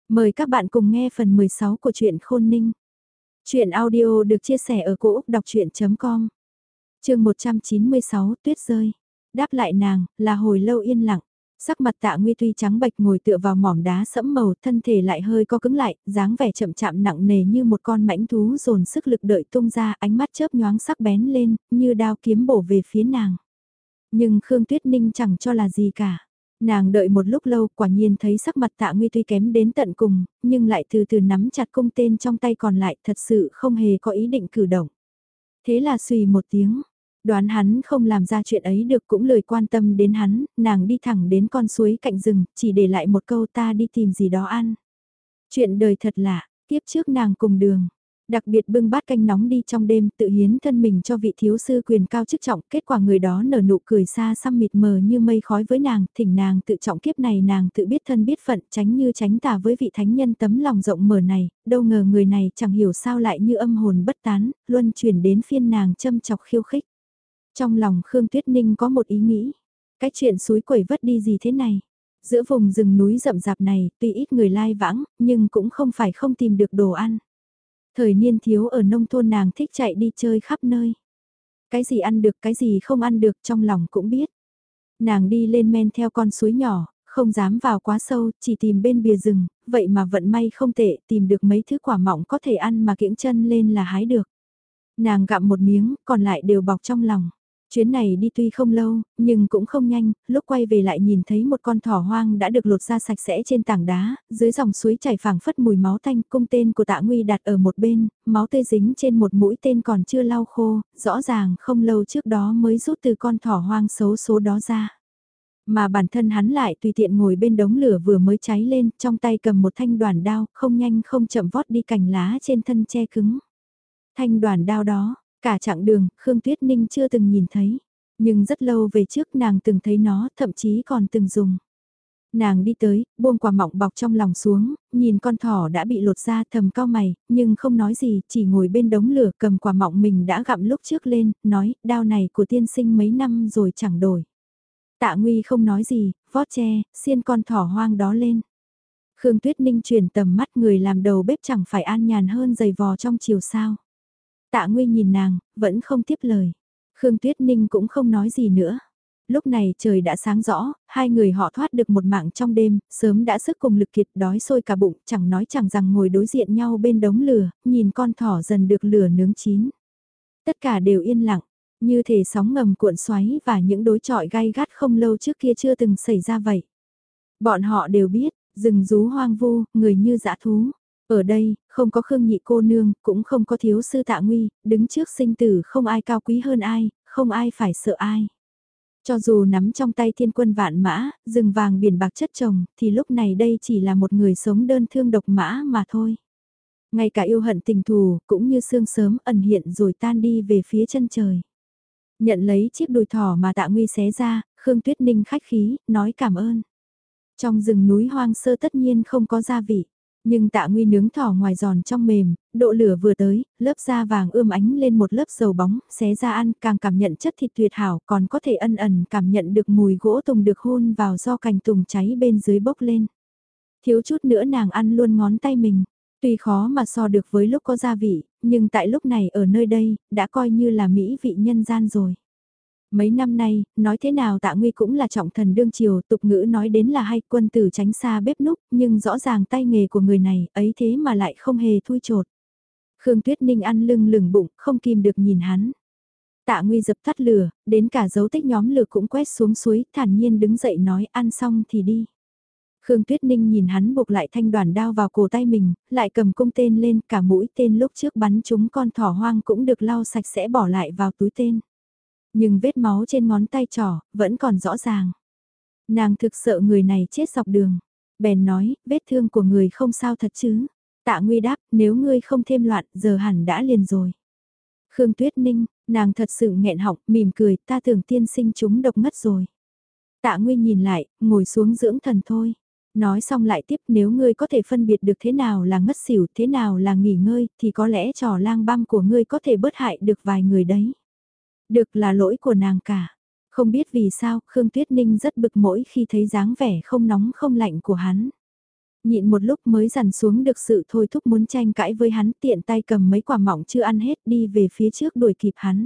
Mời các bạn cùng nghe phần 16 của truyện Khôn Ninh. Chuyện audio được chia sẻ ở cỗ đọc chuyện.com. Chương 196 Tuyết rơi. Đáp lại nàng là hồi lâu yên lặng. Sắc mặt Tạ Nguy tuy trắng bệch ngồi tựa vào mỏm đá sẫm màu, thân thể lại hơi co cứng lại, dáng vẻ chậm chạm nặng nề như một con mãnh thú dồn sức lực đợi tung ra, ánh mắt chớp nhoáng sắc bén lên, như đao kiếm bổ về phía nàng. Nhưng Khương Tuyết Ninh chẳng cho là gì cả. Nàng đợi một lúc lâu, quả nhiên thấy sắc mặt Tạ Nguy tuy kém đến tận cùng, nhưng lại từ từ nắm chặt cung tên trong tay còn lại, thật sự không hề có ý định cử động. Thế là xùy một tiếng, đoán hắn không làm ra chuyện ấy được cũng lười quan tâm đến hắn, nàng đi thẳng đến con suối cạnh rừng, chỉ để lại một câu ta đi tìm gì đó ăn. Chuyện đời thật lạ, tiếp trước nàng cùng đường. Đặc biệt bưng bát canh nóng đi trong đêm tự hiến thân mình cho vị thiếu sư quyền cao chức trọng, kết quả người đó nở nụ cười xa xăm mịt mờ như mây khói với nàng, thỉnh nàng tự trọng kiếp này nàng tự biết thân biết phận, tránh như tránh tà với vị thánh nhân tấm lòng rộng mở này, đâu ngờ người này chẳng hiểu sao lại như âm hồn bất tán, luân chuyển đến phiên nàng châm chọc khiêu khích. Trong lòng Khương Tuyết Ninh có một ý nghĩ, cái chuyện suối quẩy vất đi gì thế này? Giữa vùng rừng núi rậm rạp này, tuy ít người lai vãng, nhưng cũng không phải không tìm được đồ ăn. Thời niên thiếu ở nông thôn nàng thích chạy đi chơi khắp nơi. Cái gì ăn được, cái gì không ăn được trong lòng cũng biết. Nàng đi lên men theo con suối nhỏ, không dám vào quá sâu, chỉ tìm bên bìa rừng, vậy mà vận may không tệ, tìm được mấy thứ quả mọng có thể ăn mà kiễng chân lên là hái được. Nàng gặm một miếng, còn lại đều bọc trong lòng. Chuyến này đi tuy không lâu, nhưng cũng không nhanh, lúc quay về lại nhìn thấy một con thỏ hoang đã được lột ra sạch sẽ trên tảng đá, dưới dòng suối chảy phảng phất mùi máu tanh, cung tên của Tạ Nguy đặt ở một bên, máu tươi dính trên một mũi tên còn chưa lau khô, rõ ràng không lâu trước đó mới rút từ con thỏ hoang xấu số đó ra. Mà bản thân hắn lại tùy tiện ngồi bên đống lửa vừa mới cháy lên, trong tay cầm một thanh đoản đao, không nhanh không chậm vót đi cành lá trên thân che cứng. Thanh đoản đao đó, cả chặng đường, Khương Tuyết Ninh chưa từng nhìn thấy. Nhưng rất lâu về trước nàng từng thấy nó, thậm chí còn từng dùng. Nàng đi tới, buông quả mọng bọc trong lòng xuống, nhìn con thỏ đã bị lột ra thầm cao mày, nhưng không nói gì, chỉ ngồi bên đống lửa cầm quả mọng mình đã gặm lúc trước lên, nói, đao này của tiên sinh mấy năm rồi chẳng đổi. Tạ Nguy không nói gì, vót tre, xiên con thỏ hoang đó lên. Khương Tuyết Ninh chuyển tầm mắt người làm đầu bếp chẳng phải an nhàn hơn giày vò trong chiều sao. Tạ Nguy nhìn nàng, vẫn không tiếp lời. Khương Tuyết Ninh cũng không nói gì nữa. Lúc này trời đã sáng rõ, hai người họ thoát được một mạng trong đêm, sớm đã sức cùng lực kiệt đói sôi cả bụng, chẳng nói chẳng rằng ngồi đối diện nhau bên đống lửa, nhìn con thỏ dần được lửa nướng chín. Tất cả đều yên lặng, như thể sóng ngầm cuộn xoáy và những đối chọi gai gắt không lâu trước kia chưa từng xảy ra vậy. Bọn họ đều biết, rừng rú hoang vu, người như dã thú. Ở đây, không có Khương Nhị cô nương, cũng không có thiếu sư Tạ Nguy, đứng trước sinh tử không ai cao quý hơn ai, không ai phải sợ ai. Cho dù nắm trong tay thiên quân vạn mã, rừng vàng biển bạc chất chồng, thì lúc này đây chỉ là một người sống đơn thương độc mã mà thôi. Ngay cả yêu hận tình thù, cũng như sương sớm ẩn hiện rồi tan đi về phía chân trời. Nhận lấy chiếc đùi thỏ mà Tạ Nguy xé ra, Khương Tuyết Ninh khách khí, nói cảm ơn. Trong rừng núi hoang sơ tất nhiên không có gia vị, nhưng Tạ Nguy nướng thỏ ngoài giòn trong mềm, độ lửa vừa tới, lớp da vàng ươm ánh lên một lớp dầu bóng, xé ra ăn càng cảm nhận chất thịt tuyệt hảo, còn có thể ân ẩn cảm nhận được mùi gỗ tùng được hôn vào do cành tùng cháy bên dưới bốc lên. Thiếu chút nữa nàng ăn luôn ngón tay mình, tuy khó mà so được với lúc có gia vị, nhưng tại lúc này ở nơi đây, đã coi như là mỹ vị nhân gian rồi. Mấy năm nay, nói thế nào Tạ Nguy cũng là trọng thần đương triều, tục ngữ nói đến là hay quân tử tránh xa bếp núc, nhưng rõ ràng tay nghề của người này, ấy thế mà lại không hề thui chột. Khương Tuyết Ninh ăn lưng lửng bụng, không kìm được nhìn hắn. Tạ Nguy dập tắt lửa, đến cả dấu tích nhóm lửa cũng quét xuống suối, thản nhiên đứng dậy nói ăn xong thì đi. Khương Tuyết Ninh nhìn hắn buộc lại thanh đoàn đao vào cổ tay mình, lại cầm cung tên lên, cả mũi tên lúc trước bắn trúng con thỏ hoang cũng được lau sạch sẽ bỏ lại vào túi tên. Nhưng vết máu trên ngón tay trỏ, vẫn còn rõ ràng. Nàng thực sợ người này chết dọc đường. Bèn nói, vết thương của người không sao thật chứ. Tạ Nguy đáp, nếu ngươi không thêm loạn, giờ hẳn đã liền rồi. Khương Tuyết Ninh, nàng thật sự nghẹn họng, mỉm cười, ta tưởng tiên sinh chúng độc ngất rồi. Tạ Nguy nhìn lại, ngồi xuống dưỡng thần thôi. Nói xong lại tiếp, nếu ngươi có thể phân biệt được thế nào là ngất xỉu, thế nào là nghỉ ngơi, thì có lẽ trò lang băm của ngươi có thể bớt hại được vài người đấy. Được là lỗi của nàng cả. Không biết vì sao, Khương Tuyết Ninh rất bực mỗi khi thấy dáng vẻ không nóng không lạnh của hắn. Nhịn một lúc mới dằn xuống được sự thôi thúc muốn tranh cãi với hắn, tiện tay cầm mấy quả mọng chưa ăn hết đi về phía trước đuổi kịp hắn.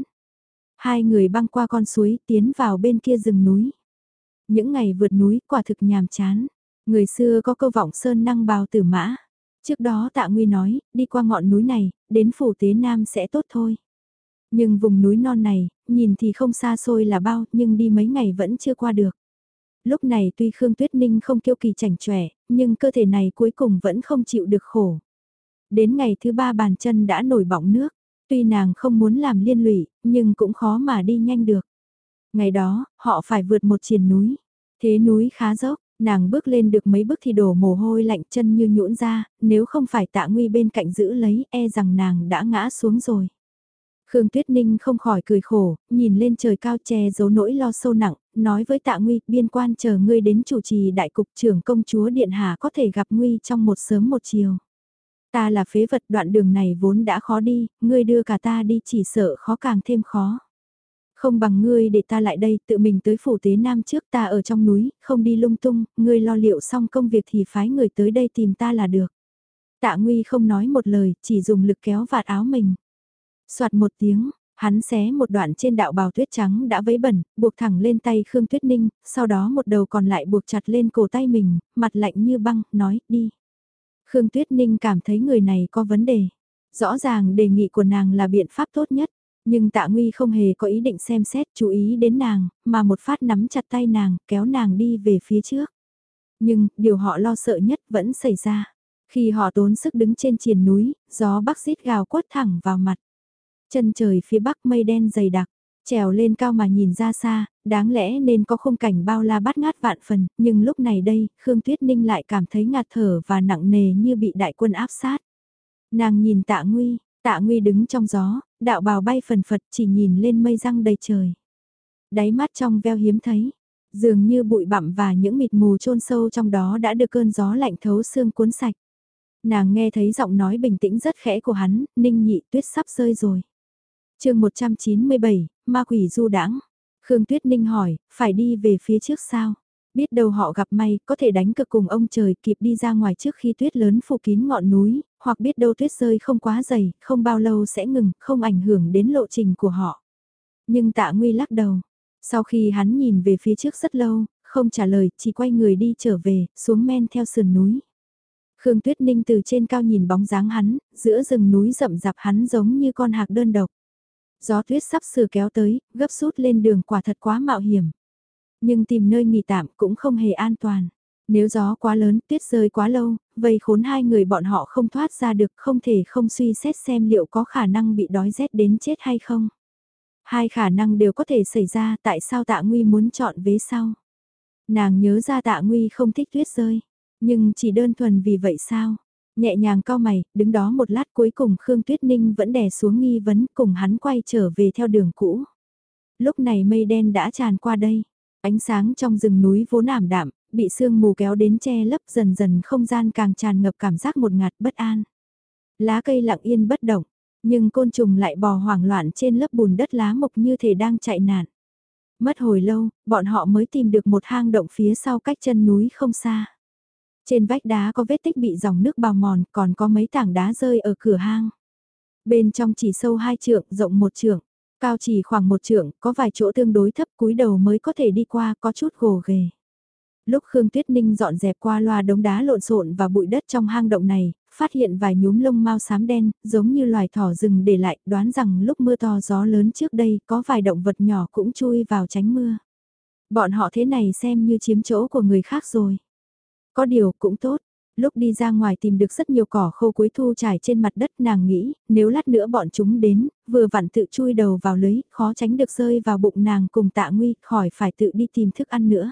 Hai người băng qua con suối tiến vào bên kia rừng núi. Những ngày vượt núi quả thực nhàm chán. Người xưa có câu vọng sơn năng bào tử mã. Trước đó Tạ Nguy nói, đi qua ngọn núi này, đến phủ Tế Nam sẽ tốt thôi. Nhưng vùng núi non này, nhìn thì không xa xôi là bao, nhưng đi mấy ngày vẫn chưa qua được. Lúc này tuy Khương Tuyết Ninh không kiêu kỳ chảnh chọe, nhưng cơ thể này cuối cùng vẫn không chịu được khổ. Đến ngày thứ 3 bàn chân đã nổi bọng nước, tuy nàng không muốn làm liên lụy, nhưng cũng khó mà đi nhanh được. Ngày đó, họ phải vượt một triền núi. Thế núi khá dốc, nàng bước lên được mấy bước thì đổ mồ hôi lạnh, chân như nhũn ra, nếu không phải Tạ Nguy bên cạnh giữ lấy, e rằng nàng đã ngã xuống rồi. Khương Tuyết Ninh không khỏi cười khổ, nhìn lên trời cao che giấu nỗi lo sâu nặng, nói với Tạ Nguy, biên quan chờ ngươi đến chủ trì đại cục, trưởng công chúa Điện Hà có thể gặp Nguy trong một sớm một chiều. Ta là phế vật, đoạn đường này vốn đã khó đi, ngươi đưa cả ta đi chỉ sợ khó càng thêm khó. Không bằng ngươi để ta lại đây, tự mình tới phủ Tế Nam trước, ta ở trong núi, không đi lung tung, ngươi lo liệu xong công việc thì phái người tới đây tìm ta là được. Tạ Nguy không nói một lời, chỉ dùng lực kéo vạt áo mình. Soạt một tiếng, hắn xé một đoạn trên đạo bào tuyết trắng đã vấy bẩn, buộc thẳng lên tay Khương Tuyết Ninh, sau đó một đầu còn lại buộc chặt lên cổ tay mình, mặt lạnh như băng, nói, đi. Khương Tuyết Ninh cảm thấy người này có vấn đề. Rõ ràng đề nghị của nàng là biện pháp tốt nhất, nhưng Tạ Nguy không hề có ý định xem xét chú ý đến nàng, mà một phát nắm chặt tay nàng, kéo nàng đi về phía trước. Nhưng, điều họ lo sợ nhất vẫn xảy ra. Khi họ tốn sức đứng trên triền núi, gió bắc rít gào quất thẳng vào mặt. Chân trời phía bắc mây đen dày đặc, trèo lên cao mà nhìn ra xa, đáng lẽ nên có khung cảnh bao la bát ngát vạn phần, nhưng lúc này đây, Khương Tuyết Ninh lại cảm thấy ngạt thở và nặng nề như bị đại quân áp sát. Nàng nhìn Tạ Nguy đứng trong gió, đạo bào bay phần phật chỉ nhìn lên mây răng đầy trời. Đáy mắt trong veo hiếm thấy, dường như bụi bặm và những mịt mù chôn sâu trong đó đã được cơn gió lạnh thấu xương cuốn sạch. Nàng nghe thấy giọng nói bình tĩnh rất khẽ của hắn, Ninh nhị tuyết sắp rơi rồi. Chương 197, ma quỷ du đãng. Khương Tuyết Ninh hỏi, phải đi về phía trước sao? Biết đâu họ gặp may, có thể đánh cực cùng ông trời kịp đi ra ngoài trước khi tuyết lớn phủ kín ngọn núi, hoặc biết đâu tuyết rơi không quá dày, không bao lâu sẽ ngừng, không ảnh hưởng đến lộ trình của họ. Nhưng Tạ Nguy lắc đầu. Sau khi hắn nhìn về phía trước rất lâu, không trả lời, chỉ quay người đi trở về, xuống men theo sườn núi. Khương Tuyết Ninh từ trên cao nhìn bóng dáng hắn, giữa rừng núi rậm rạp hắn giống như con hạc đơn độc. Gió tuyết sắp sửa kéo tới, gấp rút lên đường quả thật quá mạo hiểm. Nhưng tìm nơi nghỉ tạm cũng không hề an toàn. Nếu gió quá lớn, tuyết rơi quá lâu, vây khốn hai người bọn họ không thoát ra được, không thể không suy xét xem liệu có khả năng bị đói rét đến chết hay không. Hai khả năng đều có thể xảy ra, tại sao Tạ Nguy muốn chọn vế sau. Nàng nhớ ra Tạ Nguy không thích tuyết rơi, nhưng chỉ đơn thuần vì vậy sao? Nhẹ nhàng cau mày, đứng đó một lát cuối cùng Khương Tuyết Ninh vẫn đè xuống nghi vấn cùng hắn quay trở về theo đường cũ. Lúc này mây đen đã tràn qua đây, ánh sáng trong rừng núi vốn ảm đạm, bị sương mù kéo đến che lấp dần dần không gian càng tràn ngập cảm giác một ngạt bất an. Lá cây lặng yên bất động, nhưng côn trùng lại bò hoảng loạn trên lớp bùn đất lá mộc như thể đang chạy nạn. Mất hồi lâu, bọn họ mới tìm được một hang động phía sau cách chân núi không xa. Trên vách đá có vết tích bị dòng nước bào mòn, còn có mấy tảng đá rơi ở cửa hang. Bên trong chỉ sâu 2 trượng, rộng 1 trượng, cao chỉ khoảng 1 trượng, có vài chỗ tương đối thấp cúi đầu mới có thể đi qua, có chút gồ ghề. Lúc Khương Tuyết Ninh dọn dẹp qua loa đống đá lộn xộn và bụi đất trong hang động này, phát hiện vài nhúm lông mau xám đen, giống như loài thỏ rừng để lại, đoán rằng lúc mưa to gió lớn trước đây có vài động vật nhỏ cũng chui vào tránh mưa. Bọn họ thế này xem như chiếm chỗ của người khác rồi. Có điều cũng tốt, lúc đi ra ngoài tìm được rất nhiều cỏ khô cuối thu trải trên mặt đất nàng nghĩ, nếu lát nữa bọn chúng đến, vừa vặn tự chui đầu vào lưới, khó tránh được rơi vào bụng nàng cùng Tạ Nguy, khỏi phải tự đi tìm thức ăn nữa.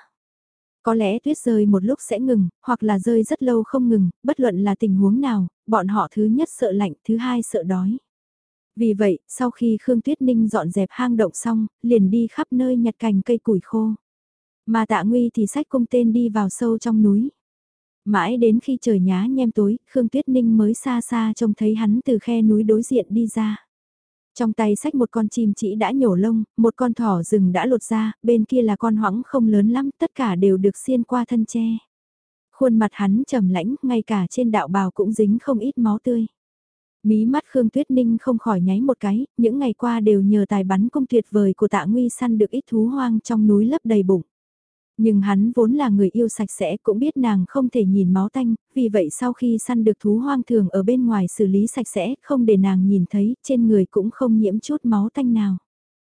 Có lẽ tuyết rơi một lúc sẽ ngừng, hoặc là rơi rất lâu không ngừng, bất luận là tình huống nào, bọn họ thứ nhất sợ lạnh, thứ hai sợ đói. Vì vậy, sau khi Khương Tuyết Ninh dọn dẹp hang động xong, liền đi khắp nơi nhặt cành cây củi khô. Mà Tạ Nguy thì xách cung tên đi vào sâu trong núi. Mãi đến khi trời nhá nhem tối, Khương Tuyết Ninh mới xa xa trông thấy hắn từ khe núi đối diện đi ra. Trong tay xách một con chim chỉ đã nhổ lông, một con thỏ rừng đã lột ra, bên kia là con hoãng không lớn lắm, tất cả đều được xiên qua thân tre. Khuôn mặt hắn trầm lãnh, ngay cả trên đạo bào cũng dính không ít máu tươi. Mí mắt Khương Tuyết Ninh không khỏi nháy một cái, những ngày qua đều nhờ tài bắn cung tuyệt vời của Tạ Nguy săn được ít thú hoang trong núi lấp đầy bụng. Nhưng hắn vốn là người yêu sạch sẽ cũng biết nàng không thể nhìn máu tanh, vì vậy sau khi săn được thú hoang thường ở bên ngoài xử lý sạch sẽ, không để nàng nhìn thấy, trên người cũng không nhiễm chút máu tanh nào.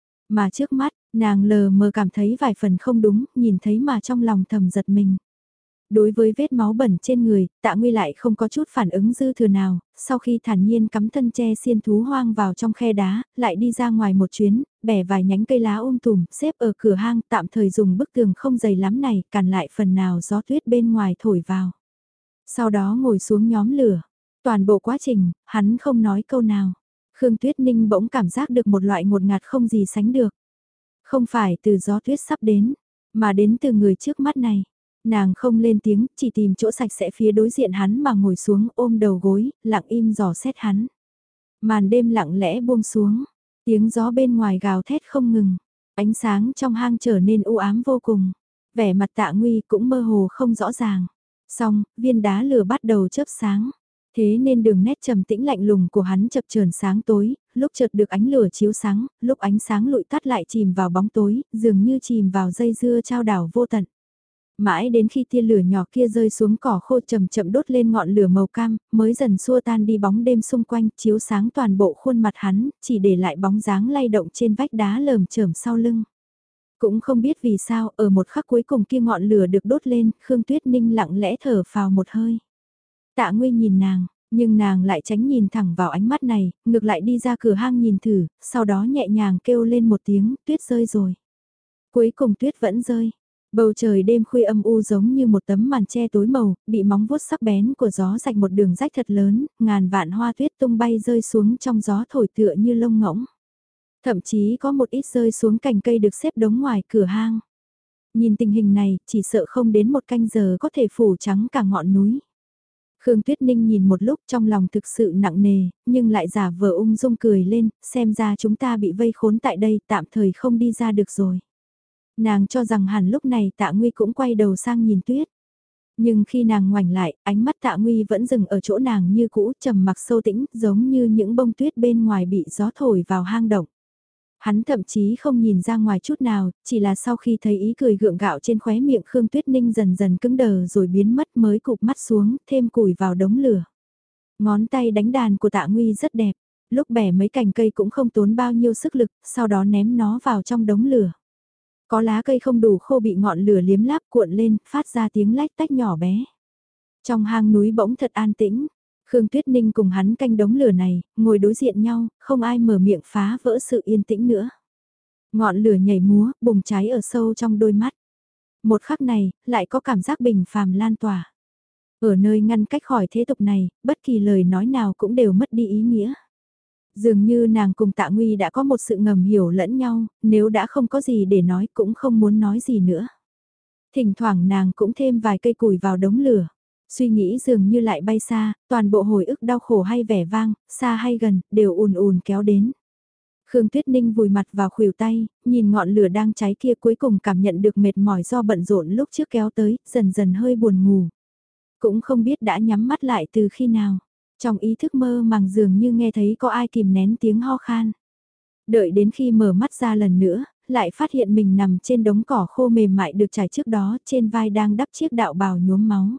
Mà trước mắt, nàng lờ mờ cảm thấy vài phần không đúng, nhìn thấy mà trong lòng thầm giật mình. Đối với vết máu bẩn trên người, Tạ Nguy lại không có chút phản ứng dư thừa nào, sau khi thản nhiên cắm thân tre xiên thú hoang vào trong khe đá, lại đi ra ngoài một chuyến, bẻ vài nhánh cây lá tùm, xếp ở cửa hang, tạm thời dùng bức tường không dày lắm này, cản lại phần nào gió tuyết bên ngoài thổi vào. Sau đó ngồi xuống nhóm lửa, toàn bộ quá trình, hắn không nói câu nào. Khương Tuyết Ninh bỗng cảm giác được một loại ngột ngạt không gì sánh được. Không phải từ gió tuyết sắp đến, mà đến từ người trước mắt này. Nàng không lên tiếng, chỉ tìm chỗ sạch sẽ phía đối diện hắn mà ngồi xuống ôm đầu gối, lặng im dò xét hắn. Màn đêm lặng lẽ buông xuống, tiếng gió bên ngoài gào thét không ngừng, ánh sáng trong hang trở nên u ám vô cùng, vẻ mặt Tạ Nguy cũng mơ hồ không rõ ràng. Xong, viên đá lửa bắt đầu chớp sáng, thế nên đường nét trầm tĩnh lạnh lùng của hắn chập chờn sáng tối, lúc chợt được ánh lửa chiếu sáng, lúc ánh sáng lụi tắt lại chìm vào bóng tối, dường như chìm vào dây dưa trao đảo vô tận. Mãi đến khi tia lửa nhỏ kia rơi xuống cỏ khô chậm chậm đốt lên ngọn lửa màu cam, mới dần xua tan đi bóng đêm xung quanh, chiếu sáng toàn bộ khuôn mặt hắn, chỉ để lại bóng dáng lay động trên vách đá lởm chởm sau lưng. Cũng không biết vì sao, ở một khắc cuối cùng kia ngọn lửa được đốt lên, Khương Tuyết Ninh lặng lẽ thở phào một hơi. Tạ Nguy nhìn nàng, nhưng nàng lại tránh nhìn thẳng vào ánh mắt này, ngược lại đi ra cửa hang nhìn thử, sau đó nhẹ nhàng kêu lên một tiếng, tuyết rơi rồi. Cuối cùng tuyết vẫn rơi. Bầu trời đêm khuya âm u giống như một tấm màn che tối màu, bị móng vuốt sắc bén của gió rạch một đường rách thật lớn, ngàn vạn hoa tuyết tung bay rơi xuống trong gió thổi tựa như lông ngỗng. Thậm chí có một ít rơi xuống cành cây được xếp đống ngoài cửa hang. Nhìn tình hình này, chỉ sợ không đến một canh giờ có thể phủ trắng cả ngọn núi. Khương Tuyết Ninh nhìn một lúc trong lòng thực sự nặng nề, nhưng lại giả vờ ung dung cười lên, xem ra chúng ta bị vây khốn tại đây tạm thời không đi ra được rồi. Nàng cho rằng hẳn lúc này Tạ Nguy cũng quay đầu sang nhìn tuyết. Nhưng khi nàng ngoảnh lại, ánh mắt Tạ Nguy vẫn dừng ở chỗ nàng như cũ, trầm mặc sâu tĩnh, giống như những bông tuyết bên ngoài bị gió thổi vào hang động. Hắn thậm chí không nhìn ra ngoài chút nào, chỉ là sau khi thấy ý cười gượng gạo trên khóe miệng Khương Tuyết Ninh dần dần cứng đờ rồi biến mất mới cụp mắt xuống, thêm củi vào đống lửa. Ngón tay đánh đàn của Tạ Nguy rất đẹp, lúc bẻ mấy cành cây cũng không tốn bao nhiêu sức lực, sau đó ném nó vào trong đống lửa. Có lá cây không đủ khô bị ngọn lửa liếm láp cuộn lên, phát ra tiếng lách tách nhỏ bé. Trong hang núi bỗng thật an tĩnh, Khương Tuyết Ninh cùng hắn canh đống lửa này, ngồi đối diện nhau, không ai mở miệng phá vỡ sự yên tĩnh nữa. Ngọn lửa nhảy múa, bùng cháy ở sâu trong đôi mắt. Một khắc này, lại có cảm giác bình phàm lan tỏa. Ở nơi ngăn cách khỏi thế tục này, bất kỳ lời nói nào cũng đều mất đi ý nghĩa. Dường như nàng cùng Tạ Nguy đã có một sự ngầm hiểu lẫn nhau, nếu đã không có gì để nói cũng không muốn nói gì nữa. Thỉnh thoảng nàng cũng thêm vài cây củi vào đống lửa. Suy nghĩ dường như lại bay xa, toàn bộ hồi ức đau khổ hay vẻ vang, xa hay gần, đều ùn ùn kéo đến. Khương Tuyết Ninh vùi mặt vào khuỷu tay, nhìn ngọn lửa đang cháy kia cuối cùng cảm nhận được mệt mỏi do bận rộn lúc trước kéo tới, dần dần hơi buồn ngủ. Cũng không biết đã nhắm mắt lại từ khi nào. Trong ý thức mơ màng dường như nghe thấy có ai kìm nén tiếng ho khan. Đợi đến khi mở mắt ra lần nữa, lại phát hiện mình nằm trên đống cỏ khô mềm mại được trải trước đó, trên vai đang đắp chiếc đạo bào nhuốm máu.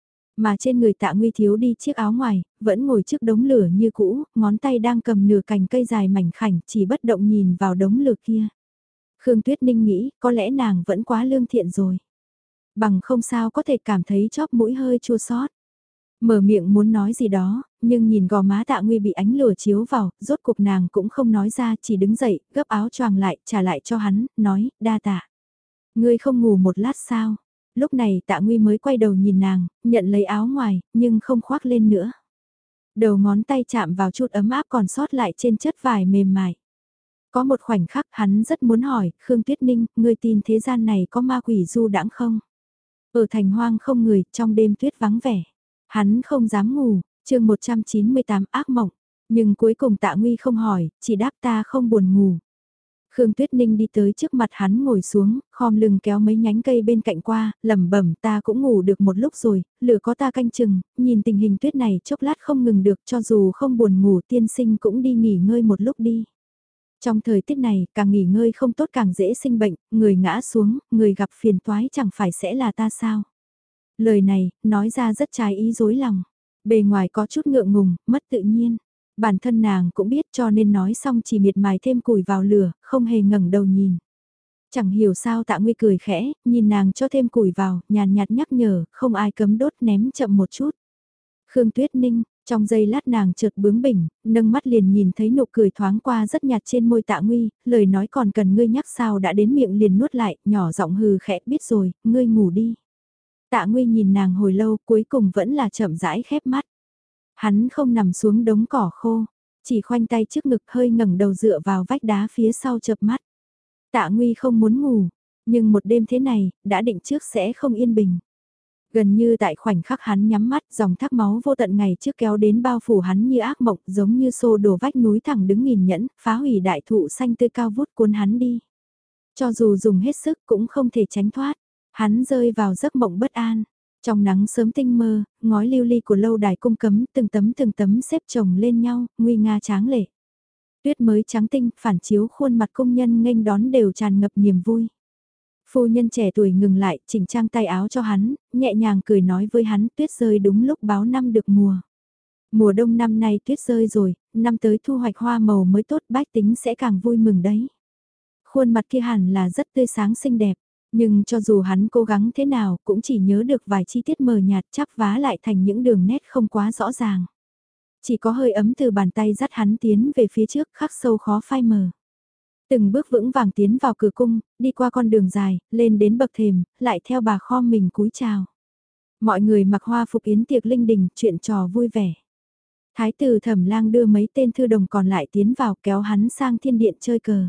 Mà trên người Tạ Nguy thiếu đi chiếc áo ngoài, vẫn ngồi trước đống lửa như cũ, ngón tay đang cầm nửa cành cây dài mảnh khảnh, chỉ bất động nhìn vào đống lửa kia. Khương Tuyết Ninh nghĩ, có lẽ nàng vẫn quá lương thiện rồi. Bằng không sao có thể cảm thấy chóp mũi hơi chua xót. Mở miệng muốn nói gì đó, nhưng nhìn gò má Tạ Nguy bị ánh lửa chiếu vào, rốt cuộc nàng cũng không nói ra, chỉ đứng dậy, gấp áo choàng lại, trả lại cho hắn, nói, đa tạ. Ngươi không ngủ một lát sao? Lúc này Tạ Nguy mới quay đầu nhìn nàng, nhận lấy áo ngoài, nhưng không khoác lên nữa. Đầu ngón tay chạm vào chút ấm áp còn sót lại trên chất vải mềm mại. Có một khoảnh khắc hắn rất muốn hỏi, Khương Tuyết Ninh, ngươi tin thế gian này có ma quỷ du đãng không? Ở thành hoang không người, trong đêm tuyết vắng vẻ. Hắn không dám ngủ, chương 198 ác mộng. Nhưng cuối cùng Tạ Nguy không hỏi, chỉ đáp ta không buồn ngủ. Khương Tuyết Ninh đi tới trước mặt hắn ngồi xuống, khom lưng kéo mấy nhánh cây bên cạnh qua, lẩm bẩm ta cũng ngủ được một lúc rồi, lửa có ta canh chừng, nhìn tình hình tuyết này chốc lát không ngừng được cho dù không buồn ngủ tiên sinh cũng đi nghỉ ngơi một lúc đi. Trong thời tiết này, càng nghỉ ngơi không tốt càng dễ sinh bệnh, người ngã xuống, người gặp phiền toái chẳng phải sẽ là ta sao. Lời này, nói ra rất trái ý dối lòng. Bề ngoài có chút ngượng ngùng, mất tự nhiên. Bản thân nàng cũng biết cho nên nói xong chỉ miệt mài thêm củi vào lửa, không hề ngẩng đầu nhìn. Chẳng hiểu sao Tạ Nguy cười khẽ, nhìn nàng cho thêm củi vào, nhàn nhạt nhắc nhở, không ai cấm đốt ném chậm một chút. Khương Tuyết Ninh, trong giây lát nàng chợt bướng bỉnh, nâng mắt liền nhìn thấy nụ cười thoáng qua rất nhạt trên môi Tạ Nguy, lời nói còn cần ngươi nhắc sao đã đến miệng liền nuốt lại, nhỏ giọng hừ khẽ, biết rồi, ngươi ngủ đi. Tạ Nguy nhìn nàng hồi lâu, cuối cùng vẫn là chậm rãi khép mắt. Hắn không nằm xuống đống cỏ khô, chỉ khoanh tay trước ngực hơi ngẩng đầu dựa vào vách đá phía sau chợp mắt. Tạ Nguy không muốn ngủ, nhưng một đêm thế này, đã định trước sẽ không yên bình. Gần như tại khoảnh khắc hắn nhắm mắt, dòng thác máu vô tận ngày trước kéo đến bao phủ hắn như ác mộng, giống như xô đổ vách núi thẳng đứng nghìn nhẫn, phá hủy đại thụ xanh tươi cao vút cuốn hắn đi. Cho dù dùng hết sức cũng không thể tránh thoát, hắn rơi vào giấc mộng bất an. Trong nắng sớm tinh mơ, ngói lưu ly của lâu đài cung cấm từng tấm xếp chồng lên nhau, nguy nga tráng lệ. Tuyết mới trắng tinh, phản chiếu khuôn mặt công nhân nghênh đón đều tràn ngập niềm vui. Phu nhân trẻ tuổi ngừng lại, chỉnh trang tay áo cho hắn, nhẹ nhàng cười nói với hắn tuyết rơi đúng lúc báo năm được mùa. Mùa đông năm nay tuyết rơi rồi, năm tới thu hoạch hoa màu mới tốt bách tính sẽ càng vui mừng đấy. Khuôn mặt kia hẳn là rất tươi sáng xinh đẹp, nhưng cho dù hắn cố gắng thế nào cũng chỉ nhớ được vài chi tiết mờ nhạt chắp vá lại thành những đường nét không quá rõ ràng. Chỉ có hơi ấm từ bàn tay dắt hắn tiến về phía trước khắc sâu khó phai mờ. Từng bước vững vàng tiến vào cửa cung, đi qua con đường dài, lên đến bậc thềm, lại theo bà khom mình cúi chào. Mọi người mặc hoa phục yến tiệc linh đình, chuyện trò vui vẻ. Thái tử Thẩm Lang đưa mấy tên thư đồng còn lại tiến vào kéo hắn sang thiên điện chơi cờ.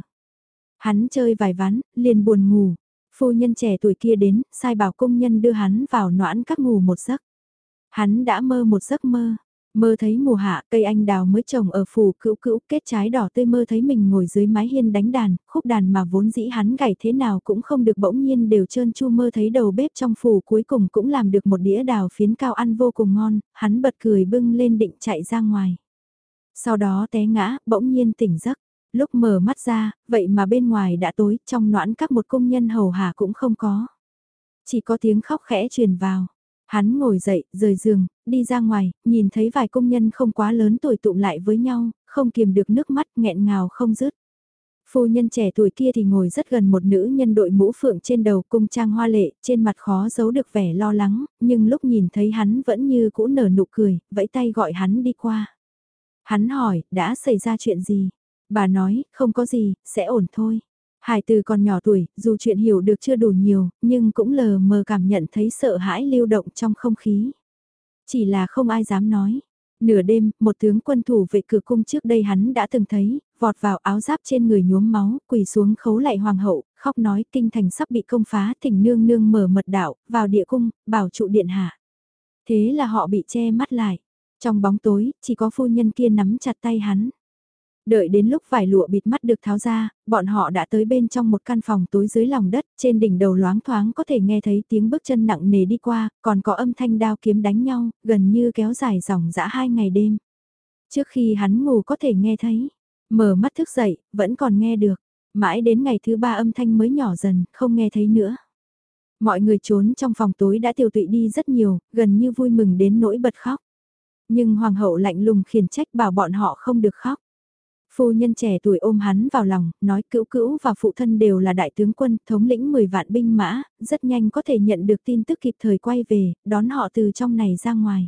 Hắn chơi vài ván, liền buồn ngủ. Phu nhân trẻ tuổi kia đến, sai bảo công nhân đưa hắn vào noãn các ngủ một giấc. Hắn đã mơ một giấc mơ. Mơ thấy mùa hạ cây anh đào mới trồng ở phủ cữu cữu kết trái đỏ tươi, mơ thấy mình ngồi dưới mái hiên đánh đàn, khúc đàn mà vốn dĩ hắn gảy thế nào cũng không được bỗng nhiên đều trơn chu, mơ thấy đầu bếp trong phủ cuối cùng cũng làm được một đĩa đào phiến cao ăn vô cùng ngon, hắn bật cười bưng lên định chạy ra ngoài. Sau đó té ngã, bỗng nhiên tỉnh giấc, lúc mở mắt ra, vậy mà bên ngoài đã tối, trong noãn các một công nhân hầu hạ cũng không có. Chỉ có tiếng khóc khẽ truyền vào. Hắn ngồi dậy, rời giường, đi ra ngoài, nhìn thấy vài công nhân không quá lớn tuổi tụm lại với nhau, không kiềm được nước mắt nghẹn ngào không dứt. Phu nhân trẻ tuổi kia thì ngồi rất gần một nữ nhân đội mũ phượng trên đầu, cung trang hoa lệ, trên mặt khó giấu được vẻ lo lắng, nhưng lúc nhìn thấy hắn vẫn như cũ nở nụ cười, vẫy tay gọi hắn đi qua. Hắn hỏi, đã xảy ra chuyện gì? Bà nói, không có gì, sẽ ổn thôi. Hải từ còn nhỏ tuổi, dù chuyện hiểu được chưa đủ nhiều, nhưng cũng lờ mờ cảm nhận thấy sợ hãi lưu động trong không khí. Chỉ là không ai dám nói. Nửa đêm, một tướng quân thủ vệ cửa cung trước đây hắn đã từng thấy, vọt vào áo giáp trên người nhuốm máu, quỳ xuống khấu lại hoàng hậu, khóc nói kinh thành sắp bị công phá, thỉnh nương nương mở mật đạo, vào địa cung, bảo trụ điện hạ. Thế là họ bị che mắt lại. Trong bóng tối, chỉ có phu nhân kia nắm chặt tay hắn. Đợi đến lúc vải lụa bịt mắt được tháo ra, bọn họ đã tới bên trong một căn phòng tối dưới lòng đất, trên đỉnh đầu loáng thoáng có thể nghe thấy tiếng bước chân nặng nề đi qua, còn có âm thanh đao kiếm đánh nhau, gần như kéo dài dòng dã 2 ngày đêm. Trước khi hắn ngủ có thể nghe thấy, mở mắt thức dậy, vẫn còn nghe được, mãi đến ngày thứ 3 âm thanh mới nhỏ dần, không nghe thấy nữa. Mọi người trốn trong phòng tối đã tiêu tụy đi rất nhiều, gần như vui mừng đến nỗi bật khóc. Nhưng hoàng hậu lạnh lùng khiển trách bảo bọn họ không được khóc. Phu nhân trẻ tuổi ôm hắn vào lòng, nói cữu cữu và phụ thân đều là đại tướng quân, thống lĩnh 10 vạn binh mã, rất nhanh có thể nhận được tin tức kịp thời quay về, đón họ từ trong này ra ngoài.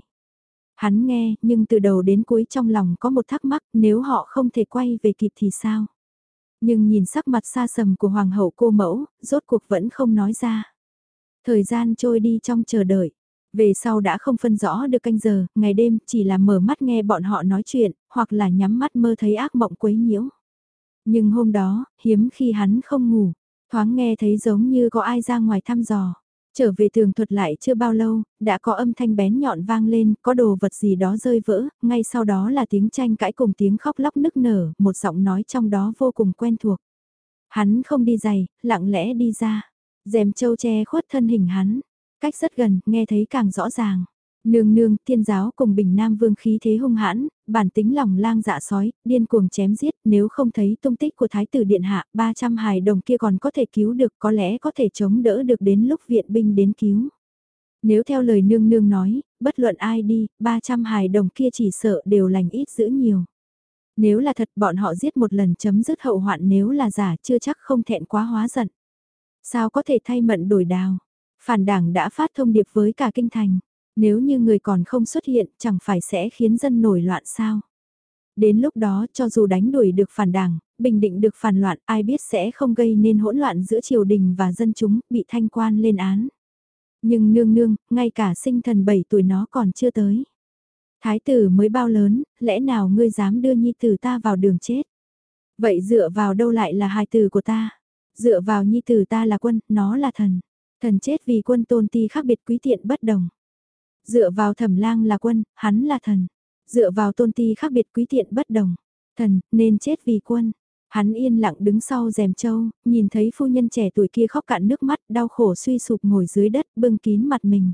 Hắn nghe, nhưng từ đầu đến cuối trong lòng có một thắc mắc, nếu họ không thể quay về kịp thì sao? Nhưng nhìn sắc mặt xa sầm của hoàng hậu cô mẫu, rốt cuộc vẫn không nói ra. Thời gian trôi đi trong chờ đợi. Về sau đã không phân rõ được canh giờ, ngày đêm, chỉ là mở mắt nghe bọn họ nói chuyện, hoặc là nhắm mắt mơ thấy ác mộng quấy nhiễu. Nhưng hôm đó, hiếm khi hắn không ngủ, thoáng nghe thấy giống như có ai ra ngoài thăm dò. Trở về tường thuật lại chưa bao lâu, đã có âm thanh bén nhọn vang lên, có đồ vật gì đó rơi vỡ, ngay sau đó là tiếng tranh cãi cùng tiếng khóc lóc nức nở, một giọng nói trong đó vô cùng quen thuộc. Hắn không đi giày, lặng lẽ đi ra. Rèm châu che khuất thân hình hắn. Cách rất gần, nghe thấy càng rõ ràng. Nương nương, thiên giáo cùng Bình Nam Vương khí thế hung hãn, bản tính lòng lang dạ sói, điên cuồng chém giết, nếu không thấy tung tích của Thái tử Điện Hạ, 300 hài đồng kia còn có thể cứu được, có lẽ có thể chống đỡ được đến lúc viện binh đến cứu. Nếu theo lời nương nương nói, bất luận ai đi, 300 hài đồng kia chỉ sợ đều lành ít dữ nhiều. Nếu là thật bọn họ giết một lần chấm dứt hậu hoạn, nếu là giả chưa chắc không thẹn quá hóa giận. Sao có thể thay mận đổi đào? Phản đảng đã phát thông điệp với cả kinh thành. Nếu như người còn không xuất hiện chẳng phải sẽ khiến dân nổi loạn sao? Đến lúc đó cho dù đánh đuổi được phản đảng, bình định được phản loạn ai biết sẽ không gây nên hỗn loạn giữa triều đình và dân chúng bị thanh quan lên án. Nhưng nương nương, ngay cả sinh thần 7 tuổi nó còn chưa tới. Thái tử mới bao lớn, lẽ nào ngươi dám đưa nhi tử ta vào đường chết? Vậy dựa vào đâu lại là hài tử của ta? Dựa vào nhi tử ta là quân, nó là thần. Thần chết vì quân tôn ti khác biệt quý tiện bất đồng. Dựa vào Thẩm Lang là quân, hắn là thần. Dựa vào tôn ti khác biệt quý tiện bất đồng. Thần, nên chết vì quân. Hắn yên lặng đứng sau rèm châu, nhìn thấy phu nhân trẻ tuổi kia khóc cạn nước mắt, đau khổ suy sụp ngồi dưới đất, bưng kín mặt mình.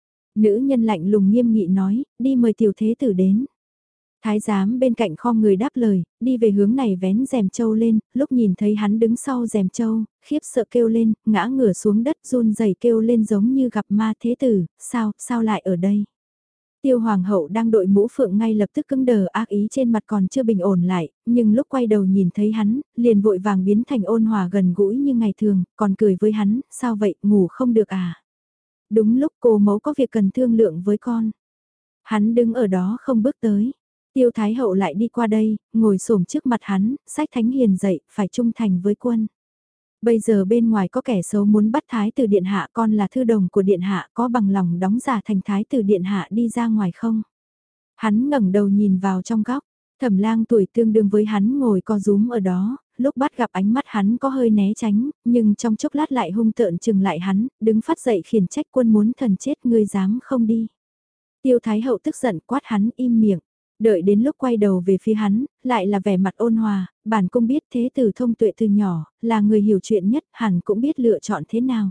Nữ nhân lạnh lùng nghiêm nghị nói, đi mời tiểu thế tử đến. Thái giám bên cạnh khom người đáp lời, đi về hướng này vén rèm châu lên, lúc nhìn thấy hắn đứng sau rèm châu, khiếp sợ kêu lên, ngã ngửa xuống đất run rẩy kêu lên giống như gặp ma. Thế tử, sao lại ở đây? Tiêu hoàng hậu đang đội mũ phượng ngay lập tức cứng đờ, ác ý trên mặt còn chưa bình ổn lại, nhưng lúc quay đầu nhìn thấy hắn, liền vội vàng biến thành ôn hòa gần gũi như ngày thường, còn cười với hắn, sao vậy, ngủ không được à? Đúng lúc cô mẫu có việc cần thương lượng với con. Hắn đứng ở đó không bước tới. Tiêu Thái Hậu lại đi qua đây, ngồi xổm trước mặt hắn, sách Thánh Hiền dậy, phải trung thành với quân. Bây giờ bên ngoài có kẻ xấu muốn bắt Thái tử Điện Hạ, con là thư đồng của Điện Hạ, có bằng lòng đóng giả thành Thái tử Điện Hạ đi ra ngoài không? Hắn ngẩng đầu nhìn vào trong góc, Thẩm Lang tuổi tương đương với hắn ngồi co rúm ở đó, lúc bắt gặp ánh mắt hắn có hơi né tránh, nhưng trong chốc lát lại hung tợn chừng lại hắn, đứng phát dậy khiển trách quân muốn thần chết ngươi dám không đi. Tiêu Thái Hậu tức giận quát hắn im miệng. Đợi đến lúc quay đầu về phía hắn, lại là vẻ mặt ôn hòa, bản cung biết thế tử thông tuệ từ nhỏ, là người hiểu chuyện nhất, hẳn cũng biết lựa chọn thế nào.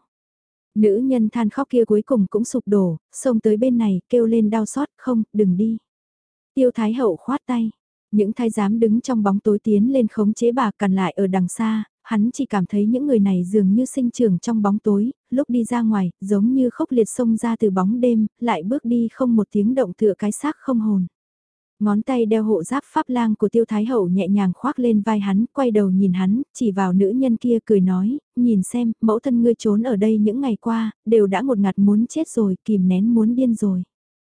Nữ nhân than khóc kia cuối cùng cũng sụp đổ, xông tới bên này, kêu lên đau xót, không, đừng đi. Tiêu Thái Hậu khoát tay, những thái giám đứng trong bóng tối tiến lên khống chế bà cằn lại ở đằng xa, hắn chỉ cảm thấy những người này dường như sinh trưởng trong bóng tối, lúc đi ra ngoài, giống như khốc liệt xông ra từ bóng đêm, lại bước đi không một tiếng động tựa cái xác không hồn. Ngón tay đeo hộ giáp pháp lang của Tiêu Thái Hậu nhẹ nhàng khoác lên vai hắn, quay đầu nhìn hắn, chỉ vào nữ nhân kia cười nói, nhìn xem, mẫu thân ngươi trốn ở đây những ngày qua, đều đã ngột ngạt muốn chết rồi, kìm nén muốn điên rồi.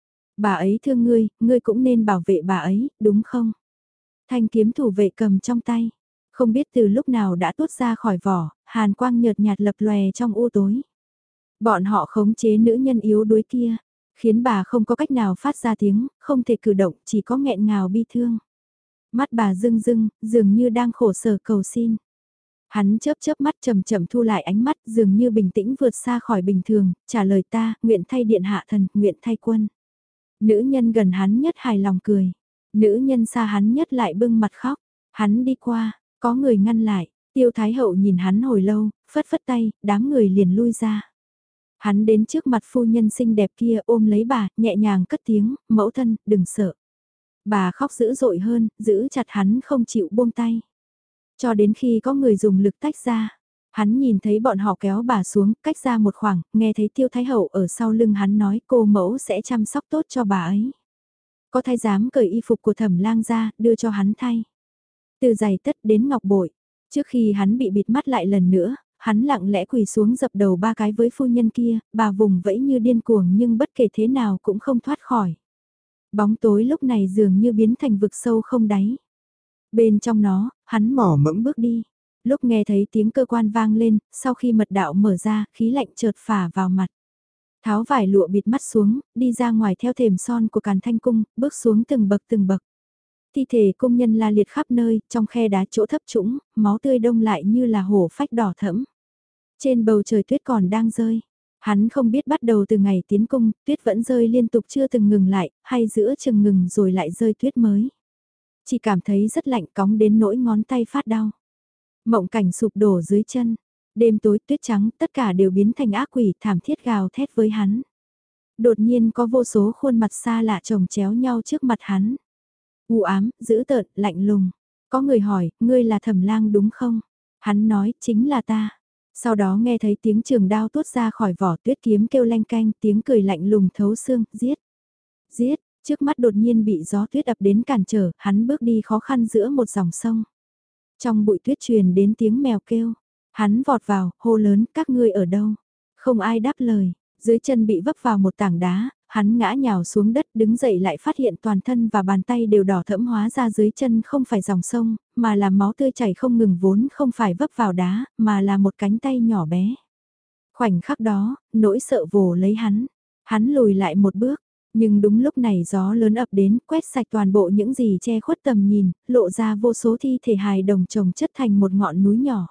Bà ấy thương ngươi cũng nên bảo vệ bà ấy, đúng không? Thanh kiếm thủ vệ cầm trong tay, không biết từ lúc nào đã tuốt ra khỏi vỏ, hàn quang nhợt nhạt lập lòe trong u tối. Bọn họ khống chế nữ nhân yếu đuối kia, khiến bà không có cách nào phát ra tiếng, không thể cử động, chỉ có nghẹn ngào bi thương. Mắt bà rưng rưng, dường như đang khổ sở cầu xin. Hắn chớp chớp mắt chậm chậm thu lại ánh mắt, dường như bình tĩnh vượt xa khỏi bình thường, trả lời ta, nguyện thay điện hạ thần, nguyện thay quân. Nữ nhân gần hắn nhất hài lòng cười. Nữ nhân xa hắn nhất lại bưng mặt khóc. Hắn đi qua, có người ngăn lại. Tiêu Thái Hậu nhìn hắn hồi lâu, phất phất tay, đám người liền lui ra. Hắn đến trước mặt phu nhân xinh đẹp kia ôm lấy bà, nhẹ nhàng cất tiếng, mẫu thân, đừng sợ. Bà khóc dữ dội hơn, giữ chặt hắn không chịu buông tay. Cho đến khi có người dùng lực tách ra. Hắn nhìn thấy bọn họ kéo bà xuống, cách ra một khoảng, nghe thấy Tiêu Thái Hậu ở sau lưng hắn nói cô mẫu sẽ chăm sóc tốt cho bà ấy. Có thái giám cởi y phục của Thẩm Lang ra, đưa cho hắn thay. Từ giày tất đến ngọc bội. Trước khi hắn bị bịt mắt lại lần nữa, hắn lặng lẽ quỳ xuống dập đầu 3 cái với phu nhân kia, bà vùng vẫy như điên cuồng nhưng bất kể thế nào cũng không thoát khỏi. Bóng tối lúc này dường như biến thành vực sâu không đáy. Bên trong nó, hắn mỏ mẫm bước đi. Lúc nghe thấy tiếng cơ quan vang lên, sau khi mật đạo mở ra, khí lạnh chợt phả vào mặt. Tháo vải lụa bịt mắt xuống, đi ra ngoài theo thềm son của Càn Thanh Cung, bước xuống từng bậc từng bậc. Thi thể công nhân la liệt khắp nơi, trong khe đá chỗ thấp trũng, máu tươi đông lại như là hổ phách đỏ thẫm. Trên bầu trời tuyết còn đang rơi. Hắn không biết bắt đầu từ ngày tiến cung, tuyết vẫn rơi liên tục chưa từng ngừng lại, hay giữa chừng ngừng rồi lại rơi tuyết mới. Chỉ cảm thấy rất lạnh cóng đến nỗi ngón tay phát đau. Mộng cảnh sụp đổ dưới chân. Đêm tối tuyết trắng tất cả đều biến thành ác quỷ thảm thiết gào thét với hắn. Đột nhiên có vô số khuôn mặt xa lạ chồng chéo nhau trước mặt hắn. U ám, dữ tợn, lạnh lùng. Có người hỏi, ngươi là Thẩm Lang đúng không? Hắn nói, chính là ta. Sau đó nghe thấy tiếng trường đao tuốt ra khỏi vỏ, tuyết kiếm kêu leng canh, tiếng cười lạnh lùng thấu xương, giết. Giết, trước mắt đột nhiên bị gió tuyết ập đến cản trở, hắn bước đi khó khăn giữa một dòng sông. Trong bụi tuyết truyền đến tiếng mèo kêu. Hắn vọt vào, hô lớn, các ngươi ở đâu? Không ai đáp lời, dưới chân bị vấp vào một tảng đá, hắn ngã nhào xuống đất đứng dậy lại phát hiện toàn thân và bàn tay đều đỏ thẫm, hóa ra dưới chân không phải dòng sông, mà là máu tươi chảy không ngừng, vốn không phải vấp vào đá, mà là một cánh tay nhỏ bé. Khoảnh khắc đó, nỗi sợ vồ lấy hắn lùi lại một bước, nhưng đúng lúc này gió lớn ập đến, quét sạch toàn bộ những gì che khuất tầm nhìn, lộ ra vô số thi thể hài đồng chồng chất thành một ngọn núi nhỏ.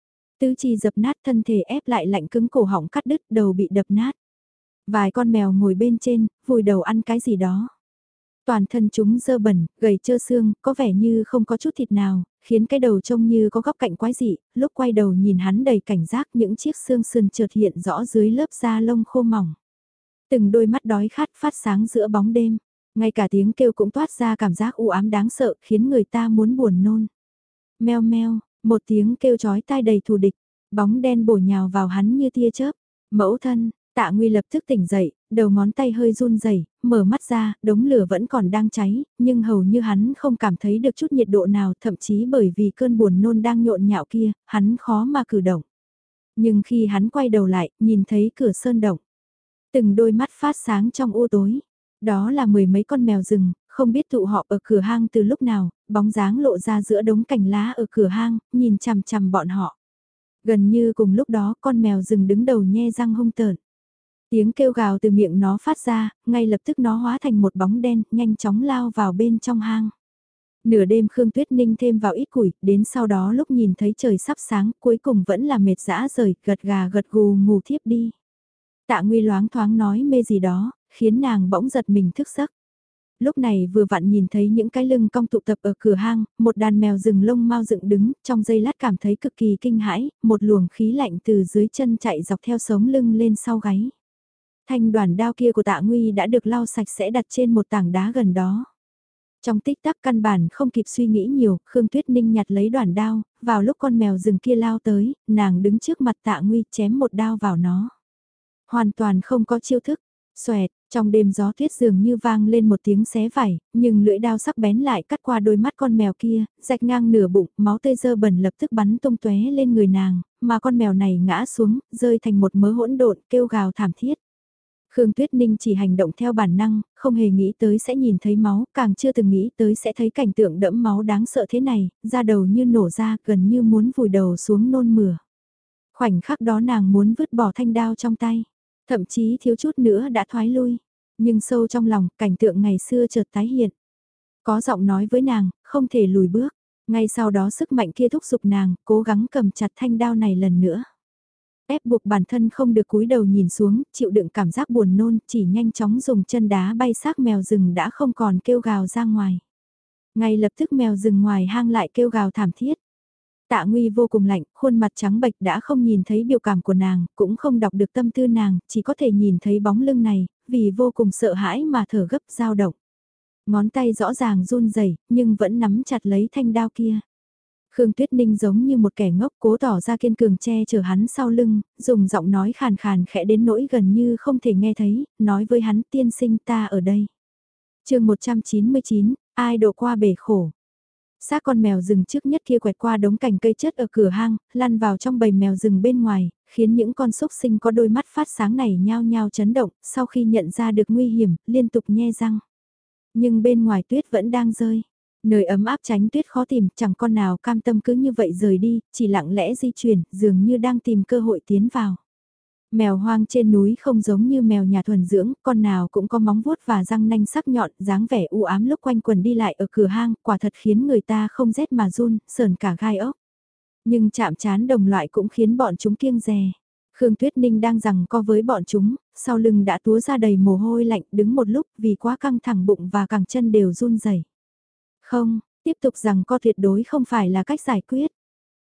Tứ chi dập nát, thân thể ép lại lạnh cứng, cổ họng cắt đứt, đầu bị đập nát. Vài con mèo ngồi bên trên, vùi đầu ăn cái gì đó. Toàn thân chúng dơ bẩn, gầy trơ xương, có vẻ như không có chút thịt nào, khiến cái đầu trông như có góc cạnh quái dị, lúc quay đầu nhìn hắn đầy cảnh giác, những chiếc xương sườn chợt hiện rõ dưới lớp da lông khô mỏng. Từng đôi mắt đói khát phát sáng giữa bóng đêm, ngay cả tiếng kêu cũng toát ra cảm giác u ám đáng sợ, khiến người ta muốn buồn nôn. Meo meo, một tiếng kêu chói tai đầy thù địch, bóng đen bổ nhào vào hắn như tia chớp. Mẫu thân, Tạ Nguy lập tức tỉnh dậy, đầu ngón tay hơi run rẩy, mở mắt ra, đống lửa vẫn còn đang cháy, nhưng hầu như hắn không cảm thấy được chút nhiệt độ nào, thậm chí bởi vì cơn buồn nôn đang nhộn nhạo kia, hắn khó mà cử động. Nhưng khi hắn quay đầu lại, nhìn thấy cửa sơn động, từng đôi mắt phát sáng trong u tối. Đó là mười mấy con mèo rừng, không biết tụ họp ở cửa hang từ lúc nào, bóng dáng lộ ra giữa đống cành lá ở cửa hang, nhìn chằm chằm bọn họ. Gần như cùng lúc đó con mèo rừng đứng đầu nhe răng hung tợn. Tiếng kêu gào từ miệng nó phát ra, ngay lập tức nó hóa thành một bóng đen, nhanh chóng lao vào bên trong hang. Nửa đêm Khương Tuyết Ninh thêm vào ít củi, đến sau đó lúc nhìn thấy trời sắp sáng, cuối cùng vẫn là mệt dã rời, gật gà gật gù ngủ thiếp đi. Tạ Nguy loáng thoáng nói mê gì đó, khiến nàng bỗng giật mình thức giấc. Lúc này vừa vặn nhìn thấy những cái lưng cong tụ tập ở cửa hang, một đàn mèo rừng lông mau dựng đứng, trong giây lát cảm thấy cực kỳ kinh hãi, một luồng khí lạnh từ dưới chân chạy dọc theo sống lưng lên sau gáy. Thanh đoàn đao kia của Tạ Nguy đã được lau sạch sẽ đặt trên một tảng đá gần đó. Trong tích tắc căn bản không kịp suy nghĩ nhiều, Khương Tuyết Ninh nhặt lấy đoàn đao, vào lúc con mèo rừng kia lao tới, nàng đứng trước mặt Tạ Nguy chém một đao vào nó. Hoàn toàn không có chiêu thức, xoẹt, trong đêm gió tuyết dường như vang lên một tiếng xé vải, nhưng lưỡi đao sắc bén lại cắt qua đôi mắt con mèo kia, rạch ngang nửa bụng, máu tươi dơ bẩn lập tức bắn tung tóe lên người nàng, mà con mèo này ngã xuống, rơi thành một mớ hỗn độn, kêu gào thảm thiết. Khương Tuyết Ninh chỉ hành động theo bản năng, không hề nghĩ tới sẽ nhìn thấy máu, càng chưa từng nghĩ tới sẽ thấy cảnh tượng đẫm máu đáng sợ thế này, da đầu như nổ ra, gần như muốn vùi đầu xuống nôn mửa. Khoảnh khắc đó nàng muốn vứt bỏ thanh đao trong tay, thậm chí thiếu chút nữa đã thoái lui, nhưng sâu trong lòng, cảnh tượng ngày xưa chợt tái hiện. Có giọng nói với nàng, không thể lùi bước, ngay sau đó sức mạnh kia thúc giục nàng, cố gắng cầm chặt thanh đao này lần nữa. Ép buộc bản thân không được cúi đầu nhìn xuống, chịu đựng cảm giác buồn nôn, chỉ nhanh chóng dùng chân đá bay xác mèo rừng đã không còn kêu gào ra ngoài. Ngay lập tức mèo rừng ngoài hang lại kêu gào thảm thiết. Tạ Nguy vô cùng lạnh, khuôn mặt trắng bệch đã không nhìn thấy biểu cảm của nàng, cũng không đọc được tâm tư nàng, chỉ có thể nhìn thấy bóng lưng này, vì vô cùng sợ hãi mà thở gấp dao động. Ngón tay rõ ràng run rẩy, nhưng vẫn nắm chặt lấy thanh đao kia. Khương Tuyết Ninh giống như một kẻ ngốc cố tỏ ra kiên cường che chở hắn sau lưng, dùng giọng nói khàn khàn khẽ đến nỗi gần như không thể nghe thấy, nói với hắn tiên sinh ta ở đây. Chương 199, ai độ qua bể khổ. Xác con mèo rừng trước nhất kia quẹt qua đống cành cây chất ở cửa hang, lăn vào trong bầy mèo rừng bên ngoài, khiến những con xúc sinh có đôi mắt phát sáng này nhao nhao chấn động, sau khi nhận ra được nguy hiểm, liên tục nhe răng. Nhưng bên ngoài tuyết vẫn đang rơi. Nơi ấm áp tránh tuyết khó tìm, chẳng con nào cam tâm cứ như vậy rời đi, chỉ lặng lẽ di chuyển, dường như đang tìm cơ hội tiến vào. Mèo hoang trên núi không giống như mèo nhà thuần dưỡng, con nào cũng có móng vuốt và răng nanh sắc nhọn, dáng vẻ u ám lúc quanh quần đi lại ở cửa hang, quả thật khiến người ta không rét mà run, sờn cả gai ốc. Nhưng chạm trán đồng loại cũng khiến bọn chúng kiêng dè. Khương Tuyết Ninh đang giằng co với bọn chúng, sau lưng đã túa ra đầy mồ hôi lạnh, đứng một lúc vì quá căng thẳng bụng và cẳng chân đều run rẩy. Không, tiếp tục giằng co tuyệt đối không phải là cách giải quyết.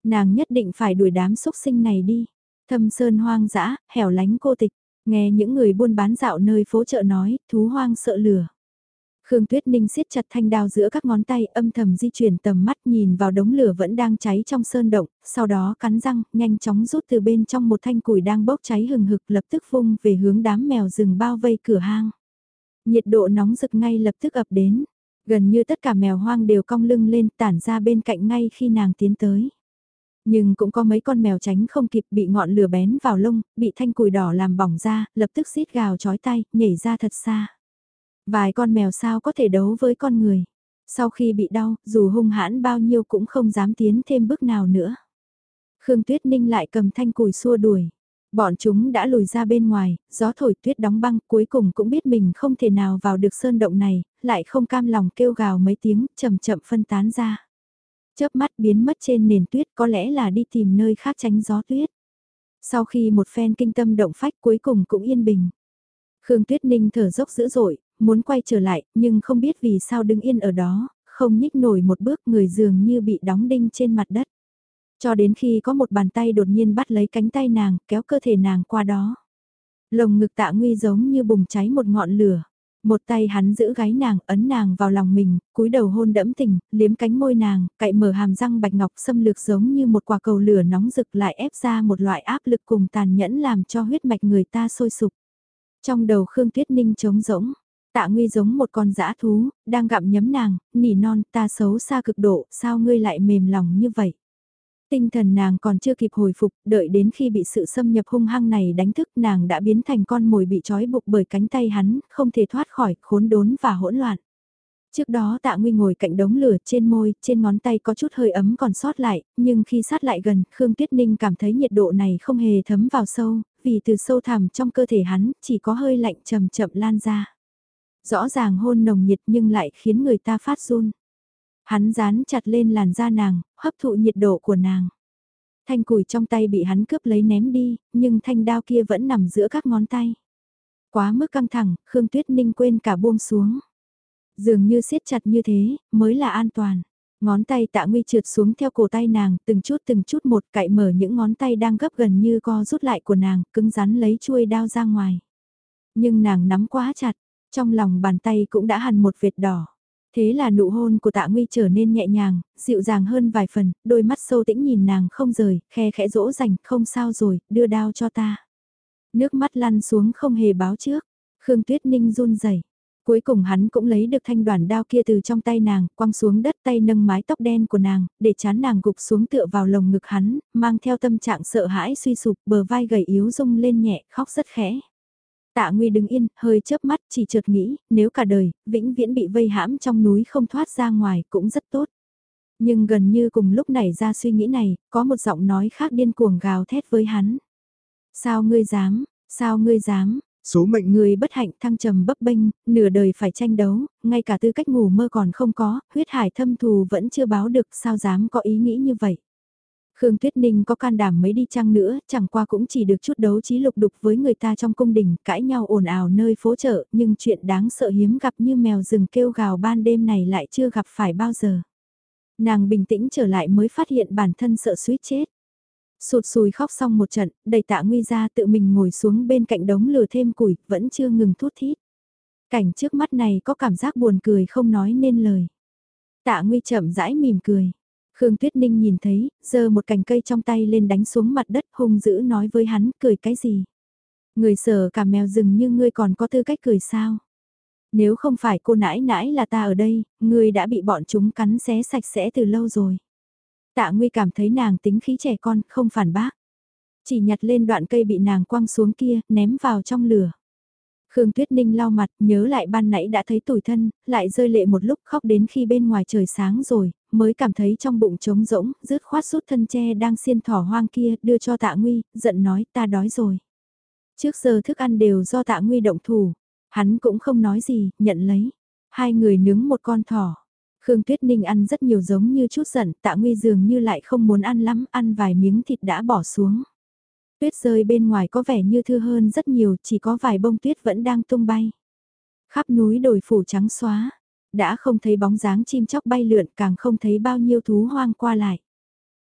Nàng nhất định phải đuổi đám xúc sinh này đi. Thâm sơn hoang dã, hẻo lánh cô tịch, nghe những người buôn bán dạo nơi phố chợ nói, thú hoang sợ lửa. Khương Tuyết Ninh siết chặt thanh đao giữa các ngón tay, âm thầm di chuyển tầm mắt nhìn vào đống lửa vẫn đang cháy trong sơn động, sau đó cắn răng, nhanh chóng rút từ bên trong một thanh củi đang bốc cháy hừng hực, lập tức vung về hướng đám mèo rừng bao vây cửa hang. Nhiệt độ nóng rực ngay lập tức ập đến, gần như tất cả mèo hoang đều cong lưng lên tản ra bên cạnh ngay khi nàng tiến tới. Nhưng cũng có mấy con mèo tránh không kịp, bị ngọn lửa bén vào lông, bị thanh củi đỏ làm bỏng ra, lập tức rít gào chói tai, nhảy ra thật xa. Vài con mèo sao có thể đấu với con người. Sau khi bị đau, dù hung hãn bao nhiêu cũng không dám tiến thêm bước nào nữa. Khương Tuyết Ninh lại cầm thanh củi xua đuổi. Bọn chúng đã lùi ra bên ngoài, gió thổi tuyết đóng băng, cuối cùng cũng biết mình không thể nào vào được sơn động này, lại không cam lòng kêu gào mấy tiếng, chậm chậm phân tán ra. Chớp mắt biến mất trên nền tuyết, có lẽ là đi tìm nơi khác tránh gió tuyết. Sau khi một phen kinh tâm động phách, cuối cùng cũng yên bình. Khương Tuyết Ninh thở dốc dữ dội, muốn quay trở lại, nhưng không biết vì sao đứng yên ở đó, không nhích nổi một bước, người dường như bị đóng đinh trên mặt đất. Cho đến khi có một bàn tay đột nhiên bắt lấy cánh tay nàng, kéo cơ thể nàng qua đó. Lồng ngực Tạ Nguy giống như bùng cháy một ngọn lửa. Một tay hắn giữ gáy nàng, ấn nàng vào lòng mình, cúi đầu hôn đẫm tình, liếm cánh môi nàng, cạy mở hàm răng bạch ngọc xâm lược giống như một quả cầu lửa nóng rực, lại ép ra một loại áp lực cùng tàn nhẫn làm cho huyết mạch người ta sôi sục. Trong đầu Khương Tuyết Ninh trống rỗng, Tạ Nguy giống một con dã thú, đang gặm nhấm nàng, nỉ non, ta xấu xa cực độ, sao ngươi lại mềm lòng như vậy? Tinh thần nàng còn chưa kịp hồi phục, đợi đến khi bị sự xâm nhập hung hăng này đánh thức, nàng đã biến thành con mồi bị trói buộc bởi cánh tay hắn, không thể thoát khỏi, khốn đốn và hỗn loạn. Trước đó Tạ Nguy ngồi cạnh đống lửa, trên môi, trên ngón tay có chút hơi ấm còn sót lại, nhưng khi sát lại gần, Khương Tuyết Ninh cảm thấy nhiệt độ này không hề thấm vào sâu, vì từ sâu thẳm trong cơ thể hắn, chỉ có hơi lạnh chậm chậm lan ra. Rõ ràng hôn nồng nhiệt nhưng lại khiến người ta phát run. Hắn dán chặt lên làn da nàng, hấp thụ nhiệt độ của nàng. Thanh củi trong tay bị hắn cướp lấy ném đi, nhưng thanh đao kia vẫn nằm giữa các ngón tay. Quá mức căng thẳng, Khương Tuyết Ninh quên cả buông xuống. Dường như siết chặt như thế, mới là an toàn. Ngón tay Tạ Nguy trượt xuống theo cổ tay nàng, từng chút một cạy mở những ngón tay đang gấp gần như co rút lại của nàng, cứng rắn lấy chuôi đao ra ngoài. Nhưng nàng nắm quá chặt, trong lòng bàn tay cũng đã hằn một vệt đỏ. Thế là nụ hôn của Tạ Nguy trở nên nhẹ nhàng, dịu dàng hơn vài phần, đôi mắt sâu tĩnh nhìn nàng không rời, khe khẽ dỗ dành, không sao rồi, đưa đao cho ta. Nước mắt lăn xuống không hề báo trước, Khương Tuyết Ninh run rẩy. Cuối cùng hắn cũng lấy được thanh đoản đao kia từ trong tay nàng, quăng xuống đất, tay nâng mái tóc đen của nàng, để chán nàng gục xuống tựa vào lồng ngực hắn, mang theo tâm trạng sợ hãi suy sụp, bờ vai gầy yếu rung lên nhẹ, khóc rất khẽ. Tạ Nguy đứng yên, hơi chớp mắt, chỉ chợt nghĩ, nếu cả đời, vĩnh viễn bị vây hãm trong núi không thoát ra ngoài, cũng rất tốt. Nhưng gần như cùng lúc nảy ra suy nghĩ này, có một giọng nói khác điên cuồng gào thét với hắn. Sao ngươi dám, sao ngươi dám, số mệnh ngươi bất hạnh thăng trầm bấp bênh, nửa đời phải tranh đấu, ngay cả tư cách ngủ mơ còn không có, huyết hải thâm thù vẫn chưa báo được, sao dám có ý nghĩ như vậy. Khương Tuyết Ninh có can đảm mấy đi chăng nữa, chẳng qua cũng chỉ được chút đấu trí lục đục với người ta trong cung đình, cãi nhau ồn ào nơi phố chợ, nhưng chuyện đáng sợ hiếm gặp như mèo rừng kêu gào ban đêm này lại chưa gặp phải bao giờ. Nàng bình tĩnh trở lại mới phát hiện bản thân sợ suýt chết. Sụt sùi khóc xong một trận, đẩy Tạ Nguy ra tự mình ngồi xuống bên cạnh đống lửa thêm củi, vẫn chưa ngừng thút thít. Cảnh trước mắt này có cảm giác buồn cười không nói nên lời. Tạ Nguy chậm rãi mỉm cười. Khương Tuyết Ninh nhìn thấy, giơ một cành cây trong tay lên đánh xuống mặt đất hung dữ nói với hắn, cười cái gì? Người sợ cả mèo rừng như ngươi còn có tư cách cười sao? Nếu không phải cô nãi nãi là ta ở đây, ngươi đã bị bọn chúng cắn xé sạch sẽ từ lâu rồi. Tạ Nguy cảm thấy nàng tính khí trẻ con, không phản bác. Chỉ nhặt lên đoạn cây bị nàng quăng xuống kia, ném vào trong lửa. Khương Tuyết Ninh lau mặt, nhớ lại ban nãy đã thấy tủi thân, lại rơi lệ một lúc khóc đến khi bên ngoài trời sáng rồi, mới cảm thấy trong bụng trống rỗng, rứt khoát rút thân tre đang xiên thỏ hoang kia, đưa cho Tạ Nguy, giận nói ta đói rồi. Trước giờ thức ăn đều do Tạ Nguy động thủ, hắn cũng không nói gì, nhận lấy. Hai người nướng một con thỏ. Khương Tuyết Ninh ăn rất nhiều giống như chút giận, Tạ Nguy dường như lại không muốn ăn lắm, ăn vài miếng thịt đã bỏ xuống. Tuyết rơi bên ngoài có vẻ như thư hơn rất nhiều, chỉ có vài bông tuyết vẫn đang tung bay. Khắp núi đồi phủ trắng xóa, đã không thấy bóng dáng chim chóc bay lượn, càng không thấy bao nhiêu thú hoang qua lại.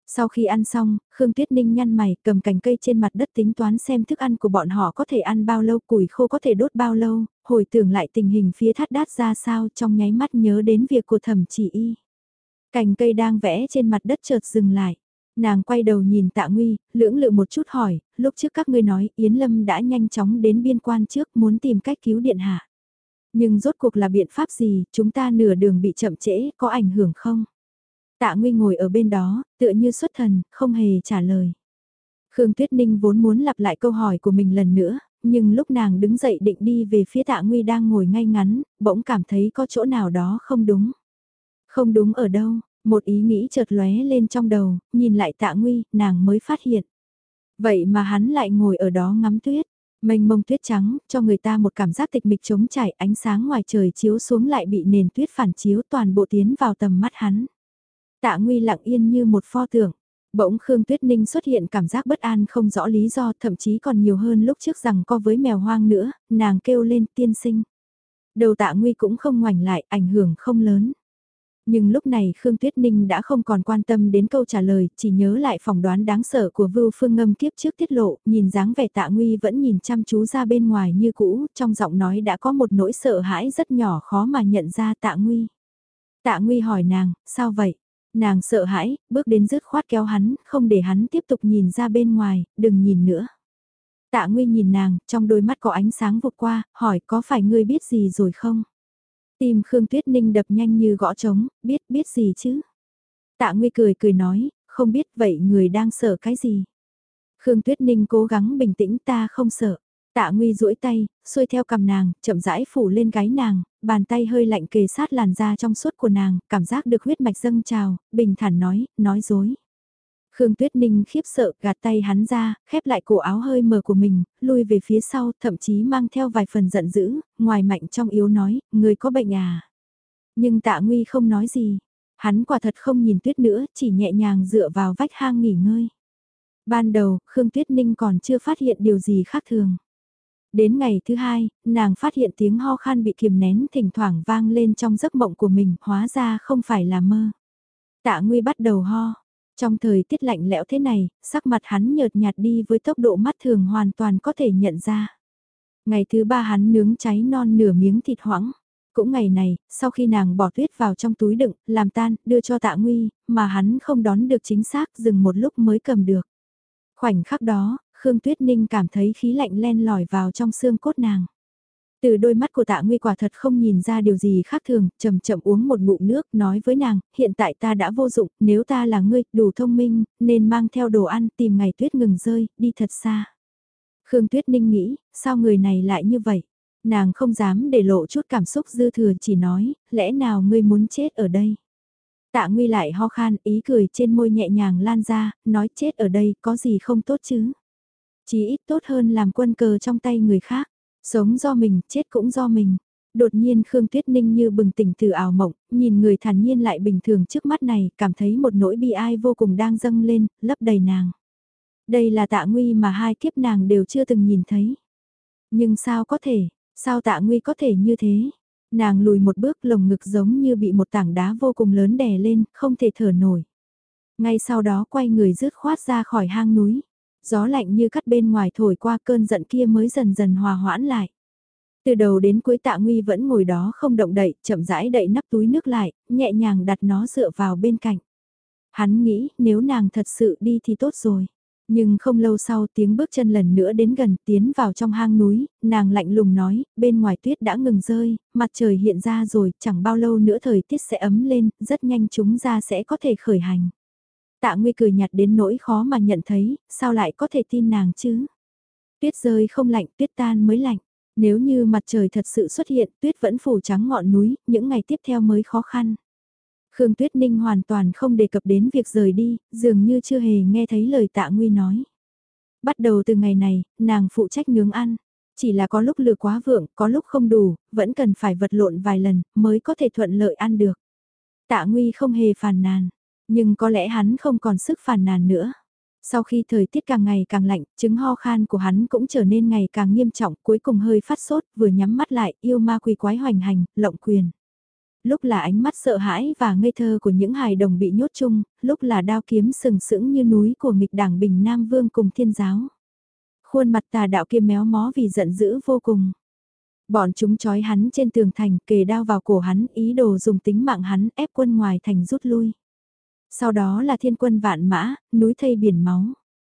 Sau khi ăn xong, Khương Tuyết Ninh nhăn mày, cầm cành cây trên mặt đất tính toán xem thức ăn của bọn họ có thể ăn bao lâu, củi khô có thể đốt bao lâu, hồi tưởng lại tình hình phía Thát Đát ra sao, trong nháy mắt nhớ đến việc của Thẩm Chỉ Y. Cành cây đang vẽ trên mặt đất chợt dừng lại. Nàng quay đầu nhìn Tạ Nguy, lưỡng lự một chút hỏi, lúc trước các ngươi nói Yến Lâm đã nhanh chóng đến biên quan trước muốn tìm cách cứu điện hạ. Nhưng rốt cuộc là biện pháp gì, chúng ta nửa đường bị chậm trễ, có ảnh hưởng không? Tạ Nguy ngồi ở bên đó, tựa như xuất thần, không hề trả lời. Khương Tuyết Ninh vốn muốn lặp lại câu hỏi của mình lần nữa, nhưng lúc nàng đứng dậy định đi về phía Tạ Nguy đang ngồi ngay ngắn, bỗng cảm thấy có chỗ nào đó không đúng. Không đúng ở đâu, một ý nghĩ chợt lóe lên trong đầu, nhìn lại Tạ Nguy, nàng mới phát hiện. Vậy mà hắn lại ngồi ở đó ngắm tuyết, mênh mông tuyết trắng, cho người ta một cảm giác tịch mịch trống trải, ánh sáng ngoài trời chiếu xuống lại bị nền tuyết phản chiếu toàn bộ tiến vào tầm mắt hắn. Tạ Nguy lặng yên như một pho tượng. Bỗng Khương Tuyết Ninh xuất hiện cảm giác bất an không rõ lý do, thậm chí còn nhiều hơn lúc trước rằng co với mèo hoang nữa, nàng kêu lên tiên sinh. Đầu Tạ Nguy cũng không ngoảnh lại, ảnh hưởng không lớn. Nhưng lúc này Khương Tuyết Ninh đã không còn quan tâm đến câu trả lời, chỉ nhớ lại phỏng đoán đáng sợ của Vưu Phương Ngâm kiếp trước tiết lộ, nhìn dáng vẻ Tạ Nguy vẫn nhìn chăm chú ra bên ngoài như cũ, trong giọng nói đã có một nỗi sợ hãi rất nhỏ khó mà nhận ra Tạ Nguy. Tạ Nguy hỏi nàng, sao vậy? Nàng sợ hãi, bước đến dứt khoát kéo hắn, không để hắn tiếp tục nhìn ra bên ngoài, đừng nhìn nữa. Tạ Nguy nhìn nàng, trong đôi mắt có ánh sáng vụt qua, hỏi có phải ngươi biết gì rồi không? Tim Khương Tuyết Ninh đập nhanh như gõ trống, biết gì chứ? Tạ Nguy cười cười nói, không biết vậy người đang sợ cái gì? Khương Tuyết Ninh cố gắng bình tĩnh ta không sợ. Tạ Nguy duỗi tay, xuôi theo cằm nàng, chậm rãi phủ lên gáy nàng, bàn tay hơi lạnh kề sát làn da trong suốt của nàng, cảm giác được huyết mạch dâng trào, bình thản nói dối. Khương Tuyết Ninh khiếp sợ gạt tay hắn ra, khép lại cổ áo hơi mờ của mình, lui về phía sau, thậm chí mang theo vài phần giận dữ, ngoài mạnh trong yếu nói, người có bệnh à? Nhưng Tạ Nguy không nói gì, hắn quả thật không nhìn Tuyết nữa, chỉ nhẹ nhàng dựa vào vách hang nghỉ ngơi. Ban đầu, Khương Tuyết Ninh còn chưa phát hiện điều gì khác thường. Đến ngày thứ hai, nàng phát hiện tiếng ho khan bị kiềm nén thỉnh thoảng vang lên trong giấc mộng của mình, hóa ra không phải là mơ. Tạ Nguy bắt đầu ho. Trong thời tiết lạnh lẽo thế này, sắc mặt hắn nhợt nhạt đi với tốc độ mắt thường hoàn toàn có thể nhận ra. Ngày thứ ba hắn nướng cháy non nửa miếng thịt hoãng. Cũng ngày này, sau khi nàng bỏ tuyết vào trong túi đựng, làm tan, đưa cho Tạ Nguy, mà hắn không đón được chính xác, dừng một lúc mới cầm được. Khoảnh khắc đó, Khương Tuyết Ninh cảm thấy khí lạnh len lỏi vào trong xương cốt nàng. Từ đôi mắt của Tạ Nguy quả thật không nhìn ra điều gì khác thường, chậm chậm uống một ngụm nước, nói với nàng, hiện tại ta đã vô dụng, nếu ta là ngươi, đủ thông minh, nên mang theo đồ ăn, tìm ngày tuyết ngừng rơi, đi thật xa. Khương Tuyết Ninh nghĩ, sao người này lại như vậy? Nàng không dám để lộ chút cảm xúc dư thừa, chỉ nói, lẽ nào ngươi muốn chết ở đây? Tạ Nguy lại ho khan, ý cười trên môi nhẹ nhàng lan ra, nói chết ở đây có gì không tốt chứ? Chỉ ít tốt hơn làm quân cờ trong tay người khác. Sống do mình, chết cũng do mình. Đột nhiên Khương Tuyết Ninh như bừng tỉnh từ ảo mộng, nhìn người thản nhiên lại bình thường trước mắt này, cảm thấy một nỗi bi ai vô cùng đang dâng lên, lấp đầy nàng. Đây là Tạ Nguy mà hai kiếp nàng đều chưa từng nhìn thấy. Nhưng sao có thể, sao Tạ Nguy có thể như thế? Nàng lùi một bước, lồng ngực giống như bị một tảng đá vô cùng lớn đè lên, không thể thở nổi. Ngay sau đó quay người rứt khoát ra khỏi hang núi. Gió lạnh như cắt bên ngoài thổi qua, cơn giận kia mới dần dần hòa hoãn lại. Từ đầu đến cuối Tạ Nguy vẫn ngồi đó không động đậy, chậm rãi đậy nắp túi nước lại, nhẹ nhàng đặt nó dựa vào bên cạnh. Hắn nghĩ nếu nàng thật sự đi thì tốt rồi. Nhưng không lâu sau tiếng bước chân lần nữa đến gần, tiến vào trong hang núi, nàng lạnh lùng nói, bên ngoài tuyết đã ngừng rơi, mặt trời hiện ra rồi, chẳng bao lâu nữa thời tiết sẽ ấm lên, rất nhanh chúng ra sẽ có thể khởi hành. Tạ Nguy cười nhạt đến nỗi khó mà nhận thấy, sao lại có thể tin nàng chứ? Tuyết rơi không lạnh, tuyết tan mới lạnh. Nếu như mặt trời thật sự xuất hiện, tuyết vẫn phủ trắng ngọn núi, những ngày tiếp theo mới khó khăn. Khương Tuyết Ninh hoàn toàn không đề cập đến việc rời đi, dường như chưa hề nghe thấy lời Tạ Nguy nói. Bắt đầu từ ngày này, nàng phụ trách nướng ăn. Chỉ là có lúc lửa quá vượng, có lúc không đủ, vẫn cần phải vật lộn vài lần, mới có thể thuận lợi ăn được. Tạ Nguy không hề phàn nàn, nhưng có lẽ hắn không còn sức phàn nàn nữa. Sau khi thời tiết càng ngày càng lạnh, chứng ho khan của hắn cũng trở nên ngày càng nghiêm trọng, cuối cùng hơi phát sốt, vừa nhắm mắt lại, yêu ma quỷ quái hoành hành, lộng quyền. lúc là ánh mắt sợ hãi và ngây thơ của những hài đồng bị nhốt chung, lúc là đao kiếm sừng sững như núi của nghịch đảng Bình Nam Vương cùng thiên giáo. Khuôn mặt tà đạo kia méo mó vì giận dữ vô cùng. Bọn chúng trói hắn trên tường thành, kề đao vào cổ hắn, ý đồ dùng tính mạng hắn ép quân ngoài thành rút lui. Sau đó là thiên quân vạn mã, núi thây biển máu.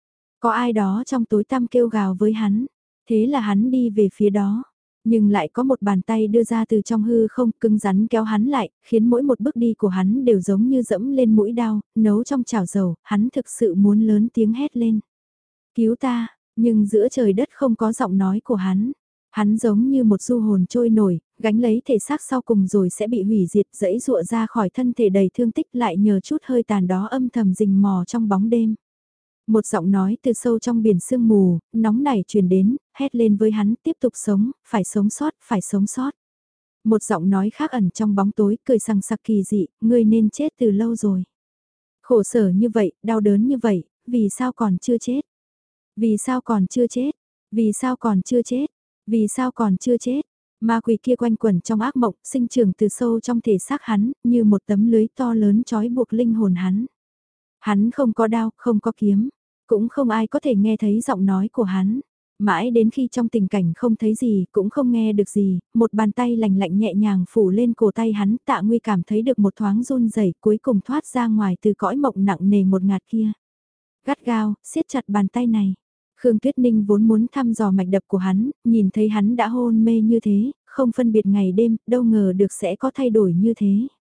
Có ai đó trong tối tăm kêu gào với hắn, thế là hắn đi về phía đó. Nhưng lại có một bàn tay đưa ra từ trong hư không, cứng rắn kéo hắn lại, khiến mỗi một bước đi của hắn đều giống như dẫm lên mũi đao, nấu trong chảo dầu, hắn thực sự muốn lớn tiếng hét lên. Cứu ta, nhưng giữa trời đất không có giọng nói của hắn. Hắn giống như một du hồn trôi nổi, gánh lấy thể xác sau cùng rồi sẽ bị hủy diệt, dẫy dụa ra khỏi thân thể đầy thương tích, lại nhờ chút hơi tàn đó âm thầm rình mò trong bóng đêm. Một giọng nói từ sâu trong biển sương mù, nóng nảy truyền đến, hét lên với hắn, tiếp tục sống, phải sống sót, phải sống sót. Một giọng nói khác ẩn trong bóng tối, cười sằng sặc kỳ dị, ngươi nên chết từ lâu rồi. Khổ sở như vậy, đau đớn như vậy, vì sao còn chưa chết? Vì sao còn chưa chết? Vì sao còn chưa chết? Vì sao còn chưa chết? Ma quỷ kia quanh quẩn trong ác mộng, sinh trưởng từ sâu trong thể xác hắn, như một tấm lưới to lớn trói buộc linh hồn hắn. Hắn không có đao, không có kiếm, cũng không ai có thể nghe thấy giọng nói của hắn. Mãi đến khi trong tình cảnh không thấy gì, cũng không nghe được gì, một bàn tay lạnh lạnh nhẹ nhàng phủ lên cổ tay hắn, Tạ Nguy cảm thấy được một thoáng run rẩy, cuối cùng thoát ra ngoài từ cõi mộng nặng nề một ngạt kia. Gắt gao, siết chặt bàn tay này. Khương Tuyết Ninh vốn muốn thăm dò mạch đập của hắn, nhìn thấy hắn đã hôn mê như thế, không phân biệt ngày đêm, đâu ngờ được sẽ có thay đổi như thế.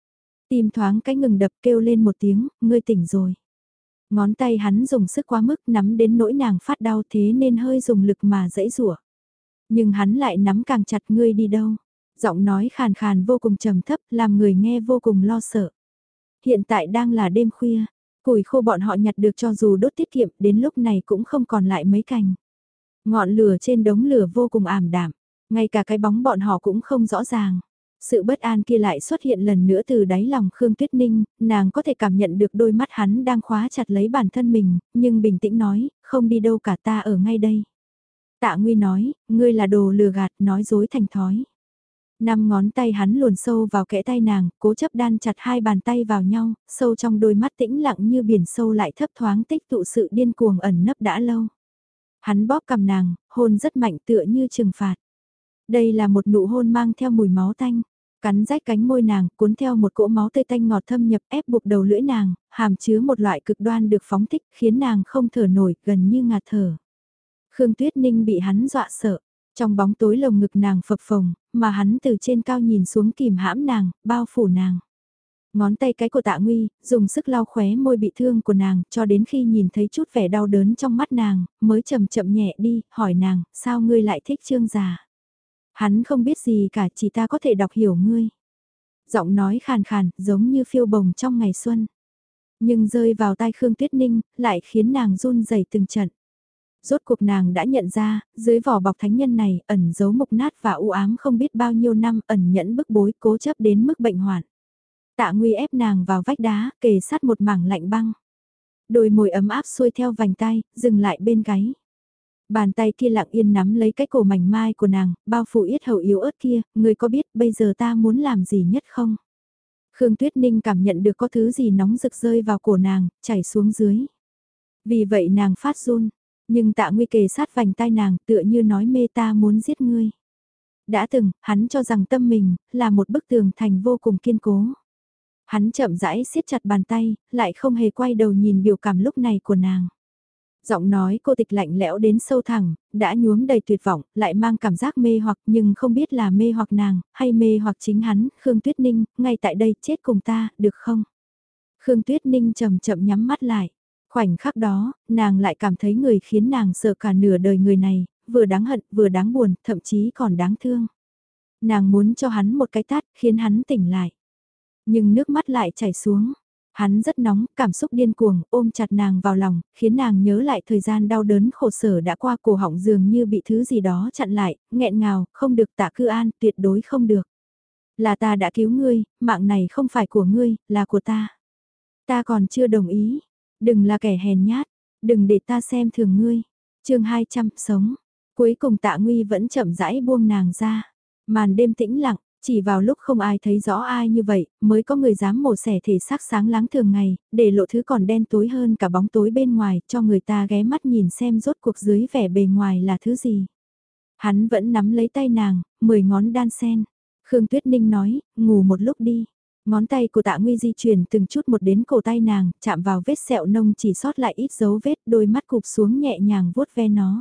Tim thoáng cái ngừng đập, kêu lên một tiếng, ngươi tỉnh rồi. Ngón tay hắn dùng sức quá mức, nắm đến nỗi nàng phát đau, thế nên hơi dùng lực mà dãy rủa. Nhưng hắn lại nắm càng chặt, ngươi đi đâu. Giọng nói khàn khàn vô cùng trầm thấp, làm người nghe vô cùng lo sợ. Hiện tại đang là đêm khuya, củi khô bọn họ nhặt được cho dù đốt tiết kiệm, đến lúc này cũng không còn lại mấy cành. Ngọn lửa trên đống lửa vô cùng ảm đạm, ngay cả cái bóng bọn họ cũng không rõ ràng. Sự bất an kia lại xuất hiện lần nữa từ đáy lòng Khương Tuyết Ninh, nàng có thể cảm nhận được đôi mắt hắn đang khóa chặt lấy bản thân mình, nhưng bình tĩnh nói, không đi đâu cả, ta ở ngay đây. Tạ Nguy nói, ngươi là đồ lừa gạt, nói dối thành thói. Năm ngón tay hắn luồn sâu vào kẽ tay nàng, cố chấp đan chặt hai bàn tay vào nhau, sâu trong đôi mắt tĩnh lặng như biển sâu lại thấp thoáng tích tụ sự điên cuồng ẩn nấp đã lâu. Hắn bóp cầm nàng, hôn rất mạnh tựa như trừng phạt. Đây là một nụ hôn mang theo mùi máu tanh, cắn rách cánh môi nàng, cuốn theo một cỗ máu tươi tanh ngọt thâm nhập ép buộc đầu lưỡi nàng, hàm chứa một loại cực đoan được phóng thích, khiến nàng không thở nổi, gần như ngạt thở. Khương Tuyết Ninh bị hắn dọa sợ, trong bóng tối lồng ngực nàng phập phồng, mà hắn từ trên cao nhìn xuống kìm hãm nàng, bao phủ nàng. Ngón tay cái của Tạ Nguy, dùng sức lau khóe môi bị thương của nàng, cho đến khi nhìn thấy chút vẻ đau đớn trong mắt nàng, mới chậm chậm nhẹ đi, hỏi nàng, sao ngươi lại thích Trương già? Hắn không biết gì cả, chỉ ta có thể đọc hiểu ngươi. Giọng nói khàn khàn, giống như phiêu bồng trong ngày xuân. Nhưng rơi vào tai Khương Tuyết Ninh, lại khiến nàng run rẩy từng trận. Rốt cuộc nàng đã nhận ra, dưới vỏ bọc thánh nhân này, ẩn giấu mục nát và u ám không biết bao nhiêu năm, ẩn nhẫn bức bối cố chấp đến mức bệnh hoạn. Tạ Nguy ép nàng vào vách đá, kề sát một mảng lạnh băng. Đôi môi ấm áp xuôi theo vành tay, dừng lại bên gáy. Bàn tay kia lặng yên nắm lấy cái cổ mảnh mai của nàng, bao phủ yết hầu yếu ớt kia, ngươi có biết bây giờ ta muốn làm gì nhất không? Khương Tuyết Ninh cảm nhận được có thứ gì nóng rực rơi vào cổ nàng, chảy xuống dưới. Vì vậy nàng phát run, nhưng Tạ Nguy kề sát vành tai nàng tựa như nói mê ta muốn giết ngươi. Đã từng, hắn cho rằng tâm mình, là một bức tường thành vô cùng kiên cố. Hắn chậm rãi siết chặt bàn tay, lại không hề quay đầu nhìn biểu cảm lúc này của nàng. Giọng nói cô tịch lạnh lẽo đến sâu thẳm, đã nhuốm đầy tuyệt vọng, lại mang cảm giác mê hoặc nhưng không biết là mê hoặc nàng, hay mê hoặc chính hắn, Khương Tuyết Ninh, ngay tại đây chết cùng ta, được không? Khương Tuyết Ninh chậm chậm nhắm mắt lại. Khoảnh khắc đó, nàng lại cảm thấy người khiến nàng sợ cả nửa đời người này, vừa đáng hận, vừa đáng buồn, thậm chí còn đáng thương. Nàng muốn cho hắn một cái tát, khiến hắn tỉnh lại. Nhưng nước mắt lại chảy xuống. Hắn rất nóng, cảm xúc điên cuồng, ôm chặt nàng vào lòng, khiến nàng nhớ lại thời gian đau đớn khổ sở đã qua, cổ họng dường như bị thứ gì đó chặn lại, nghẹn ngào, không được, Tạ Cư An, tuyệt đối không được. Là ta đã cứu ngươi, mạng này không phải của ngươi, là của ta. Ta còn chưa đồng ý. Đừng là kẻ hèn nhát, đừng để ta xem thường ngươi. Chương 200, sống. Cuối cùng Tạ Nguy vẫn chậm rãi buông nàng ra. Màn đêm tĩnh lặng, Chỉ vào lúc không ai thấy rõ ai như vậy, mới có người dám mổ xẻ thể xác sáng láng thường ngày, để lộ thứ còn đen tối hơn cả bóng tối bên ngoài, cho người ta ghé mắt nhìn xem rốt cuộc dưới vẻ bề ngoài là thứ gì. Hắn vẫn nắm lấy tay nàng, 10 ngón đan sen. Khương Tuyết Ninh nói, ngủ một lúc đi. Ngón tay của Tạ Nguy di chuyển từng chút một đến cổ tay nàng, chạm vào vết sẹo nông chỉ sót lại ít dấu vết, đôi mắt cụp xuống nhẹ nhàng vuốt ve nó.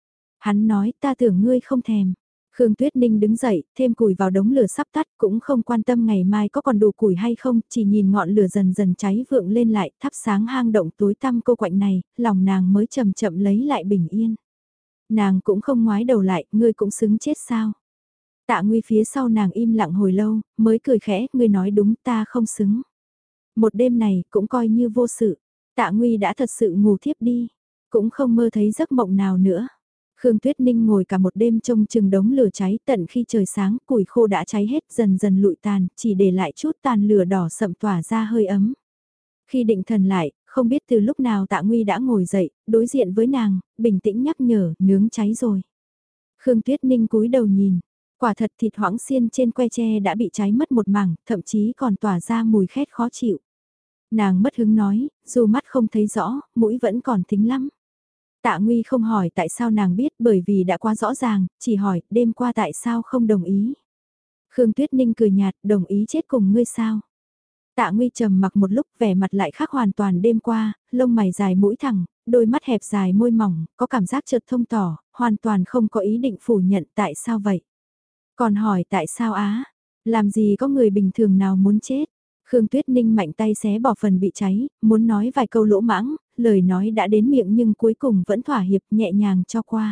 Hắn nói, ta tưởng ngươi không thèm. Khương Tuyết Ninh đứng dậy, thêm củi vào đống lửa sắp tắt, cũng không quan tâm ngày mai có còn đủ củi hay không, chỉ nhìn ngọn lửa dần dần cháy vượng lên lại, thắp sáng hang động tối tăm cô quạnh này, lòng nàng mới chậm chậm lấy lại bình yên. Nàng cũng không ngoái đầu lại, ngươi cũng xứng chết sao? Tạ Nguy phía sau nàng im lặng hồi lâu, mới cười khẽ, ngươi nói đúng, ta không xứng. Một đêm này cũng coi như vô sự, Tạ Nguy đã thật sự ngủ thiếp đi, cũng không mơ thấy giấc mộng nào nữa. Khương Tuyết Ninh ngồi cả một đêm trông chừng đống lửa cháy, tận khi trời sáng, củi khô đã cháy hết, dần dần lụi tàn, chỉ để lại chút tàn lửa đỏ sậm tỏa ra hơi ấm. Khi định thần lại, không biết từ lúc nào Tạ Nguy đã ngồi dậy, đối diện với nàng, bình tĩnh nhắc nhở, nướng cháy rồi. Khương Tuyết Ninh cúi đầu nhìn, quả thật thịt hoãng xiên trên que tre đã bị cháy mất một mảng, thậm chí còn tỏa ra mùi khét khó chịu. Nàng mất hứng nói, dù mắt không thấy rõ, mũi vẫn còn thính lắm. Tạ Nguy không hỏi tại sao nàng biết bởi vì đã quá rõ ràng, chỉ hỏi đêm qua tại sao không đồng ý. Khương Tuyết Ninh cười nhạt, đồng ý chết cùng ngươi sao. Tạ Nguy trầm mặc một lúc, vẻ mặt lại khác hoàn toàn đêm qua, lông mày dài mũi thẳng, đôi mắt hẹp dài môi mỏng, có cảm giác chợt thông tỏ, hoàn toàn không có ý định phủ nhận tại sao vậy. Còn hỏi tại sao á, làm gì có người bình thường nào muốn chết. Khương Tuyết Ninh mạnh tay xé bỏ phần bị cháy, muốn nói vài câu lỗ mãng, lời nói đã đến miệng nhưng cuối cùng vẫn thỏa hiệp nhẹ nhàng cho qua.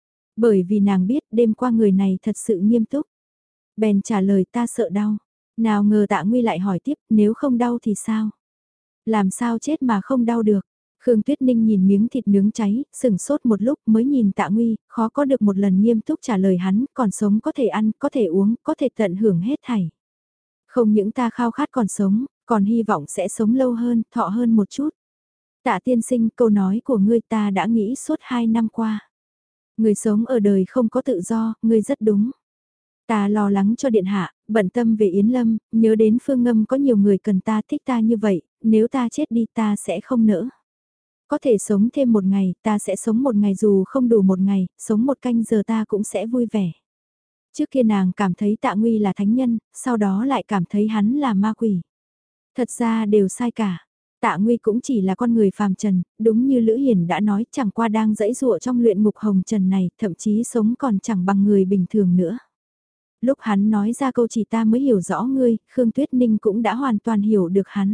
Bởi vì nàng biết đêm qua người này thật sự nghiêm túc. Bèn trả lời ta sợ đau. Nào ngờ Tạ Nguy lại hỏi tiếp, nếu không đau thì sao? Làm sao chết mà không đau được? Khương Tuyết Ninh nhìn miếng thịt nướng cháy, sừng sốt một lúc mới nhìn Tạ Nguy, khó có được một lần nghiêm túc trả lời hắn, còn sống có thể ăn, có thể uống, có thể tận hưởng hết thảy. Không những ta khao khát còn sống, còn hy vọng sẽ sống lâu hơn, thọ hơn một chút. Tạ tiên sinh, câu nói của ngươi ta đã nghĩ suốt 2 năm qua. Người sống ở đời không có tự do, ngươi rất đúng. Ta lo lắng cho điện hạ, bận tâm về Yến Lâm, nhớ đến Phương Ngâm có nhiều người cần ta thích ta như vậy, nếu ta chết đi ta sẽ không nỡ. Có thể sống thêm một ngày, ta sẽ sống một ngày dù không đủ một ngày, sống một canh giờ ta cũng sẽ vui vẻ. Trước kia nàng cảm thấy Tạ Nguy là thánh nhân, sau đó lại cảm thấy hắn là ma quỷ. Thật ra đều sai cả. Tạ Nguy cũng chỉ là con người phàm trần, đúng như Lữ Hiền đã nói chẳng qua đang dẫy dụa trong luyện ngục hồng trần này, thậm chí sống còn chẳng bằng người bình thường nữa. Lúc hắn nói ra câu chỉ ta mới hiểu rõ ngươi, Khương Tuyết Ninh cũng đã hoàn toàn hiểu được hắn.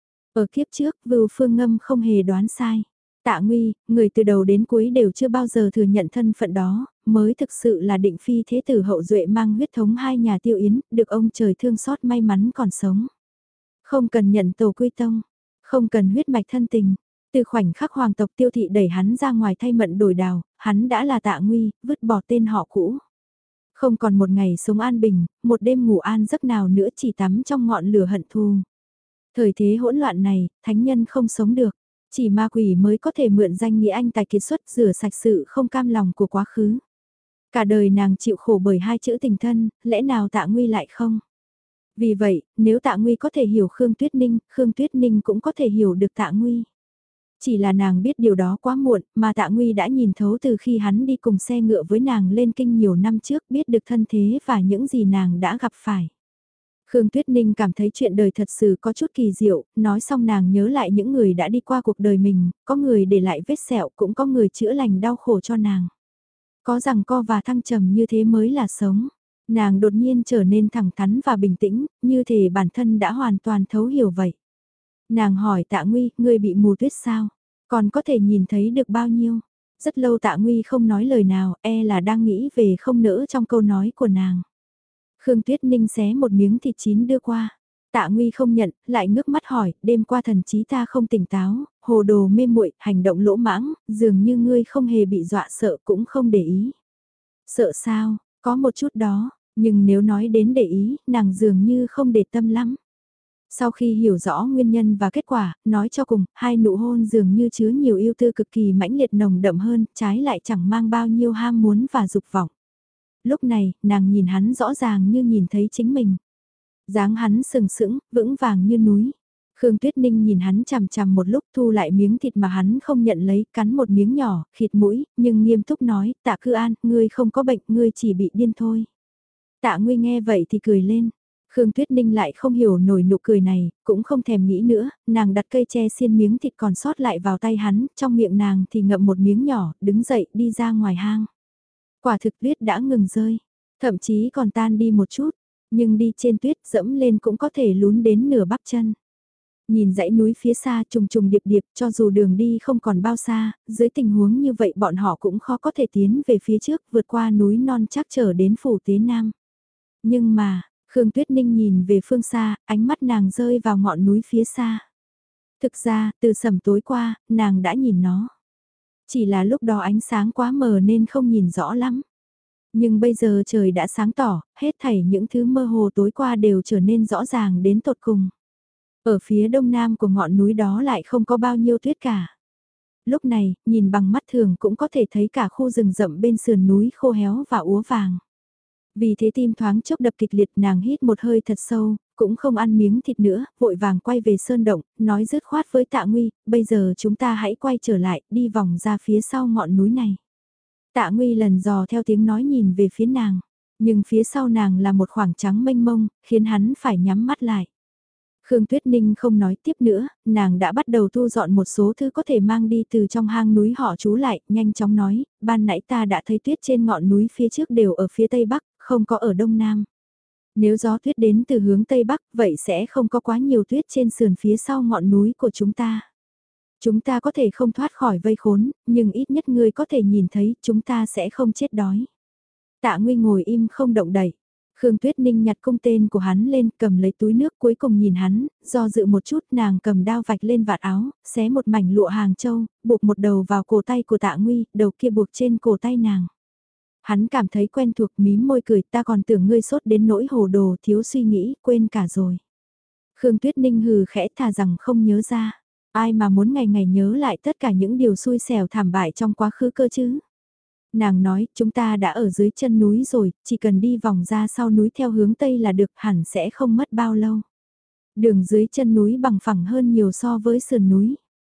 Ở kiếp trước, Vưu Phương Ngâm không hề đoán sai. Tạ Nguy, người từ đầu đến cuối đều chưa bao giờ thừa nhận thân phận đó, mới thực sự là định phi thế tử hậu duệ mang huyết thống hai nhà Tiêu Yến, được ông trời thương xót may mắn còn sống. Không cần nhận tổ quy tông, không cần huyết mạch thân tình. Từ khoảnh khắc hoàng tộc Tiêu thị đẩy hắn ra ngoài thay mận đổi đào, hắn đã là Tạ Nguy, vứt bỏ tên họ cũ. Không còn một ngày sống an bình, một đêm ngủ an giấc nào nữa chỉ tắm trong ngọn lửa hận thù. Thời thế hỗn loạn này, thánh nhân không sống được, chỉ ma quỷ mới có thể mượn danh nghĩa anh tài kiệt xuất rửa sạch sự không cam lòng của quá khứ. Cả đời nàng chịu khổ bởi hai chữ tình thân, lẽ nào Tạ Nguy lại không? Vì vậy, nếu Tạ Nguy có thể hiểu Khương Tuyết Ninh cũng có thể hiểu được Tạ Nguy. Chỉ là nàng biết điều đó quá muộn, mà Tạ Nguy đã nhìn thấu từ khi hắn đi cùng xe ngựa với nàng lên kinh nhiều năm trước, biết được thân thế và những gì nàng đã gặp phải. Khương Tuyết Ninh cảm thấy chuyện đời thật sự có chút kỳ diệu, nói xong nàng nhớ lại những người đã đi qua cuộc đời mình, có người để lại vết sẹo cũng có người chữa lành đau khổ cho nàng. Có rằng co và thăng trầm như thế mới là sống. Nàng đột nhiên trở nên thẳng thắn và bình tĩnh, như thể bản thân đã hoàn toàn thấu hiểu vậy. Nàng hỏi Tạ Nguy, ngươi bị mù tuyết sao? Còn có thể nhìn thấy được bao nhiêu? Rất lâu Tạ Nguy không nói lời nào, e là đang nghĩ về không nỡ trong câu nói của nàng. Khương Tuyết Ninh xé một miếng thịt chín đưa qua. Tạ Nguy không nhận, lại ngước mắt hỏi, đêm qua thần trí ta không tỉnh táo, hồ đồ mê muội, hành động lỗ mãng, dường như ngươi không hề bị dọa sợ cũng không để ý. Sợ sao, có một chút đó, nhưng nếu nói đến để ý, nàng dường như không để tâm lắm. Sau khi hiểu rõ nguyên nhân và kết quả, nói cho cùng, hai nụ hôn dường như chứa nhiều yêu tư cực kỳ mãnh liệt nồng đậm hơn, trái lại chẳng mang bao nhiêu ham muốn và dục vọng. Lúc này, nàng nhìn hắn rõ ràng như nhìn thấy chính mình. Dáng hắn sừng sững, vững vàng như núi. Khương Tuyết Ninh nhìn hắn chằm chằm một lúc thu lại miếng thịt mà hắn không nhận lấy, cắn một miếng nhỏ, khịt mũi, nhưng nghiêm túc nói, Tạ Cư An, ngươi không có bệnh, ngươi chỉ bị điên thôi. Tạ Nguy nghe vậy thì cười lên. Khương Tuyết Ninh lại không hiểu nổi nụ cười này, cũng không thèm nghĩ nữa, nàng đặt cây tre xiên miếng thịt còn sót lại vào tay hắn, trong miệng nàng thì ngậm một miếng nhỏ, đứng dậy đi ra ngoài hang. Quả thực tuyết đã ngừng rơi, thậm chí còn tan đi một chút, nhưng đi trên tuyết dẫm lên cũng có thể lún đến nửa bắp chân. Nhìn dãy núi phía xa trùng trùng điệp điệp cho dù đường đi không còn bao xa, dưới tình huống như vậy bọn họ cũng khó có thể tiến về phía trước vượt qua núi non chắc trở đến phủ Tế Nam. Nhưng mà, Khương Tuyết Ninh nhìn về phương xa, ánh mắt nàng rơi vào ngọn núi phía xa. Thực ra, từ sẩm tối qua, nàng đã nhìn nó. Chỉ là lúc đó ánh sáng quá mờ nên không nhìn rõ lắm. Nhưng bây giờ trời đã sáng tỏ, hết thảy những thứ mơ hồ tối qua đều trở nên rõ ràng đến tột cùng. Ở phía đông nam của ngọn núi đó lại không có bao nhiêu tuyết cả. Lúc này, nhìn bằng mắt thường cũng có thể thấy cả khu rừng rậm bên sườn núi khô héo và úa vàng. Vì thế tim thoáng chốc đập kịch liệt, nàng hít một hơi thật sâu, cũng không ăn miếng thịt nữa, vội vàng quay về sơn động, nói dứt khoát với Tạ Nguy, bây giờ chúng ta hãy quay trở lại, đi vòng ra phía sau ngọn núi này. Tạ Nguy lần dò theo tiếng nói nhìn về phía nàng, nhưng phía sau nàng là một khoảng trắng mênh mông, khiến hắn phải nhắm mắt lại. Khương Tuyết Ninh không nói tiếp nữa, nàng đã bắt đầu thu dọn một số thứ có thể mang đi từ trong hang núi họ trú lại, nhanh chóng nói, ban nãy ta đã thấy tuyết trên ngọn núi phía trước đều ở phía tây bắc, không có ở đông nam. Nếu gió tuyết đến từ hướng tây bắc, vậy sẽ không có quá nhiều tuyết trên sườn phía sau ngọn núi của chúng ta. Chúng ta có thể không thoát khỏi vây khốn, nhưng ít nhất ngươi có thể nhìn thấy chúng ta sẽ không chết đói. Tạ Nguy ngồi im không động đậy. Khương Tuyết Ninh nhặt cung tên của hắn lên, cầm lấy túi nước cuối cùng nhìn hắn, do dự một chút nàng cầm đao vạch lên vạt áo, xé một mảnh lụa hàng châu, buộc một đầu vào cổ tay của Tạ Nguy, đầu kia buộc trên cổ tay nàng. Hắn cảm thấy quen thuộc mím môi cười, ta còn tưởng ngươi sốt đến nỗi hồ đồ thiếu suy nghĩ, quên cả rồi. Khương Tuyết Ninh hừ khẽ thà rằng không nhớ ra, ai mà muốn ngày ngày nhớ lại tất cả những điều xui xẻo thảm bại trong quá khứ cơ chứ. Nàng nói, chúng ta đã ở dưới chân núi rồi, chỉ cần đi vòng ra sau núi theo hướng Tây là được, hẳn sẽ không mất bao lâu. Đường dưới chân núi bằng phẳng hơn nhiều so với sườn núi.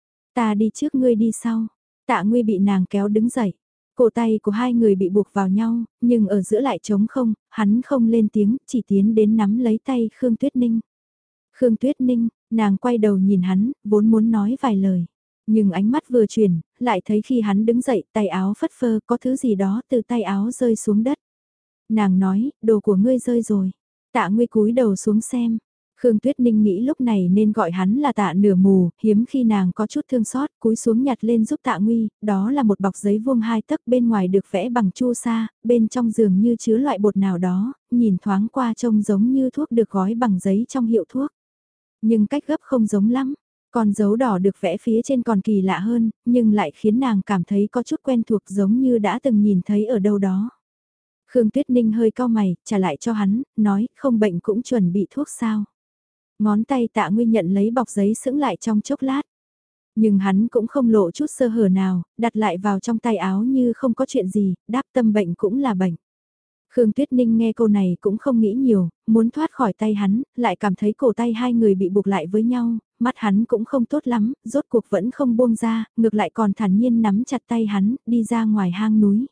Ta đi trước ngươi đi sau. Tạ Nguy bị nàng kéo đứng dậy. Cổ tay của hai người bị buộc vào nhau, nhưng ở giữa lại trống không, hắn không lên tiếng, chỉ tiến đến nắm lấy tay Khương Tuyết Ninh. Khương Tuyết Ninh, nàng quay đầu nhìn hắn, vốn muốn nói vài lời. Nhưng ánh mắt vừa chuyển, lại thấy khi hắn đứng dậy, tay áo phất phơ, có thứ gì đó từ tay áo rơi xuống đất. Nàng nói, đồ của ngươi rơi rồi. Tạ Nguy cúi đầu xuống xem. Khương Tuyết Ninh nghĩ lúc này nên gọi hắn là Tạ nửa mù, hiếm khi nàng có chút thương xót, cúi xuống nhặt lên giúp Tạ Nguy, đó là một bọc giấy vuông 2 tấc bên ngoài được vẽ bằng chu sa, bên trong dường như chứa loại bột nào đó, nhìn thoáng qua trông giống như thuốc được gói bằng giấy trong hiệu thuốc. Nhưng cách gấp không giống lắm. Còn dấu đỏ được vẽ phía trên còn kỳ lạ hơn, nhưng lại khiến nàng cảm thấy có chút quen thuộc giống như đã từng nhìn thấy ở đâu đó. Khương Tuyết Ninh hơi cau mày, trả lại cho hắn, nói không bệnh cũng chuẩn bị thuốc sao. Ngón tay Tạ Nguy nhận lấy bọc giấy sững lại trong chốc lát. Nhưng hắn cũng không lộ chút sơ hở nào, đặt lại vào trong tay áo như không có chuyện gì, đáp tâm bệnh cũng là bệnh. Khương Tuyết Ninh nghe câu này cũng không nghĩ nhiều, muốn thoát khỏi tay hắn, lại cảm thấy cổ tay hai người bị buộc lại với nhau, mắt hắn cũng không tốt lắm, rốt cuộc vẫn không buông ra, ngược lại còn thản nhiên nắm chặt tay hắn, đi ra ngoài hang núi.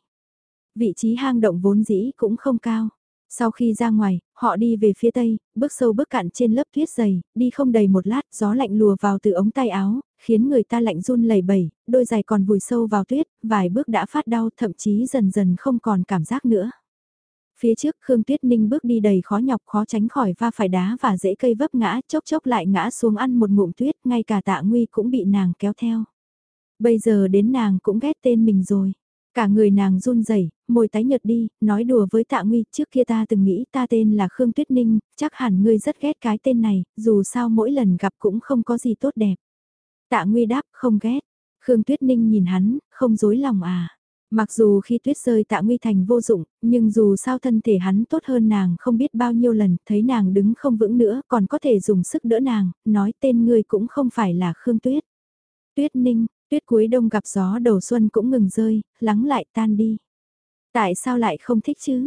Vị trí hang động vốn dĩ cũng không cao. Sau khi ra ngoài, họ đi về phía tây, bước sâu bước cạn trên lớp tuyết dày, đi không đầy một lát, gió lạnh lùa vào từ ống tay áo, khiến người ta lạnh run lẩy bẩy, đôi giày còn vùi sâu vào tuyết, vài bước đã phát đau, thậm chí dần dần không còn cảm giác nữa. Phía trước Khương Tuyết Ninh bước đi đầy khó nhọc khó tránh khỏi va phải đá và rễ cây vấp ngã, chốc chốc lại ngã xuống ăn một ngụm tuyết, ngay cả Tạ Nguy cũng bị nàng kéo theo. Bây giờ đến nàng cũng ghét tên mình rồi. Cả người nàng run rẩy, môi tái nhợt đi, nói đùa với Tạ Nguy, trước kia ta từng nghĩ ta tên là Khương Tuyết Ninh, chắc hẳn ngươi rất ghét cái tên này, dù sao mỗi lần gặp cũng không có gì tốt đẹp. Tạ Nguy đáp, không ghét. Khương Tuyết Ninh nhìn hắn, không dối lòng à. Mặc dù khi tuyết rơi Tạ Nguy thành vô dụng, nhưng dù sao thân thể hắn tốt hơn nàng không biết bao nhiêu lần, thấy nàng đứng không vững nữa còn có thể dùng sức đỡ nàng, nói tên ngươi cũng không phải là Khương Tuyết. Tuyết Ninh, tuyết cuối đông gặp gió đầu xuân cũng ngừng rơi, lắng lại tan đi. Tại sao lại không thích chứ?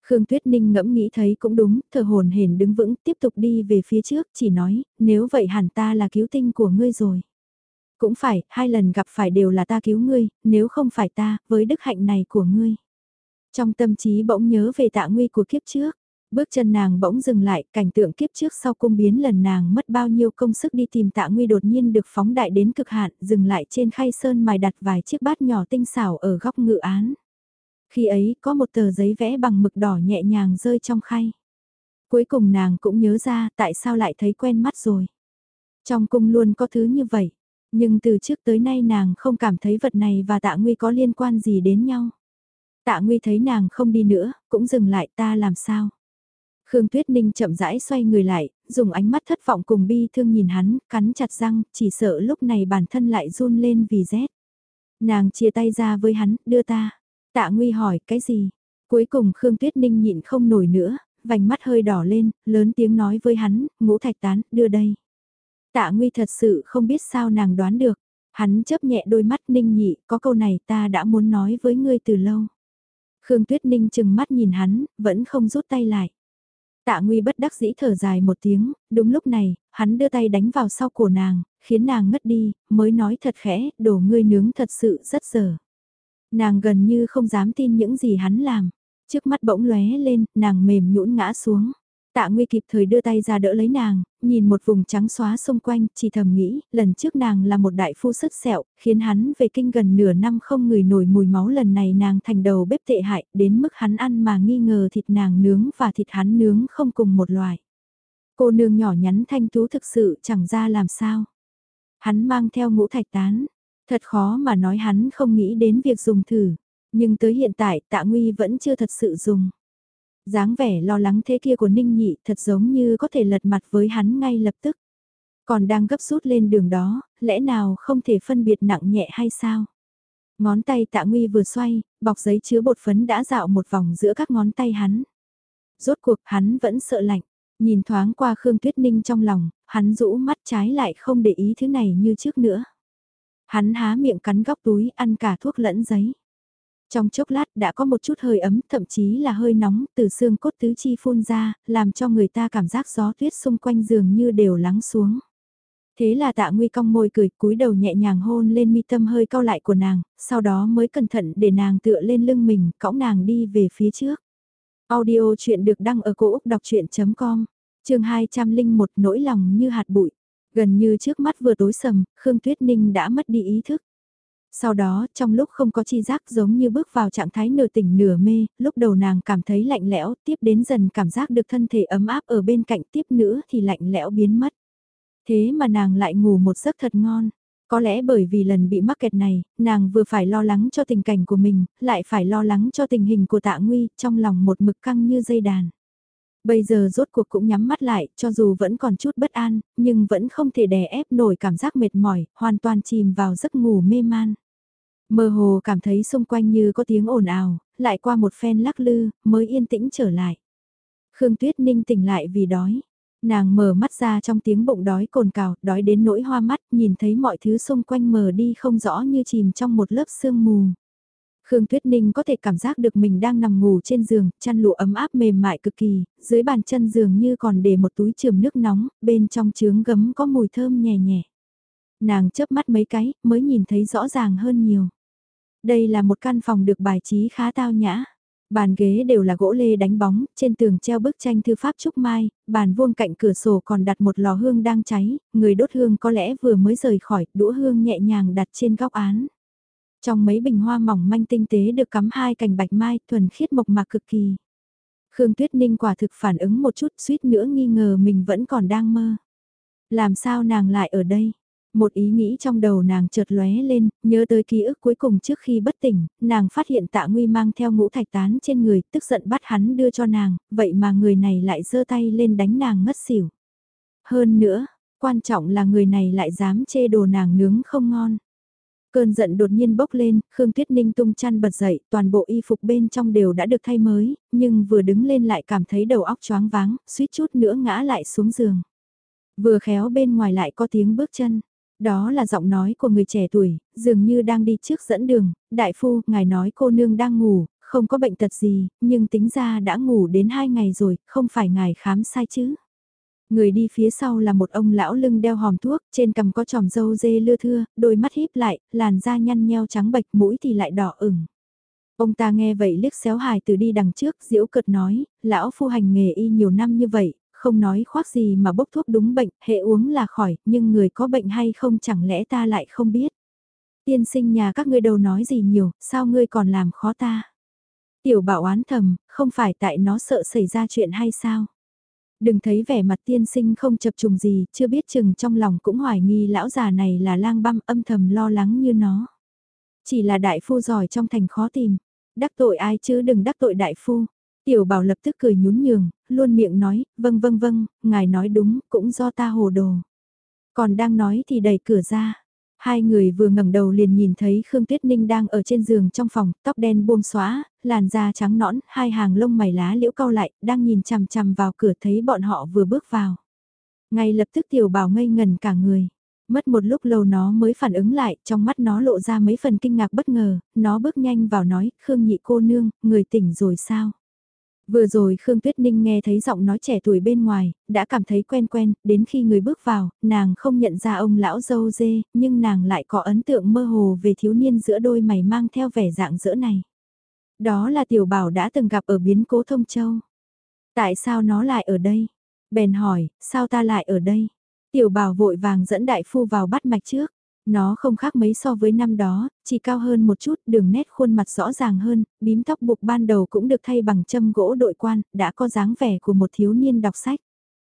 Khương Tuyết Ninh ngẫm nghĩ thấy cũng đúng, thở hồn hển đứng vững, tiếp tục đi về phía trước, chỉ nói, nếu vậy hẳn ta là cứu tinh của ngươi rồi. Cũng phải, 2 lần gặp phải đều là ta cứu ngươi, nếu không phải ta, với đức hạnh này của ngươi. Trong tâm trí bỗng nhớ về Tạ Nguy của kiếp trước. Bước chân nàng bỗng dừng lại, cảnh tượng kiếp trước sau cung biến lần nàng mất bao nhiêu công sức đi tìm Tạ Nguy đột nhiên được phóng đại đến cực hạn, dừng lại trên khay sơn mài đặt vài chiếc bát nhỏ tinh xảo ở góc ngự án. Khi ấy có một tờ giấy vẽ bằng mực đỏ nhẹ nhàng rơi trong khay. Cuối cùng nàng cũng nhớ ra tại sao lại thấy quen mắt rồi. Trong cung luôn có thứ như vậy, nhưng từ trước tới nay nàng không cảm thấy vật này và Tạ Nguy có liên quan gì đến nhau. Tạ Nguy thấy nàng không đi nữa, cũng dừng lại, ta làm sao? Khương Tuyết Ninh chậm rãi xoay người lại, dùng ánh mắt thất vọng cùng bi thương nhìn hắn, cắn chặt răng, chỉ sợ lúc này bản thân lại run lên vì rét. Nàng chia tay ra với hắn, đưa ta. Tạ Nguy hỏi, cái gì? Cuối cùng Khương Tuyết Ninh nhịn không nổi nữa, vành mắt hơi đỏ lên, lớn tiếng nói với hắn, Ngũ Thạch Tán, đưa đây. Tạ Nguy thật sự không biết sao nàng đoán được. Hắn chớp nhẹ đôi mắt Ninh nhị, có câu này ta đã muốn nói với ngươi từ lâu. Khương Tuyết Ninh chừng mắt nhìn hắn, vẫn không rút tay lại. Tạ Nguy bất đắc dĩ thở dài một tiếng, đúng lúc này, hắn đưa tay đánh vào sau cổ nàng, khiến nàng ngất đi, mới nói thật khẽ, đồ ngươi nướng thật sự rất dở. Nàng gần như không dám tin những gì hắn làm. Trước mắt bỗng lóe lên, nàng mềm nhũn ngã xuống. Tạ Nguy kịp thời đưa tay ra đỡ lấy nàng, nhìn một vùng trắng xóa xung quanh, chỉ thầm nghĩ, lần trước nàng là một đại phu sứt sẹo, khiến hắn về kinh gần nửa năm không ngửi nổi mùi máu, lần này nàng thành đầu bếp tệ hại, đến mức hắn ăn mà nghi ngờ thịt nàng nướng và thịt hắn nướng không cùng một loại. Cô nương nhỏ nhắn thanh tú thực sự chẳng ra làm sao. Hắn mang theo Ngũ Thạch Tán, thật khó mà nói hắn không nghĩ đến việc dùng thử, nhưng tới hiện tại Tạ Nguy vẫn chưa thật sự dùng. Dáng vẻ lo lắng thế kia của Ninh Nhị thật giống như có thể lật mặt với hắn ngay lập tức. Còn đang gấp rút lên đường đó, lẽ nào không thể phân biệt nặng nhẹ hay sao? Ngón tay Tạ Nguy vừa xoay, bọc giấy chứa bột phấn đã dạo một vòng giữa các ngón tay hắn. Rốt cuộc hắn vẫn sợ lạnh, nhìn thoáng qua Khương Tuyết Ninh trong lòng, hắn rũ mắt trái lại không để ý thứ này như trước nữa. Hắn há miệng cắn góc túi ăn cả thuốc lẫn giấy. Trong chốc lát đã có một chút hơi ấm, thậm chí là hơi nóng từ xương cốt tứ chi phun ra, làm cho người ta cảm giác gió tuyết xung quanh giường như đều lắng xuống. Thế là Tạ Nguy cong môi cười, cúi đầu nhẹ nhàng hôn lên mi tâm hơi cau lại của nàng, sau đó mới cẩn thận để nàng tựa lên lưng mình, cõng nàng đi về phía trước. Audio chuyện được đăng ở cổ Úc đọc chuyện.com, chương 201 nỗi lòng như hạt bụi. Gần như trước mắt vừa tối sầm, Khương Tuyết Ninh đã mất đi ý thức. Sau đó, trong lúc không có chi giác giống như bước vào trạng thái nửa tỉnh nửa mê, lúc đầu nàng cảm thấy lạnh lẽo, tiếp đến dần cảm giác được thân thể ấm áp ở bên cạnh, tiếp nữa thì lạnh lẽo biến mất. Thế mà nàng lại ngủ một giấc thật ngon. Có lẽ bởi vì lần bị mắc kẹt này, nàng vừa phải lo lắng cho tình cảnh của mình, lại phải lo lắng cho tình hình của Tạ Nguy, trong lòng một mực căng như dây đàn. Bây giờ rốt cuộc cũng nhắm mắt lại, cho dù vẫn còn chút bất an, nhưng vẫn không thể đè ép nổi cảm giác mệt mỏi, hoàn toàn chìm vào giấc ngủ mê man. Mơ hồ cảm thấy xung quanh như có tiếng ồn ào, lại qua một phen lắc lư, mới yên tĩnh trở lại. Khương Tuyết Ninh tỉnh lại vì đói. Nàng mở mắt ra trong tiếng bụng đói cồn cào, đói đến nỗi hoa mắt, nhìn thấy mọi thứ xung quanh mờ đi không rõ như chìm trong một lớp sương mù. Khương Tuyết Ninh có thể cảm giác được mình đang nằm ngủ trên giường, chăn lụa ấm áp mềm mại cực kỳ, dưới bàn chân giường như còn để một túi chườm nước nóng, bên trong chướng gấm có mùi thơm nhẹ nhẹ. Nàng chớp mắt mấy cái, mới nhìn thấy rõ ràng hơn nhiều. Đây là một căn phòng được bài trí khá tao nhã. Bàn ghế đều là gỗ lê đánh bóng, trên tường treo bức tranh thư pháp trúc mai, bàn vuông cạnh cửa sổ còn đặt một lò hương đang cháy, người đốt hương có lẽ vừa mới rời khỏi, đũa hương nhẹ nhàng đặt trên góc án. Trong mấy bình hoa mỏng manh tinh tế được cắm 2 cành bạch mai, thuần khiết mộc mạc cực kỳ. Khương Tuyết Ninh quả thực phản ứng một chút, suýt nữa nghi ngờ mình vẫn còn đang mơ. Làm sao nàng lại ở đây? Một ý nghĩ trong đầu nàng chợt lóe lên, nhớ tới ký ức cuối cùng trước khi bất tỉnh, nàng phát hiện Tạ Nguy mang theo Ngũ Thạch Tán trên người, tức giận bắt hắn đưa cho nàng, vậy mà người này lại giơ tay lên đánh nàng ngất xỉu. Hơn nữa, quan trọng là người này lại dám chê đồ nàng nướng không ngon. Cơn giận đột nhiên bốc lên, Khương Tuyết Ninh tung chăn bật dậy, toàn bộ y phục bên trong đều đã được thay mới, nhưng vừa đứng lên lại cảm thấy đầu óc choáng váng, suýt chút nữa ngã lại xuống giường. Vừa khéo bên ngoài lại có tiếng bước chân. Đó là giọng nói của người trẻ tuổi, dường như đang đi trước dẫn đường, đại phu, ngài nói cô nương đang ngủ, không có bệnh tật gì, nhưng tính ra đã ngủ đến 2 ngày rồi, không phải ngài khám sai chứ. Người đi phía sau là một ông lão lưng đeo hòm thuốc, trên cằm có tròm râu dê lưa thưa, đôi mắt híp lại, làn da nhăn nheo trắng bệch, mũi thì lại đỏ ửng. Ông ta nghe vậy liếc xéo hài từ đi đằng trước, giễu cợt nói, lão phu hành nghề y nhiều năm như vậy, không nói khoác gì mà bốc thuốc đúng bệnh, hệ uống là khỏi, nhưng người có bệnh hay không chẳng lẽ ta lại không biết. Tiên sinh nhà các ngươi đâu nói gì nhiều, sao ngươi còn làm khó ta. Tiểu bảo oán thầm, không phải tại nó sợ xảy ra chuyện hay sao. Đừng thấy vẻ mặt tiên sinh không chập trùng gì, chưa biết chừng trong lòng cũng hoài nghi lão già này là lang băm âm thầm lo lắng như nó. Chỉ là đại phu giỏi trong thành khó tìm, đắc tội ai chứ đừng đắc tội đại phu. Tiểu bảo lập tức cười nhún nhường, luôn miệng nói, vâng vâng vâng, ngài nói đúng, cũng do ta hồ đồ. Còn đang nói thì đẩy cửa ra. Hai người vừa ngẩng đầu liền nhìn thấy Khương Tuyết Ninh đang ở trên giường trong phòng, tóc đen buông xóa, làn da trắng nõn, hai hàng lông mày lá liễu cau lại, đang nhìn chằm chằm vào cửa thấy bọn họ vừa bước vào. Ngay lập tức tiểu bảo ngây ngần cả người. Mất một lúc lâu nó mới phản ứng lại, trong mắt nó lộ ra mấy phần kinh ngạc bất ngờ, nó bước nhanh vào nói, Khương nhị cô nương, người tỉnh rồi sao? Vừa rồi Khương Tuyết Ninh nghe thấy giọng nói trẻ tuổi bên ngoài, đã cảm thấy quen quen, đến khi người bước vào, nàng không nhận ra ông lão dâu dê, nhưng nàng lại có ấn tượng mơ hồ về thiếu niên giữa đôi mày mang theo vẻ dạng dỡ này. Đó là tiểu bảo đã từng gặp ở biến cố Thông Châu. Tại sao nó lại ở đây? Bèn hỏi, sao ta lại ở đây? Tiểu bảo vội vàng dẫn đại phu vào bắt mạch trước. Nó không khác mấy so với năm đó, chỉ cao hơn một chút, đường nét khuôn mặt rõ ràng hơn, bím tóc buộc ban đầu cũng được thay bằng châm gỗ đội quan, đã có dáng vẻ của một thiếu niên đọc sách.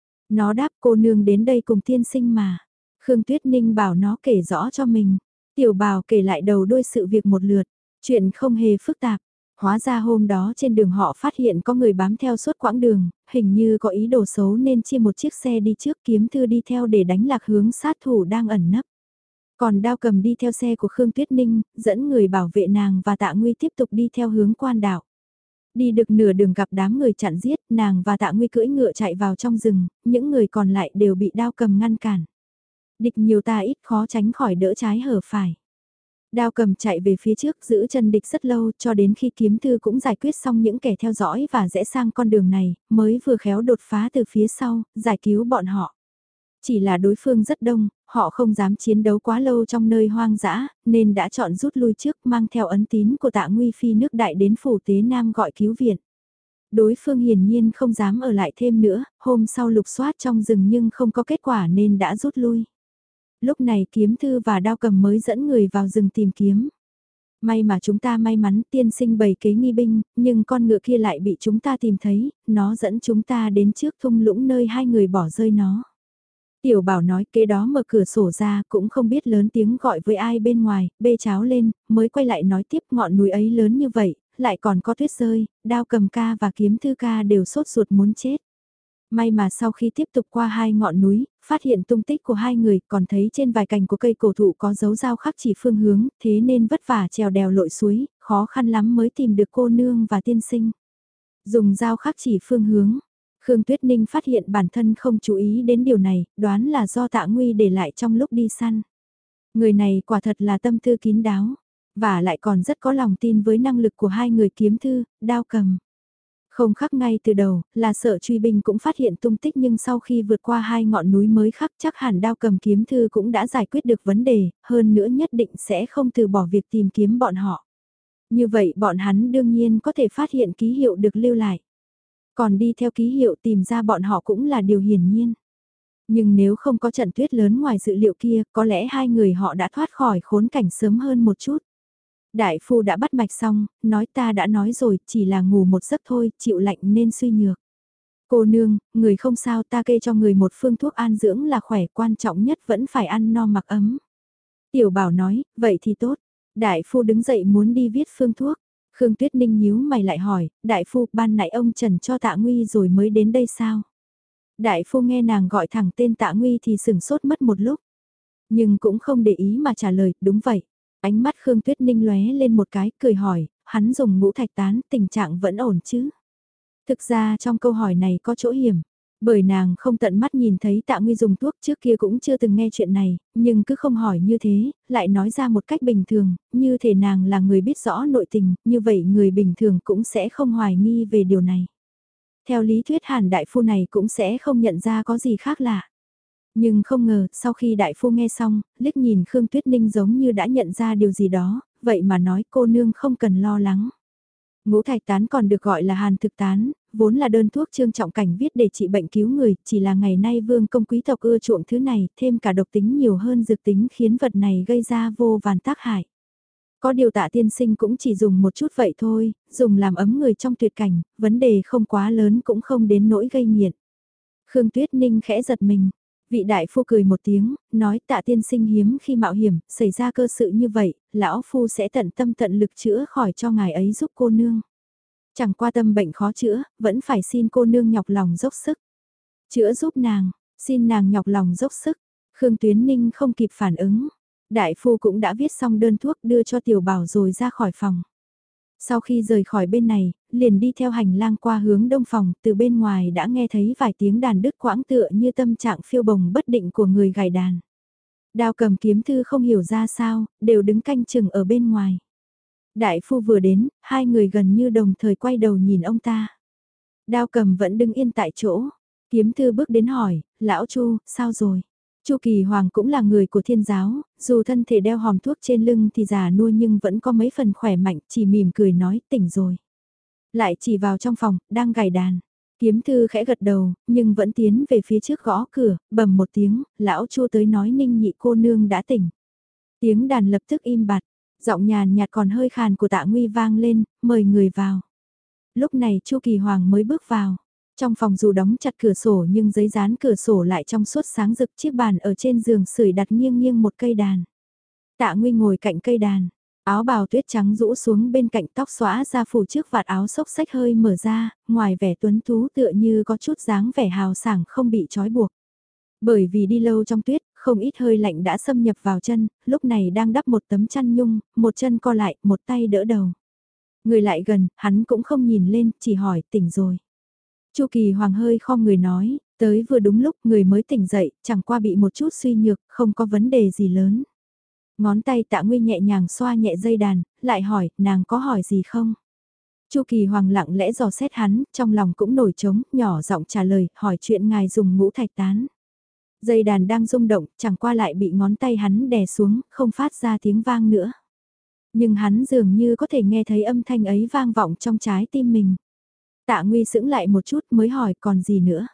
Nó đáp cô nương đến đây cùng tiên sinh mà. Khương Tuyết Ninh bảo nó kể rõ cho mình. Tiểu bảo kể lại đầu đuôi sự việc một lượt, chuyện không hề phức tạp. Hóa ra hôm đó trên đường họ phát hiện có người bám theo suốt quãng đường, hình như có ý đồ xấu nên chia một chiếc xe đi trước kiếm thư đi theo để đánh lạc hướng sát thủ đang ẩn nấp. Còn Đao Cầm đi theo xe của Khương Tuyết Ninh, dẫn người bảo vệ nàng và Tạ Nguy tiếp tục đi theo hướng quan đảo. Đi được nửa đường gặp đám người chặn giết, nàng và Tạ Nguy cưỡi ngựa chạy vào trong rừng, những người còn lại đều bị Đao Cầm ngăn cản. Địch nhiều ta ít khó tránh khỏi đỡ trái hở phải. Đao Cầm chạy về phía trước giữ chân địch rất lâu cho đến khi kiếm thư cũng giải quyết xong những kẻ theo dõi và rẽ sang con đường này, mới vừa khéo đột phá từ phía sau, giải cứu bọn họ. Chỉ là đối phương rất đông, họ không dám chiến đấu quá lâu trong nơi hoang dã, nên đã chọn rút lui trước mang theo ấn tín của Tạ Nguy phi nước đại đến phủ Tế Nam gọi cứu viện. Đối phương hiển nhiên không dám ở lại thêm nữa, hôm sau lục soát trong rừng nhưng không có kết quả nên đã rút lui. Lúc này kiếm thư và Đao Cầm mới dẫn người vào rừng tìm kiếm. May mà chúng ta may mắn tiên sinh bày kế nghi binh, nhưng con ngựa kia lại bị chúng ta tìm thấy, nó dẫn chúng ta đến trước thung lũng nơi hai người bỏ rơi nó. Tiểu bảo nói kế đó mở cửa sổ ra cũng không biết lớn tiếng gọi với ai bên ngoài, bê cháo lên, mới quay lại nói tiếp ngọn núi ấy lớn như vậy, lại còn có tuyết rơi, Đao Cầm ca và kiếm thư ca đều sốt ruột muốn chết. May mà sau khi tiếp tục qua hai ngọn núi, phát hiện tung tích của hai người còn thấy trên vài cành của cây cổ thụ có dấu dao khắc chỉ phương hướng, thế nên vất vả trèo đèo lội suối, khó khăn lắm mới tìm được cô nương và tiên sinh. Dùng dao khắc chỉ phương hướng, Khương Tuyết Ninh phát hiện bản thân không chú ý đến điều này, đoán là do Tạ Nguy để lại trong lúc đi săn. Người này quả thật là tâm tư kín đáo, và lại còn rất có lòng tin với năng lực của hai người kiếm thư, Đao Cầm. Không khắc ngay từ đầu, là sợ truy binh cũng phát hiện tung tích nhưng sau khi vượt qua hai ngọn núi mới khắc chắc hẳn Đao Cầm kiếm thư cũng đã giải quyết được vấn đề, hơn nữa nhất định sẽ không từ bỏ việc tìm kiếm bọn họ. Như vậy bọn hắn đương nhiên có thể phát hiện ký hiệu được lưu lại. Còn đi theo ký hiệu tìm ra bọn họ cũng là điều hiển nhiên. Nhưng nếu không có trận tuyết lớn ngoài dự liệu kia, có lẽ hai người họ đã thoát khỏi khốn cảnh sớm hơn một chút. Đại phu đã bắt mạch xong, nói ta đã nói rồi, chỉ là ngủ một giấc thôi, chịu lạnh nên suy nhược. Cô nương, người không sao ta kê cho người một phương thuốc an dưỡng là khỏe, quan trọng nhất vẫn phải ăn no mặc ấm. Tiểu bảo nói, vậy thì tốt. Đại phu đứng dậy muốn đi viết phương thuốc. Khương Tuyết Ninh nhíu mày lại hỏi, đại phu, ban nãy ông Trần cho Tạ Nguy rồi mới đến đây sao? Đại phu nghe nàng gọi thẳng tên Tạ Nguy thì sửng sốt mất một lúc. Nhưng cũng không để ý mà trả lời, đúng vậy. Ánh mắt Khương Tuyết Ninh lóe lên một cái, cười hỏi, hắn dùng ngũ thạch tán, tình trạng vẫn ổn chứ? Thực ra trong câu hỏi này có chỗ hiểm. Bởi nàng không tận mắt nhìn thấy Tạ Nguy dùng thuốc, trước kia cũng chưa từng nghe chuyện này, nhưng cứ không hỏi như thế, lại nói ra một cách bình thường, như thể nàng là người biết rõ nội tình, như vậy người bình thường cũng sẽ không hoài nghi về điều này. Theo lý thuyết Hàn đại phu này cũng sẽ không nhận ra có gì khác lạ. Nhưng không ngờ, sau khi đại phu nghe xong, liếc nhìn Khương Tuyết Ninh giống như đã nhận ra điều gì đó, vậy mà nói cô nương không cần lo lắng. Ngũ thạch tán còn được gọi là hàn thực tán, vốn là đơn thuốc Trương Trọng Cảnh viết để trị bệnh cứu người, chỉ là ngày nay vương công quý tộc ưa chuộng thứ này, thêm cả độc tính nhiều hơn dược tính khiến vật này gây ra vô vàn tác hại. Có điều Tạ tiên sinh cũng chỉ dùng một chút vậy thôi, dùng làm ấm người trong tuyệt cảnh, vấn đề không quá lớn cũng không đến nỗi gây nghiện. Khương Tuyết Ninh khẽ giật mình. Vị đại phu cười một tiếng, nói Tạ tiên sinh hiếm khi mạo hiểm, xảy ra cơ sự như vậy, lão phu sẽ tận tâm tận lực chữa khỏi cho ngài ấy giúp cô nương. Chẳng qua tâm bệnh khó chữa, vẫn phải xin cô nương nhọc lòng dốc sức. Chữa giúp nàng, xin nàng nhọc lòng dốc sức. Khương Tuyến Ninh không kịp phản ứng. Đại phu cũng đã viết xong đơn thuốc đưa cho tiểu bảo rồi ra khỏi phòng. Sau khi rời khỏi bên này, liền đi theo hành lang qua hướng đông phòng, từ bên ngoài đã nghe thấy vài tiếng đàn đứt quãng tựa như tâm trạng phiêu bồng bất định của người gảy đàn. Đao cầm kiếm thư không hiểu ra sao, đều đứng canh chừng ở bên ngoài. Đại phu vừa đến, hai người gần như đồng thời quay đầu nhìn ông ta. Đao cầm vẫn đứng yên tại chỗ, kiếm thư bước đến hỏi, lão Chu, sao rồi? Chu Kỳ Hoàng cũng là người của thiên giáo, dù thân thể đeo hòm thuốc trên lưng thì già nua nhưng vẫn có mấy phần khỏe mạnh, chỉ mỉm cười nói tỉnh rồi. Lại chỉ vào trong phòng, đang gảy đàn. Kiếm thư khẽ gật đầu, nhưng vẫn tiến về phía trước gõ cửa, bầm một tiếng, lão Chu tới nói Ninh nhị cô nương đã tỉnh. Tiếng đàn lập tức im bặt, giọng nhàn nhạt còn hơi khàn của Tạ Nguy vang lên, mời người vào. Lúc này Chu Kỳ Hoàng mới bước vào. Trong phòng dù đóng chặt cửa sổ nhưng giấy dán cửa sổ lại trong suốt sáng rực, chiếc bàn ở trên giường sưởi đặt nghiêng nghiêng một cây đàn. Tạ Nguy ngồi cạnh cây đàn, áo bào tuyết trắng rũ xuống bên cạnh, tóc xõa ra phủ trước vạt áo xốc xách hơi mở ra, ngoài vẻ tuấn tú tựa như có chút dáng vẻ hào sảng không bị trói buộc. Bởi vì đi lâu trong tuyết, không ít hơi lạnh đã xâm nhập vào chân, lúc này đang đắp một tấm chăn nhung, một chân co lại, một tay đỡ đầu. Người lại gần, hắn cũng không nhìn lên, chỉ hỏi tỉnh rồi. Chu Kỳ Hoàng hơi khom người nói, tới vừa đúng lúc người mới tỉnh dậy, chẳng qua bị một chút suy nhược, không có vấn đề gì lớn. Ngón tay Tạ Nguy nhẹ nhàng xoa nhẹ dây đàn, lại hỏi, nàng có hỏi gì không? Chu Kỳ Hoàng lặng lẽ dò xét hắn, trong lòng cũng nổi trống, nhỏ giọng trả lời, hỏi chuyện ngài dùng ngũ thạch tán. Dây đàn đang rung động, chẳng qua lại bị ngón tay hắn đè xuống, không phát ra tiếng vang nữa. Nhưng hắn dường như có thể nghe thấy âm thanh ấy vang vọng trong trái tim mình. Tạ Nguy sững lại một chút mới hỏi còn gì nữa.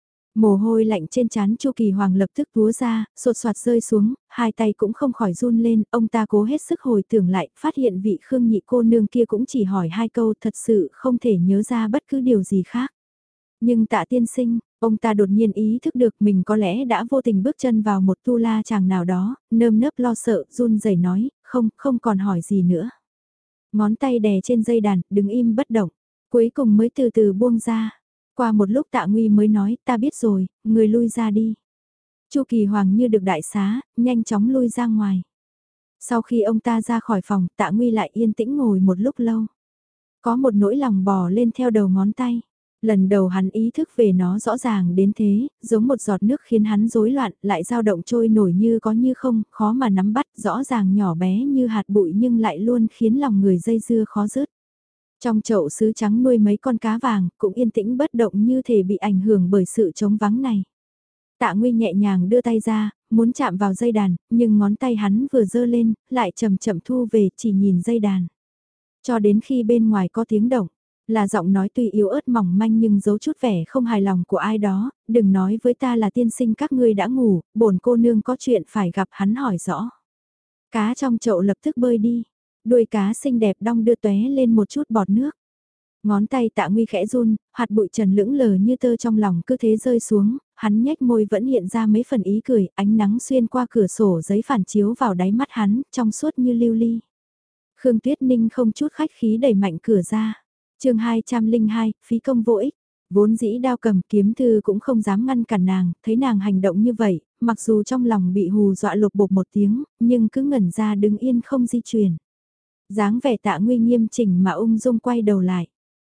Mồ hôi lạnh trên trán Chu Kỳ Hoàng lập tức túa ra, sột soạt rơi xuống, hai tay cũng không khỏi run lên, ông ta cố hết sức hồi tưởng lại, phát hiện vị Khương nhị cô nương kia cũng chỉ hỏi hai câu, thật sự không thể nhớ ra bất cứ điều gì khác. Nhưng Tạ tiên sinh, ông ta đột nhiên ý thức được mình có lẽ đã vô tình bước chân vào một tu la chàng nào đó, nơm nớp lo sợ, run rẩy nói, không còn hỏi gì nữa. Ngón tay đè trên dây đàn, đứng im bất động, cuối cùng mới từ từ buông ra. Qua một lúc Tạ Nguy mới nói, ta biết rồi, người lui ra đi. Chu Kỳ Hoàng như được đại xá, nhanh chóng lui ra ngoài. Sau khi ông ta ra khỏi phòng, Tạ Nguy lại yên tĩnh ngồi một lúc lâu. Có một nỗi lòng bò lên theo đầu ngón tay. Lần đầu hắn ý thức về nó rõ ràng đến thế, giống một giọt nước khiến hắn rối loạn, lại dao động trôi nổi như có như không, khó mà nắm bắt, rõ ràng nhỏ bé như hạt bụi nhưng lại luôn khiến lòng người dây dưa khó dứt. Trong chậu sứ trắng nuôi mấy con cá vàng, cũng yên tĩnh bất động như thể bị ảnh hưởng bởi sự trống vắng này. Tạ Nguy nhẹ nhàng đưa tay ra, muốn chạm vào dây đàn, nhưng ngón tay hắn vừa giơ lên, lại chậm chậm thu về, chỉ nhìn dây đàn. Cho đến khi bên ngoài có tiếng động, là giọng nói tuy yếu ớt mỏng manh nhưng giấu chút vẻ không hài lòng của ai đó, đừng nói với ta là tiên sinh các ngươi đã ngủ, bổn cô nương có chuyện phải gặp hắn hỏi rõ. Cá trong chậu lập tức bơi đi, đuôi cá xinh đẹp đong đưa tóe lên một chút bọt nước. Ngón tay Tạ Nguy khẽ run, hạt bụi trần lững lờ như tơ trong lòng cứ thế rơi xuống, hắn nhếch môi vẫn hiện ra mấy phần ý cười, ánh nắng xuyên qua cửa sổ giấy phản chiếu vào đáy mắt hắn, trong suốt như lưu ly. Khương Tuyết Ninh không chút khách khí đẩy mạnh cửa ra. Chương 202, phí công vô ích. Vốn dĩ đao cầm kiếm thư cũng không dám ngăn cản nàng, thấy nàng hành động như vậy, mặc dù trong lòng bị hù dọa lục bục một tiếng, nhưng cứ ngẩn ra đứng yên không di chuyển. Dáng vẻ Tạ Nguy nghiêm chỉnh mà ung dung quay đầu lại.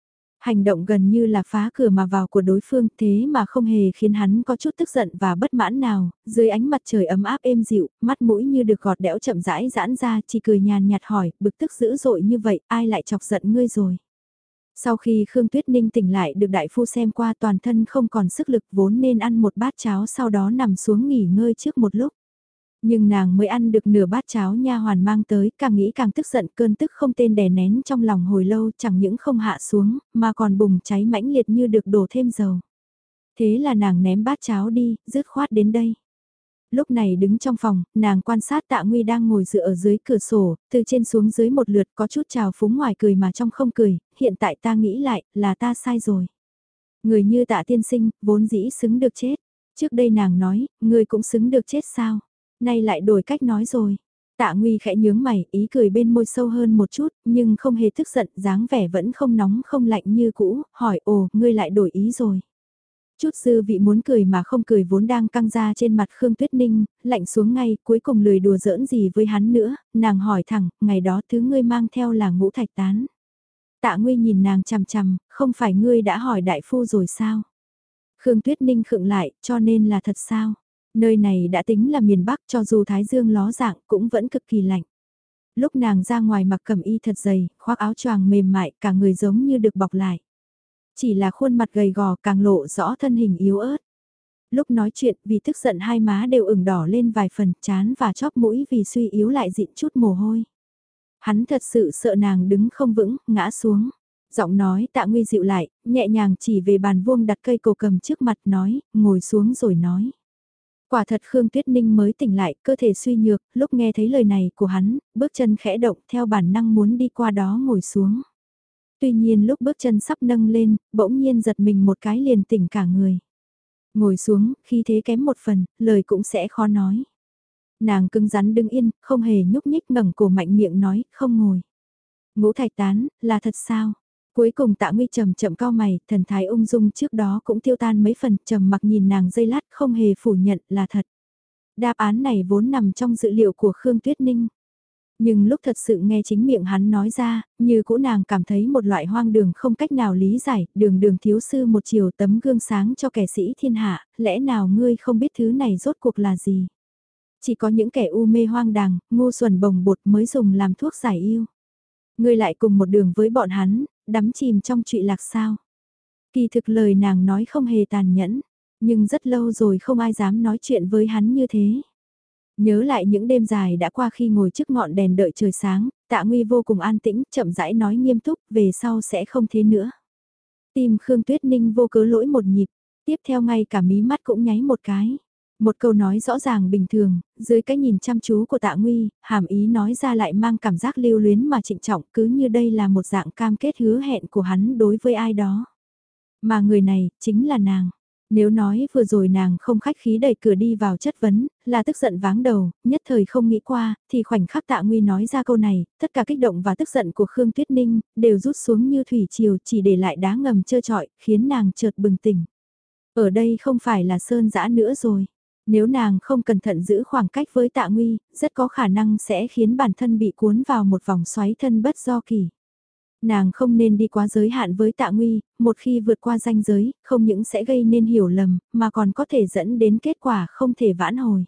Hành động gần như là phá cửa mà vào của đối phương thế mà không hề khiến hắn có chút tức giận và bất mãn nào, dưới ánh mặt trời ấm áp êm dịu, mắt mũi như được gọt đẽo chậm rãi giãn ra chỉ cười nhàn nhạt hỏi, bực tức dữ dội như vậy, ai lại chọc giận ngươi rồi. Sau khi Khương Tuyết Ninh tỉnh lại được đại phu xem qua toàn thân không còn sức lực vốn nên ăn một bát cháo sau đó nằm xuống nghỉ ngơi trước một lúc. Nhưng nàng mới ăn được nửa bát cháo nha hoàn mang tới, càng nghĩ càng tức giận cơn tức không tên đè nén trong lòng hồi lâu chẳng những không hạ xuống, mà còn bùng cháy mãnh liệt như được đổ thêm dầu. Thế là nàng ném bát cháo đi, dứt khoát đến đây. Lúc này đứng trong phòng, nàng quan sát Tạ Nguy đang ngồi dựa ở dưới cửa sổ, từ trên xuống dưới một lượt có chút trào phúng ngoài cười mà trong không cười, hiện tại ta nghĩ lại, là ta sai rồi. Người như Tạ tiên sinh, vốn dĩ xứng được chết. Trước đây nàng nói, người cũng xứng được chết sao? Nay lại đổi cách nói rồi. Tạ Nguy khẽ nhướng mày, ý cười bên môi sâu hơn một chút, nhưng không hề tức giận, dáng vẻ vẫn không nóng không lạnh như cũ, hỏi ồ, ngươi lại đổi ý rồi. Chút dư vị muốn cười mà không cười vốn đang căng ra trên mặt Khương Tuyết Ninh, lạnh xuống ngay, cuối cùng lười đùa giỡn gì với hắn nữa, nàng hỏi thẳng, ngày đó thứ ngươi mang theo là ngũ thạch tán. Tạ Nguy nhìn nàng chằm chằm, không phải ngươi đã hỏi đại phu rồi sao? Khương Tuyết Ninh khựng lại, cho nên là thật sao? Nơi này đã tính là miền Bắc cho dù thái dương ló dạng cũng vẫn cực kỳ lạnh. Lúc nàng ra ngoài mặc cẩm y thật dày, khoác áo choàng mềm mại, cả người giống như được bọc lại. Chỉ là khuôn mặt gầy gò càng lộ rõ thân hình yếu ớt. Lúc nói chuyện vì tức giận hai má đều ửng đỏ lên vài phần, chán và chóp mũi vì suy yếu lại dịn chút mồ hôi. Hắn thật sự sợ nàng đứng không vững, ngã xuống. Giọng nói Tạ Nguy dịu lại, nhẹ nhàng chỉ về bàn vuông đặt cây cổ cầm trước mặt nói, ngồi xuống rồi nói. Quả thật Khương Tuyết Ninh mới tỉnh lại, cơ thể suy nhược, lúc nghe thấy lời này của hắn, bước chân khẽ động theo bản năng muốn đi qua đó ngồi xuống. Tuy nhiên lúc bước chân sắp nâng lên, bỗng nhiên giật mình một cái liền tỉnh cả người. Ngồi xuống, khi thế kém một phần, lời cũng sẽ khó nói. Nàng cứng rắn đứng yên, không hề nhúc nhích ngẩng cổ mạnh miệng nói, không ngồi. Ngũ thạch tán, là thật sao? Cuối cùng Tạ Nguy chậm chậm cau mày, thần thái ung dung trước đó cũng tiêu tan mấy phần, trầm mặc nhìn nàng giây lát không hề phủ nhận là thật. Đáp án này vốn nằm trong dự liệu của Khương Tuyết Ninh. Nhưng lúc thật sự nghe chính miệng hắn nói ra, như cũ nàng cảm thấy một loại hoang đường không cách nào lý giải, đường đường thiếu sư một chiều tấm gương sáng cho kẻ sĩ thiên hạ, lẽ nào ngươi không biết thứ này rốt cuộc là gì? Chỉ có những kẻ u mê hoang đàng, ngu xuẩn bồng bột mới dùng làm thuốc giải yêu. Ngươi lại cùng một đường với bọn hắn, đắm chìm trong trụy lạc sao? Kỳ thực lời nàng nói không hề tàn nhẫn, nhưng rất lâu rồi không ai dám nói chuyện với hắn như thế. Nhớ lại những đêm dài đã qua khi ngồi trước ngọn đèn đợi trời sáng, Tạ Nguy vô cùng an tĩnh, chậm rãi nói nghiêm túc, về sau sẽ không thế nữa. Tim Khương Tuyết Ninh vô cớ lỗi một nhịp, tiếp theo ngay cả mí mắt cũng nháy một cái. Một câu nói rõ ràng bình thường, dưới cái nhìn chăm chú của Tạ Nguy, hàm ý nói ra lại mang cảm giác lưu luyến mà trịnh trọng cứ như đây là một dạng cam kết hứa hẹn của hắn đối với ai đó. Mà người này, chính là nàng. Nếu nói vừa rồi nàng không khách khí đẩy cửa đi vào chất vấn, là tức giận váng đầu, nhất thời không nghĩ qua, thì khoảnh khắc Tạ Nguy nói ra câu này, tất cả kích động và tức giận của Khương Tuyết Ninh, đều rút xuống như thủy triều chỉ để lại đá ngầm trơ trọi, khiến nàng chợt bừng tỉnh. Ở đây không phải là sơn dã nữa rồi. Nếu nàng không cẩn thận giữ khoảng cách với Tạ Nguy, rất có khả năng sẽ khiến bản thân bị cuốn vào một vòng xoáy thân bất do kỳ. Nàng không nên đi quá giới hạn với Tạ Nguy, một khi vượt qua ranh giới, không những sẽ gây nên hiểu lầm, mà còn có thể dẫn đến kết quả không thể vãn hồi.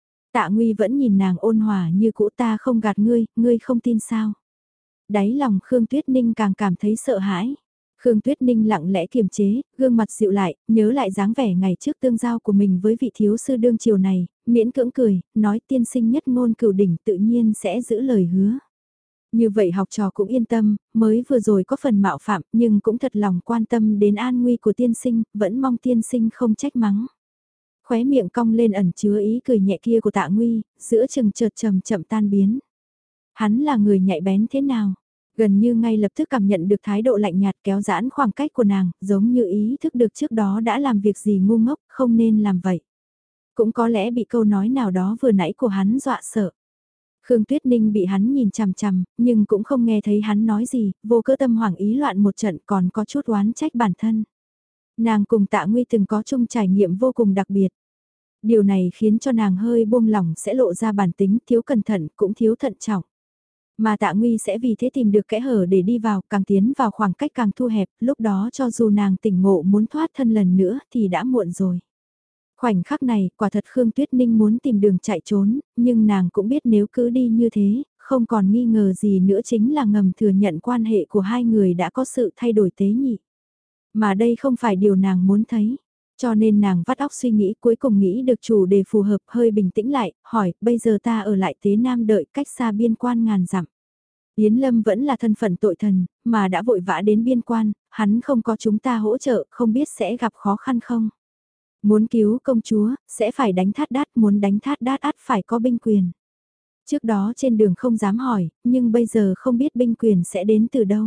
Tạ Nguy vẫn nhìn nàng ôn hòa như cũ, ta không gạt ngươi, ngươi không tin sao. Đáy lòng Khương Tuyết Ninh càng cảm thấy sợ hãi. Khương Tuyết Ninh lặng lẽ kiềm chế, gương mặt dịu lại, nhớ lại dáng vẻ ngày trước tương giao của mình với vị thiếu sư đương triều này, miễn cưỡng cười, nói tiên sinh nhất ngôn cửu đỉnh tự nhiên sẽ giữ lời hứa. Như vậy học trò cũng yên tâm, mới vừa rồi có phần mạo phạm nhưng cũng thật lòng quan tâm đến an nguy của tiên sinh, vẫn mong tiên sinh không trách mắng. Khóe miệng cong lên ẩn chứa ý cười nhẹ kia của Tạ Nguy, giữa chừng chợt chậm chậm tan biến. Hắn là người nhạy bén thế nào? Gần như ngay lập tức cảm nhận được thái độ lạnh nhạt kéo giãn khoảng cách của nàng, giống như ý thức được trước đó đã làm việc gì ngu ngốc, không nên làm vậy. Cũng có lẽ bị câu nói nào đó vừa nãy của hắn dọa sợ. Khương Tuyết Ninh bị hắn nhìn chằm chằm, nhưng cũng không nghe thấy hắn nói gì, vô cớ tâm hoảng ý loạn một trận còn có chút oán trách bản thân. Nàng cùng Tạ Nguy từng có chung trải nghiệm vô cùng đặc biệt. Điều này khiến cho nàng hơi buông lỏng sẽ lộ ra bản tính thiếu cẩn thận cũng thiếu thận trọng. Mà Tạ Nguy sẽ vì thế tìm được kẽ hở để đi vào, càng tiến vào khoảng cách càng thu hẹp, lúc đó cho dù nàng tỉnh ngộ muốn thoát thân lần nữa thì đã muộn rồi. Khoảnh khắc này, quả thật Khương Tuyết Ninh muốn tìm đường chạy trốn, nhưng nàng cũng biết nếu cứ đi như thế, không còn nghi ngờ gì nữa chính là ngầm thừa nhận quan hệ của hai người đã có sự thay đổi tế nhị. Mà đây không phải điều nàng muốn thấy. Cho nên nàng vắt óc suy nghĩ cuối cùng nghĩ được chủ đề phù hợp hơi bình tĩnh lại, hỏi, bây giờ ta ở lại Tế Nam đợi cách xa biên quan ngàn dặm. Yến Lâm vẫn là thân phận tội thần, mà đã vội vã đến biên quan, hắn không có chúng ta hỗ trợ, không biết sẽ gặp khó khăn không. Muốn cứu công chúa, sẽ phải đánh Thát Đát, muốn đánh Thát Đát ắt phải có binh quyền. Trước đó trên đường không dám hỏi, nhưng bây giờ không biết binh quyền sẽ đến từ đâu.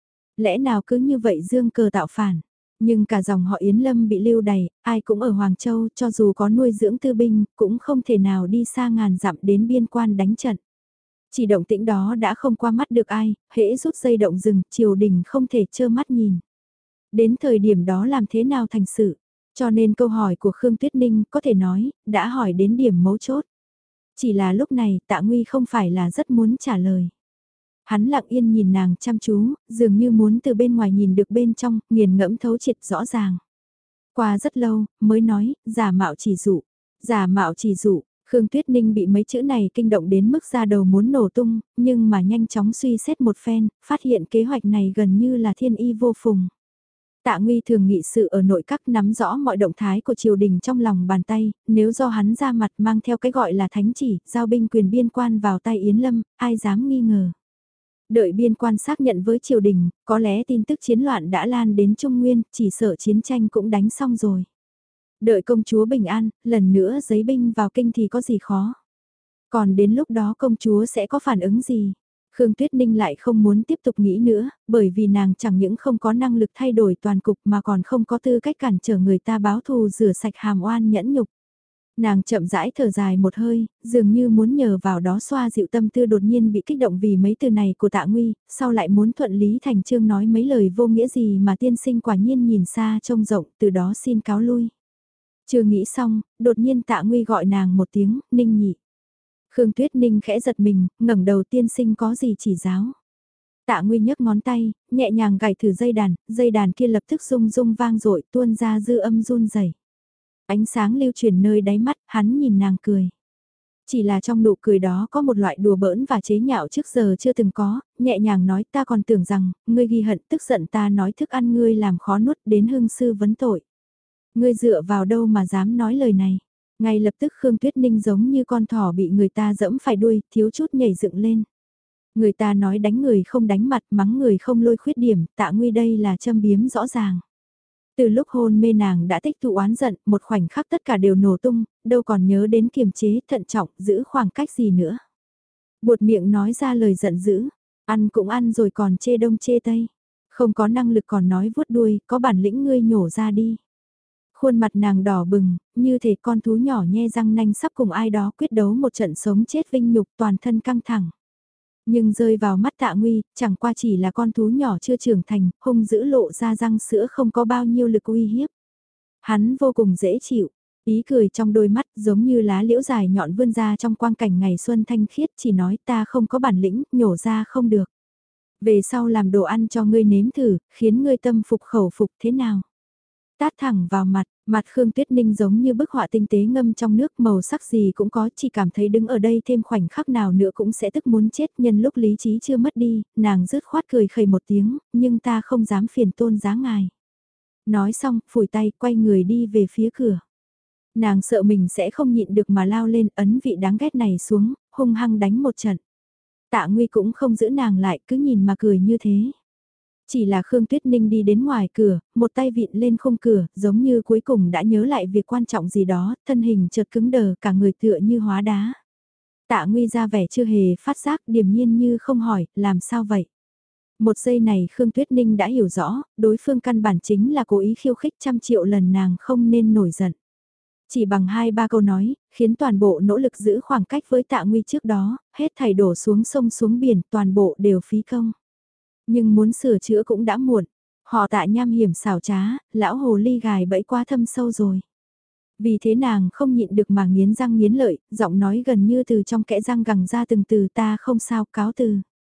Lẽ nào cứ như vậy dương cờ tạo phản. Nhưng cả dòng họ Yến Lâm bị lưu đày, ai cũng ở Hoàng Châu, cho dù có nuôi dưỡng tư binh, cũng không thể nào đi xa ngàn dặm đến biên quan đánh trận. Chỉ động tĩnh đó đã không qua mắt được ai, hễ rút dây động rừng, triều đình không thể trơ mắt nhìn. Đến thời điểm đó làm thế nào thành sự? Cho nên câu hỏi của Khương Tuyết Ninh có thể nói, đã hỏi đến điểm mấu chốt. Chỉ là lúc này Tạ Nguy không phải là rất muốn trả lời. Hắn lặng yên nhìn nàng chăm chú, dường như muốn từ bên ngoài nhìn được bên trong, nghiền ngẫm thấu triệt rõ ràng. Qua rất lâu, mới nói, giả mạo chỉ dụ. Giả mạo chỉ dụ, Khương Tuyết Ninh bị mấy chữ này kinh động đến mức da đầu muốn nổ tung, nhưng mà nhanh chóng suy xét một phen, phát hiện kế hoạch này gần như là thiên y vô phùng. Tạ Nguy thường nghị sự ở nội các nắm rõ mọi động thái của triều đình trong lòng bàn tay, nếu do hắn ra mặt mang theo cái gọi là thánh chỉ, giao binh quyền biên quan vào tay Yến Lâm, ai dám nghi ngờ. Đợi biên quan xác nhận với triều đình, có lẽ tin tức chiến loạn đã lan đến Trung Nguyên, chỉ sợ chiến tranh cũng đánh xong rồi. Đợi công chúa bình an, lần nữa giấy binh vào kinh thì có gì khó. Còn đến lúc đó công chúa sẽ có phản ứng gì? Khương Tuyết Ninh lại không muốn tiếp tục nghĩ nữa, bởi vì nàng chẳng những không có năng lực thay đổi toàn cục mà còn không có tư cách cản trở người ta báo thù rửa sạch hàm oan nhẫn nhục. Nàng chậm rãi thở dài một hơi, dường như muốn nhờ vào đó xoa dịu tâm tư đột nhiên bị kích động vì mấy từ này của Tạ Nguy, sau lại muốn thuận lý thành chương nói mấy lời vô nghĩa gì mà tiên sinh quả nhiên nhìn xa trông rộng, từ đó xin cáo lui. Chưa nghĩ xong, đột nhiên Tạ Nguy gọi nàng một tiếng, Ninh nhị. Khương Tuyết Ninh khẽ giật mình, ngẩng đầu tiên sinh có gì chỉ giáo. Tạ Nguy nhấc ngón tay, nhẹ nhàng gảy thử dây đàn kia lập tức rung rung vang dội tuôn ra dư âm run rẩy. Ánh sáng lưu truyền nơi đáy mắt, hắn nhìn nàng cười. Chỉ là trong nụ cười đó có một loại đùa bỡn và chế nhạo trước giờ chưa từng có, nhẹ nhàng nói ta còn tưởng rằng, ngươi ghi hận tức giận ta nói thức ăn ngươi làm khó nuốt đến hương sư vấn tội. Ngươi dựa vào đâu mà dám nói lời này. Ngay lập tức Khương Tuyết Ninh giống như con thỏ bị người ta dẫm phải đuôi, thiếu chút nhảy dựng lên. Người ta nói đánh người không đánh mặt, mắng người không lôi khuyết điểm, Tạ Nguy đây là châm biếm rõ ràng. Từ lúc hôn mê nàng đã tích tụ oán giận, một khoảnh khắc tất cả đều nổ tung, đâu còn nhớ đến kiềm chế, thận trọng, giữ khoảng cách gì nữa. Buột miệng nói ra lời giận dữ, ăn cũng ăn rồi còn chê đông chê tây. Không có năng lực còn nói vuốt đuôi, có bản lĩnh ngươi nhổ ra đi. Khuôn mặt nàng đỏ bừng, như thể con thú nhỏ nhe răng nanh sắp cùng ai đó quyết đấu một trận sống chết vinh nhục toàn thân căng thẳng. Nhưng rơi vào mắt Tạ Nguy, chẳng qua chỉ là con thú nhỏ chưa trưởng thành, hung dữ lộ ra răng sữa không có bao nhiêu lực uy hiếp. Hắn vô cùng dễ chịu, ý cười trong đôi mắt giống như lá liễu dài nhọn vươn ra trong quang cảnh ngày xuân thanh khiết chỉ nói ta không có bản lĩnh, nhổ ra không được. Về sau làm đồ ăn cho ngươi nếm thử, khiến ngươi tâm phục khẩu phục thế nào? Tát thẳng vào mặt, mặt Khương Tuyết Ninh giống như bức họa tinh tế ngâm trong nước màu sắc gì cũng có, chỉ cảm thấy đứng ở đây thêm khoảnh khắc nào nữa cũng sẽ tức muốn chết nhân lúc lý trí chưa mất đi, nàng rứt khoát cười khẩy một tiếng, nhưng ta không dám phiền tôn giá ngài. Nói xong, phủi tay, quay người đi về phía cửa. Nàng sợ mình sẽ không nhịn được mà lao lên ấn vị đáng ghét này xuống, hung hăng đánh một trận. Tạ Nguy cũng không giữ nàng lại, cứ nhìn mà cười như thế. Chỉ là Khương Tuyết Ninh đi đến ngoài cửa, một tay vịn lên khung cửa, giống như cuối cùng đã nhớ lại việc quan trọng gì đó, thân hình chợt cứng đờ, cả người tựa như hóa đá. Tạ Nguy ra vẻ chưa hề phát giác, điềm nhiên như không hỏi, làm sao vậy? Một giây này Khương Tuyết Ninh đã hiểu rõ, đối phương căn bản chính là cố ý khiêu khích 100 triệu lần nàng không nên nổi giận. Chỉ bằng 2-3 câu nói, khiến toàn bộ nỗ lực giữ khoảng cách với Tạ Nguy trước đó, hết thảy đổ xuống sông xuống biển, toàn bộ đều phí công. Nhưng muốn sửa chữa cũng đã muộn. Họ Tạ nham hiểm xảo trá, lão hồ ly gài bẫy quá thâm sâu rồi. Vì thế nàng không nhịn được mà nghiến răng nghiến lợi, giọng nói gần như từ trong kẽ răng gằng ra từng từ ta không sao cáo từ.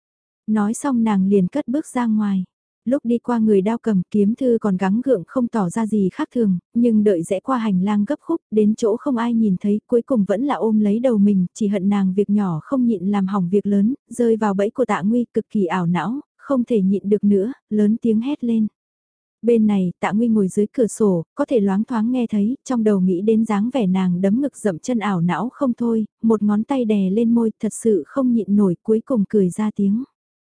Nói xong nàng liền cất bước ra ngoài. Lúc đi qua người đao cầm kiếm thư còn gắng gượng không tỏ ra gì khác thường, nhưng đợi rẽ qua hành lang gấp khúc đến chỗ không ai nhìn thấy cuối cùng vẫn là ôm lấy đầu mình, chỉ hận nàng việc nhỏ không nhịn làm hỏng việc lớn, rơi vào bẫy của Tạ Nguy cực kỳ ảo não, không thể nhịn được nữa, lớn tiếng hét lên. Bên này Tạ Nguy ngồi dưới cửa sổ, có thể loáng thoáng nghe thấy, trong đầu nghĩ đến dáng vẻ nàng đấm ngực dậm chân ảo não không thôi, một ngón tay đè lên môi thật sự không nhịn nổi cuối cùng cười ra tiếng.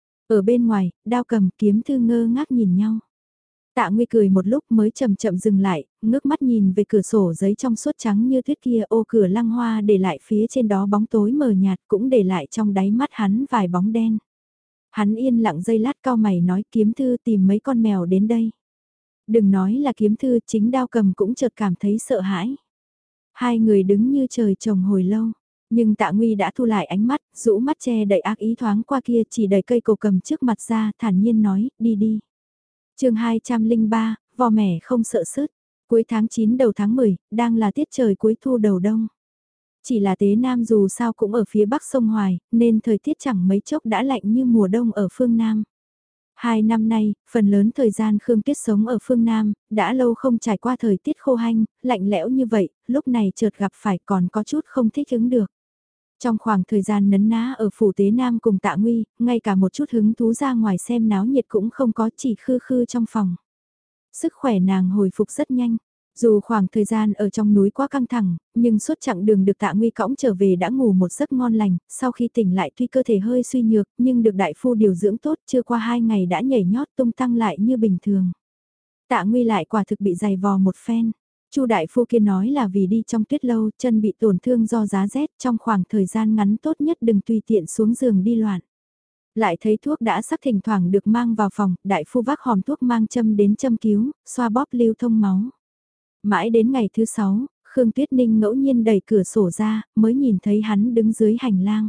Ở bên ngoài, đao cầm kiếm thư ngơ ngác nhìn nhau. Tạ Nguy cười một lúc mới chậm chậm dừng lại, ngước mắt nhìn về cửa sổ giấy trong suốt trắng như tuyết kia, ô cửa lăng hoa để lại phía trên đó bóng tối mờ nhạt cũng để lại trong đáy mắt hắn vài bóng đen. Hắn yên lặng giây lát cau mày nói kiếm thư tìm mấy con mèo đến đây. Đừng nói là kiếm thư, chính đao cầm cũng chợt cảm thấy sợ hãi. Hai người đứng như trời trồng hồi lâu. Nhưng Tạ Nguy đã thu lại ánh mắt, rũ mắt che đậy ác ý thoáng qua kia chỉ đẩy cây cổ cầm trước mặt ra, thản nhiên nói, đi đi. Chương 203, vò mẻ không sợ sứt. Cuối tháng 9 đầu tháng 10, đang là tiết trời cuối thu đầu đông. Chỉ là Tế Nam dù sao cũng ở phía bắc sông Hoài, nên thời tiết chẳng mấy chốc đã lạnh như mùa đông ở phương Nam. 2 năm nay, phần lớn thời gian Khương Tuyết sống ở phương Nam, đã lâu không trải qua thời tiết khô hanh, lạnh lẽo như vậy, lúc này chợt gặp phải còn có chút không thích ứng được. Trong khoảng thời gian nấn ná ở phủ Tế Nam cùng Tạ Nguy, ngay cả một chút hứng thú ra ngoài xem náo nhiệt cũng không có, chỉ khư khư trong phòng. Sức khỏe nàng hồi phục rất nhanh. Dù khoảng thời gian ở trong núi quá căng thẳng, nhưng suốt chặng đường được Tạ Nguy cõng trở về đã ngủ một giấc ngon lành, sau khi tỉnh lại tuy cơ thể hơi suy nhược, nhưng được đại phu điều dưỡng tốt, chưa qua 2 ngày đã nhảy nhót tung tăng lại như bình thường. Tạ Nguy lại quả thực bị dày vò một phen. Chu đại phu kia nói là vì đi trong tuyết lâu, chân bị tổn thương do giá rét, trong khoảng thời gian ngắn tốt nhất đừng tùy tiện xuống giường đi loạn. Lại thấy thuốc đã sắc thỉnh thoảng được mang vào phòng, đại phu vác hòm thuốc mang châm đến châm cứu, xoa bóp lưu thông máu. Mãi đến ngày thứ 6, Khương Tuyết Ninh ngẫu nhiên đẩy cửa sổ ra, mới nhìn thấy hắn đứng dưới hành lang.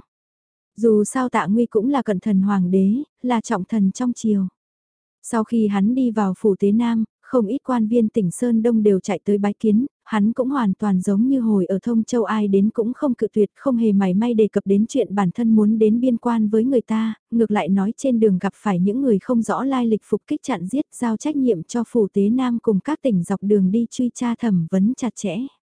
Dù sao Tạ Nguy cũng là cận thần hoàng đế, là trọng thần trong triều. Sau khi hắn đi vào phủ Tế Nam, không ít quan viên tỉnh Sơn Đông đều chạy tới bái kiến, hắn cũng hoàn toàn giống như hồi ở Thông Châu ai đến cũng không cự tuyệt, không hề mảy may đề cập đến chuyện bản thân muốn đến biên quan với người ta, ngược lại nói trên đường gặp phải những người không rõ lai lịch phục kích chặn giết, giao trách nhiệm cho phủ Tế Nam cùng các tỉnh dọc đường đi truy tra thẩm vấn chặt chẽ.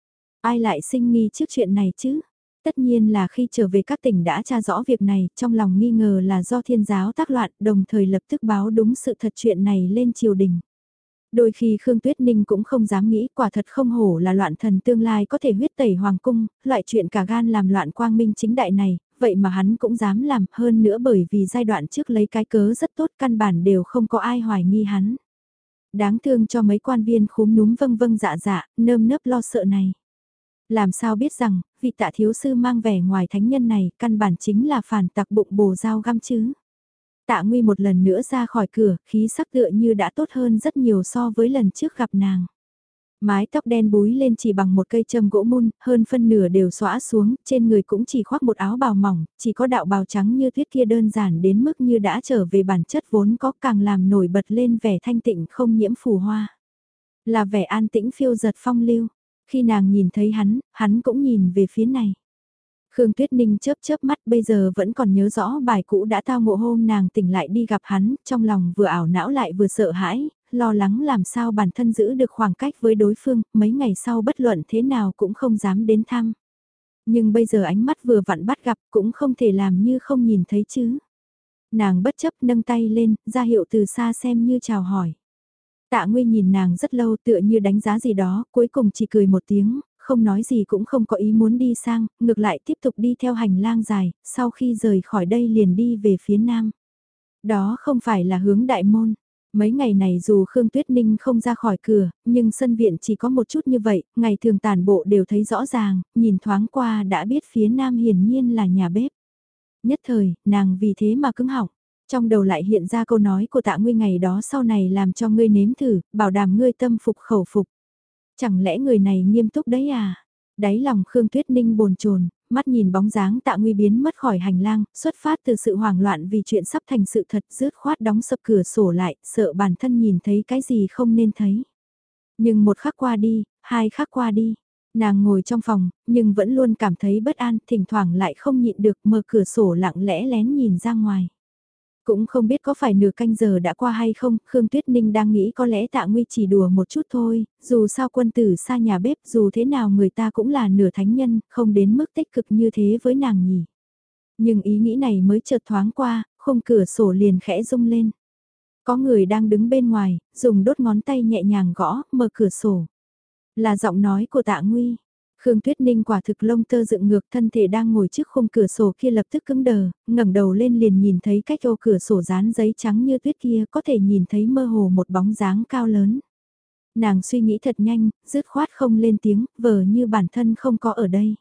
Ai lại sinh nghi trước chuyện này chứ? Tất nhiên là khi trở về các tỉnh đã tra rõ việc này, trong lòng nghi ngờ là do thiên giáo tác loạn, đồng thời lập tức báo đúng sự thật chuyện này lên triều đình. Đôi khi Khương Tuyết Ninh cũng không dám nghĩ quả thật không hổ là loạn thần tương lai có thể huyết tẩy hoàng cung, loại chuyện cả gan làm loạn quang minh chính đại này, vậy mà hắn cũng dám làm hơn nữa bởi vì giai đoạn trước lấy cái cớ rất tốt căn bản đều không có ai hoài nghi hắn. Đáng thương cho mấy quan viên khúm núm vâng vâng dạ dạ, nơm nớp lo sợ này. Làm sao biết rằng, vị Tạ thiếu sư mang vẻ ngoài thánh nhân này, căn bản chính là phản tặc bụng bồ dao găm chứ. Tạ Nguy một lần nữa ra khỏi cửa, khí sắc tựa như đã tốt hơn rất nhiều so với lần trước gặp nàng. Mái tóc đen búi lên chỉ bằng một cây châm gỗ mun, hơn phân nửa đều xõa xuống, trên người cũng chỉ khoác một áo bào mỏng, chỉ có đạo bào trắng như tuyết kia đơn giản đến mức như đã trở về bản chất vốn có càng làm nổi bật lên vẻ thanh tịnh không nhiễm phù hoa. Là vẻ an tĩnh phiêu giật phong lưu. Khi nàng nhìn thấy hắn cũng nhìn về phía này. Khương Tuyết Ninh chớp chớp mắt bây giờ vẫn còn nhớ rõ bài cũ đã tao ngộ hôm nàng tỉnh lại đi gặp hắn, trong lòng vừa ảo não lại vừa sợ hãi, lo lắng làm sao bản thân giữ được khoảng cách với đối phương, mấy ngày sau bất luận thế nào cũng không dám đến thăm. Nhưng bây giờ ánh mắt vừa vặn bắt gặp cũng không thể làm như không nhìn thấy chứ. Nàng bất chấp nâng tay lên, ra hiệu từ xa xem như chào hỏi. Tạ Nguy nhìn nàng rất lâu tựa như đánh giá gì đó, cuối cùng chỉ cười một tiếng, không nói gì cũng không có ý muốn đi sang, ngược lại tiếp tục đi theo hành lang dài, sau khi rời khỏi đây liền đi về phía nam. Đó không phải là hướng đại môn. Mấy ngày này dù Khương Tuyết Ninh không ra khỏi cửa, nhưng sân viện chỉ có một chút như vậy, ngày thường tàn bộ đều thấy rõ ràng, nhìn thoáng qua đã biết phía nam hiển nhiên là nhà bếp. Nhất thời, nàng vì thế mà cứng họng. Trong đầu lại hiện ra câu nói của Tạ Nguy ngày đó sau này làm cho ngươi nếm thử, bảo đảm ngươi tâm phục khẩu phục. Chẳng lẽ người này nghiêm túc đấy à? Đáy lòng Khương Tuyết Ninh bồn chồn, mắt nhìn bóng dáng Tạ Nguy biến mất khỏi hành lang, xuất phát từ sự hoảng loạn vì chuyện sắp thành sự thật rứt khoát đóng sập cửa sổ lại, sợ bản thân nhìn thấy cái gì không nên thấy. Nhưng một khắc qua đi, hai khắc qua đi, nàng ngồi trong phòng, nhưng vẫn luôn cảm thấy bất an, thỉnh thoảng lại không nhịn được mở cửa sổ lặng lẽ lén nhìn ra ngoài. Cũng không biết có phải nửa canh giờ đã qua hay không, Khương Tuyết Ninh đang nghĩ có lẽ Tạ Nguy chỉ đùa một chút thôi, dù sao quân tử xa nhà bếp, dù thế nào người ta cũng là nửa thánh nhân, không đến mức tích cực như thế với nàng nhỉ. Nhưng ý nghĩ này mới chợt thoáng qua, khung cửa sổ liền khẽ rung lên. Có người đang đứng bên ngoài, dùng đốt ngón tay nhẹ nhàng gõ, mở cửa sổ. Là giọng nói của Tạ Nguy. Khương Tuyết Ninh quả thực lông tơ dựng ngược, thân thể đang ngồi trước khung cửa sổ kia lập tức cứng đờ, ngẩng đầu lên liền nhìn thấy cách ô cửa sổ dán giấy trắng như tuyết kia, có thể nhìn thấy mơ hồ một bóng dáng cao lớn. Nàng suy nghĩ thật nhanh, dứt khoát không lên tiếng, vờ như bản thân không có ở đây.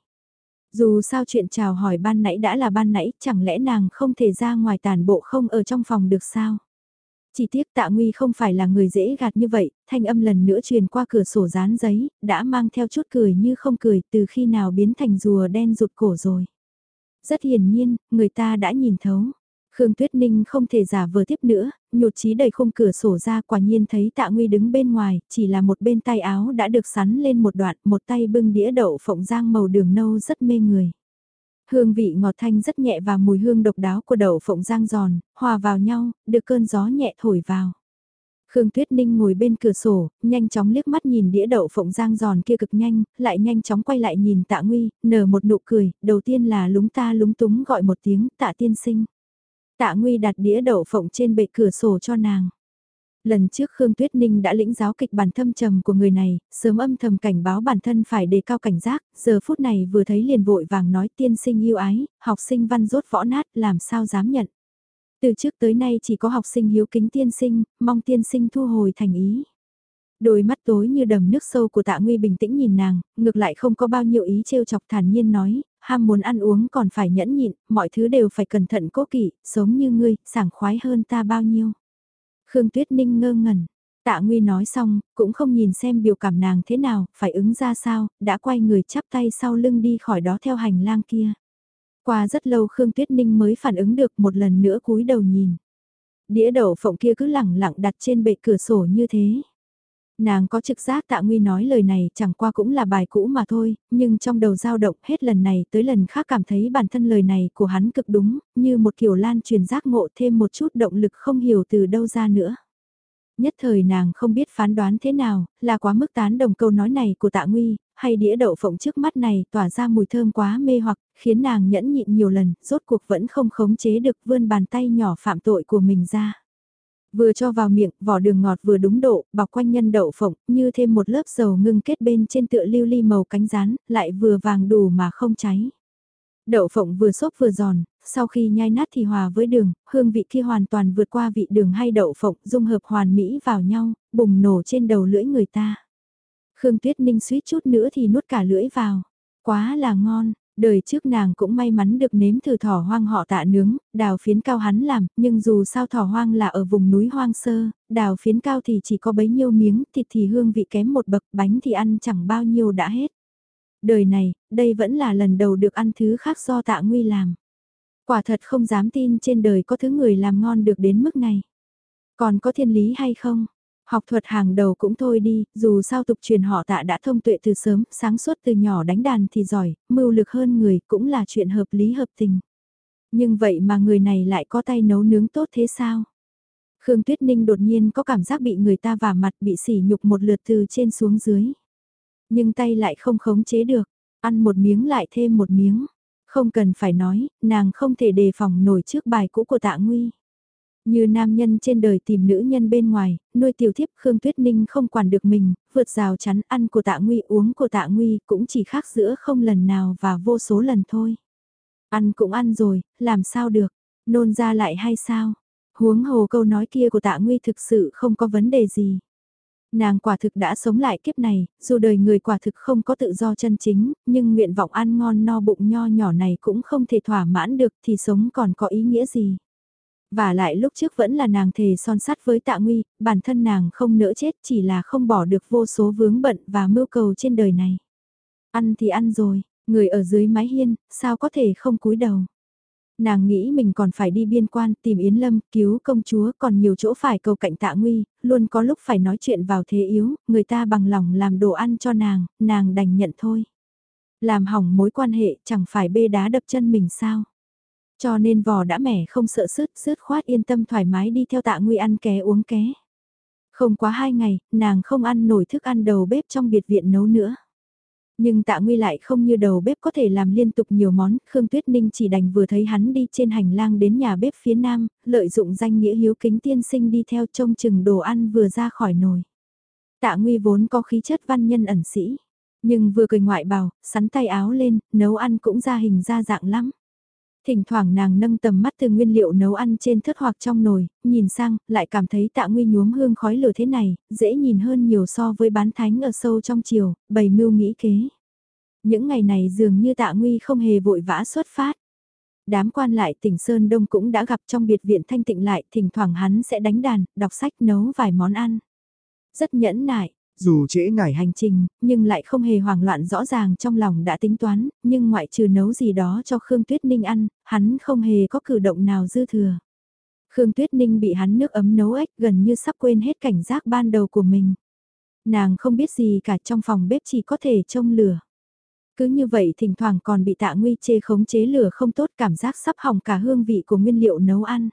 Dù sao chuyện chào hỏi ban nãy đã là ban nãy, chẳng lẽ nàng không thể ra ngoài tản bộ không ở trong phòng được sao? Chỉ tiếc Tạ Nguy không phải là người dễ gạt như vậy, thanh âm lần nữa truyền qua cửa sổ dán giấy, đã mang theo chút cười như không cười, từ khi nào biến thành rùa đen rụt cổ rồi. Rất hiển nhiên, người ta đã nhìn thấu. Khương Tuyết Ninh không thể giả vờ tiếp nữa, nhột chí đẩy khung cửa sổ ra, quả nhiên thấy Tạ Nguy đứng bên ngoài, chỉ là một bên tay áo đã được sắn lên một đoạn, một tay bưng đĩa đậu phộng rang màu đường nâu rất mê người. Hương vị ngọt thanh rất nhẹ và mùi hương độc đáo của đậu phộng rang giòn, hòa vào nhau, được cơn gió nhẹ thổi vào. Khương Tuyết Ninh ngồi bên cửa sổ, nhanh chóng liếc mắt nhìn đĩa đậu phộng rang giòn kia cực nhanh, lại nhanh chóng quay lại nhìn Tạ Nguy, nở một nụ cười, đầu tiên là lúng ta lúng túng gọi một tiếng Tạ tiên sinh. Tạ Nguy đặt đĩa đậu phộng trên bệ cửa sổ cho nàng. Lần trước Khương Tuyết Ninh đã lĩnh giáo kịch bản thâm trầm của người này, sớm âm thầm cảnh báo bản thân phải đề cao cảnh giác, giờ phút này vừa thấy liền vội vàng nói tiên sinh yêu ái, học sinh văn rốt võ nát làm sao dám nhận. Từ trước tới nay chỉ có học sinh hiếu kính tiên sinh, mong tiên sinh thu hồi thành ý. Đôi mắt tối như đầm nước sâu của Tạ Nguy bình tĩnh nhìn nàng, ngược lại không có bao nhiêu ý trêu chọc, thản nhiên nói, ham muốn ăn uống còn phải nhẫn nhịn, mọi thứ đều phải cẩn thận cố kỵ, sống như ngươi, sảng khoái hơn ta bao nhiêu. Khương Tuyết Ninh ngơ ngẩn, Tạ Nguy nói xong, cũng không nhìn xem biểu cảm nàng thế nào, phải ứng ra sao, đã quay người chắp tay sau lưng đi khỏi đó theo hành lang kia. Qua rất lâu Khương Tuyết Ninh mới phản ứng được, một lần nữa cúi đầu nhìn. Đĩa đậu phộng kia cứ lẳng lặng đặt trên bệ cửa sổ như thế. Nàng có trực giác Tạ Nguy nói lời này chẳng qua cũng là bài cũ mà thôi, nhưng trong đầu dao động hết lần này tới lần khác cảm thấy bản thân lời này của hắn cực đúng, như một kiểu lan truyền giác ngộ, thêm một chút động lực không hiểu từ đâu ra nữa. Nhất thời nàng không biết phán đoán thế nào, là quá mức tán đồng câu nói này của Tạ Nguy, hay đĩa đậu phộng trước mắt này tỏa ra mùi thơm quá mê hoặc, khiến nàng nhẫn nhịn nhiều lần, rốt cuộc vẫn không khống chế được vươn bàn tay nhỏ phạm tội của mình ra. Vừa cho vào miệng, vỏ đường ngọt vừa đúng độ, bọc quanh nhân đậu phộng, như thêm một lớp dầu ngưng kết bên trên tựa lưu ly màu cánh rán, lại vừa vàng đủ mà không cháy. Đậu phộng vừa xốp vừa giòn, sau khi nhai nát thì hòa với đường, hương vị kia hoàn toàn vượt qua vị đường hay đậu phộng, dung hợp hoàn mỹ vào nhau, bùng nổ trên đầu lưỡi người ta. Khương Tuyết Ninh suýt chút nữa thì nuốt cả lưỡi vào. Quá là ngon, đời trước nàng cũng may mắn được nếm thử thỏ hoang họ Tạ nướng, đào phiến cao hắn làm, nhưng dù sao thỏ hoang là ở vùng núi hoang sơ, đào phiến cao thì chỉ có bấy nhiêu miếng, thịt thì hương vị kém một bậc, bánh thì ăn chẳng bao nhiêu đã hết. Đời này, đây vẫn là lần đầu được ăn thứ khác do Tạ Nguy làm. Quả thật không dám tin trên đời có thứ người làm ngon được đến mức này. Còn có thiên lý hay không? Học thuật hàng đầu cũng thôi đi, dù sao tục truyền họ Tạ đã thông tuệ từ sớm, sáng suốt từ nhỏ đánh đàn thì giỏi, mưu lực hơn người cũng là chuyện hợp lý hợp tình. Nhưng vậy mà người này lại có tay nấu nướng tốt thế sao? Khương Tuyết Ninh đột nhiên có cảm giác bị người ta vả mặt, bị sỉ nhục một lượt từ trên xuống dưới. Nhưng tay lại không khống chế được, ăn một miếng lại thêm một miếng. Không cần phải nói, nàng không thể đề phòng nổi trước bài cũ của Tạ Nguy. Như nam nhân trên đời tìm nữ nhân bên ngoài, nuôi tiểu thiếp Khương Tuyết Ninh không quản được mình, vượt rào chắn ăn của Tạ Nguy uống của Tạ Nguy cũng chỉ khác giữa không lần nào và vô số lần thôi. Ăn cũng ăn rồi, làm sao được, nôn ra lại hay sao? Huống hồ câu nói kia của Tạ Nguy thực sự không có vấn đề gì. Nàng quả thực đã sống lại kiếp này, dù đời người quả thực không có tự do chân chính, nhưng nguyện vọng ăn ngon no bụng nho nhỏ này cũng không thể thỏa mãn được thì sống còn có ý nghĩa gì. Và lại lúc trước vẫn là nàng thề son sắt với Tạ Nguy, bản thân nàng không nỡ chết chỉ là không bỏ được vô số vướng bận và mưu cầu trên đời này. Ăn thì ăn rồi, người ở dưới mái hiên, sao có thể không cúi đầu. Nàng nghĩ mình còn phải đi biên quan tìm Yến Lâm, cứu công chúa, còn nhiều chỗ phải cầu cạnh Tạ Nguy, luôn có lúc phải nói chuyện vào thế yếu, người ta bằng lòng làm đồ ăn cho nàng đành nhận thôi. Làm hỏng mối quan hệ chẳng phải bê đá đập chân mình sao. Cho nên vò đã mẻ không sợ sứt khoát yên tâm thoải mái đi theo Tạ Nguy ăn ké uống ké. Không quá 2 ngày, nàng không ăn nổi thức ăn đầu bếp trong biệt viện nấu nữa. Nhưng Tạ Nguy lại không như đầu bếp có thể làm liên tục nhiều món, Khương Tuyết Ninh chỉ đành vừa thấy hắn đi trên hành lang đến nhà bếp phía nam, lợi dụng danh nghĩa hiếu kính tiên sinh đi theo trông chừng đồ ăn vừa ra khỏi nồi. Tạ Nguy vốn có khí chất văn nhân ẩn sĩ, nhưng vừa cười ngoại bào, sắn tay áo lên, nấu ăn cũng ra hình ra dạng lắm. Thỉnh thoảng nàng nâng tầm mắt từ nguyên liệu nấu ăn trên thớt hoặc trong nồi, nhìn sang, lại cảm thấy Tạ Nguy nhuốm hương khói lửa thế này, dễ nhìn hơn nhiều so với bán thánh ở sâu trong chiều, bày mưu nghĩ kế. Những ngày này dường như Tạ Nguy không hề vội vã xuất phát. Đám quan lại tỉnh Sơn Đông cũng đã gặp trong biệt viện thanh tịnh lại, thỉnh thoảng hắn sẽ đánh đàn, đọc sách nấu vài món ăn. Rất nhẫn nại, dù trễ nải hành trình, nhưng lại không hề hoảng loạn rõ ràng trong lòng đã tính toán, nhưng ngoại trừ nấu gì đó cho Khương Tuyết Ninh ăn, hắn không hề có cử động nào dư thừa. Khương Tuyết Ninh bị hắn nước ấm nấu ếch gần như sắp quên hết cảnh giác ban đầu của mình. Nàng không biết gì cả trong phòng bếp chỉ có thể trông lửa. Cứ như vậy thỉnh thoảng còn bị Tạ Nguy chê khống chế lửa không tốt cảm giác sắp hỏng cả hương vị của nguyên liệu nấu ăn.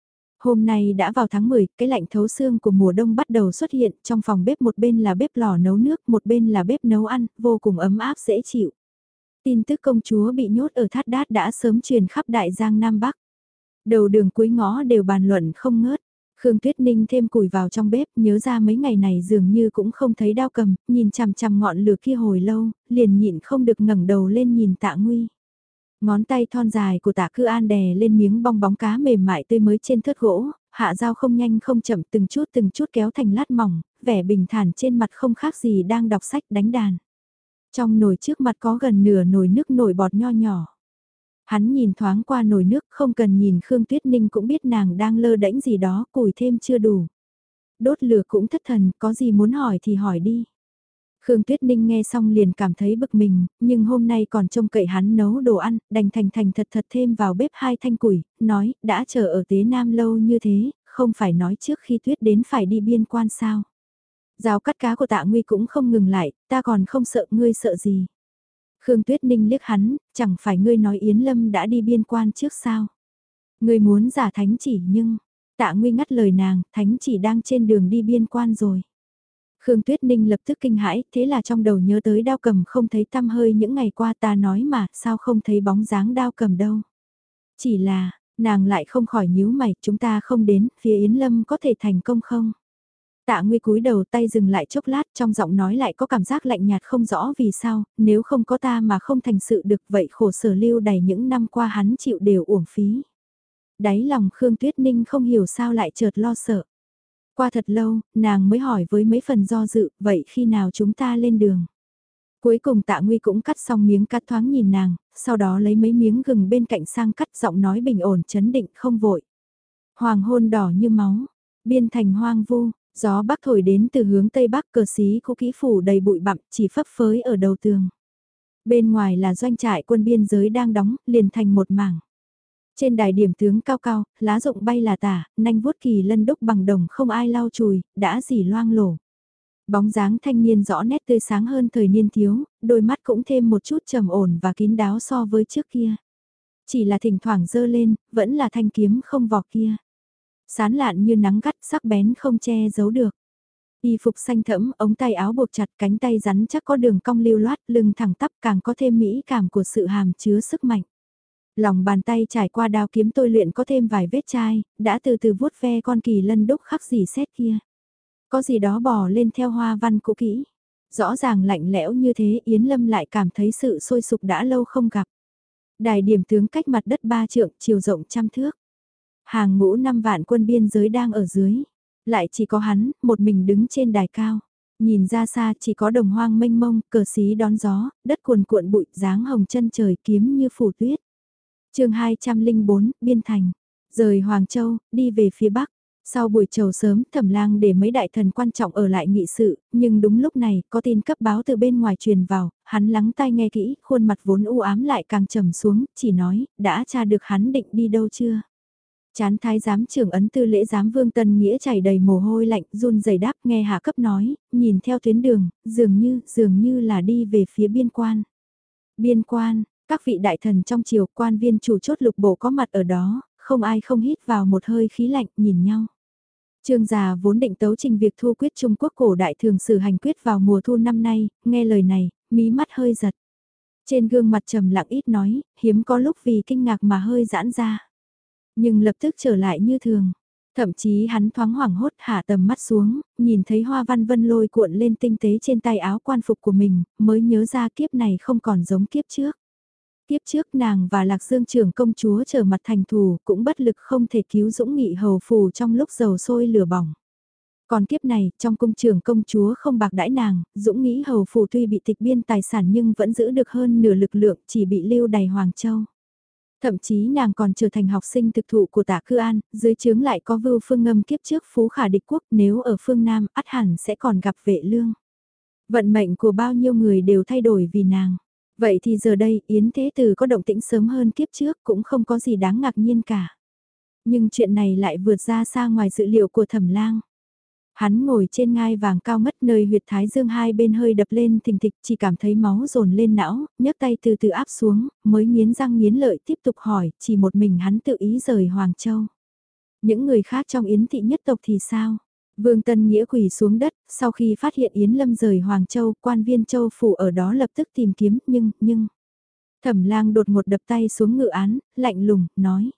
Hôm nay đã vào tháng 10, cái lạnh thấu xương của mùa đông bắt đầu xuất hiện, trong phòng bếp một bên là bếp lò nấu nước, một bên là bếp nấu ăn, vô cùng ấm áp dễ chịu. Tin tức công chúa bị nhốt ở Thát Đát đã sớm truyền khắp Đại Giang Nam Bắc. Đầu đường cuối ngõ đều bàn luận không ngớt. Khương Tuyết Ninh thêm củi vào trong bếp, nhớ ra mấy ngày này dường như cũng không thấy Đao Cầm, nhìn chằm chằm ngọn lửa kia hồi lâu, liền nhịn không được ngẩng đầu lên nhìn Tạ Nguy. Ngón tay thon dài của Tạ Cư An đè lên miếng bong bóng cá mềm mại tươi mới trên thớt gỗ, hạ dao không nhanh không chậm từng chút kéo thành lát mỏng, vẻ bình thản trên mặt không khác gì đang đọc sách đánh đàn. Trong nồi trước mặt có gần nửa nồi nước nổi bọt nho nhỏ. Hắn nhìn thoáng qua nồi nước không cần nhìn Khương Tuyết Ninh cũng biết nàng đang lơ đễnh gì đó, củi thêm chưa đủ. Đốt lửa cũng thất thần, có gì muốn hỏi thì hỏi đi. Khương Tuyết Ninh nghe xong liền cảm thấy bực mình, nhưng hôm nay còn trông cậy hắn nấu đồ ăn, đành thành thật thêm vào bếp 2 thanh củi, nói, đã chờ ở Tế Nam lâu như thế, không phải nói trước khi Tuyết đến phải đi biên quan sao. Rào cắt cá của Tạ Nguy cũng không ngừng lại, ta còn không sợ ngươi sợ gì. Khương Tuyết Ninh liếc hắn, chẳng phải ngươi nói Yến Lâm đã đi biên quan trước sao. Ngươi muốn giả thánh chỉ nhưng, Tạ Nguy ngắt lời nàng, thánh chỉ đang trên đường đi biên quan rồi. Khương Tuyết Ninh lập tức kinh hãi, thế là trong đầu nhớ tới Đao Cầm không thấy tăm hơi những ngày qua ta nói mà, sao không thấy bóng dáng Đao Cầm đâu. Chỉ là, nàng lại không khỏi nhíu mày, chúng ta không đến, phía Yến Lâm có thể thành công không? Tạ Nguy cúi đầu tay dừng lại chốc lát trong giọng nói lại có cảm giác lạnh nhạt không rõ vì sao, nếu không có ta mà không thành sự được vậy khổ sở lưu đầy những năm qua hắn chịu đều uổng phí. Đáy lòng Khương Tuyết Ninh không hiểu sao lại chợt lo sợ. Qua thật lâu, nàng mới hỏi với mấy phần do dự, vậy khi nào chúng ta lên đường? Cuối cùng Tạ Nguy cũng cắt xong miếng cắt thoáng nhìn nàng, sau đó lấy mấy miếng gừng bên cạnh sang cắt giọng nói bình ổn chấn định không vội. Hoàng hôn đỏ như máu, biên thành hoang vu, gió bắc thổi đến từ hướng tây bắc cờ xí khu kỹ phủ đầy bụi bặm chỉ phấp phới ở đầu tường. Bên ngoài là doanh trại quân biên giới đang đóng, liền thành một mảng. Trên đài điểm tướng cao cao, lá rụng bay là tả, nanh vuốt kỳ lân đúc bằng đồng không ai lau chùi, đã dỉ loang lổ. Bóng dáng thanh niên rõ nét tươi sáng hơn thời niên thiếu, đôi mắt cũng thêm một chút trầm ổn và kín đáo so với trước kia. Chỉ là thỉnh thoảng dơ lên, vẫn là thanh kiếm không vỏ kia. Sán lạn như nắng gắt sắc bén không che giấu được. Y phục xanh thẫm, ống tay áo buộc chặt cánh tay rắn chắc có đường cong lưu loát, lưng thẳng tắp càng có thêm mỹ cảm của sự hàm chứa sức mạnh. Lòng bàn tay trải qua đao kiếm tôi luyện có thêm vài vết chai, đã từ từ vuốt ve con kỳ lân đúc khắc gì xét kia. Có gì đó bò lên theo hoa văn cũ kỹ. Rõ ràng lạnh lẽo như thế Yến Lâm lại cảm thấy sự sôi sục đã lâu không gặp. Đài điểm tướng cách mặt đất 3 trượng, chiều rộng 100 thước. Hàng ngũ 5 vạn quân biên giới đang ở dưới. Lại chỉ có hắn, một mình đứng trên đài cao. Nhìn ra xa chỉ có đồng hoang mênh mông, cờ xí đón gió, đất cuồn cuộn bụi dáng hồng chân trời kiếm như phủ tuyết. Chương 204, Biên Thành. Rời Hoàng Châu, đi về phía Bắc. Sau buổi trầu sớm, Thẩm Lang để mấy đại thần quan trọng ở lại nghị sự, nhưng đúng lúc này, có tin cấp báo từ bên ngoài truyền vào, hắn lắng tai nghe kỹ, khuôn mặt vốn u ám lại càng trầm xuống, chỉ nói, đã tra được hắn định đi đâu chưa? Chán thái giám trưởng ấn tư lễ giám Vương Tân Nghĩa chảy đầy mồ hôi lạnh, run rẩy đáp nghe hạ cấp nói, nhìn theo tuyến đường, dường như là đi về phía biên quan. Biên quan, Các vị đại thần trong triều, quan viên chủ chốt lục bộ có mặt ở đó, không ai không hít vào một hơi khí lạnh nhìn nhau. Trương già vốn định tấu trình việc thu quyết Trung Quốc cổ đại thường sử hành quyết vào mùa thu năm nay, nghe lời này, mí mắt hơi giật. Trên gương mặt trầm lặng ít nói, hiếm có lúc vì kinh ngạc mà hơi giãn ra. Nhưng lập tức trở lại như thường. Thậm chí hắn thoáng hoảng hốt hạ tầm mắt xuống, nhìn thấy hoa văn vân lôi cuộn lên tinh tế trên tay áo quan phục của mình, mới nhớ ra kiếp này không còn giống kiếp trước. Kiếp trước nàng và Lạc Dương trưởng công chúa trở mặt thành thù cũng bất lực không thể cứu Dũng Nghị hầu phù trong lúc dầu sôi lửa bỏng. Còn kiếp này, trong cung trưởng công chúa không bạc đãi nàng, Dũng Nghĩ hầu phù tuy bị tịch biên tài sản nhưng vẫn giữ được hơn nửa lực lượng chỉ bị lưu đày Hoàng Châu. Thậm chí nàng còn trở thành học sinh thực thụ của Tạ Cư An, dưới chướng lại có Vưu Phương Ngâm kiếp trước phú khả địch quốc, nếu ở phương Nam ắt hẳn sẽ còn gặp Vệ Lương. Vận mệnh của bao nhiêu người đều thay đổi vì nàng. Vậy thì giờ đây Yến Thế Tử có động tĩnh sớm hơn kiếp trước cũng không có gì đáng ngạc nhiên cả. Nhưng chuyện này lại vượt ra xa ngoài dự liệu của Thẩm Lang. Hắn ngồi trên ngai vàng cao ngất nơi huyệt thái dương hai bên hơi đập lên thình thịch, chỉ cảm thấy máu dồn lên não, nhấc tay từ từ áp xuống, mới nghiến răng nghiến lợi tiếp tục hỏi, chỉ một mình hắn tự ý rời Hoàng Châu. Những người khác trong Yến thị nhất tộc thì sao? Vương Tân Nghĩa quỳ xuống đất, sau khi phát hiện Yến Lâm rời Hoàng Châu, quan viên châu phủ ở đó lập tức tìm kiếm, nhưng... Thẩm Lang đột ngột đập tay xuống ngự án, lạnh lùng, nói.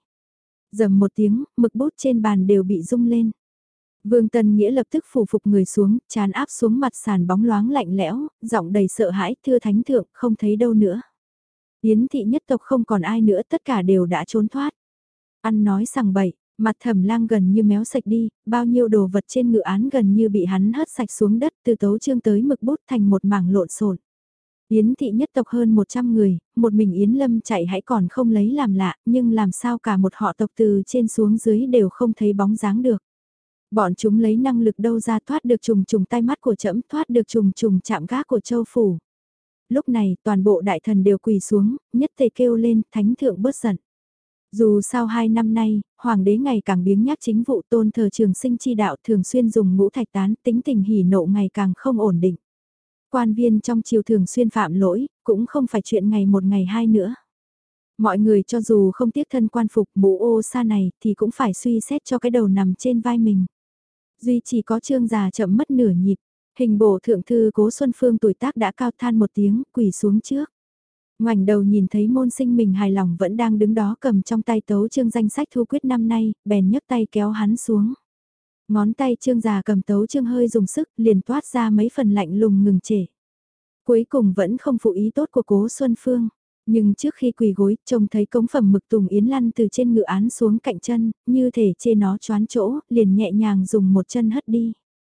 Dầm một tiếng, mực bút trên bàn đều bị rung lên. Vương Tân Nghĩa lập tức phủ phục người xuống, chán áp xuống mặt sàn bóng loáng lạnh lẽo, giọng đầy sợ hãi, thưa thánh thượng, không thấy đâu nữa. Yến thị nhất tộc không còn ai nữa, tất cả đều đã trốn thoát. Ăn nói sằng bậy, mặt Thẩm Lang gần như méo sạch đi, bao nhiêu đồ vật trên ngự án gần như bị hắn hất sạch xuống đất, từ tấu chương tới mực bút thành một mảng lộn xộn. Yến thị nhất tộc hơn 100 người, một mình Yến Lâm chạy hãy còn không lấy làm lạ, nhưng làm sao cả một họ tộc từ trên xuống dưới đều không thấy bóng dáng được. Bọn chúng lấy năng lực đâu ra thoát được trùng trùng tay mắt của trẫm, thoát được trùng trùng chạm gác của châu phủ. Lúc này toàn bộ đại thần đều quỳ xuống, nhất tề kêu lên, thánh thượng bớt giận. Dù sau 2 năm nay, hoàng đế ngày càng biếng nhác chính vụ tôn thờ trường sinh chi đạo thường xuyên dùng ngũ thạch tán, tính tình hỉ nộ ngày càng không ổn định. Quan viên trong triều thường xuyên phạm lỗi, cũng không phải chuyện ngày một ngày hai nữa. Mọi người cho dù không tiếc thân quan phục mũ ô sa này thì cũng phải suy xét cho cái đầu nằm trên vai mình. Duy chỉ có Trương già chậm mất nửa nhịp, hình bộ thượng thư Cố Xuân Phương tuổi tác đã cao than một tiếng, quỳ xuống trước. Ngoảnh đầu nhìn thấy môn sinh mình hài lòng vẫn đang đứng đó cầm trong tay tấu chương danh sách thu quyết năm nay, bèn nhấc tay kéo hắn xuống. Ngón tay Trương già cầm tấu chương hơi dùng sức, liền toát ra mấy phần lạnh lùng ngừng trễ. Cuối cùng vẫn không phụ ý tốt của Cố Xuân Phương. Nhưng trước khi quỳ gối, trông thấy cống phẩm mực tùng yến lăn từ trên ngựa án xuống cạnh chân, như thể chê nó choán chỗ, liền nhẹ nhàng dùng một chân hất đi.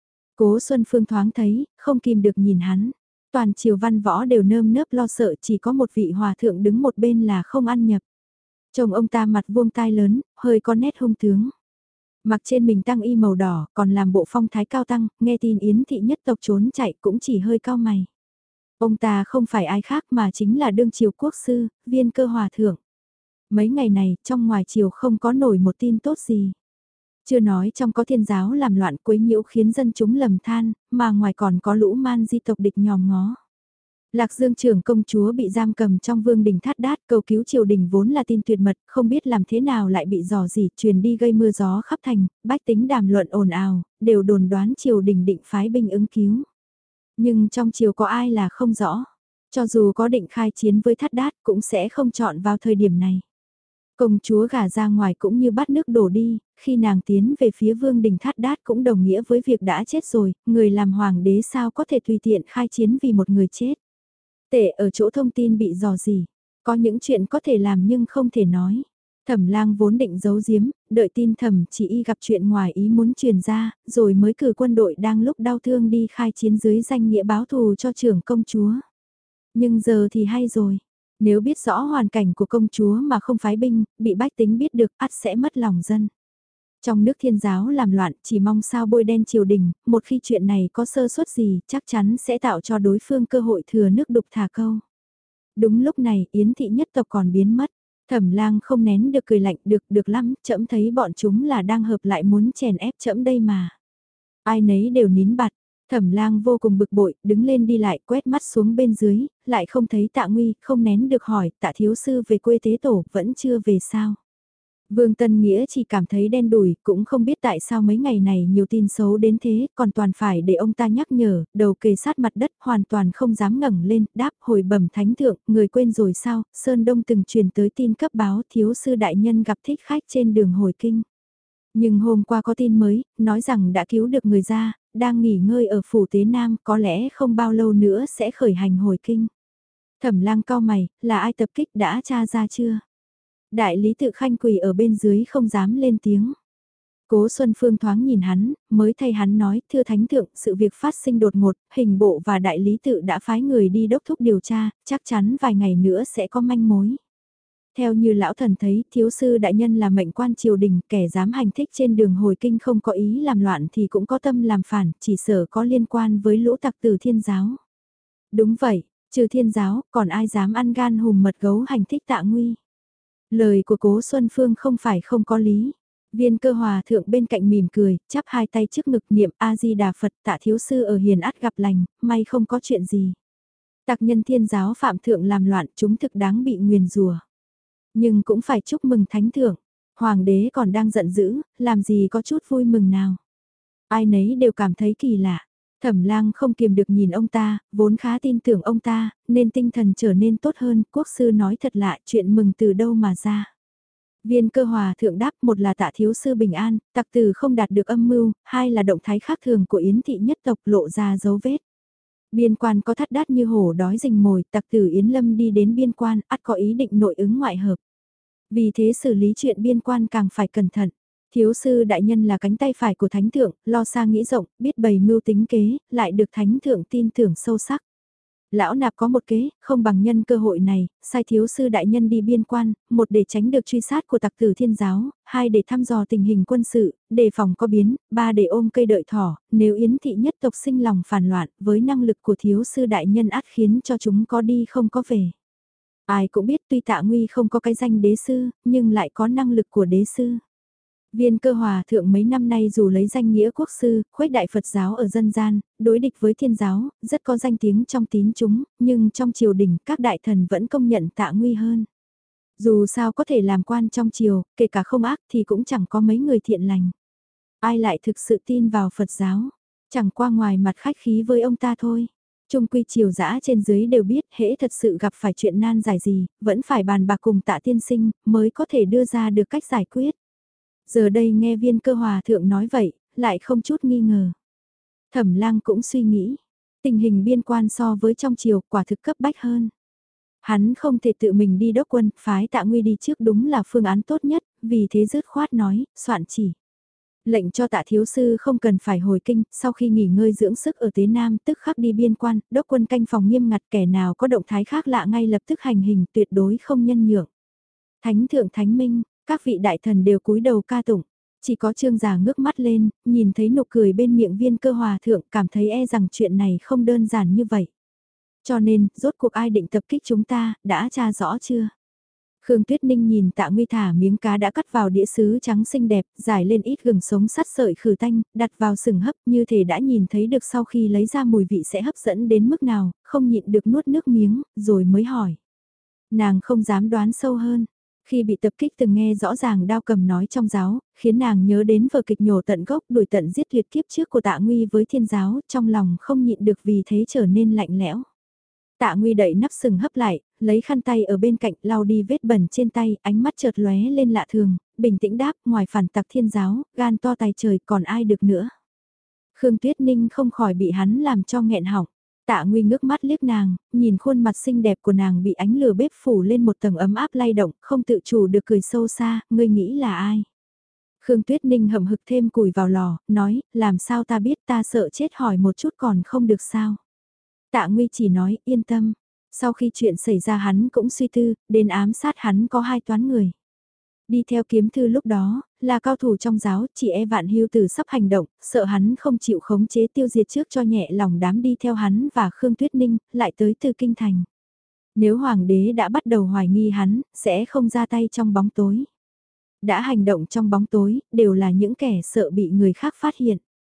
Cố Xuân Phương thoáng thấy, không kìm được nhìn hắn. Toàn triều văn võ đều nơm nớp lo sợ, chỉ có một vị hòa thượng đứng một bên là không ăn nhập. Chồng ông ta mặt vuông tai lớn, hơi có nét hung tướng. Mặc trên mình tăng y màu đỏ, còn làm bộ phong thái cao tăng, nghe tin Yến thị nhất tộc trốn chạy cũng chỉ hơi cao mày. Ông ta không phải ai khác mà chính là đương triều quốc sư, Viên Cơ hòa thượng. Mấy ngày này, trong ngoài triều không có nổi một tin tốt gì. Chưa nói trong có thiên giáo làm loạn quấy nhiễu khiến dân chúng lầm than, mà ngoài còn có lũ man di tộc địch nhòm ngó. Lạc Dương trưởng công chúa bị giam cầm trong vương đình Thát Đát, cầu cứu triều đình vốn là tin tuyệt mật, không biết làm thế nào lại bị dò dỉ, truyền đi gây mưa gió khắp thành, bách tính đàm luận ồn ào, đều đồn đoán triều đình định phái binh ứng cứu. Nhưng trong triều có ai là không rõ, cho dù có định khai chiến với Thát Đát cũng sẽ không chọn vào thời điểm này. Công chúa gả ra ngoài cũng như bắt nước đổ đi, khi nàng tiến về phía vương đình Thát Đát cũng đồng nghĩa với việc đã chết rồi, người làm hoàng đế sao có thể tùy tiện khai chiến vì một người chết. Tệ ở chỗ thông tin bị dò dỉ, có những chuyện có thể làm nhưng không thể nói. Thẩm Lang vốn định giấu giếm, đợi tin Thẩm Chỉ Y gặp chuyện ngoài ý muốn truyền ra, rồi mới cử quân đội đang lúc đau thương đi khai chiến dưới danh nghĩa báo thù cho trưởng công chúa. Nhưng giờ thì hay rồi, nếu biết rõ hoàn cảnh của công chúa mà không phái binh, bị bách tính biết được ắt sẽ mất lòng dân. Trong nước thiên giáo làm loạn chỉ mong sao bôi đen triều đình, một khi chuyện này có sơ suất gì chắc chắn sẽ tạo cho đối phương cơ hội thừa nước đục thả câu. Đúng lúc này Yến thị nhất tộc còn biến mất. Thẩm Lang không nén được cười lạnh, được lắm, trẫm thấy bọn chúng là đang hợp lại muốn chèn ép trẫm đây mà. Ai nấy đều nín bặt, Thẩm Lang vô cùng bực bội, đứng lên đi lại, quét mắt xuống bên dưới, lại không thấy Tạ Nguy, không nén được hỏi, Tạ thiếu sư về quê tế tổ, vẫn chưa về sao? Vương Tân Nghĩa chỉ cảm thấy đen đủi, cũng không biết tại sao mấy ngày này nhiều tin xấu đến thế, còn toàn phải để ông ta nhắc nhở, đầu kề sát mặt đất, hoàn toàn không dám ngẩng lên, đáp hồi bẩm thánh thượng, người quên rồi sao, Sơn Đông từng truyền tới tin cấp báo thiếu sư đại nhân gặp thích khách trên đường hồi kinh. Nhưng hôm qua có tin mới, nói rằng đã cứu được người ra, đang nghỉ ngơi ở phủ Tế Nam, có lẽ không bao lâu nữa sẽ khởi hành hồi kinh. Thẩm Lang cau mày, là ai tập kích đã tra ra chưa? Đại lý tự khanh quỳ ở bên dưới không dám lên tiếng. Cố Xuân Phương thoáng nhìn hắn, mới thay hắn nói, thưa thánh thượng, sự việc phát sinh đột ngột, hình bộ và đại lý tự đã phái người đi đốc thúc điều tra, chắc chắn vài ngày nữa sẽ có manh mối. Theo như lão thần thấy, thiếu sư đại nhân là mệnh quan triều đình, kẻ dám hành thích trên đường hồi kinh không có ý làm loạn thì cũng có tâm làm phản, chỉ sợ có liên quan với lũ tặc tử thiên giáo. Đúng vậy, trừ thiên giáo, còn ai dám ăn gan hùm mật gấu hành thích Tạ Nguy. Lời của Cố Xuân Phương không phải không có lý. Viên Cơ Hòa thượng bên cạnh mỉm cười, chắp hai tay trước ngực niệm A-di-đà Phật, Tạ thiếu sư ở hiền át gặp lành, may không có chuyện gì. Tặc nhân thiên giáo phạm thượng làm loạn, chúng thực đáng bị nguyền rủa. Nhưng cũng phải chúc mừng thánh thượng, hoàng đế còn đang giận dữ, làm gì có chút vui mừng nào. Ai nấy đều cảm thấy kỳ lạ. Thẩm Lang không kiềm được nhìn ông ta, vốn khá tin tưởng ông ta, nên tinh thần trở nên tốt hơn, quốc sư nói thật lạ, chuyện mừng từ đâu mà ra. Viên Cơ Hòa thượng đáp, một là Tạ thiếu sư bình an, tặc tử không đạt được âm mưu, hai là động thái khác thường của Yến thị nhất tộc lộ ra dấu vết. Biên quan có thắt đát như hổ đói rình mồi, tặc tử Yến Lâm đi đến biên quan, ắt có ý định nội ứng ngoại hợp. Vì thế xử lý chuyện biên quan càng phải cẩn thận. Thiếu sư đại nhân là cánh tay phải của thánh thượng, lo xa nghĩ rộng, biết bày mưu tính kế, lại được thánh thượng tin tưởng sâu sắc. Lão nạp có một kế, không bằng nhân cơ hội này, sai thiếu sư đại nhân đi biên quan, một để tránh được truy sát của tặc tử thiên giáo, hai để thăm dò tình hình quân sự, đề phòng có biến, ba để ôm cây đợi thỏ, nếu Yến thị nhất tộc sinh lòng phản loạn, với năng lực của thiếu sư đại nhân át khiến cho chúng có đi không có về. Ai cũng biết tuy Tạ Nguy không có cái danh đế sư, nhưng lại có năng lực của đế sư. Viên Cơ Hòa thượng mấy năm nay dù lấy danh nghĩa quốc sư, khuếch đại Phật giáo ở dân gian, đối địch với thiên giáo, rất có danh tiếng trong tín chúng, nhưng trong triều đình các đại thần vẫn công nhận Tạ Nguy hơn. Dù sao có thể làm quan trong triều, kể cả không ác thì cũng chẳng có mấy người thiện lành. Ai lại thực sự tin vào Phật giáo, chẳng qua ngoài mặt khách khí với ông ta thôi. Trung quy triều dã trên dưới đều biết hễ thật sự gặp phải chuyện nan giải gì, vẫn phải bàn bạc cùng Tạ tiên sinh mới có thể đưa ra được cách giải quyết. Giờ đây nghe Viên Cơ Hòa thượng nói vậy, lại không chút nghi ngờ. Thẩm Lang cũng suy nghĩ, tình hình biên quan so với trong triều quả thực cấp bách hơn. Hắn không thể tự mình đi đốc quân, phái Tạ Nguy đi trước đúng là phương án tốt nhất, vì thế dứt khoát nói, soạn chỉ. Lệnh cho Tạ thiếu sư không cần phải hồi kinh, sau khi nghỉ ngơi dưỡng sức ở Tế Nam tức khắc đi biên quan, đốc quân canh phòng nghiêm ngặt, kẻ nào có động thái khác lạ ngay lập tức hành hình, tuyệt đối không nhân nhượng. Thánh thượng thánh minh, các vị đại thần đều cúi đầu ca tụng, chỉ có Trương Già ngước mắt lên, nhìn thấy nụ cười bên miệng Viên Cơ Hòa thượng, cảm thấy e rằng chuyện này không đơn giản như vậy. Cho nên, rốt cuộc ai định tập kích chúng ta, đã tra rõ chưa? Khương Tuyết Ninh nhìn Tạ Nguy thả miếng cá đã cắt vào đĩa sứ trắng xinh đẹp, giải lên ít gừng sống sắt sợi khử tanh, đặt vào sừng hấp như thể đã nhìn thấy được sau khi lấy ra mùi vị sẽ hấp dẫn đến mức nào, không nhịn được nuốt nước miếng, rồi mới hỏi. Nàng không dám đoán sâu hơn. Khi bị tập kích từng nghe rõ ràng Đao Cầm nói trong giáo, khiến nàng nhớ đến vở kịch nhổ tận gốc đuổi tận giết tuyệt kiếp trước của Tạ Nguy với thiên giáo, trong lòng không nhịn được vì thế trở nên lạnh lẽo. Tạ Nguy đậy nắp sừng hấp lại, lấy khăn tay ở bên cạnh lau đi vết bẩn trên tay, ánh mắt chợt lóe lên lạ thường, bình tĩnh đáp, ngoài phản tặc thiên giáo, gan to tài trời còn ai được nữa. Khương Tuyết Ninh không khỏi bị hắn làm cho nghẹn họng. Tạ Nguy ngước mắt liếc nàng, nhìn khuôn mặt xinh đẹp của nàng bị ánh lửa bếp phủ lên một tầng ấm áp lay động, không tự chủ được cười sâu xa, ngươi nghĩ là ai? Khương Tuyết Ninh hậm hực thêm củi vào lò, nói, làm sao ta biết, ta sợ chết hỏi một chút còn không được sao? Tạ Nguy chỉ nói, yên tâm. Sau khi chuyện xảy ra hắn cũng suy tư, đến ám sát hắn có hai toán người. Đi theo kiếm thư lúc đó, là cao thủ trong giáo, chỉ e Vạn Hưu Tử sắp hành động, sợ hắn không chịu khống chế tiêu diệt trước cho nhẹ lòng đám đi theo hắn và Khương Tuyết Ninh, lại tới từ kinh thành. Nếu hoàng đế đã bắt đầu hoài nghi hắn, sẽ không ra tay trong bóng tối. Đã hành động trong bóng tối, đều là những kẻ sợ bị người khác phát hiện.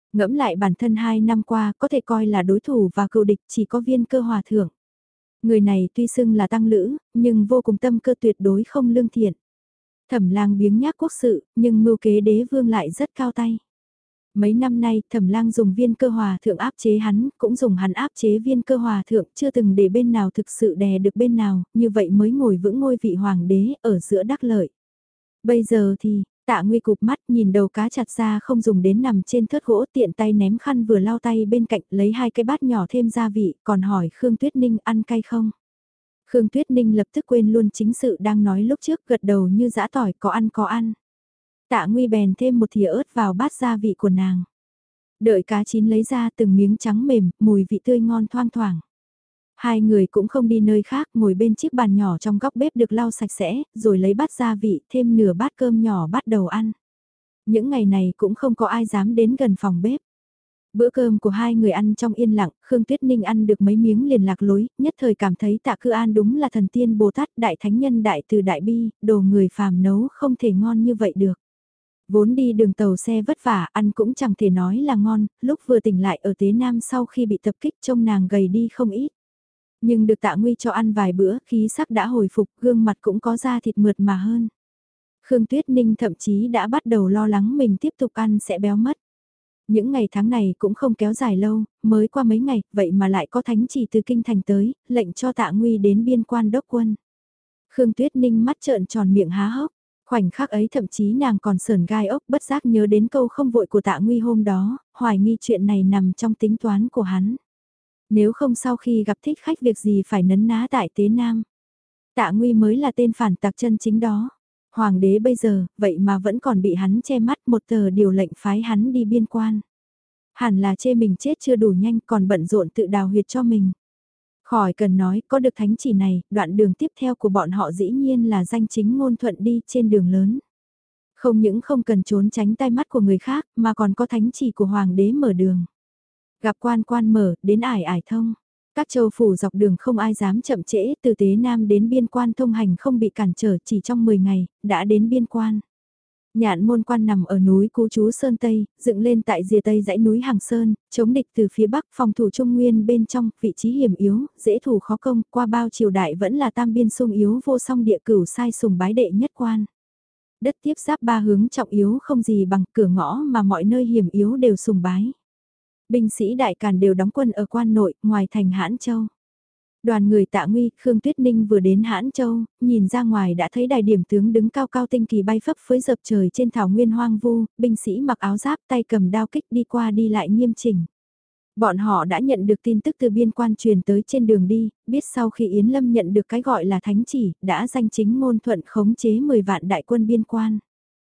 Ngẫm lại bản thân 2 năm qua có thể coi là đối thủ và cựu địch chỉ có Viên Cơ Hòa thượng. Người này tuy xưng là tăng lữ, nhưng vô cùng tâm cơ tuyệt đối không lương thiện. Thẩm Lang biếng nhác quốc sự, nhưng mưu kế đế vương lại rất cao tay. Mấy năm nay, Thẩm Lang dùng Viên Cơ Hòa thượng áp chế hắn, cũng dùng hắn áp chế Viên Cơ Hòa thượng, chưa từng để bên nào thực sự đè được bên nào, như vậy mới ngồi vững ngôi vị hoàng đế ở giữa đắc lợi. Bây giờ thì, Tạ Nguy cụp mắt nhìn đầu cá chặt ra không dùng đến nằm trên thớt gỗ, tiện tay ném khăn vừa lau tay bên cạnh, lấy 2 cái bát nhỏ thêm gia vị, còn hỏi Khương Tuyết Ninh ăn cay không. Khương Tuyết Ninh lập tức quên luôn chính sự đang nói lúc trước, gật đầu như giã tỏi, có ăn có ăn. Tạ Nguy bèn thêm một thìa ớt vào bát gia vị của nàng. Đợi cá chín lấy ra từng miếng trắng mềm, mùi vị tươi ngon thoang thoảng. Hai người cũng không đi nơi khác, ngồi bên chiếc bàn nhỏ trong góc bếp được lau sạch sẽ, rồi lấy bát gia vị, thêm nửa bát cơm nhỏ bắt đầu ăn. Những ngày này cũng không có ai dám đến gần phòng bếp. Bữa cơm của hai người ăn trong yên lặng, Khương Tuyết Ninh ăn được mấy miếng liền lạc lối, nhất thời cảm thấy Tạ Cư An đúng là thần tiên Bồ Tát, đại thánh nhân đại từ đại bi, đồ người phàm nấu không thể ngon như vậy được. Vốn đi đường tàu xe vất vả, ăn cũng chẳng thể nói là ngon, lúc vừa tỉnh lại ở Tế Nam sau khi bị tập kích trông nàng gầy đi không ít. Nhưng được Tạ Nguy cho ăn vài bữa, khí sắc đã hồi phục, gương mặt cũng có da thịt mượt mà hơn. Khương Tuyết Ninh thậm chí đã bắt đầu lo lắng mình tiếp tục ăn sẽ béo mất. Những ngày tháng này cũng không kéo dài lâu, mới qua mấy ngày, vậy mà lại có thánh chỉ từ kinh thành tới, lệnh cho Tạ Nguy đến biên quan đốc quân. Khương Tuyết Ninh mắt trợn tròn miệng há hốc, khoảnh khắc ấy thậm chí nàng còn sờn gai ốc bất giác nhớ đến câu không vội của Tạ Nguy hôm đó, hoài nghi chuyện này nằm trong tính toán của hắn. Nếu không sau khi gặp thích khách việc gì phải nấn ná tại Tế Nam. Tạ Nguy mới là tên phản tặc chân chính đó. Hoàng đế bây giờ, vậy mà vẫn còn bị hắn che mắt, một tờ điều lệnh phái hắn đi biên quan. Hẳn là chê mình chết chưa đủ nhanh, còn bận rộn tự đào huyệt cho mình. Khỏi cần nói, có được thánh chỉ này, đoạn đường tiếp theo của bọn họ dĩ nhiên là danh chính ngôn thuận đi trên đường lớn. Không những không cần trốn tránh tai mắt của người khác, mà còn có thánh chỉ của hoàng đế mở đường. Gặp quan quan mở, đến ải ải thông. Các châu phủ dọc đường không ai dám chậm trễ, từ Tế Nam đến biên quan thông hành không bị cản trở, chỉ trong 10 ngày, đã đến biên quan. Nhạn môn quan nằm ở núi Cú Chú Sơn Tây, dựng lên tại rìa tây dãy núi Hàng Sơn, chống địch từ phía bắc, phòng thủ Trung Nguyên bên trong, vị trí hiểm yếu, dễ thủ khó công, qua bao triều đại vẫn là tam biên sung yếu vô song địa cửu sai sùng bái đệ nhất quan. Đất tiếp giáp ba hướng trọng yếu không gì bằng cửa ngõ mà mọi nơi hiểm yếu đều sùng bái. Binh sĩ đại càn đều đóng quân ở quan nội, ngoài thành Hãn Châu. Đoàn người Tạ Nguy, Khương Tuyết Ninh vừa đến Hãn Châu, nhìn ra ngoài đã thấy đài điểm tướng đứng cao cao tinh kỳ bay phấp phới dập trời trên thảo nguyên hoang vu, binh sĩ mặc áo giáp tay cầm đao kích đi qua đi lại nghiêm chỉnh. Bọn họ đã nhận được tin tức từ biên quan truyền tới trên đường đi, biết sau khi Yến Lâm nhận được cái gọi là thánh chỉ, đã danh chính ngôn thuận khống chế 10 vạn đại quân biên quan.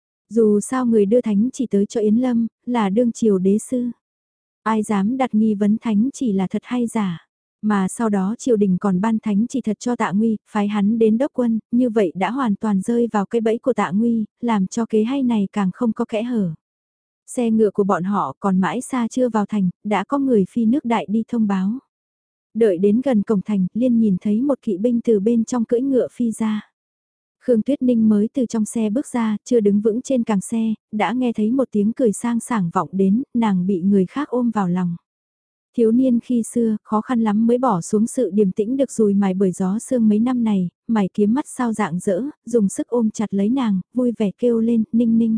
Dù sao người đưa thánh chỉ tới cho Yến Lâm, là đương triều đế sư. Ai dám đặt nghi vấn thánh chỉ là thật hay giả. Mà sau đó triều đình còn ban thánh chỉ thật cho Tạ Nguy, phái hắn đến đốc quân, như vậy đã hoàn toàn rơi vào cái bẫy của Tạ Nguy, làm cho kế hay này càng không có kẽ hở. Xe ngựa của bọn họ còn mãi xa chưa vào thành, đã có người phi nước đại đi thông báo. Đợi đến gần cổng thành, Liên nhìn thấy một kỵ binh từ bên trong cưỡi ngựa phi ra. Khương Tuyết Ninh mới từ trong xe bước ra, chưa đứng vững trên càng xe, đã nghe thấy một tiếng cười sang sảng vọng đến, nàng bị người khác ôm vào lòng. Thiếu niên khi xưa, khó khăn lắm mới bỏ xuống sự điềm tĩnh được dùi mài bởi gió sương mấy năm này, mày kiếm mắt sao dạng dỡ, dùng sức ôm chặt lấy nàng, vui vẻ kêu lên, ninh ninh.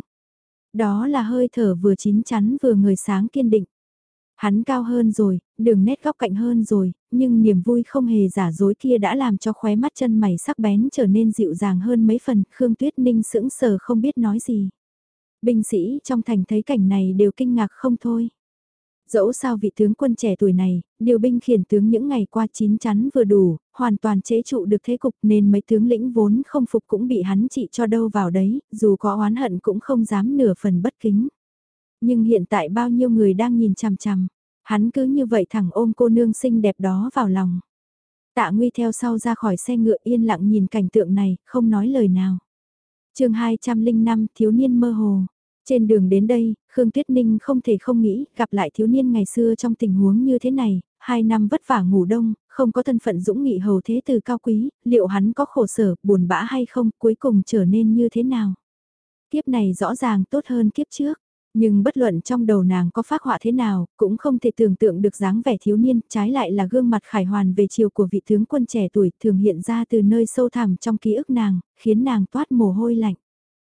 Đó là hơi thở vừa chín chắn vừa người sáng kiên định. Hắn cao hơn rồi, đường nét góc cạnh hơn rồi, nhưng niềm vui không hề giả dối kia đã làm cho khóe mắt chân mày sắc bén trở nên dịu dàng hơn mấy phần, Khương Tuyết Ninh sững sờ không biết nói gì. Binh sĩ trong thành thấy cảnh này đều kinh ngạc không thôi. Dẫu sao vị tướng quân trẻ tuổi này, điều binh khiển tướng những ngày qua chín chắn vừa đủ, hoàn toàn chế trụ được thế cục nên mấy tướng lĩnh vốn không phục cũng bị hắn trị cho đâu vào đấy, dù có oán hận cũng không dám nửa phần bất kính. Nhưng hiện tại bao nhiêu người đang nhìn chằm chằm, hắn cứ như vậy thẳng ôm cô nương xinh đẹp đó vào lòng. Tạ Nguy theo sau ra khỏi xe ngựa yên lặng nhìn cảnh tượng này, không nói lời nào. Chương 205 thiếu niên mơ hồ. Trên đường đến đây, Khương Tuyết Ninh không thể không nghĩ gặp lại thiếu niên ngày xưa trong tình huống như thế này, 2 năm vất vả ngủ đông, không có thân phận dũng nghị hầu thế từ cao quý, liệu hắn có khổ sở, buồn bã hay không, cuối cùng trở nên như thế nào? Kiếp này rõ ràng tốt hơn kiếp trước. Nhưng bất luận trong đầu nàng có phác họa thế nào, cũng không thể tưởng tượng được dáng vẻ thiếu niên, trái lại là gương mặt khải hoàn về chiều của vị tướng quân trẻ tuổi thường hiện ra từ nơi sâu thẳm trong ký ức nàng, khiến nàng toát mồ hôi lạnh.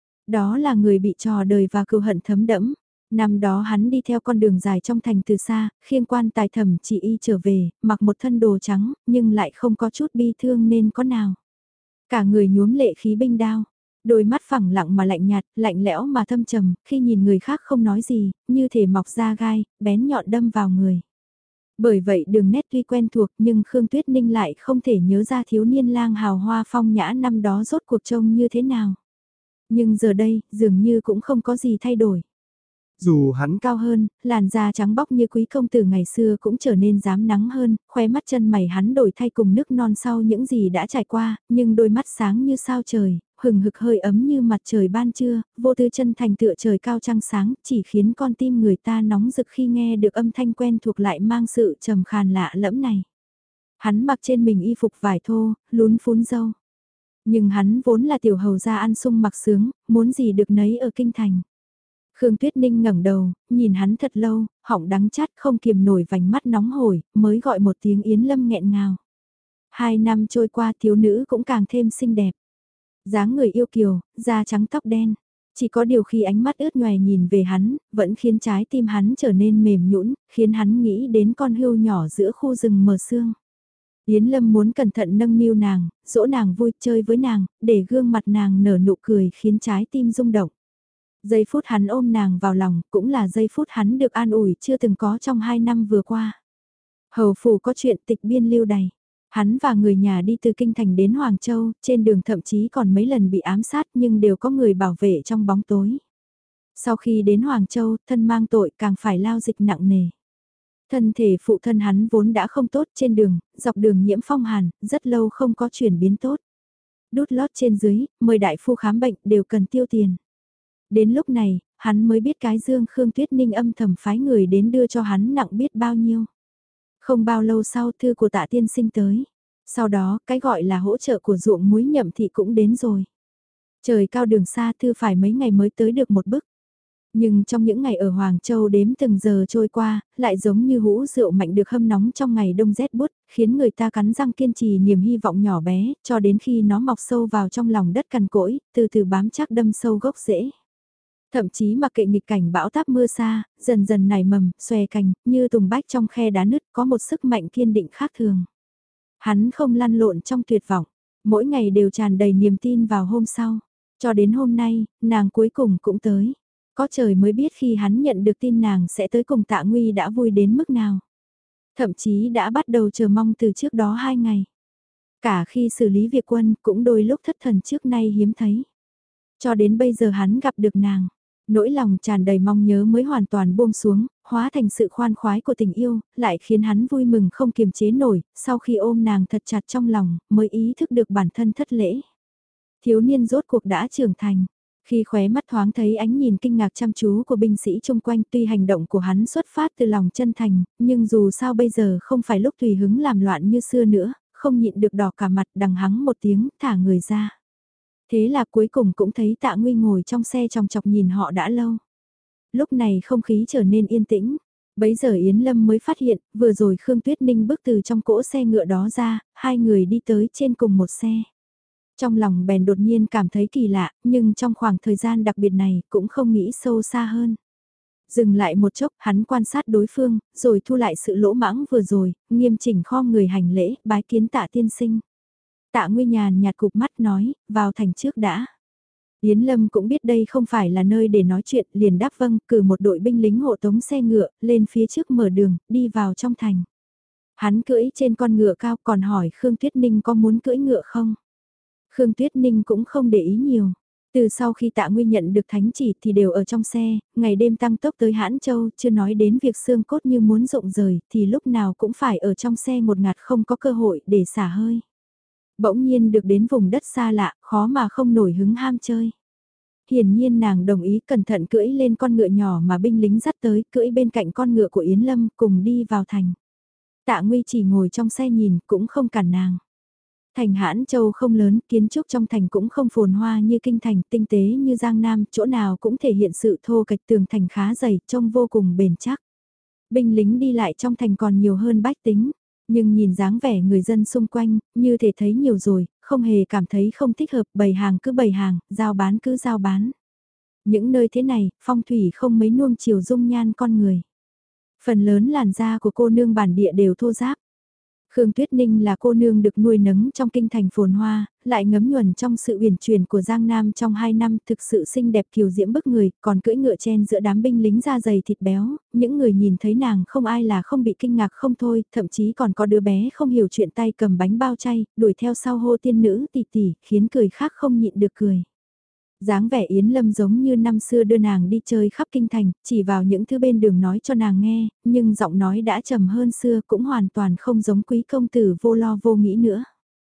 Đó là người bị trò đời và cừu hận thấm đẫm. Năm đó hắn đi theo con đường dài trong thành từ xa, khiêng quan tài thẩm chỉ y trở về, mặc một thân đồ trắng, nhưng lại không có chút bi thương nên có nào. Cả người nhuốm lệ khí binh đao, đôi mắt phẳng lặng mà lạnh nhạt, lạnh lẽo mà thâm trầm, khi nhìn người khác không nói gì, như thể mọc ra gai, bén nhọn đâm vào người. Bởi vậy đường nét tuy quen thuộc nhưng Khương Tuyết Ninh lại không thể nhớ ra thiếu niên lang hào hoa phong nhã năm đó rốt cuộc trông như thế nào. Nhưng giờ đây, dường như cũng không có gì thay đổi. Dù hắn cao hơn, làn da trắng bóc như quý công tử ngày xưa cũng trở nên rám nắng hơn, khóe mắt chân mày hắn đổi thay cùng nước non sau những gì đã trải qua, nhưng đôi mắt sáng như sao trời, hừng hực hơi ấm như mặt trời ban trưa, vô tư chân thành tựa trời cao trăng sáng, chỉ khiến con tim người ta nóng rực khi nghe được âm thanh quen thuộc lại mang sự trầm khàn lạ lẫm này. Hắn mặc trên mình y phục vải thô, lún phún râu. Nhưng hắn vốn là tiểu hầu gia ăn sung mặc sướng, muốn gì được nấy ở kinh thành. Khương Tuyết Ninh ngẩng đầu, nhìn hắn thật lâu, họng đắng chát không kiềm nổi vành mắt nóng hổi, mới gọi một tiếng Yến Lâm nghẹn ngào. 2 năm trôi qua thiếu nữ cũng càng thêm xinh đẹp. Dáng người yêu kiều, da trắng tóc đen. Chỉ có điều khi ánh mắt ướt nhòe nhìn về hắn, vẫn khiến trái tim hắn trở nên mềm nhũn, khiến hắn nghĩ đến con hươu nhỏ giữa khu rừng mờ sương. Yến Lâm muốn cẩn thận nâng niu nàng, dỗ nàng vui chơi với nàng, để gương mặt nàng nở nụ cười khiến trái tim rung động. Giây phút hắn ôm nàng vào lòng cũng là giây phút hắn được an ủi chưa từng có trong 2 năm vừa qua. Hầu phủ có chuyện tịch biên lưu đày. Hắn và người nhà đi từ Kinh Thành đến Hoàng Châu, trên đường thậm chí còn mấy lần bị ám sát nhưng đều có người bảo vệ trong bóng tối. Sau khi đến Hoàng Châu, thân mang tội càng phải lao dịch nặng nề. Thân thể phụ thân hắn vốn đã không tốt trên đường, dọc đường nhiễm phong hàn, rất lâu không có chuyển biến tốt. Đút lót trên dưới, mời đại phu khám bệnh đều cần tiêu tiền. Đến lúc này, hắn mới biết cái dương Khương Tuyết Ninh âm thầm phái người đến đưa cho hắn nặng biết bao nhiêu. Không bao lâu sau thư của Tạ tiên sinh tới. Sau đó, cái gọi là hỗ trợ của ruộng muối Nhậm thị cũng đến rồi. Trời cao đường xa thư phải mấy ngày mới tới được một bức. Nhưng trong những ngày ở Hoàng Châu đếm từng giờ trôi qua, lại giống như hũ rượu mạnh được hâm nóng trong ngày đông rét bút, khiến người ta cắn răng kiên trì niềm hy vọng nhỏ bé, cho đến khi nó mọc sâu vào trong lòng đất cằn cỗi, từ từ bám chắc đâm sâu gốc rễ. Thậm chí mặc kệ nghịch cảnh bão táp mưa xa, dần dần nảy mầm, xòe cành, như tùng bách trong khe đá nứt có một sức mạnh kiên định khác thường. Hắn không lăn lộn trong tuyệt vọng, mỗi ngày đều tràn đầy niềm tin vào hôm sau. Cho đến hôm nay, nàng cuối cùng cũng tới. Có trời mới biết khi hắn nhận được tin nàng sẽ tới cùng Tạ Nguy đã vui đến mức nào. Thậm chí đã bắt đầu chờ mong từ trước đó 2 ngày. Cả khi xử lý việc quân cũng đôi lúc thất thần trước nay hiếm thấy. Cho đến bây giờ hắn gặp được nàng. Nỗi lòng tràn đầy mong nhớ mới hoàn toàn buông xuống, hóa thành sự khoan khoái của tình yêu, lại khiến hắn vui mừng không kiềm chế nổi, sau khi ôm nàng thật chặt trong lòng, mới ý thức được bản thân thất lễ. Thiếu niên rốt cuộc đã trưởng thành, khi khóe mắt thoáng thấy ánh nhìn kinh ngạc chăm chú của binh sĩ chung quanh tuy hành động của hắn xuất phát từ lòng chân thành, nhưng dù sao bây giờ không phải lúc tùy hứng làm loạn như xưa nữa, không nhịn được đỏ cả mặt đằng hắng một tiếng thả người ra. Thế là cuối cùng cũng thấy Tạ Nguy ngồi trong xe chòng chọc nhìn họ đã lâu. Lúc này không khí trở nên yên tĩnh. Bấy giờ Yến Lâm mới phát hiện, vừa rồi Khương Tuyết Ninh bước từ trong cỗ xe ngựa đó ra, hai người đi tới trên cùng một xe. Trong lòng bèn đột nhiên cảm thấy kỳ lạ, nhưng trong khoảng thời gian đặc biệt này cũng không nghĩ sâu xa hơn. Dừng lại một chốc, hắn quan sát đối phương, rồi thu lại sự lỗ mãng vừa rồi, nghiêm chỉnh khom người hành lễ, bái kiến Tạ tiên sinh. Tạ Nguy nhàn nhạt cụp mắt nói, vào thành trước đã. Yến Lâm cũng biết đây không phải là nơi để nói chuyện, liền đáp vâng, cử một đội binh lính hộ tống xe ngựa, lên phía trước mở đường, đi vào trong thành. Hắn cưỡi trên con ngựa cao còn hỏi Khương Tuyết Ninh có muốn cưỡi ngựa không? Khương Tuyết Ninh cũng không để ý nhiều. Từ sau khi Tạ Nguy nhận được thánh chỉ thì đều ở trong xe, ngày đêm tăng tốc tới Hãn Châu, chưa nói đến việc xương cốt như muốn rộng rời, thì lúc nào cũng phải ở trong xe một ngạt không có cơ hội để xả hơi. Bỗng nhiên được đến vùng đất xa lạ, khó mà không nổi hứng ham chơi. Hiển nhiên nàng đồng ý cẩn thận cưỡi lên con ngựa nhỏ mà binh lính dắt tới, cưỡi bên cạnh con ngựa của Yến Lâm cùng đi vào thành. Tạ Nguy chỉ ngồi trong xe nhìn cũng không cản nàng. Thành Hãn Châu không lớn, kiến trúc trong thành cũng không phồn hoa như kinh thành, tinh tế như Giang Nam, chỗ nào cũng thể hiện sự thô kệch, tường thành khá dày, trông vô cùng bền chắc. Binh lính đi lại trong thành còn nhiều hơn bách tính, nhưng nhìn dáng vẻ người dân xung quanh, như thể thấy nhiều rồi, không hề cảm thấy không thích hợp, bày hàng cứ bày hàng, giao bán cứ giao bán. Những nơi thế này, phong thủy không mấy nuông chiều dung nhan con người. Phần lớn làn da của cô nương bản địa đều thô ráp. Khương Tuyết Ninh là cô nương được nuôi nấng trong kinh thành phồn hoa, lại ngấm nhuần trong sự uyển chuyển của Giang Nam trong 2 năm, thực sự xinh đẹp kiều diễm bức người, còn cưỡi ngựa chen giữa đám binh lính da dày thịt béo, những người nhìn thấy nàng không ai là không bị kinh ngạc không thôi, thậm chí còn có đứa bé không hiểu chuyện tay cầm bánh bao chay, đuổi theo sau hô tiên nữ tỷ tỷ, khiến cười khác không nhịn được cười. Dáng vẻ Yến Lâm giống như năm xưa đưa nàng đi chơi khắp kinh thành, chỉ vào những thứ bên đường nói cho nàng nghe, nhưng giọng nói đã trầm hơn xưa cũng hoàn toàn không giống quý công tử vô lo vô nghĩ nữa.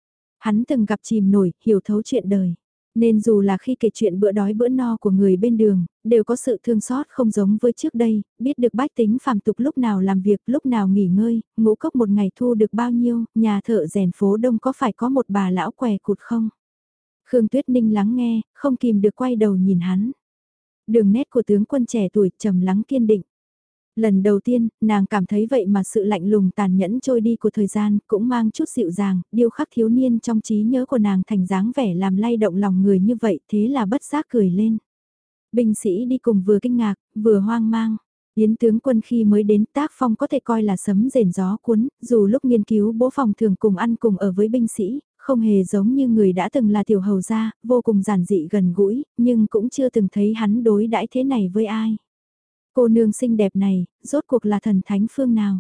Hắn từng gặp chìm nổi, hiểu thấu chuyện đời. Nên dù là khi kể chuyện bữa đói bữa no của người bên đường, đều có sự thương xót không giống với trước đây, biết được bách tính phàm tục lúc nào làm việc, lúc nào nghỉ ngơi, ngũ cốc một ngày thu được bao nhiêu, nhà thợ rèn phố đông có phải có một bà lão què cụt không? Khương Tuyết Ninh lắng nghe, không kìm được quay đầu nhìn hắn. Đường nét của tướng quân trẻ tuổi trầm lắng kiên định. Lần đầu tiên, nàng cảm thấy vậy mà sự lạnh lùng tàn nhẫn trôi đi của thời gian cũng mang chút dịu dàng, điêu khắc thiếu niên trong trí nhớ của nàng thành dáng vẻ làm lay động lòng người như vậy, thế là bất giác cười lên. Binh sĩ đi cùng vừa kinh ngạc, vừa hoang mang. Yến tướng quân khi mới đến tác phong có thể coi là sấm rền gió cuốn, dù lúc nghiên cứu bố phòng thường cùng ăn cùng ở với binh sĩ, không hề giống như người đã từng là tiểu hầu gia, vô cùng giản dị gần gũi, nhưng cũng chưa từng thấy hắn đối đãi thế này với ai. Cô nương xinh đẹp này, rốt cuộc là thần thánh phương nào?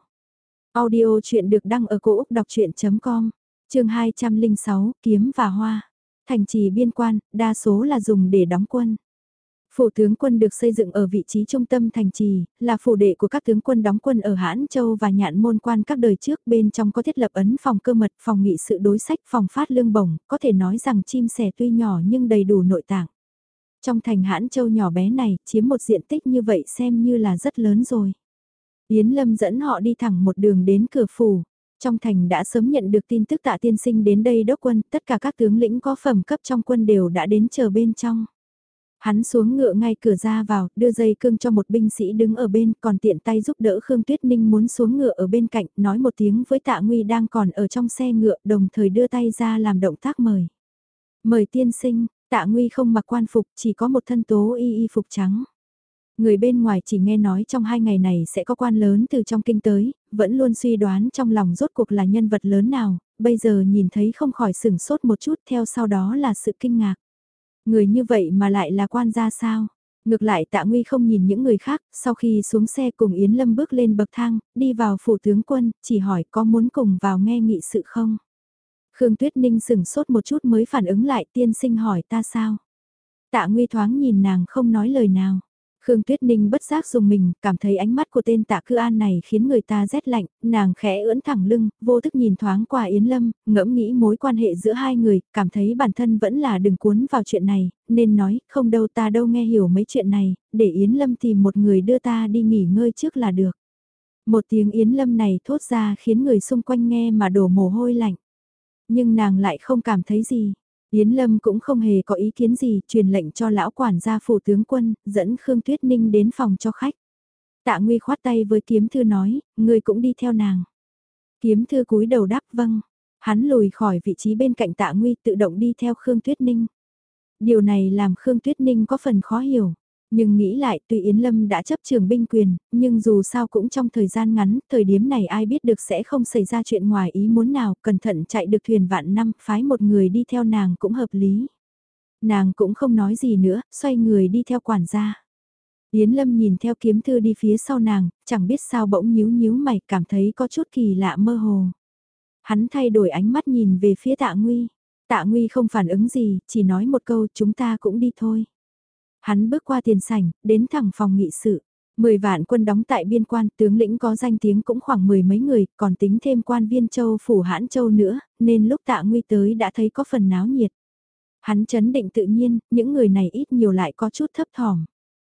Audio chuyện được đăng ở cổ Úc đọc chuyện.com, chương 206, Kiếm và Hoa. Thành trì biên quan, đa số là dùng để đóng quân. Phủ tướng quân được xây dựng ở vị trí trung tâm thành trì, là phủ đệ của các tướng quân đóng quân ở Hãn Châu và Nhạn Môn Quan các đời trước, bên trong có thiết lập ấn phòng cơ mật, phòng nghị sự đối sách, phòng phát lương bổng, có thể nói rằng chim sẻ tuy nhỏ nhưng đầy đủ nội tạng. Trong thành Hãn Châu nhỏ bé này, chiếm một diện tích như vậy xem như là rất lớn rồi. Yến Lâm dẫn họ đi thẳng một đường đến cửa phủ. Trong thành đã sớm nhận được tin tức Tạ tiên sinh đến đây đốc quân, tất cả các tướng lĩnh có phẩm cấp trong quân đều đã đến chờ bên trong. Hắn xuống ngựa ngay cửa ra vào, đưa dây cương cho một binh sĩ đứng ở bên, còn tiện tay giúp đỡ Khương Tuyết Ninh muốn xuống ngựa ở bên cạnh, nói một tiếng với Tạ Nguy đang còn ở trong xe ngựa, đồng thời đưa tay ra làm động tác mời. Mời tiên sinh, Tạ Nguy không mặc quan phục, chỉ có một thân tố y phục trắng. Người bên ngoài chỉ nghe nói trong 2 ngày này sẽ có quan lớn từ trong kinh tới, vẫn luôn suy đoán trong lòng rốt cuộc là nhân vật lớn nào, bây giờ nhìn thấy không khỏi sửng sốt một chút, theo sau đó là sự kinh ngạc. Người như vậy mà lại là quan gia sao? Ngược lại Tạ Nguy không nhìn những người khác, sau khi xuống xe cùng Yến Lâm bước lên bậc thang, đi vào phủ tướng quân, chỉ hỏi có muốn cùng vào nghe nghị sự không? Khương Tuyết Ninh sửng sốt một chút mới phản ứng lại, tiên sinh hỏi ta sao? Tạ Nguy thoáng nhìn nàng không nói lời nào. Khương Tuyết Ninh bất giác dùng mình, cảm thấy ánh mắt của tên Tạ Cư An này khiến người ta rét lạnh, nàng khẽ ưỡn thẳng lưng, vô thức nhìn thoáng qua Yến Lâm, ngẫm nghĩ mối quan hệ giữa hai người, cảm thấy bản thân vẫn là đừng cuốn vào chuyện này, nên nói, không đâu ta đâu nghe hiểu mấy chuyện này, để Yến Lâm tìm một người đưa ta đi nghỉ ngơi trước là được. Một tiếng Yến Lâm này thốt ra khiến người xung quanh nghe mà đổ mồ hôi lạnh. Nhưng nàng lại không cảm thấy gì. Yến Lâm cũng không hề có ý kiến gì, truyền lệnh cho lão quản gia phủ tướng quân, dẫn Khương Tuyết Ninh đến phòng cho khách. Tạ Nguy khoát tay với Kiếm Thư nói, người cũng đi theo nàng. Kiếm Thư cúi đầu đáp vâng. Hắn lùi khỏi vị trí bên cạnh Tạ Nguy tự động đi theo Khương Tuyết Ninh. Điều này làm Khương Tuyết Ninh có phần khó hiểu. Nhưng nghĩ lại tuy Yến Lâm đã chấp trường binh quyền, nhưng dù sao cũng trong thời gian ngắn, thời điểm này ai biết được sẽ không xảy ra chuyện ngoài ý muốn nào, cẩn thận chạy được thuyền vạn năm, phái một người đi theo nàng cũng hợp lý. Nàng cũng không nói gì nữa, xoay người đi theo quản gia. Yến Lâm nhìn theo Kiếm Thư đi phía sau nàng, chẳng biết sao bỗng nhíu nhíu mày, cảm thấy có chút kỳ lạ mơ hồ. Hắn thay đổi ánh mắt nhìn về phía Tạ Nguy. Tạ Nguy không phản ứng gì, chỉ nói một câu chúng ta cũng đi thôi. Hắn bước qua tiền sảnh, đến thẳng phòng nghị sự. 10 vạn quân đóng tại biên quan, tướng lĩnh có danh tiếng cũng khoảng 10 mấy người, còn tính thêm quan viên châu phủ Hãn Châu nữa, nên lúc Tạ Nguy tới đã thấy có phần náo nhiệt. Hắn chấn định tự nhiên, những người này ít nhiều lại có chút thấp thỏm.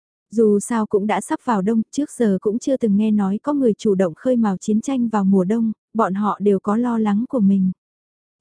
Dù sao cũng đã sắp vào đông, trước giờ cũng chưa từng nghe nói có người chủ động khơi mào chiến tranh vào mùa đông, bọn họ đều có lo lắng của mình.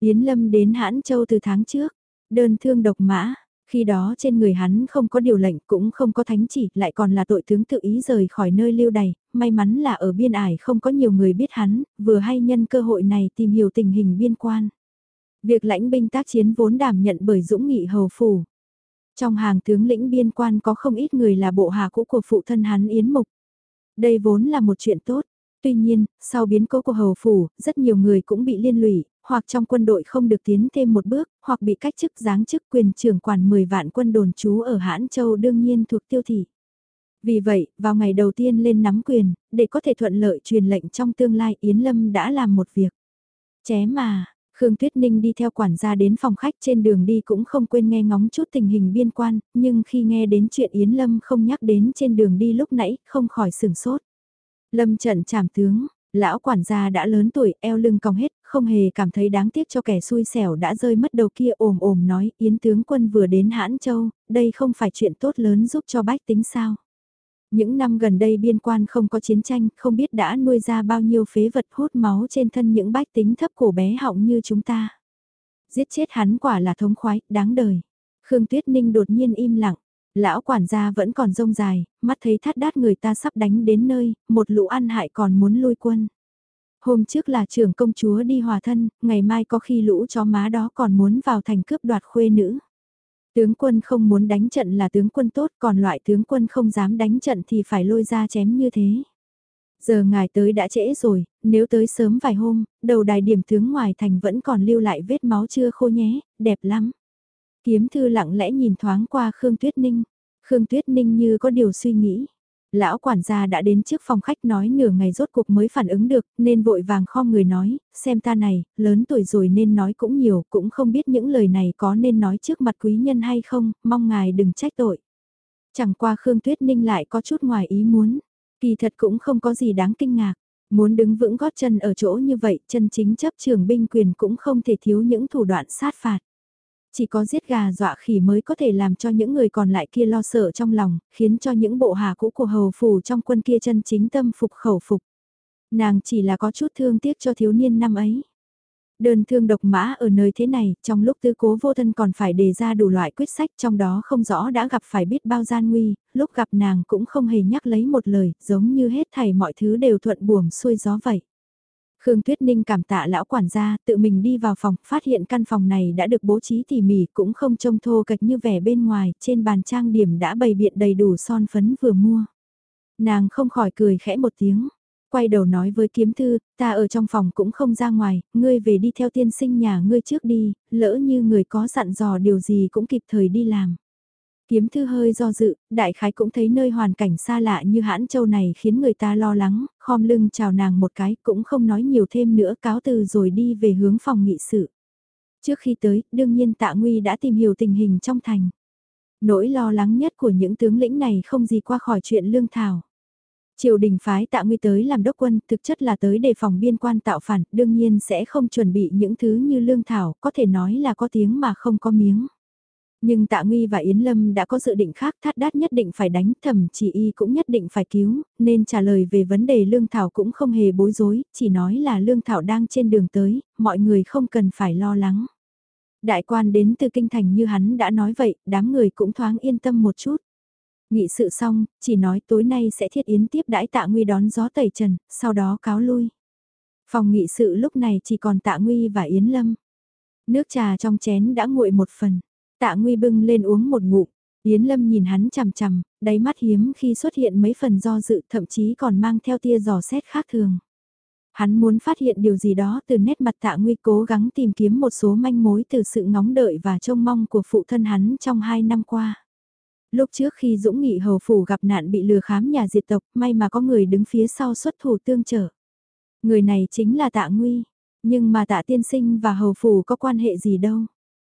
Yến Lâm đến Hãn Châu từ tháng trước, đơn thương độc mã, khi đó trên người hắn không có điều lệnh cũng không có thánh chỉ, lại còn là tội tướng tự ý rời khỏi nơi lưu đày, may mắn là ở biên ải không có nhiều người biết hắn, vừa hay nhân cơ hội này tìm hiểu tình hình biên quan. Việc lãnh binh tác chiến vốn đảm nhận bởi Dũng Nghị hầu phủ. Trong hàng tướng lĩnh biên quan có không ít người là bộ hạ cũ của phụ thân hắn Yến Mục. Đây vốn là một chuyện tốt. Tuy nhiên, sau biến cố của hầu phủ, rất nhiều người cũng bị liên lụy, hoặc trong quân đội không được tiến thêm một bước, hoặc bị cách chức giáng chức quyền trưởng quản 10 vạn quân đồn trú ở Hãn Châu đương nhiên thuộc Tiêu Thị. Vì vậy, vào ngày đầu tiên lên nắm quyền, để có thể thuận lợi truyền lệnh trong tương lai Yến Lâm đã làm một việc. Chém mà, Khương Tuyết Ninh đi theo quản gia đến phòng khách trên đường đi cũng không quên nghe ngóng chút tình hình biên quan, nhưng khi nghe đến chuyện Yến Lâm không nhắc đến trên đường đi lúc nãy, không khỏi sửng sốt. Lâm trận trảm tướng, lão quản gia đã lớn tuổi, eo lưng cong hết, không hề cảm thấy đáng tiếc cho kẻ xui xẻo đã rơi mất đầu kia ồm ồm nói Yến tướng quân vừa đến Hãn Châu, đây không phải chuyện tốt lớn giúp cho bách tính sao. Những năm gần đây biên quan không có chiến tranh, không biết đã nuôi ra bao nhiêu phế vật hút máu trên thân những bách tính thấp cổ bé họng như chúng ta. Giết chết hắn quả là thống khoái, đáng đời. Khương Tuyết Ninh đột nhiên im lặng. Lão quản gia vẫn còn rông dài, mắt thấy thắt đát người ta sắp đánh đến nơi, một lũ ăn hại còn muốn lui quân. Hôm trước là trưởng công chúa đi hòa thân, ngày mai có khi lũ chó má đó còn muốn vào thành cướp đoạt khuê nữ. Tướng quân không muốn đánh trận là tướng quân tốt, còn loại tướng quân không dám đánh trận thì phải lôi ra chém như thế. Giờ ngài tới đã trễ rồi, nếu tới sớm vài hôm, đầu đài điểm tướng ngoài thành vẫn còn lưu lại vết máu chưa khô nhé, đẹp lắm. Kiếm thư lặng lẽ nhìn thoáng qua Khương Tuyết Ninh. Khương Tuyết Ninh như có điều suy nghĩ. Lão quản gia đã đến trước phòng khách nói nửa ngày rốt cuộc mới phản ứng được, nên vội vàng khom người nói, xem ta này, lớn tuổi rồi nên nói cũng nhiều, cũng không biết những lời này có nên nói trước mặt quý nhân hay không, mong ngài đừng trách tội. Chẳng qua Khương Tuyết Ninh lại có chút ngoài ý muốn, kỳ thật cũng không có gì đáng kinh ngạc, muốn đứng vững gót chân ở chỗ như vậy, chân chính chấp trường binh quyền cũng không thể thiếu những thủ đoạn sát phạt. Chỉ có giết gà dọa khỉ mới có thể làm cho những người còn lại kia lo sợ trong lòng, khiến cho những bộ hạ cũ của hầu phủ trong quân kia chân chính tâm phục khẩu phục. Nàng chỉ là có chút thương tiếc cho thiếu niên năm ấy. Đơn thương độc mã ở nơi thế này, trong lúc tứ cố vô thân còn phải đề ra đủ loại quyết sách trong đó không rõ đã gặp phải biết bao gian nguy, lúc gặp nàng cũng không hề nhắc lấy một lời, giống như hết thảy mọi thứ đều thuận buồm xuôi gió vậy. Khương Tuyết Ninh cảm tạ lão quản gia, tự mình đi vào phòng, phát hiện căn phòng này đã được bố trí tỉ mỉ, cũng không trông thô kệch như vẻ bên ngoài, trên bàn trang điểm đã bày biện đầy đủ son phấn vừa mua. Nàng không khỏi cười khẽ một tiếng, quay đầu nói với kiếm thư, ta ở trong phòng cũng không ra ngoài, ngươi về đi theo tiên sinh nhà ngươi trước đi, lỡ như người có dặn dò điều gì cũng kịp thời đi làm. Kiếm thư hơi do dự, đại khái cũng thấy nơi hoàn cảnh xa lạ như Hãn Châu này khiến người ta lo lắng, khom lưng chào nàng một cái cũng không nói nhiều thêm nữa cáo từ rồi đi về hướng phòng nghị sự. Trước khi tới, đương nhiên Tạ Nguy đã tìm hiểu tình hình trong thành. Nỗi lo lắng nhất của những tướng lĩnh này không gì qua khỏi chuyện lương thảo. Triều đình phái Tạ Nguy tới làm đốc quân, thực chất là tới đề phòng biên quan tạo phản, đương nhiên sẽ không chuẩn bị những thứ như lương thảo, có thể nói là có tiếng mà không có miếng. Nhưng Tạ Nguy và Yến Lâm đã có dự định khác, Thát Đát nhất định phải đánh, Thẩm Chỉ Y cũng nhất định phải cứu, nên trả lời về vấn đề lương thảo cũng không hề bối rối, chỉ nói là lương thảo đang trên đường tới, mọi người không cần phải lo lắng. Đại quan đến từ kinh thành như hắn đã nói vậy, đám người cũng thoáng yên tâm một chút. Nghị sự xong, chỉ nói tối nay sẽ thiết yến tiếp đãi Tạ Nguy đón gió tẩy trần, sau đó cáo lui. Phòng nghị sự lúc này chỉ còn Tạ Nguy và Yến Lâm. Nước trà trong chén đã nguội một phần. Tạ Nguy bưng lên uống một ngụm, Yến Lâm nhìn hắn chằm chằm, đáy mắt hiếm khi xuất hiện mấy phần do dự, thậm chí còn mang theo tia dò xét khác thường. Hắn muốn phát hiện điều gì đó từ nét mặt Tạ Nguy, cố gắng tìm kiếm một số manh mối từ sự ngóng đợi và trông mong của phụ thân hắn trong 2 năm qua. Lúc trước khi Dũng Nghị hầu phủ gặp nạn bị lừa khám nhà diệt tộc, may mà có người đứng phía sau xuất thủ tương trợ. Người này chính là Tạ Nguy, nhưng mà Tạ tiên sinh và hầu phủ có quan hệ gì đâu.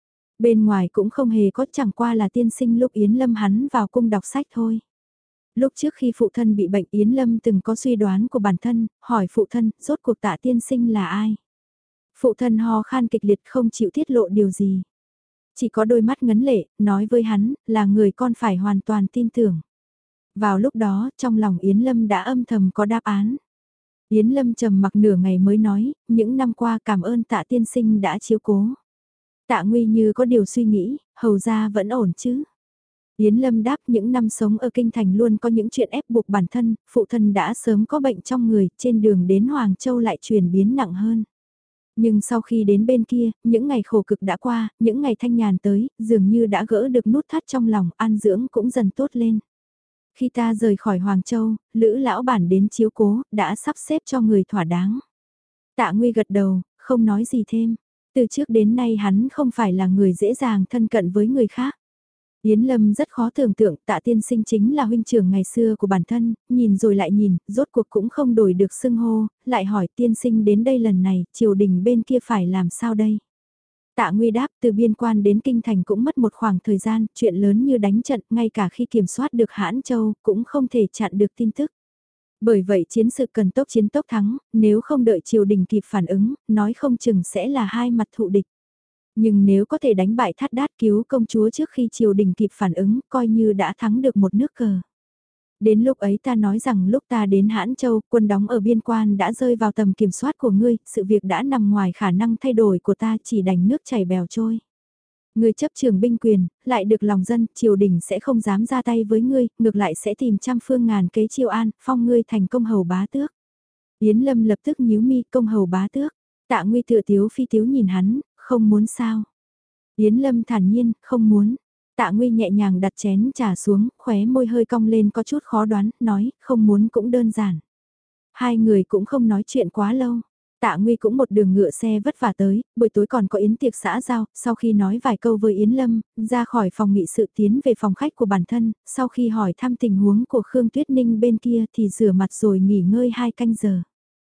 Bên ngoài cũng không hề có, chẳng qua là tiên sinh lúc Yến Lâm hắn vào cung đọc sách thôi. Lúc trước khi phụ thân bị bệnh Yến Lâm từng có suy đoán của bản thân, hỏi phụ thân, rốt cuộc Tạ tiên sinh là ai? Phụ thân ho khan kịch liệt không chịu tiết lộ điều gì. Chỉ có đôi mắt ngấn lệ, nói với hắn, là người con phải hoàn toàn tin tưởng. Vào lúc đó, trong lòng Yến Lâm đã âm thầm có đáp án. Yến Lâm trầm mặc nửa ngày mới nói, những năm qua cảm ơn Tạ tiên sinh đã chiếu cố. Tạ Nguy như có điều suy nghĩ, hầu ra vẫn ổn chứ. Yến Lâm đáp những năm sống ở Kinh Thành luôn có những chuyện ép buộc bản thân, phụ thân đã sớm có bệnh trong người, trên đường đến Hoàng Châu lại chuyển biến nặng hơn. Nhưng sau khi đến bên kia, những ngày khổ cực đã qua, những ngày thanh nhàn tới, dường như đã gỡ được nút thắt trong lòng, an dưỡng cũng dần tốt lên. Khi ta rời khỏi Hoàng Châu, Lữ lão bản đến chiếu cố, đã sắp xếp cho người thỏa đáng. Tạ Nguy gật đầu, không nói gì thêm. Từ trước đến nay hắn không phải là người dễ dàng thân cận với người khác. Yến Lâm rất khó tưởng tượng Tạ tiên sinh chính là huynh trưởng ngày xưa của bản thân, nhìn rồi lại nhìn, rốt cuộc cũng không đổi được xưng hô, lại hỏi tiên sinh đến đây lần này, triều đình bên kia phải làm sao đây? Tạ Nguy đáp từ biên quan đến kinh thành cũng mất một khoảng thời gian, chuyện lớn như đánh trận, ngay cả khi kiểm soát được Hãn Châu cũng không thể chặn được tin tức. Bởi vậy chiến sự cần tốc chiến tốc thắng, nếu không đợi triều đình kịp phản ứng, nói không chừng sẽ là hai mặt thụ địch. Nhưng nếu có thể đánh bại Thát Đát cứu công chúa trước khi triều đình kịp phản ứng, coi như đã thắng được một nước cờ. Đến lúc ấy ta nói rằng lúc ta đến Hãn Châu, quân đóng ở biên quan đã rơi vào tầm kiểm soát của ngươi, sự việc đã nằm ngoài khả năng thay đổi của ta, chỉ đành nước chảy bèo trôi. Ngươi chấp trường binh quyền, lại được lòng dân, triều đình sẽ không dám ra tay với ngươi, ngược lại sẽ tìm trăm phương ngàn kế chiêu an, phong ngươi thành công hầu bá tước. Yến Lâm lập tức nhíu mi, công hầu bá tước. Tạ Nguy tựa tiếu phi tiếu nhìn hắn, không muốn sao. Yến Lâm thản nhiên, không muốn. Tạ Nguy nhẹ nhàng đặt chén trà xuống, khóe môi hơi cong lên có chút khó đoán, nói, không muốn cũng đơn giản. Hai người cũng không nói chuyện quá lâu. Tạ Nguy cũng một đường ngựa xe vất vả tới, buổi tối còn có yến tiệc xã giao, sau khi nói vài câu với Yến Lâm, ra khỏi phòng nghị sự tiến về phòng khách của bản thân, sau khi hỏi thăm tình huống của Khương Tuyết Ninh bên kia thì rửa mặt rồi nghỉ ngơi 2 canh giờ.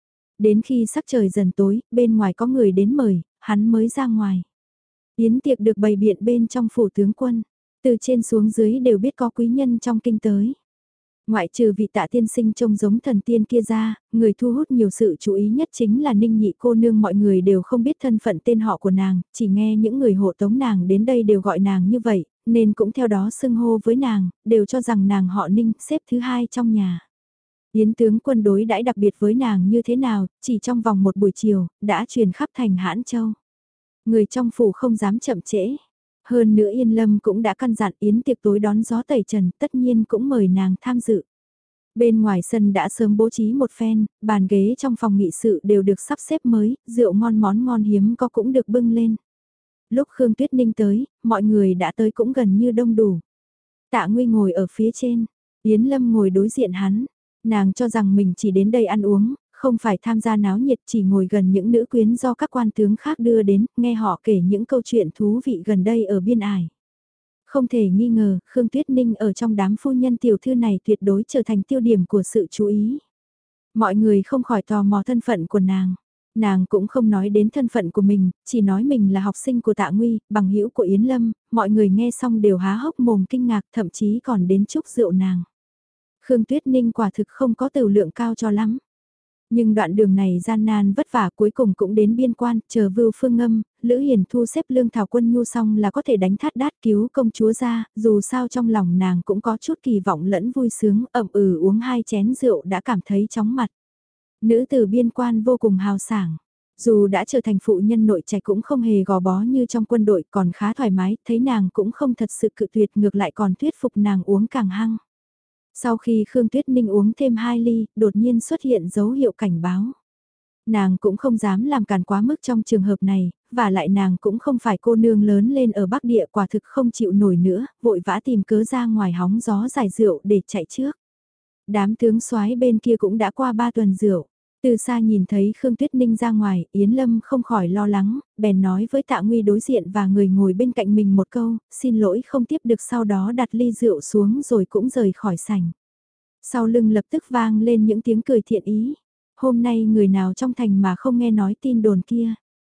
Đến khi sắc trời dần tối, bên ngoài có người đến mời, hắn mới ra ngoài. Yến tiệc được bày biện bên trong phủ tướng quân, từ trên xuống dưới đều biết có quý nhân trong kinh tới. Ngoại trừ vị Tạ tiên sinh trông giống thần tiên kia ra, người thu hút nhiều sự chú ý nhất chính là Ninh Nhị cô nương, mọi người đều không biết thân phận tên họ của nàng, chỉ nghe những người hộ tống nàng đến đây đều gọi nàng như vậy, nên cũng theo đó xưng hô với nàng, đều cho rằng nàng họ Ninh xếp thứ hai trong nhà. Yến tướng quân đối đãi đặc biệt với nàng như thế nào, chỉ trong vòng một buổi chiều, đã truyền khắp thành Hãn Châu. Người trong phủ không dám chậm trễ. Hơn nữa Yên Lâm cũng đã căn dặn Yến tiệc tối đón gió tẩy trần, tất nhiên cũng mời nàng tham dự. Bên ngoài sân đã sớm bố trí một phen, bàn ghế trong phòng nghị sự đều được sắp xếp mới, rượu ngon món ngon hiếm có cũng được bưng lên. Lúc Khương Tuyết Ninh tới, mọi người đã tới cũng gần như đông đủ. Tạ Nguy ngồi ở phía trên, Yến Lâm ngồi đối diện hắn. Nàng cho rằng mình chỉ đến đây ăn uống, không phải tham gia náo nhiệt, chỉ ngồi gần những nữ quyến do các quan tướng khác đưa đến, nghe họ kể những câu chuyện thú vị gần đây ở biên ải. Không thể nghi ngờ, Khương Tuyết Ninh ở trong đám phu nhân tiểu thư này tuyệt đối trở thành tiêu điểm của sự chú ý. Mọi người không khỏi tò mò thân phận của nàng. Nàng cũng không nói đến thân phận của mình, chỉ nói mình là học sinh của Tạ Nguy, bằng hữu của Yến Lâm, mọi người nghe xong đều há hốc mồm kinh ngạc, thậm chí còn đến chúc rượu nàng. Khương Tuyết Ninh quả thực không có tửu lượng cao cho lắm. Nhưng đoạn đường này gian nan vất vả cuối cùng cũng đến biên quan, chờ Vưu Phương Ngâm, Lữ Hiền thu xếp lương thảo quân nhu xong là có thể đánh Thát Đát cứu công chúa ra, dù sao trong lòng nàng cũng có chút kỳ vọng lẫn vui sướng, uống 2 chén rượu đã cảm thấy chóng mặt. Nữ tử biên quan vô cùng hào sảng. Dù đã trở thành phụ nhân nội trạch cũng không hề gò bó như trong quân đội, còn khá thoải mái, thấy nàng cũng không thật sự cự tuyệt, ngược lại còn thuyết phục nàng uống càng hăng. Sau khi Khương Tuyết Ninh uống thêm 2 ly, đột nhiên xuất hiện dấu hiệu cảnh báo. Nàng cũng không dám làm càn quá mức trong trường hợp này, và lại nàng cũng không phải cô nương lớn lên ở Bắc Địa, quả thực không chịu nổi nữa, vội vã tìm cớ ra ngoài hóng gió giải rượu để chạy trước. Đám tướng soái bên kia cũng đã qua 3 tuần rượu. Từ xa nhìn thấy Khương Tuyết Ninh ra ngoài, Yến Lâm không khỏi lo lắng, bèn nói với Tạ Nguy đối diện và người ngồi bên cạnh mình một câu, xin lỗi không tiếp được, sau đó đặt ly rượu xuống rồi cũng rời khỏi sảnh. Sau lưng lập tức vang lên những tiếng cười thiện ý. Hôm nay người nào trong thành mà không nghe nói tin đồn kia.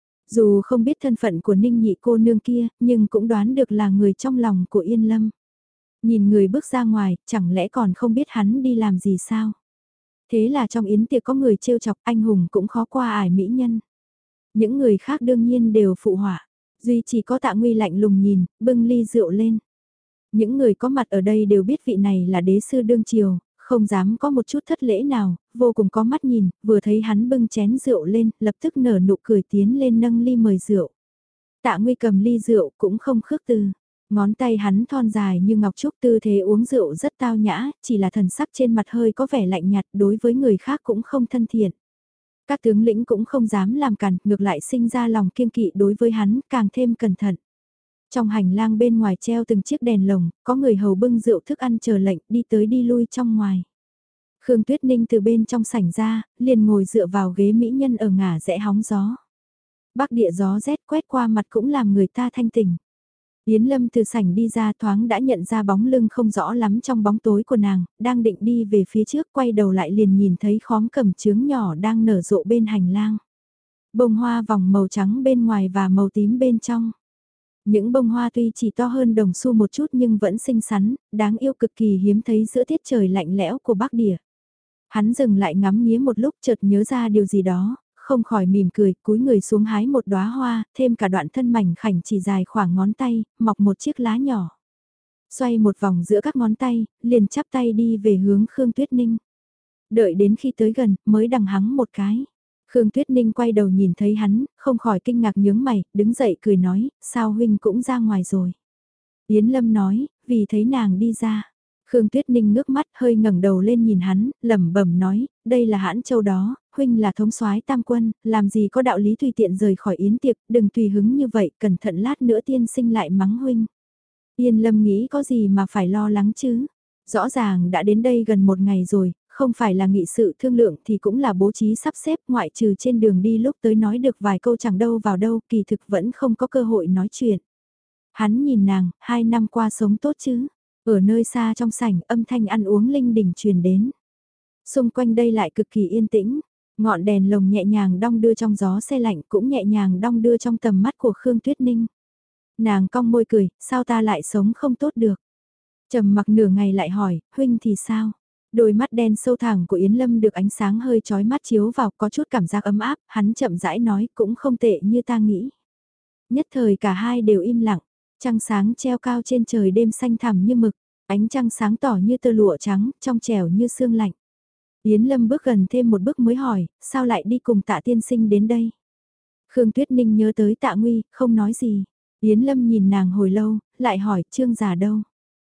Dù không biết thân phận của Ninh Nhị cô nương kia, nhưng cũng đoán được là người trong lòng của Yên Lâm. Nhìn người bước ra ngoài, chẳng lẽ còn không biết hắn đi làm gì sao? Thế là trong yến tiệc có người trêu chọc, anh hùng cũng khó qua ải mỹ nhân. Những người khác đương nhiên đều phụ họa, duy chỉ có Tạ Nguy lạnh lùng nhìn, bưng ly rượu lên. Những người có mặt ở đây đều biết vị này là đế sư đương triều, Không dám có một chút thất lễ nào, vô cùng có mắt nhìn, vừa thấy hắn bưng chén rượu lên, lập tức nở nụ cười tiến lên nâng ly mời rượu. Tạ Nguy cầm ly rượu cũng không khước từ. Ngón tay hắn thon dài như ngọc trúc, tư thế uống rượu rất tao nhã, chỉ là thần sắc trên mặt hơi có vẻ lạnh nhạt, đối với người khác cũng không thân thiện. Các tướng lĩnh cũng không dám làm cản, ngược lại sinh ra lòng kiêng kỵ đối với hắn, càng thêm cẩn thận. Trong hành lang bên ngoài treo từng chiếc đèn lồng, có người hầu bưng rượu thức ăn chờ lệnh đi tới đi lui trong ngoài. Khương Tuyết Ninh từ bên trong sảnh ra, liền ngồi dựa vào ghế mỹ nhân ở ngả rẽ hóng gió. Bắc địa gió rét quét qua mặt cũng làm người ta thanh tỉnh. Yến Lâm từ sảnh đi ra thoáng đã nhận ra bóng lưng không rõ lắm trong bóng tối của nàng, đang định đi về phía trước, quay đầu lại liền nhìn thấy khóm cẩm chướng nhỏ đang nở rộ bên hành lang. Bông hoa vòng màu trắng bên ngoài và màu tím bên trong. Những bông hoa tuy chỉ to hơn đồng xu một chút nhưng vẫn xinh xắn, đáng yêu cực kỳ hiếm thấy giữa tiết trời lạnh lẽo của Bắc Địa. Hắn dừng lại ngắm nghía một lúc, chợt nhớ ra điều gì đó, không khỏi mỉm cười, cúi người xuống hái một đóa hoa, thêm cả đoạn thân mảnh khảnh chỉ dài khoảng ngón tay, mọc một chiếc lá nhỏ. Xoay một vòng giữa các ngón tay, liền chắp tay đi về hướng Khương Tuyết Ninh. Đợi đến khi tới gần, mới đằng hắng một cái. Khương Tuyết Ninh quay đầu nhìn thấy hắn, không khỏi kinh ngạc nhướng mày, đứng dậy cười nói, sao huynh cũng ra ngoài rồi. Yến Lâm nói, vì thấy nàng đi ra. Khương Tuyết Ninh ngước mắt hơi ngẩng đầu lên nhìn hắn, lẩm bẩm nói, đây là Hãn Châu đó, huynh là thống soái tam quân, làm gì có đạo lý tùy tiện rời khỏi yến tiệc, đừng tùy hứng như vậy, cẩn thận lát nữa tiên sinh lại mắng huynh. Yên Lâm nghĩ có gì mà phải lo lắng chứ, rõ ràng đã đến đây gần một ngày rồi, không phải là nghị sự thương lượng thì cũng là bố trí sắp xếp, ngoại trừ trên đường đi lúc tới nói được vài câu chẳng đâu vào đâu, kỳ thực vẫn không có cơ hội nói chuyện. Hắn nhìn nàng, 2 năm qua sống tốt chứ. Ở nơi xa trong sảnh, âm thanh ăn uống linh đình truyền đến. Xung quanh đây lại cực kỳ yên tĩnh, ngọn đèn lồng nhẹ nhàng đong đưa trong gió se lạnh cũng nhẹ nhàng đong đưa trong tầm mắt của Khương Tuyết Ninh. Nàng cong môi cười, sao ta lại sống không tốt được? Trầm mặc nửa ngày lại hỏi, huynh thì sao? Đôi mắt đen sâu thẳng của Yến Lâm được ánh sáng hơi chói mắt chiếu vào, có chút cảm giác ấm áp, hắn chậm rãi nói cũng không tệ như ta nghĩ. Nhất thời cả hai đều im lặng, trăng sáng treo cao trên trời đêm xanh thẳm như mực, ánh trăng sáng tỏ như tơ lụa trắng, trong trẻo như sương lạnh. Yến Lâm bước gần thêm một bước mới hỏi, sao lại đi cùng Tạ tiên sinh đến đây? Khương Tuyết Ninh nhớ tới Tạ Nguy, không nói gì. Yến Lâm nhìn nàng hồi lâu, lại hỏi, Trương già đâu?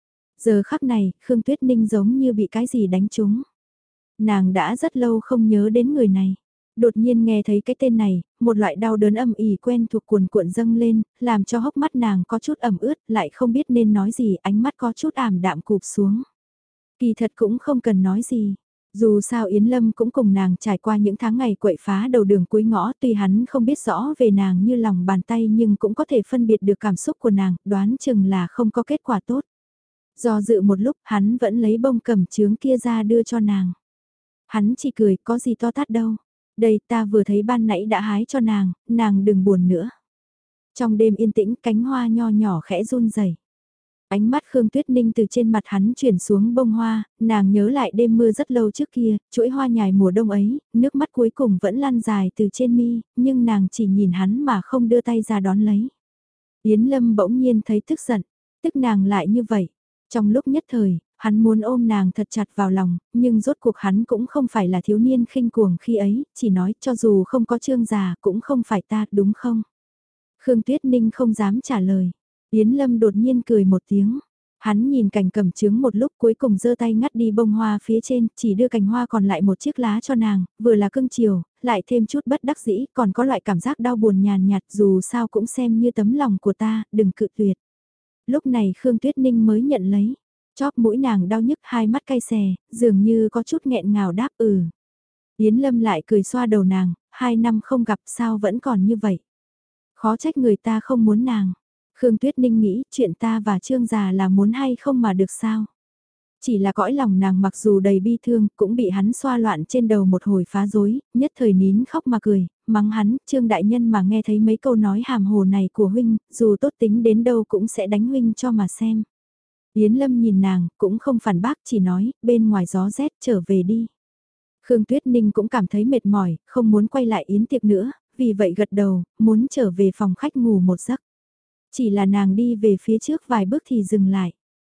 Giờ khắc này, Khương Tuyết Ninh giống như bị cái gì đánh trúng. Nàng đã rất lâu không nhớ đến người này. Đột nhiên nghe thấy cái tên này, một loại đau đớn âm ỉ quen thuộc cuồn cuộn dâng lên, làm cho hốc mắt nàng có chút ẩm ướt, lại không biết nên nói gì, ánh mắt có chút ảm đạm cụp xuống. Kỳ thật cũng không cần nói gì. Dù sao Yến Lâm cũng cùng nàng trải qua những tháng ngày quậy phá đầu đường cuối ngõ, tuy hắn không biết rõ về nàng như lòng bàn tay nhưng cũng có thể phân biệt được cảm xúc của nàng, đoán chừng là không có kết quả tốt. Do dự một lúc hắn vẫn lấy bông cẩm chướng kia ra đưa cho nàng. Hắn chỉ cười, có gì to tát đâu. Đây ta vừa thấy ban nãy đã hái cho nàng đừng buồn nữa. Trong đêm yên tĩnh cánh hoa nho nhỏ khẽ run rẩy. Ánh mắt Khương Tuyết Ninh từ trên mặt hắn chuyển xuống bông hoa, nàng nhớ lại đêm mưa rất lâu trước kia, chuỗi hoa nhài mùa đông ấy, nước mắt cuối cùng vẫn lăn dài từ trên mi, nhưng nàng chỉ nhìn hắn mà không đưa tay ra đón lấy. Yến Lâm bỗng nhiên thấy tức giận, tức nàng lại như vậy. Trong lúc nhất thời, hắn muốn ôm nàng thật chặt vào lòng, nhưng rốt cuộc hắn cũng không phải là thiếu niên khinh cuồng khi ấy, chỉ nói cho dù không có Trương già cũng không phải ta, đúng không? Khương Tuyết Ninh không dám trả lời. Yến Lâm đột nhiên cười một tiếng. Hắn nhìn cành cẩm chướng một lúc cuối cùng giơ tay ngắt đi bông hoa phía trên, chỉ đưa cành hoa còn lại một chiếc lá cho nàng, vừa là cưng chiều, lại thêm chút bất đắc dĩ, còn có loại cảm giác đau buồn nhàn nhạt dù sao cũng xem như tấm lòng của ta, đừng cự tuyệt. Lúc này Khương Tuyết Ninh mới nhận lấy, chóp mũi nàng đau nhức hai mắt cay xè, dường như có chút nghẹn ngào đáp ừ. Yến Lâm lại cười xoa đầu nàng, 2 năm không gặp sao vẫn còn như vậy. Khó trách người ta không muốn nàng. Khương Tuyết Ninh nghĩ chuyện ta và Trương già là muốn hay không mà được sao. Chỉ là cõi lòng nàng mặc dù đầy bi thương cũng bị hắn xoa loạn trên đầu một hồi phá rối, nhất thời nín khóc mà cười, mắng hắn, Trương đại nhân mà nghe thấy mấy câu nói hàm hồ này của huynh, dù tốt tính đến đâu cũng sẽ đánh huynh cho mà xem. Yến Lâm nhìn nàng, cũng không phản bác chỉ nói, bên ngoài gió rét trở về đi. Khương Tuyết Ninh cũng cảm thấy mệt mỏi, không muốn quay lại yến tiệc nữa, vì vậy gật đầu, muốn trở về phòng khách ngủ một giấc. Chỉ là nàng đi về phía trước vài bước thì dừng lại.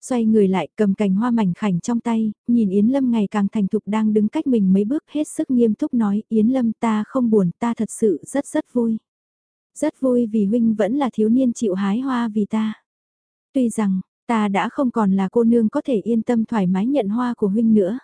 Xoay người lại cầm cành hoa mảnh khảnh trong tay, nhìn Yến Lâm ngày càng thành thục đang đứng cách mình mấy bước hết sức nghiêm túc nói Yến Lâm ta không buồn ta thật sự rất rất vui. Rất vui vì huynh vẫn là thiếu niên chịu hái hoa vì ta. Tuy rằng, ta đã không còn là cô nương có thể yên tâm thoải mái nhận hoa của huynh nữa.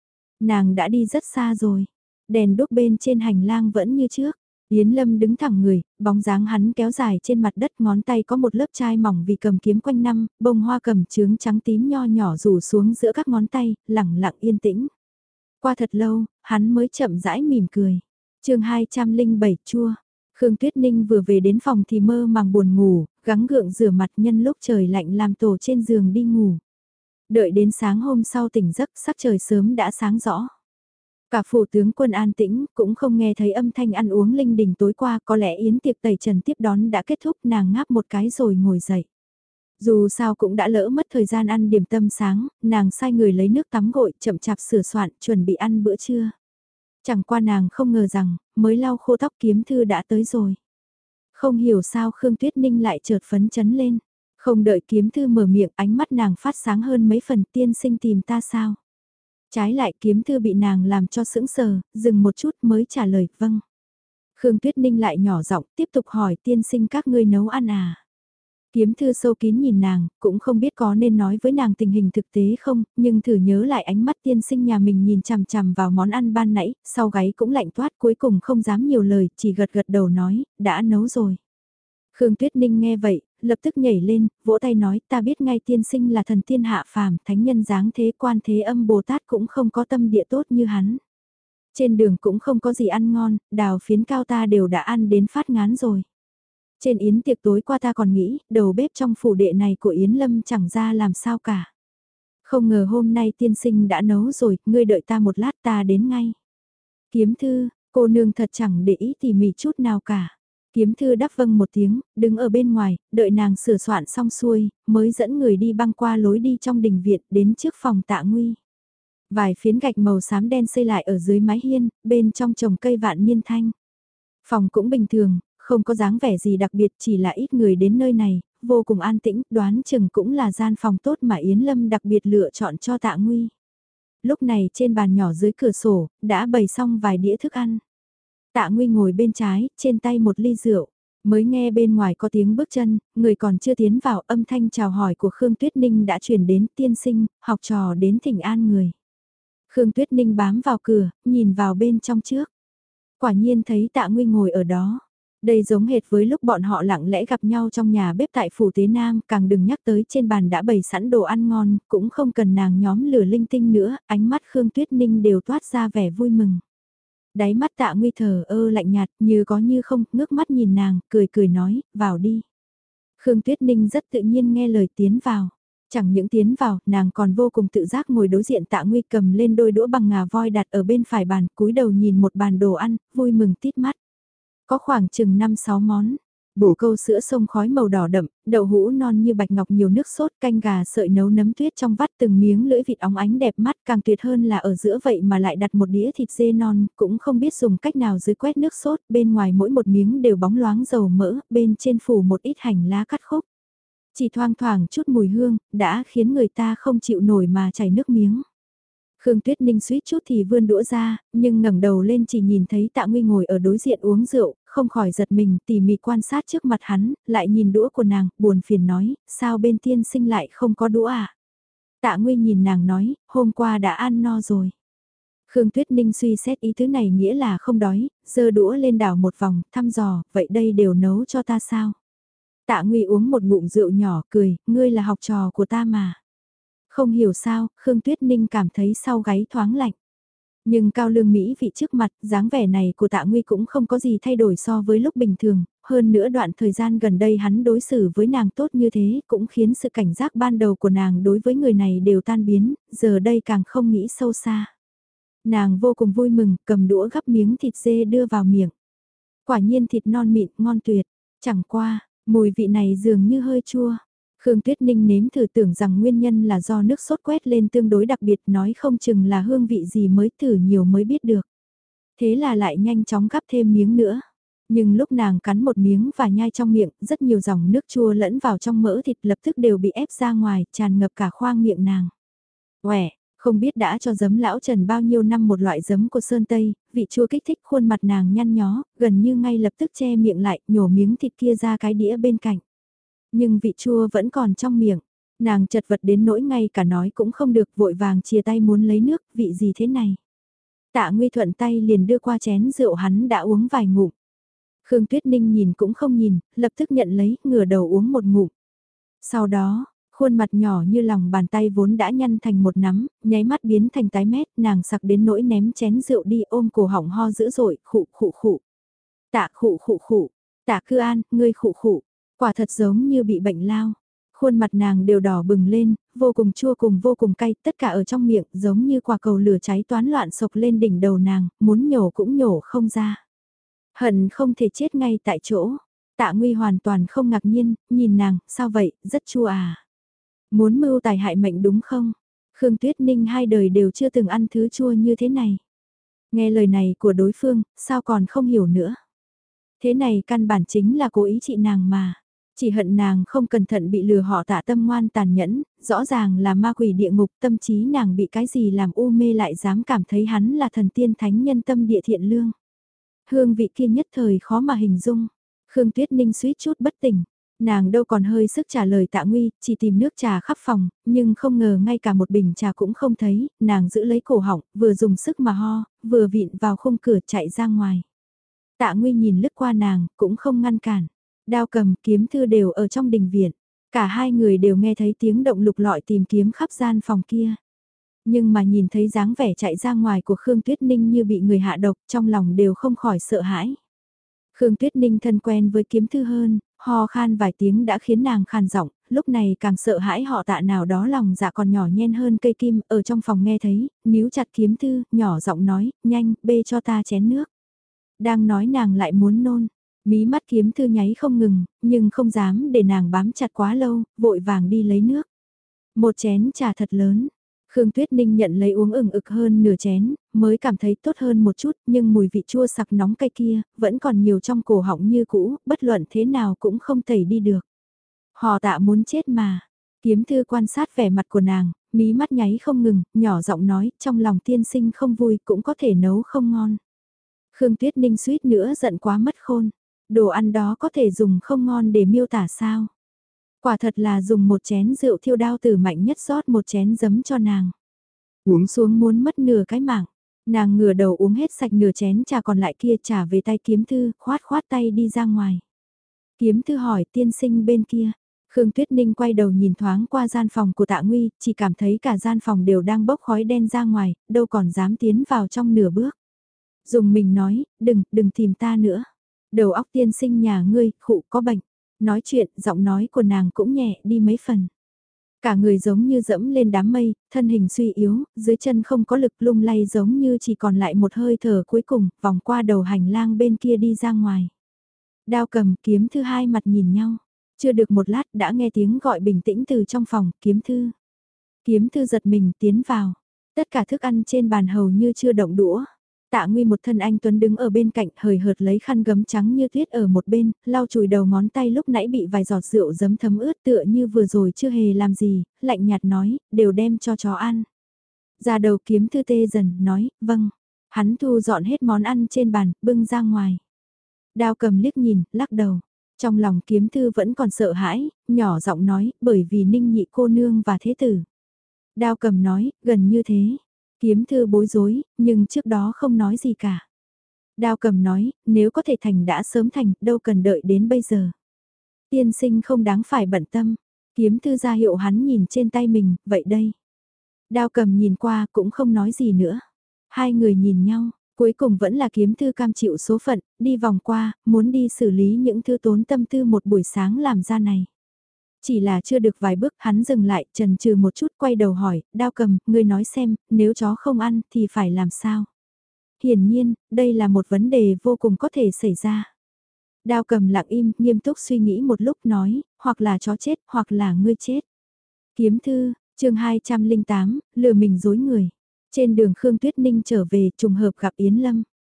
Nàng đã đi rất xa rồi, đèn đốt bên trên hành lang vẫn như trước. Yến Lâm đứng thẳng người, bóng dáng hắn kéo dài trên mặt đất ngón tay có một lớp chai mỏng vì cầm kiếm quanh năm, bông hoa cầm chướng trắng tím nho nhỏ rủ xuống giữa các ngón tay, lẳng lặng yên tĩnh. Qua thật lâu, hắn mới chậm rãi mỉm cười. Chương 207 chua. Khương Tuyết Ninh vừa về đến phòng thì mơ màng buồn ngủ, gắng gượng rửa mặt nhân lúc trời lạnh làm tổ trên giường đi ngủ. Đợi đến sáng hôm sau tỉnh giấc sắc trời sớm đã sáng rõ. Cả phủ tướng quân an tĩnh cũng không nghe thấy âm thanh ăn uống linh đình tối qua, có lẽ yến tiệc tẩy trần tiếp đón đã kết thúc, nàng ngáp một cái rồi ngồi dậy. Dù sao cũng đã lỡ mất thời gian ăn điểm tâm sáng, nàng sai người lấy nước tắm gội chậm chạp sửa soạn chuẩn bị ăn bữa trưa. Chẳng qua nàng không ngờ rằng, mới lau khô tóc Kiếm Thư đã tới rồi. Không hiểu sao Khương Tuyết Ninh lại chợt phấn chấn lên. Không đợi Kiếm Thư mở miệng ánh mắt nàng phát sáng hơn mấy phần tiên sinh tìm ta sao. Trái lại Kiếm Thư bị nàng làm cho sững sờ, dừng một chút mới trả lời vâng. Khương Tuyết Ninh lại nhỏ giọng tiếp tục hỏi tiên sinh các ngươi nấu ăn à. Kiếm Thư sâu kín nhìn nàng, cũng không biết có nên nói với nàng tình hình thực tế không, nhưng thử nhớ lại ánh mắt tiên sinh nhà mình nhìn chằm chằm vào món ăn ban nãy, sau gáy cũng lạnh toát cuối cùng không dám nhiều lời, chỉ gật gật đầu nói, đã nấu rồi. Khương Tuyết Ninh nghe vậy, lập tức nhảy lên, vỗ tay nói ta biết ngay tiên sinh là thần tiên hạ phàm, thánh nhân dáng thế quan thế âm Bồ Tát cũng không có tâm địa tốt như hắn. Trên đường cũng không có gì ăn ngon, đào phiến cao ta đều đã ăn đến phát ngán rồi. Trên yến tiệc tối qua ta còn nghĩ, đầu bếp trong phủ đệ này của Yến Lâm chẳng ra làm sao cả. Không ngờ hôm nay tiên sinh đã nấu rồi, ngươi đợi ta một lát ta đến ngay. Kiếm Thư, cô nương thật chẳng để ý tỉ mỉ chút nào cả. Kiếm Thư đáp vâng một tiếng, đứng ở bên ngoài, đợi nàng sửa soạn xong xuôi, mới dẫn người đi băng qua lối đi trong đình viện đến trước phòng Tạ Nguy. Vài phiến gạch màu xám đen xây lại ở dưới mái hiên, bên trong trồng cây vạn niên thanh. Phòng cũng bình thường, không có dáng vẻ gì đặc biệt chỉ là ít người đến nơi này, vô cùng an tĩnh, đoán chừng cũng là gian phòng tốt mà Yến Lâm đặc biệt lựa chọn cho Tạ Nguy. Lúc này trên bàn nhỏ dưới cửa sổ, đã bày xong vài đĩa thức ăn. Tạ Nguy ngồi bên trái, trên tay một ly rượu. Mới nghe bên ngoài có tiếng bước chân, người còn chưa tiến vào âm thanh chào hỏi của Khương Tuyết Ninh đã truyền đến tiên sinh, học trò đến thỉnh an người. Khương Tuyết Ninh bám vào cửa, nhìn vào bên trong trước. Quả nhiên thấy Tạ Nguy ngồi ở đó. Đây giống hệt với lúc bọn họ lặng lẽ gặp nhau trong nhà bếp tại phủ Tế Nam, càng đừng nhắc tới trên bàn đã bày sẵn đồ ăn ngon, cũng không cần nàng nhóm lửa linh tinh nữa, ánh mắt Khương Tuyết Ninh đều toát ra vẻ vui mừng. Đáy mắt Tạ Nguy thờ ơ lạnh nhạt, như có như không, ngước mắt nhìn nàng, cười cười nói, vào đi. Khương Tuyết Ninh rất tự nhiên nghe lời tiến vào. Chẳng những tiến vào, nàng còn vô cùng tự giác ngồi đối diện Tạ Nguy cầm lên đôi đũa bằng ngà voi đặt ở bên phải bàn, cúi đầu nhìn một bàn đồ ăn, vui mừng tít mắt. Có khoảng chừng 5-6 món. Bổ câu sữa sông khói màu đỏ đậm, đậu hũ non như bạch ngọc nhiều nước sốt, canh gà sợi nấu nấm tuyết trong vắt từng miếng lưỡi vịt óng ánh đẹp mắt, càng tuyệt hơn là ở giữa vậy mà lại đặt một đĩa thịt dê non, cũng không biết dùng cách nào dưới quét nước sốt, bên ngoài mỗi một miếng đều bóng loáng dầu mỡ, bên trên phủ một ít hành lá cắt khúc. Chỉ thoang thoảng chút mùi hương, đã khiến người ta không chịu nổi mà chảy nước miếng. Khương Tuyết Ninh suýt chút thì vươn đũa ra, nhưng ngẩng đầu lên chỉ nhìn thấy Tạ Nguy ngồi ở đối diện uống rượu, không khỏi giật mình tỉ mỉ quan sát trước mặt hắn, lại nhìn đũa của nàng, buồn phiền nói, sao bên tiên sinh lại không có đũa à? Tạ Nguy nhìn nàng nói, hôm qua đã ăn no rồi. Khương Tuyết Ninh suy xét ý thứ này nghĩa là không đói, giơ đũa lên đảo một vòng, thăm dò, vậy đây đều nấu cho ta sao? Tạ Nguy uống một ngụm rượu nhỏ, cười, ngươi là học trò của ta mà. Không hiểu sao, Khương Tuyết Ninh cảm thấy sau gáy thoáng lạnh. Nhưng cao lương mỹ vị trước mặt, dáng vẻ này của Tạ Nguy cũng không có gì thay đổi so với lúc bình thường, hơn nữa đoạn thời gian gần đây hắn đối xử với nàng tốt như thế cũng khiến sự cảnh giác ban đầu của nàng đối với người này đều tan biến, giờ đây càng không nghĩ sâu xa. Nàng vô cùng vui mừng, cầm đũa gắp miếng thịt dê đưa vào miệng. Quả nhiên thịt non mịn, ngon tuyệt, chẳng qua, mùi vị này dường như hơi chua. Khương Tuyết Ninh nếm thử tưởng rằng nguyên nhân là do nước sốt quét lên tương đối đặc biệt nói không chừng là hương vị gì mới thử nhiều mới biết được. Thế là lại nhanh chóng gắp thêm miếng nữa. Nhưng lúc nàng cắn một miếng và nhai trong miệng, rất nhiều dòng nước chua lẫn vào trong mỡ thịt lập tức đều bị ép ra ngoài, tràn ngập cả khoang miệng nàng. Quẻ, không biết đã cho giấm lão Trần bao nhiêu năm một loại giấm của Sơn Tây, vị chua kích thích khuôn mặt nàng nhăn nhó, gần như ngay lập tức che miệng lại, nhổ miếng thịt kia ra cái đĩa bên cạnh. Nhưng vị chua vẫn còn trong miệng, nàng chật vật đến nỗi ngay cả nói cũng không được, vội vàng chia tay muốn lấy nước, vị gì thế này. Tạ Nguy thuận tay liền đưa qua chén rượu hắn đã uống vài ngụm. Khương Tuyết Ninh nhìn cũng không nhìn, lập tức nhận lấy, ngửa đầu uống một ngụm. Sau đó, khuôn mặt nhỏ như lòng bàn tay vốn đã nhăn thành một nắm, nháy mắt biến thành tái mét, nàng sặc đến nỗi ném chén rượu đi ôm cổ họng ho dữ dội, khụ khụ khụ. Tạ khụ khụ khụ, Tạ Cư An, ngươi khụ khụ, quả thật giống như bị bệnh lao. Khuôn mặt nàng đều đỏ bừng lên, vô cùng chua cùng vô cùng cay, tất cả ở trong miệng giống như quả cầu lửa cháy toán loạn sộc lên đỉnh đầu nàng, muốn nhổ cũng nhổ không ra. Hận không thể chết ngay tại chỗ. Tạ Nguy hoàn toàn không ngạc nhiên, nhìn nàng, sao vậy, rất chua à. Muốn mưu tài hại mệnh đúng không? Khương Tuyết Ninh hai đời đều chưa từng ăn thứ chua như thế này. Nghe lời này của đối phương, sao còn không hiểu nữa. Thế này căn bản chính là cố ý trị nàng mà. Chỉ hận nàng không cẩn thận bị lừa họ Tạ tâm ngoan tàn nhẫn, rõ ràng là ma quỷ địa ngục, tâm trí nàng bị cái gì làm u mê lại dám cảm thấy hắn là thần tiên thánh nhân tâm địa thiện lương. Hương vị kia nhất thời khó mà hình dung. Khương Tuyết Ninh suýt chút bất tỉnh. Nàng đâu còn hơi sức trả lời Tạ Nguy, chỉ tìm nước trà khắp phòng, nhưng không ngờ ngay cả một bình trà cũng không thấy, nàng giữ lấy cổ họng, vừa dùng sức mà ho, vừa vịn vào khung cửa chạy ra ngoài. Tạ Nguy nhìn lướt qua nàng, cũng không ngăn cản. Đao cầm, kiếm thư đều ở trong đình viện. Cả hai người đều nghe thấy tiếng động lục lọi tìm kiếm khắp gian phòng kia. Nhưng mà nhìn thấy dáng vẻ chạy ra ngoài của Khương Tuyết Ninh như bị người hạ độc, trong lòng đều không khỏi sợ hãi. Khương Tuyết Ninh thân quen với kiếm thư hơn, ho khan vài tiếng đã khiến nàng khàn giọng, lúc này càng sợ hãi họ Tạ nào đó lòng dạ còn nhỏ nhen hơn cây kim, ở trong phòng nghe thấy, níu chặt kiếm thư, nhỏ giọng nói, nhanh, bê cho ta chén nước. Đang nói nàng lại muốn nôn, mí mắt kiếm thư nháy không ngừng, nhưng không dám để nàng bám chặt quá lâu, vội vàng đi lấy nước. Một chén trà thật lớn. Khương Tuyết Ninh nhận lấy uống ửng ực hơn nửa chén, mới cảm thấy tốt hơn một chút, nhưng mùi vị chua sặc nóng cay kia, vẫn còn nhiều trong cổ họng như cũ, bất luận thế nào cũng không tẩy đi được. Họ Tạ muốn chết mà. Kiếm thư quan sát vẻ mặt của nàng, mí mắt nháy không ngừng, nhỏ giọng nói, trong lòng tiên sinh không vui cũng có thể nấu không ngon. Khương Tuyết Ninh suýt nữa giận quá mất khôn. Đồ ăn đó có thể dùng không ngon để miêu tả sao? Quả thật là dùng một chén rượu thiêu đao tử mạnh nhất rót một chén giấm cho nàng. Uống xuống muốn mất nửa cái mạng. Nàng ngửa đầu uống hết sạch nửa chén trà còn lại kia trả về tay kiếm thư, khoát khoát tay đi ra ngoài. Kiếm thư hỏi tiên sinh bên kia. Khương Tuyết Ninh quay đầu nhìn thoáng qua gian phòng của Tạ Nguy, chỉ cảm thấy cả gian phòng đều đang bốc khói đen ra ngoài, đâu còn dám tiến vào trong nửa bước. Dùng mình nói, đừng tìm ta nữa. Đầu óc tiên sinh nhà ngươi, khụ có bệnh. Nói chuyện, giọng nói của nàng cũng nhẹ đi mấy phần. Cả người giống như dẫm lên đám mây, thân hình suy yếu, dưới chân không có lực lung lay giống như chỉ còn lại một hơi thở cuối cùng, vòng qua đầu hành lang bên kia đi ra ngoài. Đao cầm kiếm thư hai mặt nhìn nhau. Chưa được một lát đã nghe tiếng gọi bình tĩnh từ trong phòng, kiếm thư. Kiếm thư giật mình tiến vào. Tất cả thức ăn trên bàn hầu như chưa động đũa. Tạ Nguy một thân anh Tuấn đứng ở bên cạnh hời hợt lấy khăn gấm trắng như tuyết ở một bên, lau chùi đầu ngón tay lúc nãy bị vài giọt rượu giấm thấm ướt tựa như vừa rồi chưa hề làm gì, lạnh nhạt nói, đều đem cho chó ăn. Ra đầu kiếm thư tê dần, nói, vâng. Hắn thu dọn hết món ăn trên bàn, bưng ra ngoài. Đao cầm liếc nhìn, lắc đầu. Trong lòng kiếm thư vẫn còn sợ hãi, nhỏ giọng nói, bởi vì ninh nhị cô nương và thế tử. Đao cầm nói, gần như thế. Kiếm thư bối rối, nhưng trước đó không nói gì cả. Đao cầm nói, nếu có thể thành đã sớm thành, đâu cần đợi đến bây giờ. Tiên sinh không đáng phải bận tâm. Kiếm thư ra hiệu hắn nhìn trên tay mình, vậy đây. Đao cầm nhìn qua cũng không nói gì nữa. Hai người nhìn nhau, cuối cùng vẫn là kiếm thư cam chịu số phận, đi vòng qua, muốn đi xử lý những thứ tốn tâm tư một buổi sáng làm ra này. Chỉ là chưa được vài bước hắn dừng lại, chần chừ một chút quay đầu hỏi, đao cầm, ngươi nói xem, nếu chó không ăn thì phải làm sao? Hiển nhiên, đây là một vấn đề vô cùng có thể xảy ra. Đao cầm lặng im, nghiêm túc suy nghĩ một lúc nói, hoặc là chó chết, hoặc là ngươi chết. Kiếm thư, chương 208, lừa mình dối người. Trên đường Khương Tuyết Ninh trở về trùng hợp gặp Yến Lâm.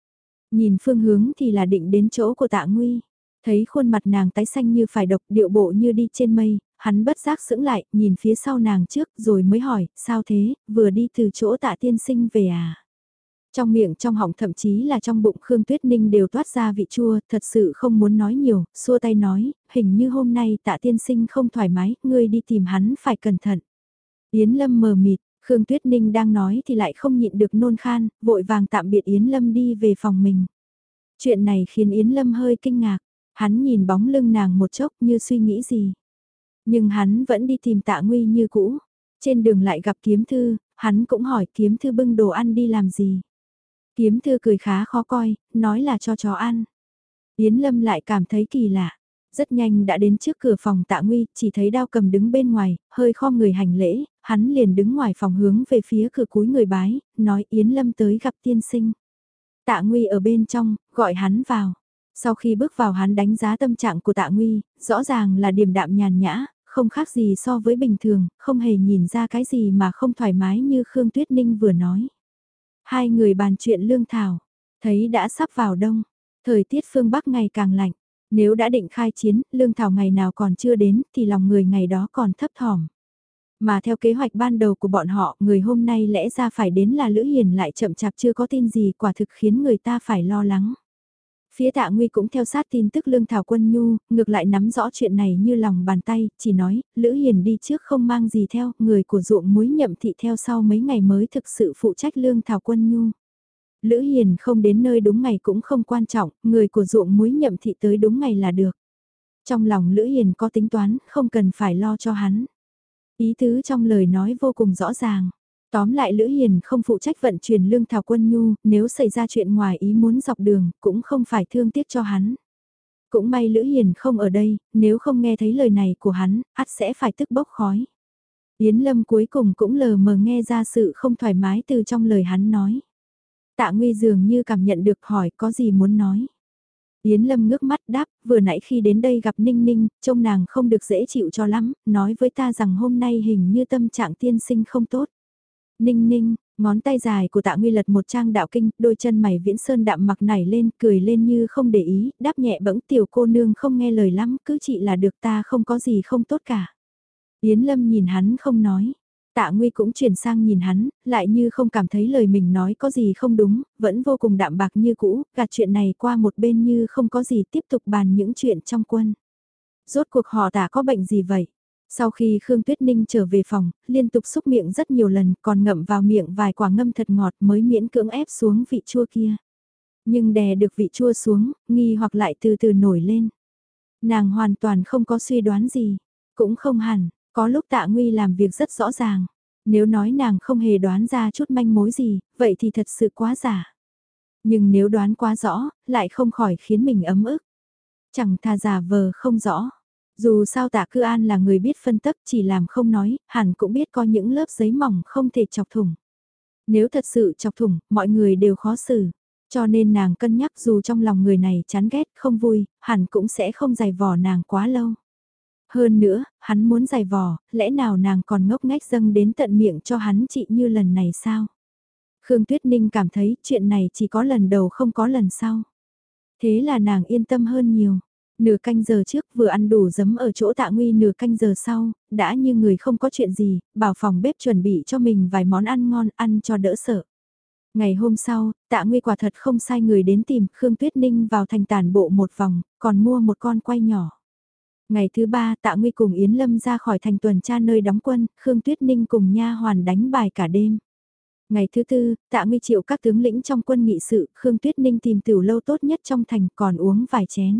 Nhìn phương hướng thì là định đến chỗ của Tạ Nguy. Thấy khuôn mặt nàng tái xanh như phải độc, điệu bộ như đi trên mây, hắn bất giác sững lại, nhìn phía sau nàng trước rồi mới hỏi, sao thế, vừa đi từ chỗ Tạ tiên sinh về à? Trong miệng trong họng thậm chí là trong bụng Khương Tuyết Ninh đều toát ra vị chua, thật sự không muốn nói nhiều, xua tay nói, hình như hôm nay Tạ tiên sinh không thoải mái, ngươi đi tìm hắn phải cẩn thận. Yến Lâm mờ mịt, Khương Tuyết Ninh đang nói thì lại không nhịn được nôn khan, vội vàng tạm biệt Yến Lâm đi về phòng mình. Chuyện này khiến Yến Lâm hơi kinh ngạc, hắn nhìn bóng lưng nàng một chốc như suy nghĩ gì. Nhưng hắn vẫn đi tìm Tạ Nguy như cũ. Trên đường lại gặp Kiếm Thư, hắn cũng hỏi Kiếm Thư bưng đồ ăn đi làm gì. Kiếm Thư cười khá khó coi, nói là cho chó ăn. Yến Lâm lại cảm thấy kỳ lạ. Rất nhanh đã đến trước cửa phòng Tạ Nguy, chỉ thấy Đao Cầm đứng bên ngoài, hơi khom người hành lễ, hắn liền đứng ngoài phòng hướng về phía cửa cúi người bái, nói Yến Lâm tới gặp tiên sinh. Tạ Nguy ở bên trong, gọi hắn vào. Sau khi bước vào hắn đánh giá tâm trạng của Tạ Nguy, rõ ràng là điềm đạm nhàn nhã, không khác gì so với bình thường, không hề nhìn ra cái gì mà không thoải mái như Khương Tuyết Ninh vừa nói. Hai người bàn chuyện lương thảo, thấy đã sắp vào đông, thời tiết phương Bắc ngày càng lạnh. Nếu đã định khai chiến, lương thảo ngày nào còn chưa đến thì lòng người ngày đó còn thấp thỏm. Mà theo kế hoạch ban đầu của bọn họ, người hôm nay lẽ ra phải đến là Lữ Hiền lại chậm chạp chưa có tin gì, quả thực khiến người ta phải lo lắng. Phía Tạ Nguy cũng theo sát tin tức lương thảo quân nhu, ngược lại nắm rõ chuyện này như lòng bàn tay, chỉ nói, Lữ Hiền đi trước không mang gì theo, người của ruộng muối Nhậm Thị theo sau mấy ngày mới thực sự phụ trách lương thảo quân nhu. Lữ Hiền không đến nơi đúng ngày cũng không quan trọng, người của ruộng muối Nhậm Thị tới đúng ngày là được. Trong lòng Lữ Hiền có tính toán, không cần phải lo cho hắn. Ý tứ trong lời nói vô cùng rõ ràng. Tóm lại Lữ Hiền không phụ trách vận chuyển lương thảo quân nhu, nếu xảy ra chuyện ngoài ý muốn dọc đường, cũng không phải thương tiếc cho hắn. Cũng may Lữ Hiền không ở đây, nếu không nghe thấy lời này của hắn, ắt sẽ phải tức bốc khói. Yến Lâm cuối cùng cũng lờ mờ nghe ra sự không thoải mái từ trong lời hắn nói. Tạ Nguy dường như cảm nhận được hỏi có gì muốn nói. Yến Lâm ngước mắt đáp, vừa nãy khi đến đây gặp Ninh Ninh, trông nàng không được dễ chịu cho lắm, nói với ta rằng hôm nay hình như tâm trạng tiên sinh không tốt. Ninh Ninh, ngón tay dài của Tạ Nguy lật một trang đạo kinh, đôi chân mày viễn sơn đạm mặc nảy lên, cười lên như không để ý, đáp nhẹ bẫng tiểu cô nương không nghe lời lắm, cứ chị là được ta không có gì không tốt cả. Yến Lâm nhìn hắn không nói. Tạ Nguy cũng chuyển sang nhìn hắn, lại như không cảm thấy lời mình nói có gì không đúng, vẫn vô cùng đạm bạc như cũ, gạt chuyện này qua một bên như không có gì tiếp tục bàn những chuyện trong quân. Rốt cuộc họ Tạ có bệnh gì vậy? Sau khi Khương Tuyết Ninh trở về phòng, liên tục xúc miệng rất nhiều lần còn ngậm vào miệng vài quả ngâm thật ngọt mới miễn cưỡng ép xuống vị chua kia. Nhưng đè được vị chua xuống, nghi hoặc lại từ từ nổi lên. Nàng hoàn toàn không có suy đoán gì, cũng không hẳn, có lúc Tạ Nguy làm việc rất rõ ràng. Nếu nói nàng không hề đoán ra chút manh mối gì, vậy thì thật sự quá giả. Nhưng nếu đoán quá rõ, lại không khỏi khiến mình ấm ức. Chẳng thà giả vờ không rõ. Dù sao Tạ Cư An là người biết phân tích chỉ làm không nói, hẳn cũng biết có những lớp giấy mỏng không thể chọc thủng. Nếu thật sự chọc thủng, mọi người đều khó xử. Cho nên nàng cân nhắc dù trong lòng người này chán ghét, không vui, hẳn cũng sẽ không giày vò nàng quá lâu. Hơn nữa, hắn muốn giày vò, lẽ nào nàng còn ngốc nghếch dâng đến tận miệng cho hắn trị như lần này sao? Khương Tuyết Ninh cảm thấy chuyện này chỉ có lần đầu không có lần sau. Thế là nàng yên tâm hơn nhiều. Nửa canh giờ trước vừa ăn đủ giấm ở chỗ Tạ Nguy, nửa canh giờ sau, đã như người không có chuyện gì, bảo phòng bếp chuẩn bị cho mình vài món ăn ngon ăn cho đỡ sợ. Ngày hôm sau, Tạ Nguy quả thật không sai người đến tìm Khương Tuyết Ninh vào thành tản bộ một vòng, còn mua một con quay nhỏ. Ngày thứ ba Tạ Nguy cùng Yến Lâm ra khỏi thành tuần tra nơi đóng quân, Khương Tuyết Ninh cùng nha hoàn đánh bài cả đêm. Ngày thứ tư, Tạ Nguy triệu các tướng lĩnh trong quân nghị sự, Khương Tuyết Ninh tìm tửu lâu tốt nhất trong thành còn uống vài chén.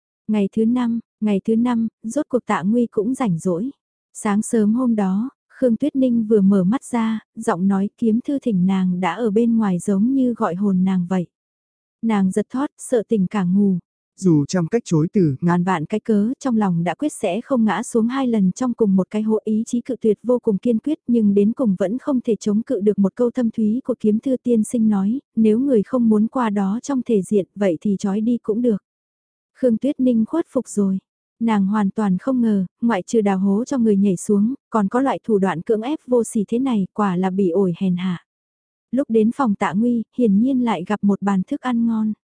Ngày thứ năm, rốt cuộc Tạ Nguy cũng rảnh rỗi. Sáng sớm hôm đó, Khương Tuyết Ninh vừa mở mắt ra, giọng nói Kiếm Thư thỉnh nàng đã ở bên ngoài giống như gọi hồn nàng vậy. Nàng giật thót, sợ tỉnh cả ngủ. Dù trăm cách chối từ, ngàn vạn cái cớ, trong lòng đã quyết sẽ không ngã xuống hai lần trong cùng một cái hộ, ý chí cự tuyệt vô cùng kiên quyết, nhưng đến cùng vẫn không thể chống cự được một câu thâm thúy của Kiếm Thư tiên sinh nói, nếu người không muốn qua đó trong thể diện, vậy thì trói đi cũng được. Khương Tuyết Ninh khuất phục rồi. Nàng hoàn toàn không ngờ, ngoại trừ đào hố cho người nhảy xuống, còn có loại thủ đoạn cưỡng ép vô sỉ thế này, quả là bị ổi hèn hạ. Lúc đến phòng Tạ Nguy, hiển nhiên lại gặp một bàn thức ăn ngon.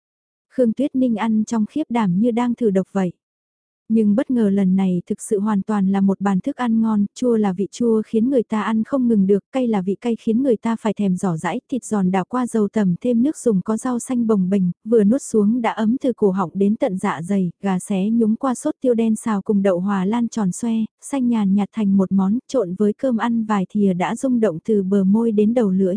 Khương Tuyết Ninh ăn trong khiếp đảm như đang thử độc vậy. Nhưng bất ngờ lần này thực sự hoàn toàn là một bàn thức ăn ngon, chua là vị chua khiến người ta ăn không ngừng được, cay là vị cay khiến người ta phải thèm giỏ rãi, thịt giòn đảo qua dầu tầm thêm nước dùng có rau xanh bồng bềnh, vừa nuốt xuống đã ấm từ cổ họng đến tận dạ dày, gà xé nhúng qua sốt tiêu đen xào cùng đậu hòa lan tròn xoe, xanh nhàn nhạt thành một món, trộn với cơm ăn vài thìa đã rung động từ bờ môi đến đầu lưỡi.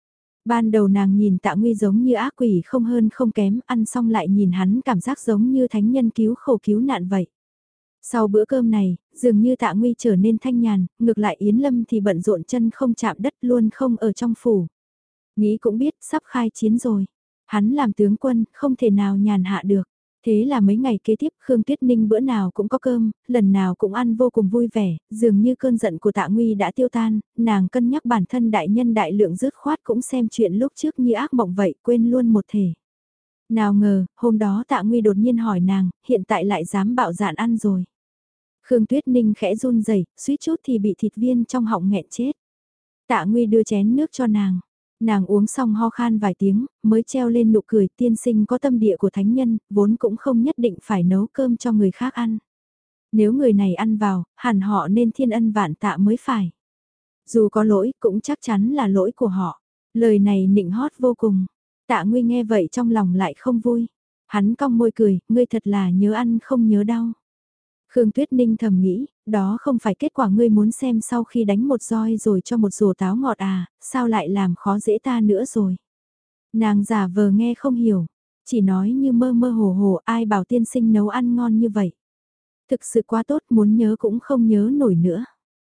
Ban đầu nàng nhìn Tạ Nguy giống như ác quỷ không hơn không kém, ăn xong lại nhìn hắn cảm giác giống như thánh nhân cứu khổ cứu nạn vậy. Sau bữa cơm này, dường như Tạ Nguy trở nên thanh nhàn, ngược lại Yến Lâm thì bận rộn chân không chạm đất luôn không ở trong phủ. Nghĩ cũng biết sắp khai chiến rồi. Hắn làm tướng quân, không thể nào nhàn hạ được. Thế là mấy ngày kế tiếp Khương Tuyết Ninh bữa nào cũng có cơm, lần nào cũng ăn vô cùng vui vẻ, dường như cơn giận của Tạ Nguy đã tiêu tan, nàng cân nhắc bản thân đại nhân đại lượng dứt khoát cũng xem chuyện lúc trước như ác mộng vậy, quên luôn một thể. Nào ngờ, hôm đó Tạ Nguy đột nhiên hỏi nàng, hiện tại lại dám bạo dạn ăn rồi. Khương Tuyết Ninh khẽ run rẩy, suýt chút thì bị thịt viên trong họng nghẹn chết. Tạ Nguy đưa chén nước cho nàng. Nàng uống xong ho khan vài tiếng, mới treo lên nụ cười tiên sinh có tâm địa của thánh nhân, vốn cũng không nhất định phải nấu cơm cho người khác ăn. Nếu người này ăn vào, hẳn họ nên thiên ân vạn tạ mới phải. Dù có lỗi, cũng chắc chắn là lỗi của họ. Lời này nịnh hót vô cùng. Tạ Nguy nghe vậy trong lòng lại không vui. Hắn cong môi cười, ngươi thật là nhớ ăn không nhớ đau. Khương Tuyết Ninh thầm nghĩ, đó không phải kết quả ngươi muốn xem sau khi đánh một roi rồi cho một rổ táo ngọt à, sao lại làm khó dễ ta nữa rồi. Nàng giả vờ nghe không hiểu, chỉ nói như mơ mơ hồ hồ ai bảo tiên sinh nấu ăn ngon như vậy. Thực sự quá tốt muốn nhớ cũng không nhớ nổi nữa.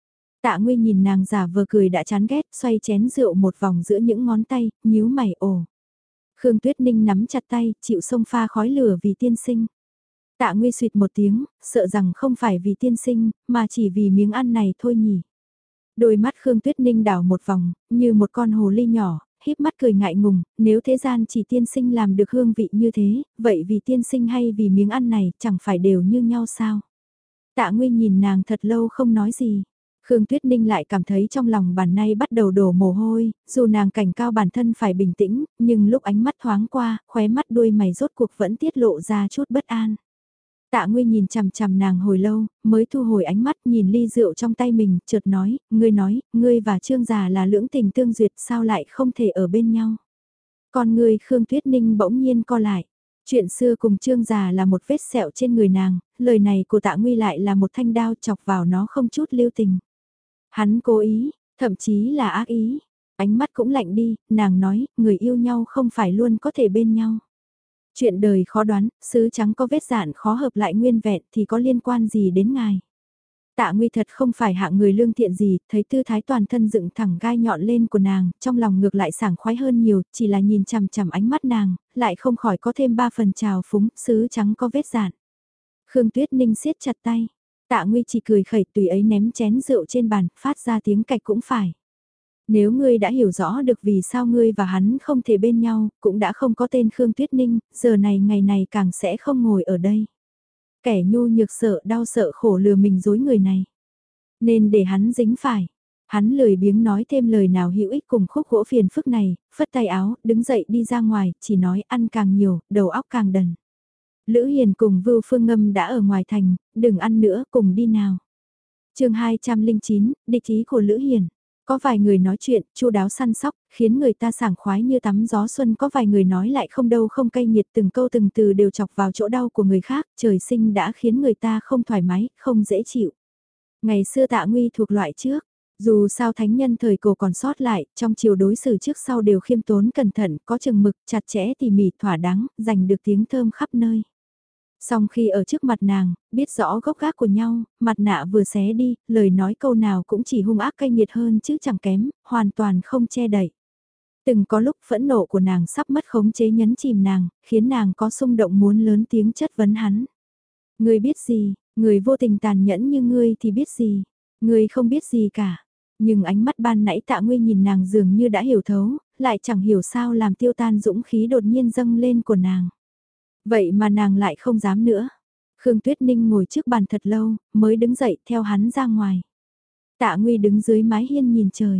Tạ Nguy nhìn nàng giả vờ cười đã chán ghét, xoay chén rượu một vòng giữa những ngón tay, nhíu mày ồ. Khương Tuyết Ninh nắm chặt tay, chịu xông pha khói lửa vì tiên sinh. Tạ Nguy suyệt một tiếng, sợ rằng không phải vì tiên sinh, mà chỉ vì miếng ăn này thôi nhỉ. Đôi mắt Khương Tuyết Ninh đảo một vòng, như một con hồ ly nhỏ, híp mắt cười ngại ngùng, nếu thế gian chỉ tiên sinh làm được hương vị như thế, vậy vì tiên sinh hay vì miếng ăn này chẳng phải đều như nhau sao? Tạ Nguy nhìn nàng thật lâu không nói gì. Khương Tuyết Ninh lại cảm thấy trong lòng bản nay bắt đầu đổ mồ hôi, dù nàng cảnh cao bản thân phải bình tĩnh, nhưng lúc ánh mắt thoáng qua, khóe mắt đuôi mày rốt cuộc vẫn tiết lộ ra chút bất an. Tạ Nguy nhìn chằm chằm nàng hồi lâu, mới thu hồi ánh mắt nhìn ly rượu trong tay mình, chợt nói, ngươi và Trương già là lưỡng tình tương duyệt sao lại không thể ở bên nhau. Còn ngươi Khương Tuyết Ninh bỗng nhiên co lại. Chuyện xưa cùng Trương già là một vết sẹo trên người nàng, lời này của Tạ Nguy lại là một thanh đao chọc vào nó không chút lưu tình. Hắn cố ý, thậm chí là ác ý. Ánh mắt cũng lạnh đi, nàng nói, người yêu nhau không phải luôn có thể bên nhau. Chuyện đời khó đoán, sứ trắng có vết dạn khó hợp lại nguyên vẹn thì có liên quan gì đến ngài. Tạ Nguy thật không phải hạng người lương thiện gì, thấy tư thái toàn thân dựng thẳng gai nhọn lên của nàng, trong lòng ngược lại sảng khoái hơn nhiều, chỉ là nhìn chằm chằm ánh mắt nàng, lại không khỏi có thêm 3 phần trào phúng, sứ trắng có vết dạn. Khương Tuyết Ninh siết chặt tay, Tạ Nguy chỉ cười khẩy tùy ấy ném chén rượu trên bàn, phát ra tiếng cạch cũng phải. Nếu ngươi đã hiểu rõ được vì sao ngươi và hắn không thể bên nhau, cũng đã không có tên Khương Tuyết Ninh, giờ này ngày này càng sẽ không ngồi ở đây. Kẻ nhu nhược sợ đau sợ khổ lừa mình dối người này. Nên để hắn dính phải. Hắn lười biếng nói thêm lời nào hữu ích cùng khúc gỗ phiền phức này, phất tay áo, đứng dậy đi ra ngoài, chỉ nói ăn càng nhiều, đầu óc càng đần. Lữ Hiền cùng Vưu Phương Ngâm đã ở ngoài thành, đừng ăn nữa, cùng đi nào. Chương 209, địch ý của Lữ Hiền. Có vài người nói chuyện, chu đáo săn sóc, khiến người ta sảng khoái như tắm gió xuân, có vài người nói lại không đâu không cay nghiệt, từng câu từng từ đều chọc vào chỗ đau của người khác, trời sinh đã khiến người ta không thoải mái, không dễ chịu. Ngày xưa Tạ Nguy thuộc loại trước, dù sao thánh nhân thời cổ còn sót lại, trong chiều đối xử trước sau đều khiêm tốn cẩn thận, có chừng mực, chặt chẽ tỉ mỉ, thỏa đáng, giành được tiếng thơm khắp nơi. Song khi ở trước mặt nàng, biết rõ gốc gác của nhau, mặt nạ vừa xé đi, lời nói câu nào cũng chỉ hung ác cay nghiệt hơn chứ chẳng kém, hoàn toàn không che đậy. Từng có lúc phẫn nộ của nàng sắp mất khống chế nhấn chìm nàng, khiến nàng có xung động muốn lớn tiếng chất vấn hắn. Ngươi biết gì, người vô tình tàn nhẫn như ngươi thì biết gì, ngươi không biết gì cả. Nhưng ánh mắt ban nãy Tạ Nguy nhìn nàng dường như đã hiểu thấu, lại chẳng hiểu sao làm tiêu tan dũng khí đột nhiên dâng lên của nàng. Vậy mà nàng lại không dám nữa. Khương Tuyết Ninh ngồi trước bàn thật lâu, mới đứng dậy theo hắn ra ngoài. Tạ Nguy đứng dưới mái hiên nhìn trời.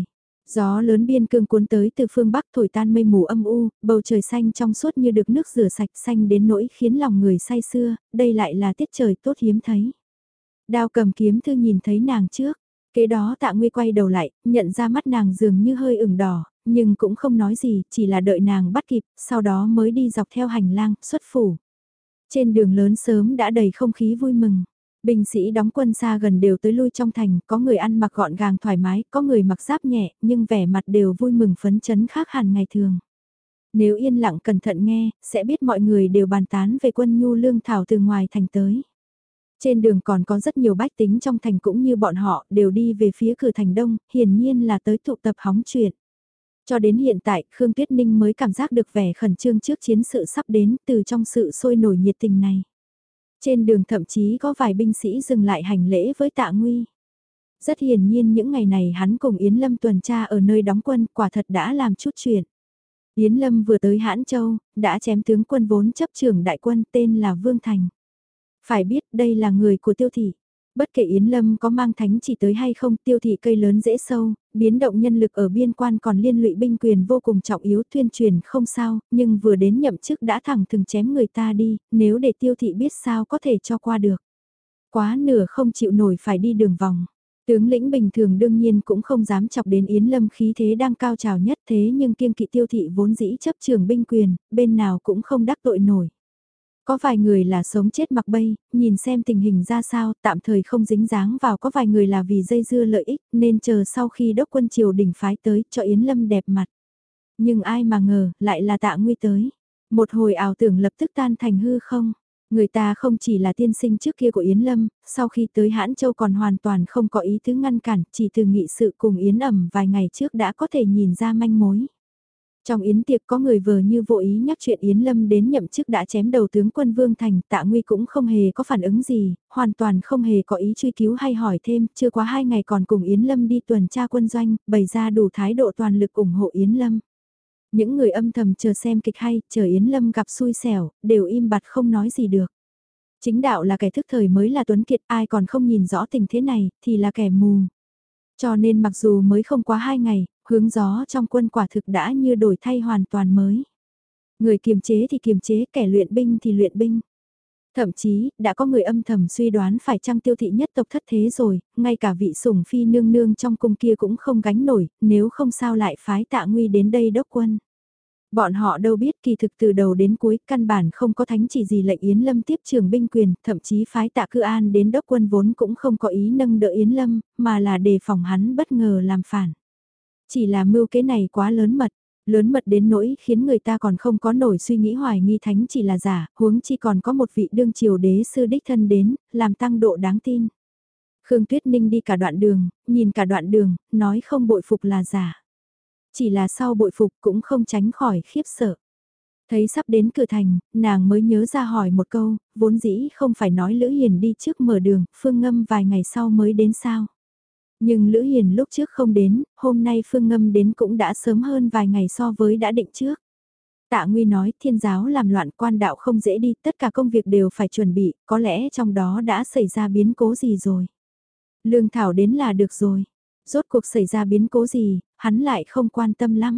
Gió lớn biên cương cuốn tới từ phương Bắc thổi tan mây mù âm u, bầu trời xanh trong suốt như được nước rửa sạch xanh đến nỗi khiến lòng người say sưa, đây lại là tiết trời tốt hiếm thấy. Đao cầm kiếm thư nhìn thấy nàng trước, kế đó Tạ Nguy quay đầu lại, nhận ra mắt nàng dường như hơi ửng đỏ, nhưng cũng không nói gì, chỉ là đợi nàng bắt kịp, sau đó mới đi dọc theo hành lang, xuất phủ. Trên đường lớn sớm đã đầy không khí vui mừng. Binh sĩ đóng quân xa gần đều tới lui trong thành, có người ăn mặc gọn gàng thoải mái, có người mặc giáp nhẹ, nhưng vẻ mặt đều vui mừng phấn chấn khác hẳn ngày thường. Nếu yên lặng cẩn thận nghe, sẽ biết mọi người đều bàn tán về quân nhu lương thảo từ ngoài thành tới. Trên đường còn có rất nhiều bách tính trong thành cũng như bọn họ đều đi về phía cửa thành đông, hiển nhiên là tới tụ tập hóng chuyện. Cho đến hiện tại, Khương Tuyết Ninh mới cảm giác được vẻ khẩn trương trước chiến sự sắp đến từ trong sự sôi nổi nhiệt tình này. Trên đường thậm chí có vài binh sĩ dừng lại hành lễ với Tạ Nguy. Rất hiển nhiên những ngày này hắn cùng Yến Lâm tuần tra ở nơi đóng quân quả thật đã làm chút chuyện. Yến Lâm vừa tới Hãn Châu, đã chém tướng quân vốn chấp trưởng đại quân tên là Vương Thành. Phải biết đây là người của Tiêu Thị. Bất kể Yến Lâm có mang thánh chỉ tới hay không, Tiêu Thị cây lớn dễ sâu, biến động nhân lực ở biên quan còn liên lụy binh quyền vô cùng trọng yếu, tuyên truyền không sao, nhưng vừa đến nhậm chức đã thẳng thừng chém người ta đi, nếu để Tiêu Thị biết sao có thể cho qua được. Quá nửa không chịu nổi phải đi đường vòng. Tướng lĩnh bình thường đương nhiên cũng không dám chọc đến Yến Lâm, khí thế đang cao trào nhất, thế nhưng kiêng kỵ Tiêu Thị vốn dĩ chấp trường binh quyền, bên nào cũng không đắc tội nổi. Có vài người là sống chết mặc bay, nhìn xem tình hình ra sao, tạm thời không dính dáng vào, có vài người là vì dây dưa lợi ích, nên chờ sau khi đốc quân triều đình phái tới, cho Yến Lâm đẹp mặt. Nhưng ai mà ngờ, lại là Tạ Nguy tới. Một hồi ảo tưởng lập tức tan thành hư không. Người ta không chỉ là tiên sinh trước kia của Yến Lâm, sau khi tới Hãn Châu còn hoàn toàn không có ý tứ ngăn cản, chỉ từ nghị sự cùng Yến ẩm vài ngày trước đã có thể nhìn ra manh mối. Trong yến tiệc có người vờ như vô ý nhắc chuyện Yến Lâm đến nhậm chức đã chém đầu tướng quân Vương Thành, Tạ Nguy cũng không hề có phản ứng gì, hoàn toàn không hề có ý truy cứu hay hỏi thêm, chưa quá 2 ngày còn cùng Yến Lâm đi tuần tra quân doanh, bày ra đủ thái độ toàn lực ủng hộ Yến Lâm. Những người âm thầm chờ xem kịch hay, chờ Yến Lâm gặp xui xẻo, đều im bặt không nói gì được. Chính đạo là kẻ thức thời mới là tuấn kiệt, ai còn không nhìn rõ tình thế này, thì là kẻ mù. Cho nên mặc dù mới không quá 2 ngày, hướng gió trong quân quả thực đã như đổi thay hoàn toàn mới. Người kiềm chế thì kiềm chế, kẻ luyện binh thì luyện binh. Thậm chí, đã có người âm thầm suy đoán phải chăng Tiêu Thị nhất tộc thất thế rồi, ngay cả vị sủng phi nương nương trong cung kia cũng không gánh nổi, nếu không sao lại phái Tạ Nguy đến đây đốc quân. Bọn họ đâu biết kỳ thực từ đầu đến cuối căn bản không có thánh chỉ gì lệnh Yến Lâm tiếp trường binh quyền, thậm chí phái Tạ Cư An đến đốc quân vốn cũng không có ý nâng đỡ Yến Lâm, mà là đề phòng hắn bất ngờ làm phản. Chỉ là mưu kế này quá lớn mật đến nỗi khiến người ta còn không có nổi suy nghĩ hoài nghi thánh chỉ là giả, huống chi còn có một vị đương triều đế sư đích thân đến, làm tăng độ đáng tin. Khương Tuyết Ninh đi cả đoạn đường, nhìn cả đoạn đường, nói không bội phục là giả. Chỉ là sau bội phục cũng không tránh khỏi khiếp sợ. Thấy sắp đến cửa thành, nàng mới nhớ ra hỏi một câu, vốn dĩ không phải nói Lữ Hiền đi trước mở đường, Phương Ngâm vài ngày sau mới đến sao. Nhưng Lữ Hiền lúc trước không đến, hôm nay Phương Ngâm đến cũng đã sớm hơn vài ngày so với đã định trước. Tạ Nguy nói thiên giáo làm loạn quan đạo không dễ đi, tất cả công việc đều phải chuẩn bị, có lẽ trong đó đã xảy ra biến cố gì rồi. Lương Thảo đến là được rồi. Rốt cuộc xảy ra biến cố gì, hắn lại không quan tâm lắm.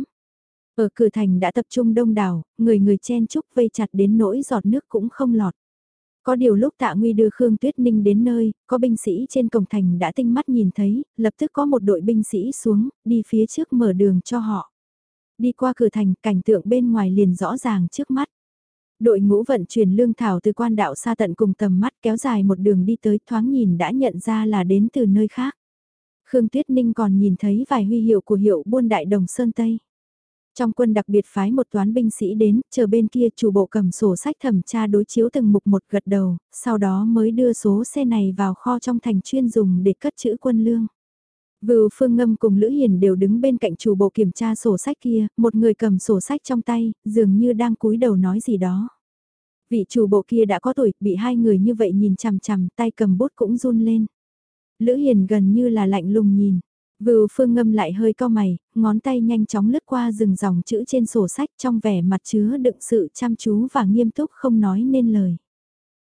Ở cửa thành đã tập trung đông đảo, người người chen chúc vây chặt đến nỗi giọt nước cũng không lọt. Có điều lúc Tạ Nguy đưa Khương Tuyết Ninh đến nơi, có binh sĩ trên cổng thành đã tinh mắt nhìn thấy, lập tức có một đội binh sĩ xuống, đi phía trước mở đường cho họ. Đi qua cửa thành, cảnh tượng bên ngoài liền rõ ràng trước mắt. Đội ngũ vận chuyển lương thảo từ quan đạo xa tận cùng tầm mắt kéo dài một đường đi tới, thoáng nhìn đã nhận ra là đến từ nơi khác. Khương Tuyết Ninh còn nhìn thấy vài huy hiệu của hiệu buôn Đại Đồng Sơn Tây. Trong quân đặc biệt phái một toán binh sĩ đến, chờ bên kia chủ bộ cầm sổ sách thẩm tra đối chiếu từng mục một gật đầu, sau đó mới đưa số xe này vào kho trong thành chuyên dùng để cất trữ quân lương. Vưu Phương Ngâm cùng Lữ Hiền đều đứng bên cạnh chủ bộ kiểm tra sổ sách kia, một người cầm sổ sách trong tay, dường như đang cúi đầu nói gì đó. Vị chủ bộ kia đã có tuổi, bị hai người như vậy nhìn chằm chằm, tay cầm bút cũng run lên. Lữ Hiền gần như là lạnh lùng nhìn. Vưu Phương Ngâm lại hơi cau mày, ngón tay nhanh chóng lướt qua từng dòng chữ trên sổ sách trong vẻ mặt chứa đựng sự chăm chú và nghiêm túc không nói nên lời.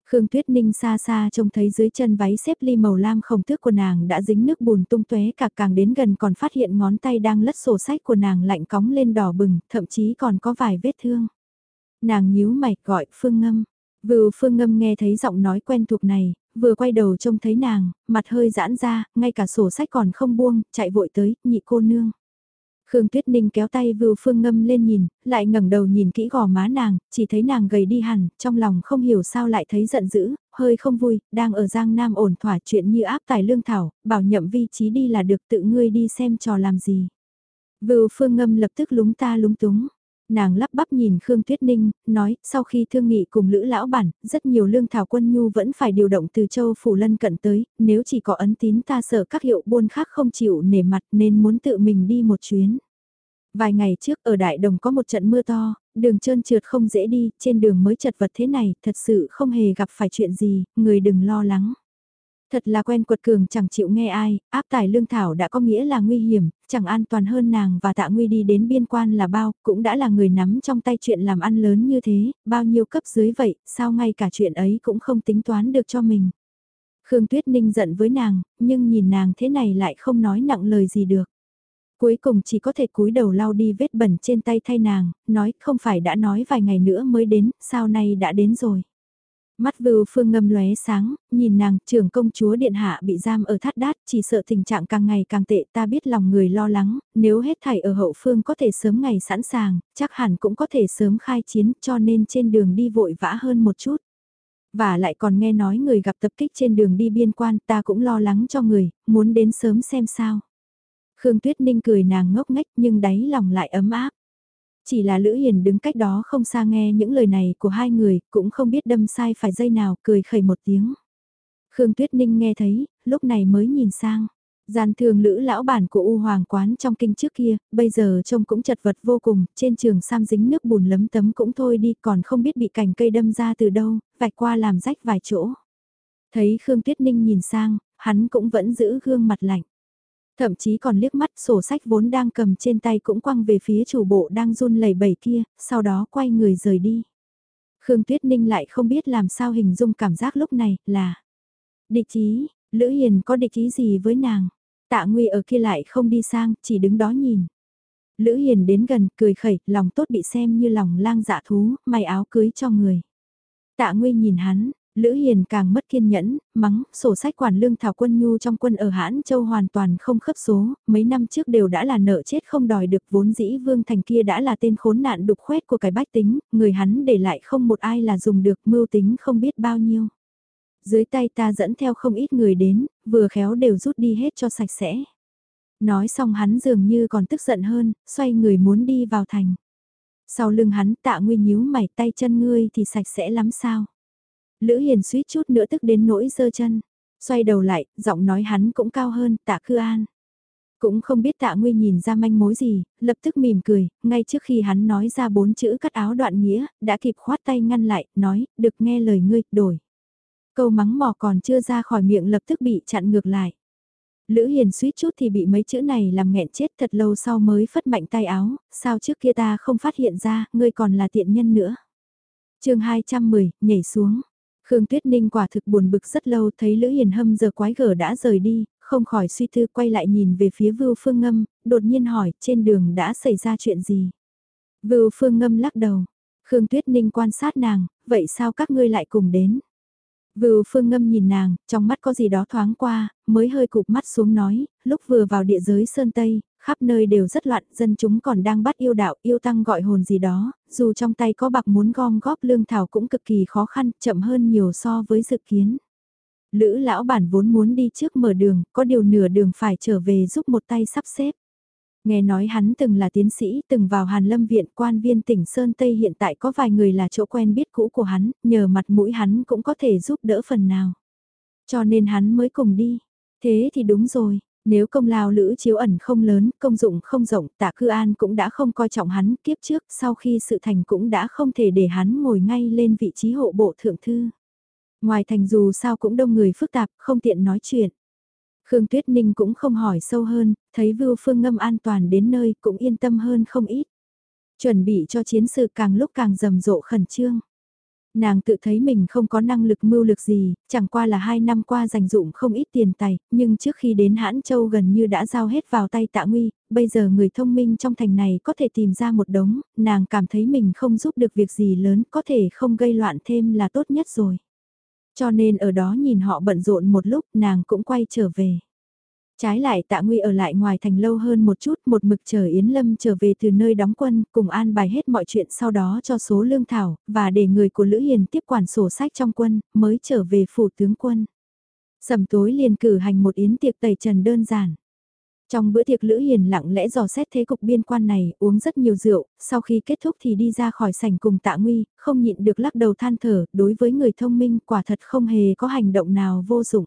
Khương Tuyết Ninh xa xa trông thấy dưới chân váy xếp ly màu lam khổng thước của nàng đã dính nước bùn tung tóe cả, càng đến gần còn phát hiện ngón tay đang lất sổ sách của nàng lạnh cóng lên đỏ bừng, thậm chí còn có vài vết thương. Nàng nhíu mày gọi Phương Ngâm. Vưu Phương Ngâm nghe thấy giọng nói quen thuộc này, vừa quay đầu trông thấy nàng, mặt hơi giãn ra, ngay cả sổ sách còn không buông, chạy vội tới, nhị cô nương. Khương Tuyết Ninh kéo tay Vưu Phương Ngâm lên nhìn, lại ngẩng đầu nhìn kỹ gò má nàng, chỉ thấy nàng gầy đi hẳn, trong lòng không hiểu sao lại thấy giận dữ, hơi không vui, đang ở Giang Nam ổn thỏa chuyện như áp tài lương thảo, bảo Nhậm Vi Chí đi là được, tự ngươi đi xem trò làm gì. Vưu Phương Ngâm lập tức lúng ta lúng túng. Nàng lắp bắp nhìn Khương Tuyết Ninh, nói, sau khi thương nghị cùng Lữ Lão Bản, rất nhiều lương thảo quân nhu vẫn phải điều động từ châu phủ lân cận tới, nếu chỉ có ấn tín ta sợ các hiệu buôn khác không chịu nể mặt nên muốn tự mình đi một chuyến. Vài ngày trước ở Đại Đồng có một trận mưa to, đường trơn trượt không dễ đi, trên đường mới chật vật thế này, thật sự không hề gặp phải chuyện gì, người đừng lo lắng. Thật là quen quật cường chẳng chịu nghe ai, áp tải lương thảo đã có nghĩa là nguy hiểm, chẳng an toàn hơn nàng và Tạ Nguy đi đến biên quan là bao, cũng đã là người nắm trong tay chuyện làm ăn lớn như thế, bao nhiêu cấp dưới vậy, sao ngay cả chuyện ấy cũng không tính toán được cho mình. Khương Tuyết Ninh giận với nàng, nhưng nhìn nàng thế này lại không nói nặng lời gì được. Cuối cùng chỉ có thể cúi đầu lau đi vết bẩn trên tay thay nàng, nói không phải đã nói vài ngày nữa mới đến, sao nay đã đến rồi. Mắt Vưu Phương Ngâm lóe sáng, nhìn nàng, trưởng công chúa điện hạ bị giam ở Thát Đát, chỉ sợ tình trạng càng ngày càng tệ, ta biết lòng người lo lắng, nếu hết thảy ở hậu phương có thể sớm ngày sẵn sàng, chắc hẳn cũng có thể sớm khai chiến, cho nên trên đường đi vội vã hơn một chút. Và lại còn nghe nói người gặp tập kích trên đường đi biên quan, ta cũng lo lắng cho người, muốn đến sớm xem sao. Khương Tuyết Ninh cười nàng ngốc nghếch nhưng đáy lòng lại ấm áp. Chỉ là Lữ Hiền đứng cách đó không xa nghe những lời này của hai người, cũng không biết đâm sai phải dây nào, cười khẩy một tiếng. Khương Tuyết Ninh nghe thấy, lúc này mới nhìn sang. Gian thường Lữ lão bản của U Hoàng quán trong kinh trước kia, bây giờ trông cũng chật vật vô cùng, trên trường sam dính nước bùn lấm tấm cũng thôi đi, còn không biết bị cành cây đâm ra từ đâu, vạch qua làm rách vài chỗ. Thấy Khương Tuyết Ninh nhìn sang, hắn cũng vẫn giữ gương mặt lạnh. Thậm chí còn liếc mắt sổ sách vốn đang cầm trên tay cũng quăng về phía chủ bộ đang run lẩy bẩy kia, sau đó quay người rời đi. Khương Tuyết Ninh lại không biết làm sao hình dung cảm giác lúc này là địch ý, Lữ Hiền có địch ý gì với nàng. Tạ Nguy ở kia lại không đi sang, chỉ đứng đó nhìn. Lữ Hiền đến gần, cười khẩy, lòng tốt bị xem như lòng lang dạ thú, may áo cưới cho người. Tạ Nguy nhìn hắn, Lữ Hiền càng mất kiên nhẫn, mắng, sổ sách quản lương thảo quân nhu trong quân ở Hãn Châu hoàn toàn không khớp số, mấy năm trước đều đã là nợ chết không đòi được, vốn dĩ Vương Thành kia đã là tên khốn nạn đục khoét của cái bách tính, người hắn để lại không một ai là dùng được, mưu tính không biết bao nhiêu. Dưới tay ta dẫn theo không ít người đến, vừa khéo đều rút đi hết cho sạch sẽ. Nói xong hắn dường như còn tức giận hơn, xoay người muốn đi vào thành. Sau lưng hắn Tạ Nguy nhíu mày, tay chân ngươi thì sạch sẽ lắm sao. Lữ Hiền suýt chút nữa tức đến nỗi giơ chân. Xoay đầu lại, giọng nói hắn cũng cao hơn, Tạ Cư An. Cũng không biết Tạ Nguy nhìn ra manh mối gì, lập tức mỉm cười, ngay trước khi hắn nói ra 4 chữ cắt áo đoạn nghĩa, đã kịp khoát tay ngăn lại, nói, được nghe lời ngươi, đổi. Câu mắng mỏ còn chưa ra khỏi miệng lập tức bị chặn ngược lại. Lữ Hiền suýt chút thì bị mấy chữ này làm nghẹn chết, thật lâu sau mới phất mạnh tay áo, sao trước kia ta không phát hiện ra, ngươi còn là tiện nhân nữa. Chương 210, nhảy xuống. Khương Tuyết Ninh quả thực buồn bực rất lâu, thấy Lữ Hiền hâm giờ quái gở đã rời đi, không khỏi suy tư, quay lại nhìn về phía Vưu Phương Ngâm, đột nhiên hỏi, trên đường đã xảy ra chuyện gì? Vưu Phương Ngâm lắc đầu. Khương Tuyết Ninh quan sát nàng, vậy sao các ngươi lại cùng đến? Vưu Phương Ngâm nhìn nàng, trong mắt có gì đó thoáng qua, mới hơi cụp mắt xuống nói, lúc vừa vào địa giới Sơn Tây, khắp nơi đều rất loạn, dân chúng còn đang bắt yêu đạo, yêu tăng gọi hồn gì đó, dù trong tay có bạc muốn gom góp lương thảo cũng cực kỳ khó khăn, chậm hơn nhiều so với dự kiến. Lữ lão bản vốn muốn đi trước mở đường, có điều nửa đường phải trở về giúp một tay sắp xếp. Nghe nói hắn từng là tiến sĩ, từng vào Hàn Lâm Viện, quan viên tỉnh Sơn Tây, hiện tại có vài người là chỗ quen biết cũ của hắn, nhờ mặt mũi hắn cũng có thể giúp đỡ phần nào. Cho nên hắn mới cùng đi. Thế thì đúng rồi, nếu công lao Lữ Chiếu Ẩn không lớn, công dụng không rộng, Tạ Cư An cũng đã không coi trọng hắn, kiếp trước, sau khi sự thành cũng đã không thể để hắn ngồi ngay lên vị trí hộ bộ thượng thư. Ngoài thành dù sao cũng đông người phức tạp, không tiện nói chuyện. Khương Tuyết Ninh cũng không hỏi sâu hơn, thấy Vưu Phương Ngâm an toàn đến nơi cũng yên tâm hơn không ít. Chuẩn bị cho chiến sự càng lúc càng rầm rộ khẩn trương. Nàng tự thấy mình không có năng lực mưu lực gì, chẳng qua là 2 năm qua dành dụm không ít tiền tài, nhưng trước khi đến Hãn Châu gần như đã giao hết vào tay Tạ Nguy, bây giờ người thông minh trong thành này có thể tìm ra một đống, nàng cảm thấy mình không giúp được việc gì lớn, có thể không gây loạn thêm là tốt nhất rồi. Cho nên ở đó nhìn họ bận rộn một lúc, nàng cũng quay trở về. Trái lại Tạ Nguy ở lại ngoài thành lâu hơn một chút, một mực chờ Yến Lâm trở về từ nơi đóng quân, cùng an bài hết mọi chuyện sau đó cho số lương thảo, và để người của Lữ Hiền tiếp quản sổ sách trong quân, mới trở về phủ tướng quân. Sầm tối liền cử hành một yến tiệc tẩy trần đơn giản. Trong bữa tiệc Lữ Hiền lặng lẽ dò xét thế cục biên quan này, uống rất nhiều rượu, sau khi kết thúc thì đi ra khỏi sảnh cùng Tạ Nguy, không nhịn được lắc đầu than thở, đối với người thông minh quả thật không hề có hành động nào vô dụng.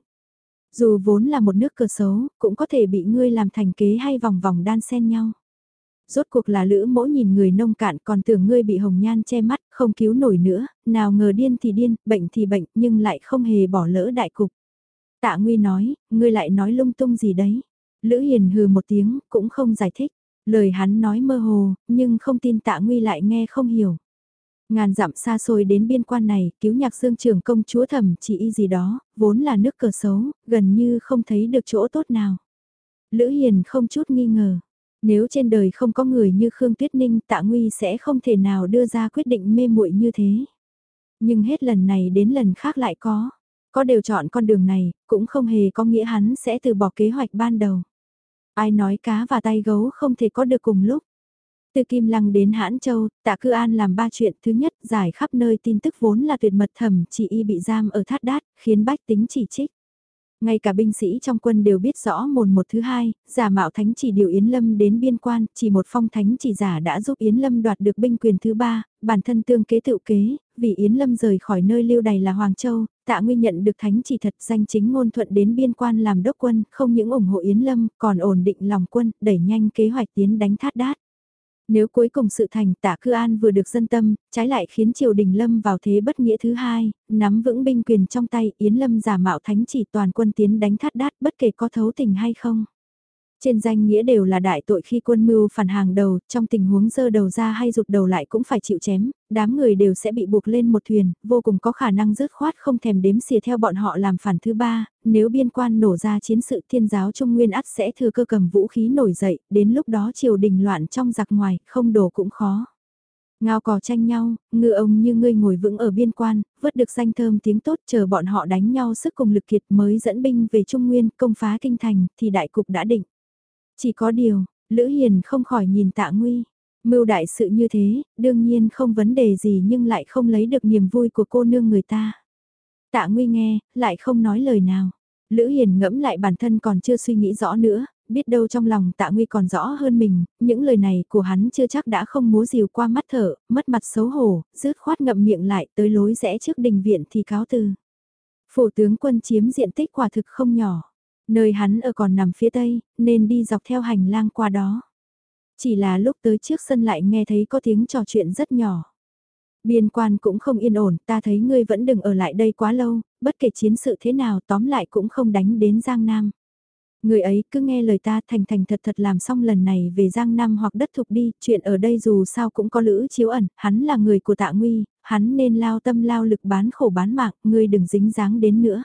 Dù vốn là một nước cờ xấu, cũng có thể bị ngươi làm thành kế hay vòng vòng đan xen nhau. Rốt cuộc là Lữ Mỗ nhìn người nông cạn còn tưởng ngươi bị hồng nhan che mắt, không cứu nổi nữa, nào ngờ điên thì điên, bệnh thì bệnh, nhưng lại không hề bỏ lỡ đại cục. Tạ Nguy nói, ngươi lại nói lung tung gì đấy. Lữ Hiền hừ một tiếng, cũng không giải thích. Lời hắn nói mơ hồ, nhưng không tin Tạ Nguy lại nghe không hiểu. Ngàn dặm xa xôi đến biên quan này, cứu nhạc dương trưởng công chúa thẩm chỉ y gì đó, vốn là nước cờ xấu, gần như không thấy được chỗ tốt nào. Lữ Hiền không chút nghi ngờ. Nếu trên đời không có người như Khương Tuyết Ninh, Tạ Nguy sẽ không thể nào đưa ra quyết định mê muội như thế. Nhưng hết lần này đến lần khác lại có. Có đều chọn con đường này, cũng không hề có nghĩa hắn sẽ từ bỏ kế hoạch ban đầu. Ai nói cá và tay gấu không thể có được cùng lúc. Từ Kim Lăng đến Hãn Châu, Tạ Cư An làm 3 chuyện. Thứ nhất, giải khắp nơi tin tức vốn là tuyệt mật thẩm chỉ y bị giam ở Thát Đát, khiến bách tính chỉ trích. Ngay cả binh sĩ trong quân đều biết rõ mồn một. Thứ hai, giả mạo thánh chỉ điều Yến Lâm đến biên quan, chỉ một phong thánh chỉ giả đã giúp Yến Lâm đoạt được binh quyền. Thứ ba, bản thân tương kế tự kế, vì Yến Lâm rời khỏi nơi lưu đày là Hoàng Châu, Tạ Nguy nhận được thánh chỉ thật, danh chính ngôn thuận đến biên quan làm đốc quân, không những ủng hộ Yến Lâm, còn ổn định lòng quân, đẩy nhanh kế hoạch tiến đánh Thát Đát. Nếu cuối cùng sự thành Tạ Cư An vừa được dân tâm, trái lại khiến triều đình lâm vào thế bất nghĩa. Thứ hai, nắm vững binh quyền trong tay, Yến Lâm giả mạo thánh chỉ toàn quân tiến đánh Thát Đát bất kể có thấu tình hay không. Trên danh nghĩa đều là đại tội khi quân mưu phản hàng đầu, trong tình huống giơ đầu ra hay rụt đầu lại cũng phải chịu chém, đám người đều sẽ bị buộc lên một thuyền, vô cùng có khả năng dứt khoát không thèm đếm xỉa theo bọn họ làm phản. Thứ ba, nếu biên quan nổ ra chiến sự Thiên giáo Trung Nguyên ắt sẽ thừa cơ cầm vũ khí nổi dậy, đến lúc đó triều đình loạn trong giặc ngoài, không đổ cũng khó. Ngao cò tranh nhau, ngựa ông như ngươi ngồi vững ở biên quan, vớt được danh thơm tiếng tốt chờ bọn họ đánh nhau sức cùng lực kiệt mới dẫn binh về Trung Nguyên công phá kinh thành thì đại cục đã định. Chỉ có điều, Lữ Hiền không khỏi nhìn Tạ Nguy. Mưu đại sự như thế, đương nhiên không vấn đề gì nhưng lại không lấy được niềm vui của cô nương người ta. Tạ Nguy nghe, lại không nói lời nào. Lữ Hiền ngẫm lại bản thân còn chưa suy nghĩ rõ nữa, biết đâu trong lòng Tạ Nguy còn rõ hơn mình, những lời này của hắn chưa chắc đã không múa rìu qua mắt thở, mất mặt xấu hổ, rứt khoát ngậm miệng lại tới lối rẽ trước đình viện thì cáo từ. Phủ tướng quân chiếm diện tích quả thực không nhỏ. Nơi hắn ở còn nằm phía tây, nên đi dọc theo hành lang qua đó. Chỉ là lúc tới trước sân lại nghe thấy có tiếng trò chuyện rất nhỏ. Biên quan cũng không yên ổn, ta thấy ngươi vẫn đừng ở lại đây quá lâu, bất kể chiến sự thế nào tóm lại cũng không đánh đến Giang Nam. Người ấy cứ nghe lời ta thành thành thật thật làm xong lần này về Giang Nam hoặc đất thục đi, chuyện ở đây dù sao cũng có Lữ Chiếu ẩn, hắn là người của Tạ Nguy, hắn nên lao tâm lao lực bán khổ bán mạng, ngươi đừng dính dáng đến nữa.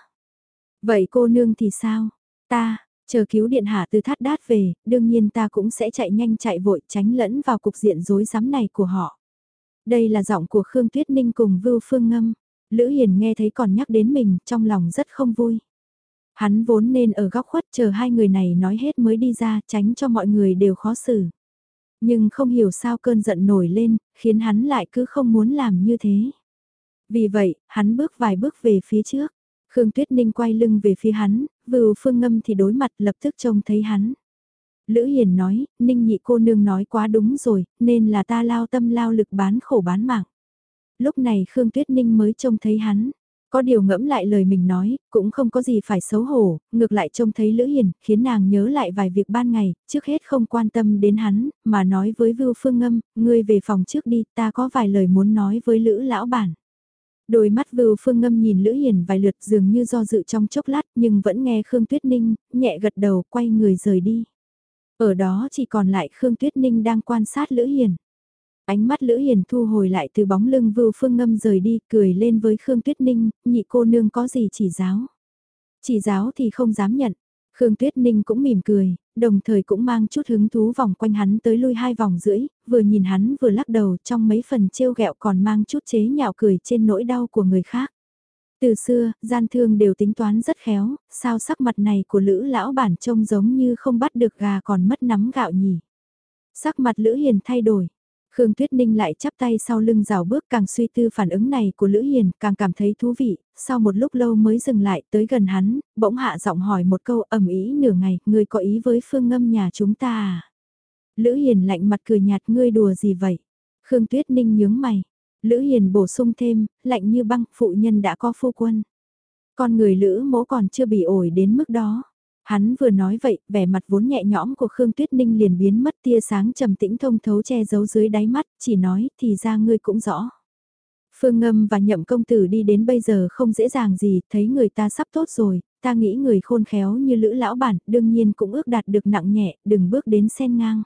Vậy cô nương thì sao? Ta, chờ cứu điện hạ từ Thát Đát về, đương nhiên ta cũng sẽ chạy nhanh chạy vội tránh lẫn vào cục diện rối rắm này của họ. Đây là giọng của Khương Tuyết Ninh cùng Vưu Phương Ngâm. Lữ Hiền nghe thấy còn nhắc đến mình, trong lòng rất không vui. Hắn vốn nên ở góc khuất chờ hai người này nói hết mới đi ra, tránh cho mọi người đều khó xử. Nhưng không hiểu sao cơn giận nổi lên, khiến hắn lại cứ không muốn làm như thế. Vì vậy, hắn bước vài bước về phía trước. Khương Tuyết Ninh quay lưng về phía hắn, Vưu Phương Ngâm thì đối mặt lập tức trông thấy hắn. Lữ Hiền nói, Ninh nhị cô nương nói quá đúng rồi, nên là ta lao tâm lao lực bán khổ bán mạng. Lúc này Khương Tuyết Ninh mới trông thấy hắn. Có điều ngẫm lại lời mình nói, cũng không có gì phải xấu hổ, ngược lại trông thấy Lữ Hiền, khiến nàng nhớ lại vài việc ban ngày, trước hết không quan tâm đến hắn, mà nói với Vưu Phương Ngâm, ngươi về phòng trước đi, ta có vài lời muốn nói với Lữ lão bản. Đôi mắt Vưu Phương Ngâm nhìn Lữ Hiền vài lượt dường như do dự trong chốc lát nhưng vẫn nghe Khương Tuyết Ninh, nhẹ gật đầu quay người rời đi. Ở đó chỉ còn lại Khương Tuyết Ninh đang quan sát Lữ Hiền. Ánh mắt Lữ Hiền thu hồi lại từ bóng lưng Vưu Phương Ngâm rời đi, cười lên với Khương Tuyết Ninh, nhị cô nương có gì chỉ giáo. Chỉ giáo thì không dám nhận. Khương Tuyết Ninh cũng mỉm cười, đồng thời cũng mang chút hứng thú vòng quanh hắn tới lui 2 vòng rưỡi, vừa nhìn hắn vừa lắc đầu trong mấy phần trêu ghẹo còn mang chút chế nhạo cười trên nỗi đau của người khác. Từ xưa, gian thương đều tính toán rất khéo, sao sắc mặt này của Lữ lão bản trông giống như không bắt được gà còn mất nắm gạo nhỉ. Sắc mặt Lữ Hiền thay đổi. Khương Tuyết Ninh lại chắp tay sau lưng rào bước càng suy tư phản ứng này của Lữ Hiền càng cảm thấy thú vị, sau một lúc lâu mới dừng lại tới gần hắn, bỗng hạ giọng hỏi một câu ầm ĩ nửa ngày, ngươi có ý với Phương Ngâm nhà chúng ta à? Lữ Hiền lạnh mặt cười nhạt ngươi đùa gì vậy? Khương Tuyết Ninh nhướng mày. Lữ Hiền bổ sung thêm, lạnh như băng, phụ nhân đã có phu quân. Con người Lữ mỗ còn chưa bị ổi đến mức đó. Hắn vừa nói vậy, vẻ mặt vốn nhẹ nhõm của Khương Tuyết Ninh liền biến mất tia sáng trầm tĩnh thông thấu che giấu dưới đáy mắt, chỉ nói thì ra ngươi cũng rõ. Phương Ngâm và Nhậm công tử đi đến bây giờ không dễ dàng gì, thấy người ta sắp tốt rồi, ta nghĩ người khôn khéo như Lữ lão bản, đương nhiên cũng ước đạt được nặng nhẹ, đừng bước đến xen ngang.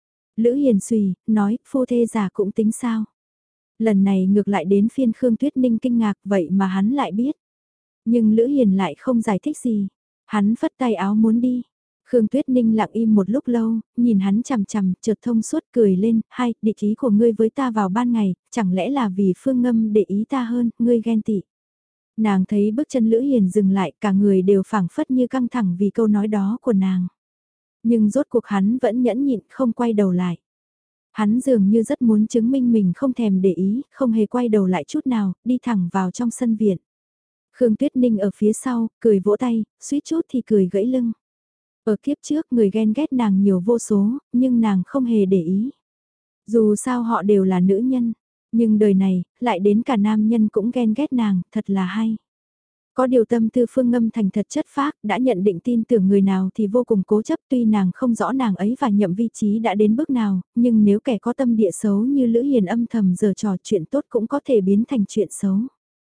Lữ Hiền suy, nói, phu thê già cũng tính sao. Lần này ngược lại đến phiên Khương Tuyết Ninh kinh ngạc vậy mà hắn lại biết. Nhưng Lữ Hiền lại không giải thích gì. Hắn phất tay áo muốn đi. Khương Tuyết Ninh lặng im một lúc lâu, nhìn hắn chằm chằm, chợt thông suốt cười lên, hay, địch ý của ngươi với ta vào ban ngày, chẳng lẽ là vì Phương Ngâm để ý ta hơn, ngươi ghen tị. Nàng thấy bước chân Lữ Hiền dừng lại, cả người đều phảng phất như căng thẳng vì câu nói đó của nàng. Nhưng rốt cuộc hắn vẫn nhẫn nhịn, không quay đầu lại. Hắn dường như rất muốn chứng minh mình không thèm để ý, không hề quay đầu lại chút nào, đi thẳng vào trong sân viện. Khương Tuyết Ninh ở phía sau, cười vỗ tay, suýt chút thì cười gãy lưng. Ở kiếp trước người ghen ghét nàng nhiều vô số, nhưng nàng không hề để ý. Dù sao họ đều là nữ nhân, nhưng đời này, lại đến cả nam nhân cũng ghen ghét nàng, thật là hay. Có điều tâm tư Phương Ngâm thành thật chất phác, đã nhận định tin tưởng người nào thì vô cùng cố chấp tuy nàng không rõ nàng ấy và Nhậm vị trí đã đến bước nào, nhưng nếu kẻ có tâm địa xấu như Lữ Hiền âm thầm giở trò chuyện tốt cũng có thể biến thành chuyện xấu.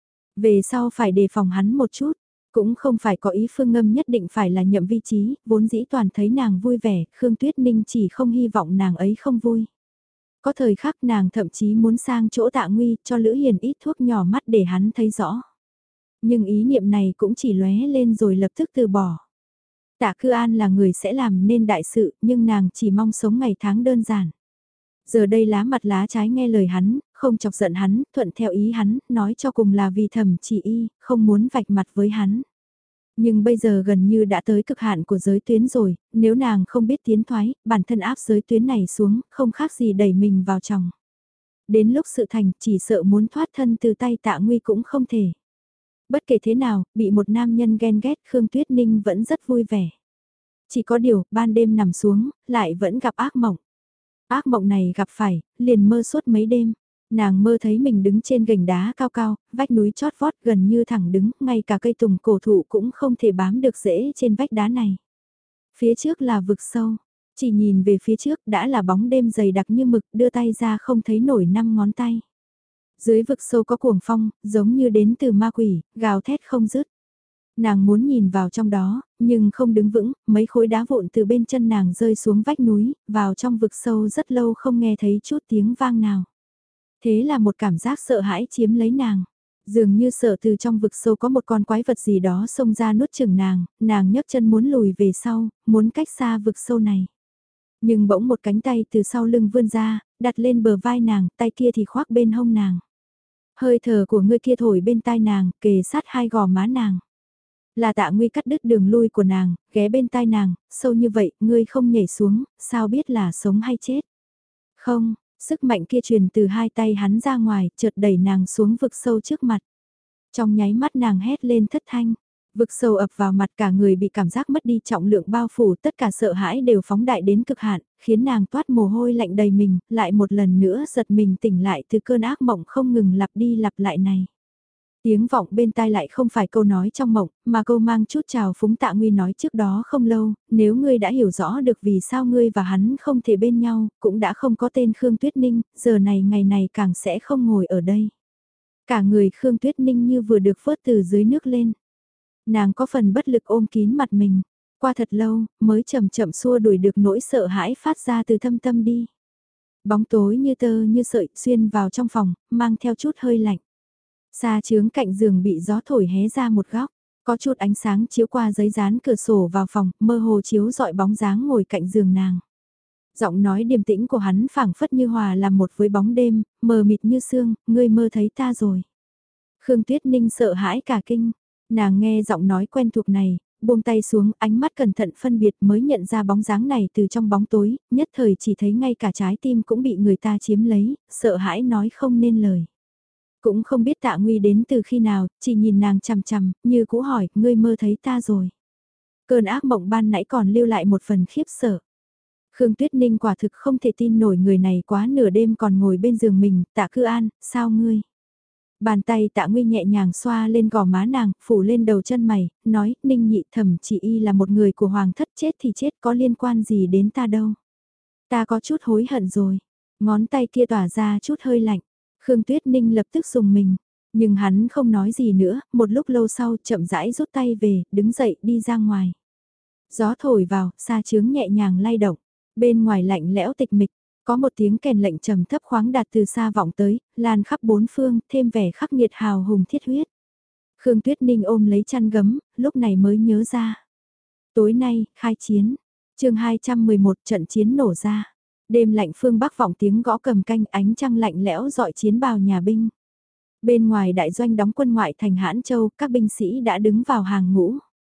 Về sau phải đề phòng hắn một chút, cũng không phải có ý Phương Ngâm nhất định phải là Nhậm vị trí, vốn dĩ toàn thấy nàng vui vẻ, Khương Tuyết Ninh chỉ không hy vọng nàng ấy không vui. Có thời khắc nàng thậm chí muốn sang chỗ Tạ Nguy cho Lữ Hiền ít thuốc nhỏ mắt để hắn thấy rõ. Nhưng ý niệm này cũng chỉ lóe lên rồi lập tức từ bỏ. Tạ Cư An là người sẽ làm nên đại sự, nhưng nàng chỉ mong sống ngày tháng đơn giản. Giờ đây lá mặt lá trái nghe lời hắn, không chọc giận hắn, thuận theo ý hắn, nói cho cùng là vì Thẩm Chỉ Y, không muốn vạch mặt với hắn. Nhưng bây giờ gần như đã tới cực hạn của giới tuyến rồi, nếu nàng không biết tiến thoái, bản thân áp giới tuyến này xuống, không khác gì đẩy mình vào chồng. Đến lúc sự thành, chỉ sợ muốn thoát thân từ tay Tạ Nguy cũng không thể. Bất kể thế nào, bị một nam nhân ghen ghét Khương Tuyết Ninh vẫn rất vui vẻ. Chỉ có điều, ban đêm nằm xuống, lại vẫn gặp ác mộng. Ác mộng này gặp phải, liền mơ suốt mấy đêm. Nàng mơ thấy mình đứng trên gành đá cao cao, vách núi chót vót gần như thẳng đứng, ngay cả cây tùng cổ thụ cũng không thể bám được rễ trên vách đá này. Phía trước là vực sâu, chỉ nhìn về phía trước đã là bóng đêm dày đặc như mực đưa tay ra không thấy nổi 5 ngón tay. Dưới vực sâu có cuồng phong, giống như đến từ ma quỷ, gào thét không dứt. Nàng muốn nhìn vào trong đó, nhưng không đứng vững, mấy khối đá vụn từ bên chân nàng rơi xuống vách núi, vào trong vực sâu rất lâu không nghe thấy chút tiếng vang nào. Thế là một cảm giác sợ hãi chiếm lấy nàng. Dường như sợ từ trong vực sâu có một con quái vật gì đó xông ra nuốt chửng nàng nhấc chân muốn lùi về sau, muốn cách xa vực sâu này. Nhưng bỗng một cánh tay từ sau lưng vươn ra, đặt lên bờ vai nàng, tay kia thì khoác bên hông nàng. Hơi thở của người kia thổi bên tai nàng, kề sát hai gò má nàng. Là Tạ Nguy cắt đứt đường lui của nàng, ghé bên tai nàng, sâu như vậy, ngươi không nhảy xuống, sao biết là sống hay chết. Không, sức mạnh kia truyền từ hai tay hắn ra ngoài, chợt đẩy nàng xuống vực sâu trước mặt. Trong nháy mắt nàng hét lên thất thanh, vực sâu ập vào mặt cả người bị cảm giác mất đi trọng lượng bao phủ, tất cả sợ hãi đều phóng đại đến cực hạn, khiến nàng toát mồ hôi lạnh đầy mình, lại một lần nữa giật mình tỉnh lại từ cơn ác mộng không ngừng lặp đi lặp lại này. Tiếng vọng bên tai lại không phải câu nói trong mộng, mà câu mang chút trào phúng Tạ Nguy nói trước đó không lâu, nếu ngươi đã hiểu rõ được vì sao ngươi và hắn không thể bên nhau, cũng đã không có tên Khương Tuyết Ninh, giờ này ngày này càng sẽ không ngồi ở đây. Cả người Khương Tuyết Ninh như vừa được vớt từ dưới nước lên. Nàng có phần bất lực ôm kín mặt mình, qua thật lâu, mới chậm chậm xua đuổi được nỗi sợ hãi phát ra từ thâm tâm đi. Bóng tối như tơ như sợi xuyên vào trong phòng, mang theo chút hơi lạnh. Xa chướng cạnh giường bị gió thổi hé ra một góc, có chút ánh sáng chiếu qua giấy dán cửa sổ vào phòng, mơ hồ chiếu dọi bóng dáng ngồi cạnh giường nàng. Giọng nói điềm tĩnh của hắn phảng phất như hòa làm một với bóng đêm, mờ mịt như sương, ngươi mơ thấy ta rồi. Khương Tuyết Ninh sợ hãi cả kinh, nàng nghe giọng nói quen thuộc này, buông tay xuống, ánh mắt cẩn thận phân biệt mới nhận ra bóng dáng này từ trong bóng tối, nhất thời chỉ thấy ngay cả trái tim cũng bị người ta chiếm lấy, sợ hãi nói không nên lời. Cũng không biết Tạ Nguy đến từ khi nào, chỉ nhìn nàng chằm chằm, như cũ hỏi, ngươi mơ thấy ta rồi. Cơn ác mộng ban nãy còn lưu lại một phần khiếp sợ. Khương Tuyết Ninh quả thực không thể tin nổi người này quá nửa đêm còn ngồi bên giường mình, Tạ Cư An, sao ngươi? Bàn tay Tạ Nguy nhẹ nhàng xoa lên gò má nàng, phủ lên đầu chân mày, nói, Ninh nhị thẩm chỉ y là một người của hoàng thất, chết thì chết, có liên quan gì đến ta đâu. Ta có chút hối hận rồi, ngón tay kia tỏa ra chút hơi lạnh, Khương Tuyết Ninh lập tức dùng mình, nhưng hắn không nói gì nữa, một lúc lâu sau chậm rãi rút tay về, đứng dậy đi ra ngoài. Gió thổi vào, xa chướng nhẹ nhàng lay động, bên ngoài lạnh lẽo tịch mịch, có một tiếng kèn lệnh trầm thấp khoáng đạt từ xa vọng tới, lan khắp bốn phương, thêm vẻ khắc nghiệt hào hùng thiết huyết. Khương Tuyết Ninh ôm lấy chăn gấm, lúc này mới nhớ ra. Tối nay, khai chiến. chương 211 trận chiến nổ ra. Đêm lạnh phương Bắc vọng tiếng gõ cầm canh, ánh trăng lạnh lẽo dọi chiến bào nhà binh. Bên ngoài đại doanh đóng quân ngoại thành Hãn Châu, các binh sĩ đã đứng vào hàng ngũ.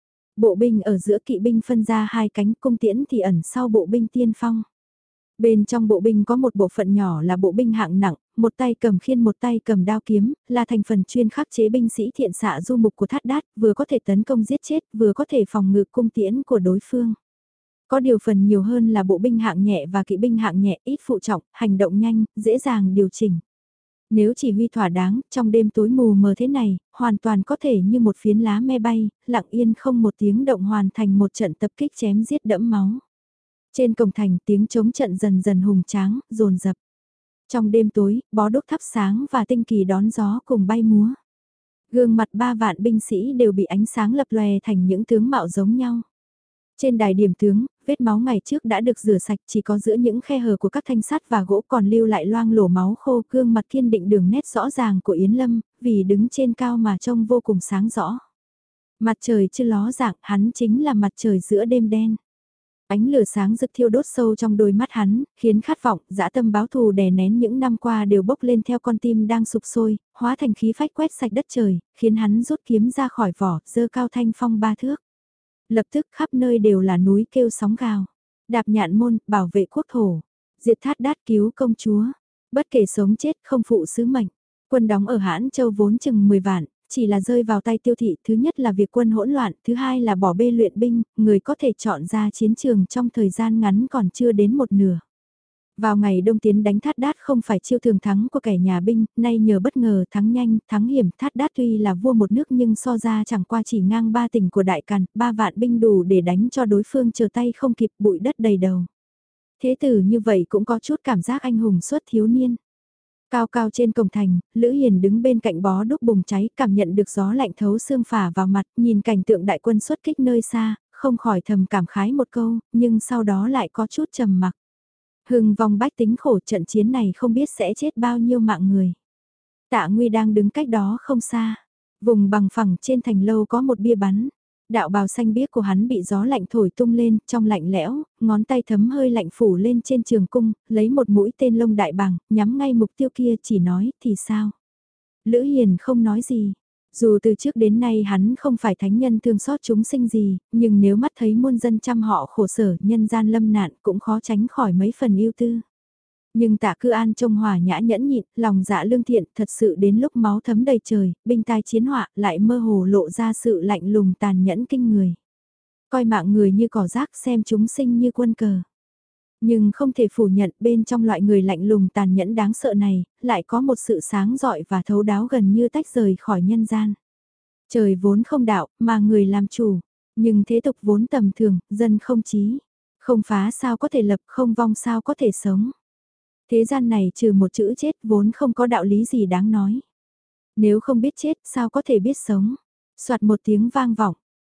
Bộ binh ở giữa kỵ binh phân ra hai cánh, cung tiễn thì ẩn sau bộ binh tiên phong. Bên trong bộ binh có một bộ phận nhỏ là bộ binh hạng nặng, một tay cầm khiên một tay cầm đao kiếm, là thành phần chuyên khắc chế binh sĩ thiện xạ du mục của Thát Đát, vừa có thể tấn công giết chết, vừa có thể phòng ngự cung tiễn của đối phương. Có điều phần nhiều hơn là bộ binh hạng nhẹ và kỵ binh hạng nhẹ, ít phụ trọng, hành động nhanh, dễ dàng điều chỉnh. Nếu chỉ huy thỏa đáng, trong đêm tối mù mờ thế này, hoàn toàn có thể như một phiến lá me bay, lặng yên không một tiếng động hoàn thành một trận tập kích chém giết đẫm máu. Trên cổng thành tiếng chống trận dần dần hùng tráng, rồn rập. Trong đêm tối, bó đúc thắp sáng và tinh kỳ đón gió cùng bay múa. Gương mặt 3 vạn binh sĩ đều bị ánh sáng lập lòe thành những tướng mạo giống nhau. Trên đài điểm tướng, vết máu ngày trước đã được rửa sạch, chỉ có giữa những khe hở của các thanh sắt và gỗ còn lưu lại loang lổ máu khô, gương mặt kiên định đường nét rõ ràng của Yến Lâm, vì đứng trên cao mà trông vô cùng sáng rõ. Mặt trời chưa ló dạng, hắn chính là mặt trời giữa đêm đen. Ánh lửa sáng rực thiêu đốt sâu trong đôi mắt hắn, khiến khát vọng, dã tâm báo thù đè nén những năm qua đều bốc lên theo con tim đang sụp sôi, hóa thành khí phách quét sạch đất trời, khiến hắn rút kiếm ra khỏi vỏ, giơ cao thanh phong 3 thước. Lập tức khắp nơi đều là núi kêu sóng gào. Đạp nhạn môn, bảo vệ quốc thổ. Diệt Thát Đát, cứu công chúa. Bất kể sống chết không phụ sứ mệnh. Quân đóng ở Hãn Châu vốn chừng 10 vạn, chỉ là rơi vào tay Tiêu Thị. Thứ nhất là việc quân hỗn loạn, thứ hai là bỏ bê luyện binh, người có thể chọn ra chiến trường trong thời gian ngắn còn chưa đến một nửa. Vào ngày đông tiến đánh Thát Đát không phải chiêu thường thắng của kẻ nhà binh, nay nhờ bất ngờ thắng nhanh, thắng hiểm. Thát Đát tuy là vua một nước nhưng so ra chẳng qua chỉ ngang 3 tỉnh của Đại Càn, 3 vạn binh đủ để đánh cho đối phương chờ tay không kịp, bụi đất đầy đầu. Thế tử như vậy cũng có chút cảm giác anh hùng suốt thiếu niên. Cao cao trên cổng thành, Lữ Hiền đứng bên cạnh bó đúc bùng cháy, cảm nhận được gió lạnh thấu xương phả vào mặt, nhìn cảnh tượng đại quân xuất kích nơi xa, không khỏi thầm cảm khái một câu, nhưng sau đó lại có chút trầm mặc. Hưng vong bách tính khổ, trận chiến này không biết sẽ chết bao nhiêu mạng người. Tạ Nguy đang đứng cách đó không xa. Vùng bằng phẳng trên thành lâu có một bia bắn. Đạo bào xanh biếc của hắn bị gió lạnh thổi tung lên, trong lạnh lẽo, ngón tay thấm hơi lạnh phủ lên trên trường cung, lấy một mũi tên lông đại bàng, nhắm ngay mục tiêu kia, chỉ nói, thì sao? Lữ Hiền không nói gì. Dù từ trước đến nay hắn không phải thánh nhân thương xót chúng sinh gì, nhưng nếu mắt thấy muôn dân trăm họ khổ sở, nhân gian lâm nạn cũng khó tránh khỏi mấy phần yêu tư. Nhưng Tạ Cư An trông hòa nhã nhẫn nhịn, lòng dạ lương thiện, thật sự đến lúc máu thấm đầy trời, binh tai chiến họa, lại mơ hồ lộ ra sự lạnh lùng tàn nhẫn kinh người. Coi mạng người như cỏ rác, xem chúng sinh như quân cờ. Nhưng không thể phủ nhận bên trong loại người lạnh lùng tàn nhẫn đáng sợ này, lại có một sự sáng rọi và thấu đáo gần như tách rời khỏi nhân gian. Trời vốn không đạo, mà người làm chủ. Nhưng thế tục vốn tầm thường, dân không chí. Không phá sao có thể lập, không vong sao có thể sống. Thế gian này trừ một chữ chết vốn không có đạo lý gì đáng nói. Nếu không biết chết sao có thể biết sống. Soạt một tiếng vang vọng,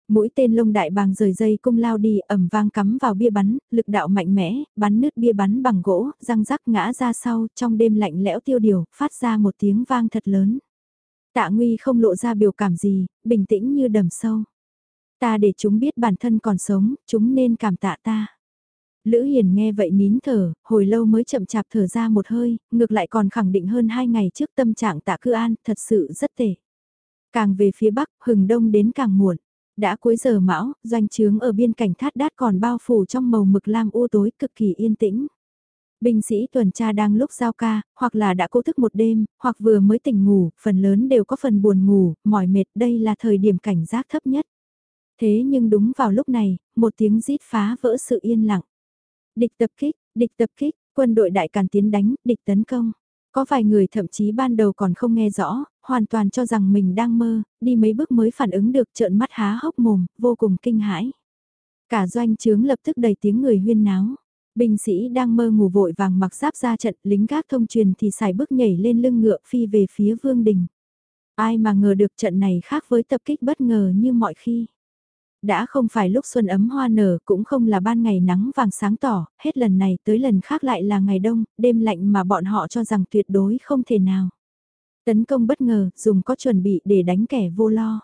Mũi tên lông đại bàng rời dây cung lao đi ầm vang cắm vào bia bắn, lực đạo mạnh mẽ, bắn nứt bia bắn bằng gỗ, răng rắc ngã ra sau, trong đêm lạnh lẽo tiêu điều, phát ra một tiếng vang thật lớn. Tạ Nguy không lộ ra biểu cảm gì, bình tĩnh như đầm sâu. Ta để chúng biết bản thân còn sống, chúng nên cảm tạ ta. Lữ Hiền nghe vậy nín thở, hồi lâu mới chậm chạp thở ra một hơi, ngược lại còn khẳng định hơn 2 ngày trước tâm trạng Tạ Cư An, thật sự rất tệ. Càng về phía bắc, hừng đông đến càng muộn. Đã cuối giờ mão, doanh trướng ở biên cảnh Thát Đát còn bao phủ trong màu mực lam u tối cực kỳ yên tĩnh. Binh sĩ tuần tra đang lúc giao ca, hoặc là đã cố thức một đêm, hoặc vừa mới tỉnh ngủ, phần lớn đều có phần buồn ngủ, mỏi mệt, đây là thời điểm cảnh giác thấp nhất. Thế nhưng đúng vào lúc này, một tiếng rít phá vỡ sự yên lặng. Địch tập kích, quân đội đại càn tiến đánh, địch tấn công. Có vài người thậm chí ban đầu còn không nghe rõ, hoàn toàn cho rằng mình đang mơ, đi mấy bước mới phản ứng được trợn mắt há hốc mồm, vô cùng kinh hãi. Cả doanh trướng lập tức đầy tiếng người huyên náo. Binh sĩ đang mơ ngủ vội vàng mặc giáp ra trận, lính gác thông truyền thì xài bước nhảy lên lưng ngựa phi về phía Vương Đình. Ai mà ngờ được trận này khác với tập kích bất ngờ như mọi khi. Đã không phải lúc xuân ấm hoa nở, cũng không là ban ngày nắng vàng sáng tỏ, hết lần này tới lần khác lại là ngày đông, đêm lạnh mà bọn họ cho rằng tuyệt đối không thể nào. Tấn công bất ngờ, dùng có chuẩn bị để đánh kẻ vô lo.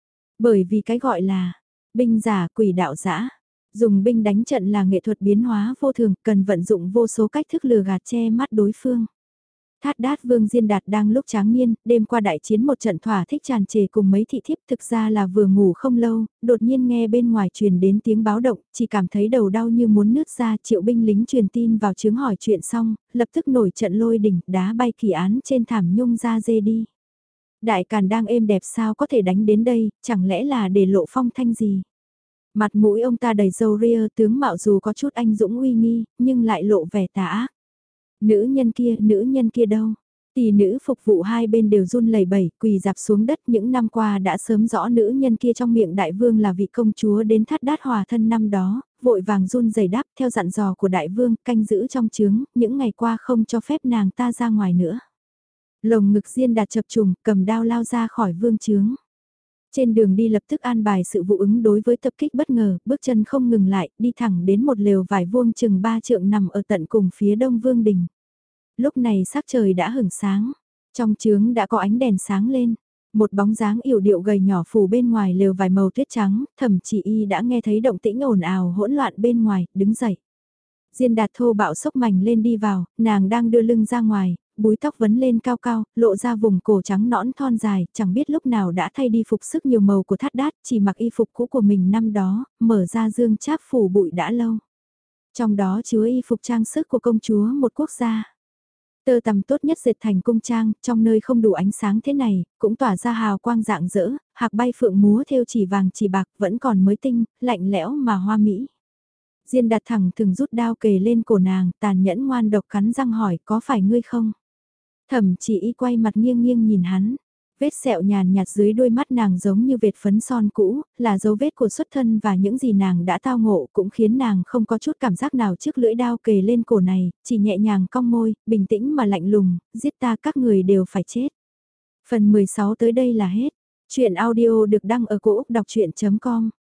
Bởi vì cái gọi là binh giả quỷ đạo dã. Dùng binh đánh trận là nghệ thuật biến hóa vô thường, cần vận dụng vô số cách thức lừa gạt che mắt đối phương. Thát Đát Vương Diên Đạt đang lúc tráng niên, đêm qua đại chiến một trận thỏa thích tràn trề cùng mấy thị thiếp, thực ra là vừa ngủ không lâu, đột nhiên nghe bên ngoài truyền đến tiếng báo động, chỉ cảm thấy đầu đau như muốn nứt ra. Triệu binh lính truyền tin vào chướng hỏi chuyện xong, lập tức nổi trận lôi đình, đá bay kỳ án trên thảm nhung ra dê đi. Đại Càn đang êm đẹp sao có thể đánh đến đây, chẳng lẽ là để lộ phong thanh gì? Mặt mũi ông ta đầy râu ria, tướng mạo dù có chút anh dũng uy nghi, nhưng lại lộ vẻ tà ác. Nữ nhân kia đâu? Tỷ nữ phục vụ hai bên đều run lẩy bẩy, quỳ dạp xuống đất. Những năm qua đã sớm rõ nữ nhân kia trong miệng đại vương là vị công chúa đến Thát Đát hòa thân năm đó, vội vàng run rẩy đáp theo dặn dò của đại vương, canh giữ trong trướng, những ngày qua không cho phép nàng ta ra ngoài nữa. Lồng ngực Diên Đạt chập trùng, cầm đao lao ra khỏi vương trướng. Trên đường đi lập tức an bài sự vụ ứng đối với tập kích bất ngờ, bước chân không ngừng lại, đi thẳng đến một lều vải vuông chừng 3 trượng nằm ở tận cùng phía đông vương đình. Lúc này sắc trời đã hửng sáng, trong trướng đã có ánh đèn sáng lên. Một bóng dáng yểu điệu gầy nhỏ phủ bên ngoài lều vải màu tuyết trắng, thẩm chỉ y đã nghe thấy động tĩnh ồn ào hỗn loạn bên ngoài, đứng dậy. Diên Đạt thô bạo sốc mảnh lên đi vào, nàng đang đưa lưng ra ngoài, búi tóc vấn lên cao cao, lộ ra vùng cổ trắng nõn thon dài, chẳng biết lúc nào đã thay đi phục sức nhiều màu của Thát Đát, chỉ mặc y phục cũ của mình năm đó, mở ra dương cháp phủ bụi đã lâu. Trong đó chứa y phục trang sức của công chúa một quốc gia. Tơ tằm tốt nhất dệt thành cung trang, trong nơi không đủ ánh sáng thế này, cũng tỏa ra hào quang rạng rỡ, hạc bay phượng múa thêu chỉ vàng chỉ bạc vẫn còn mới tinh, lạnh lẽo mà hoa mỹ. Diên Đạt thẳng thừng rút đao kề lên cổ nàng, tàn nhẫn ngoan độc cắn răng hỏi có phải ngươi không? Thẩm chỉ y quay mặt nghiêng nghiêng nhìn hắn. Vết sẹo nhàn nhạt dưới đôi mắt nàng giống như vệt phấn son cũ, là dấu vết của xuất thân và những gì nàng đã tao ngộ cũng khiến nàng không có chút cảm giác nào trước lưỡi đao kề lên cổ này, chỉ nhẹ nhàng cong môi, bình tĩnh mà lạnh lùng, giết ta các người đều phải chết. Phần 16 tới đây là hết. Chuyện audio được đăng ở cổ Úc đọc chuyện.com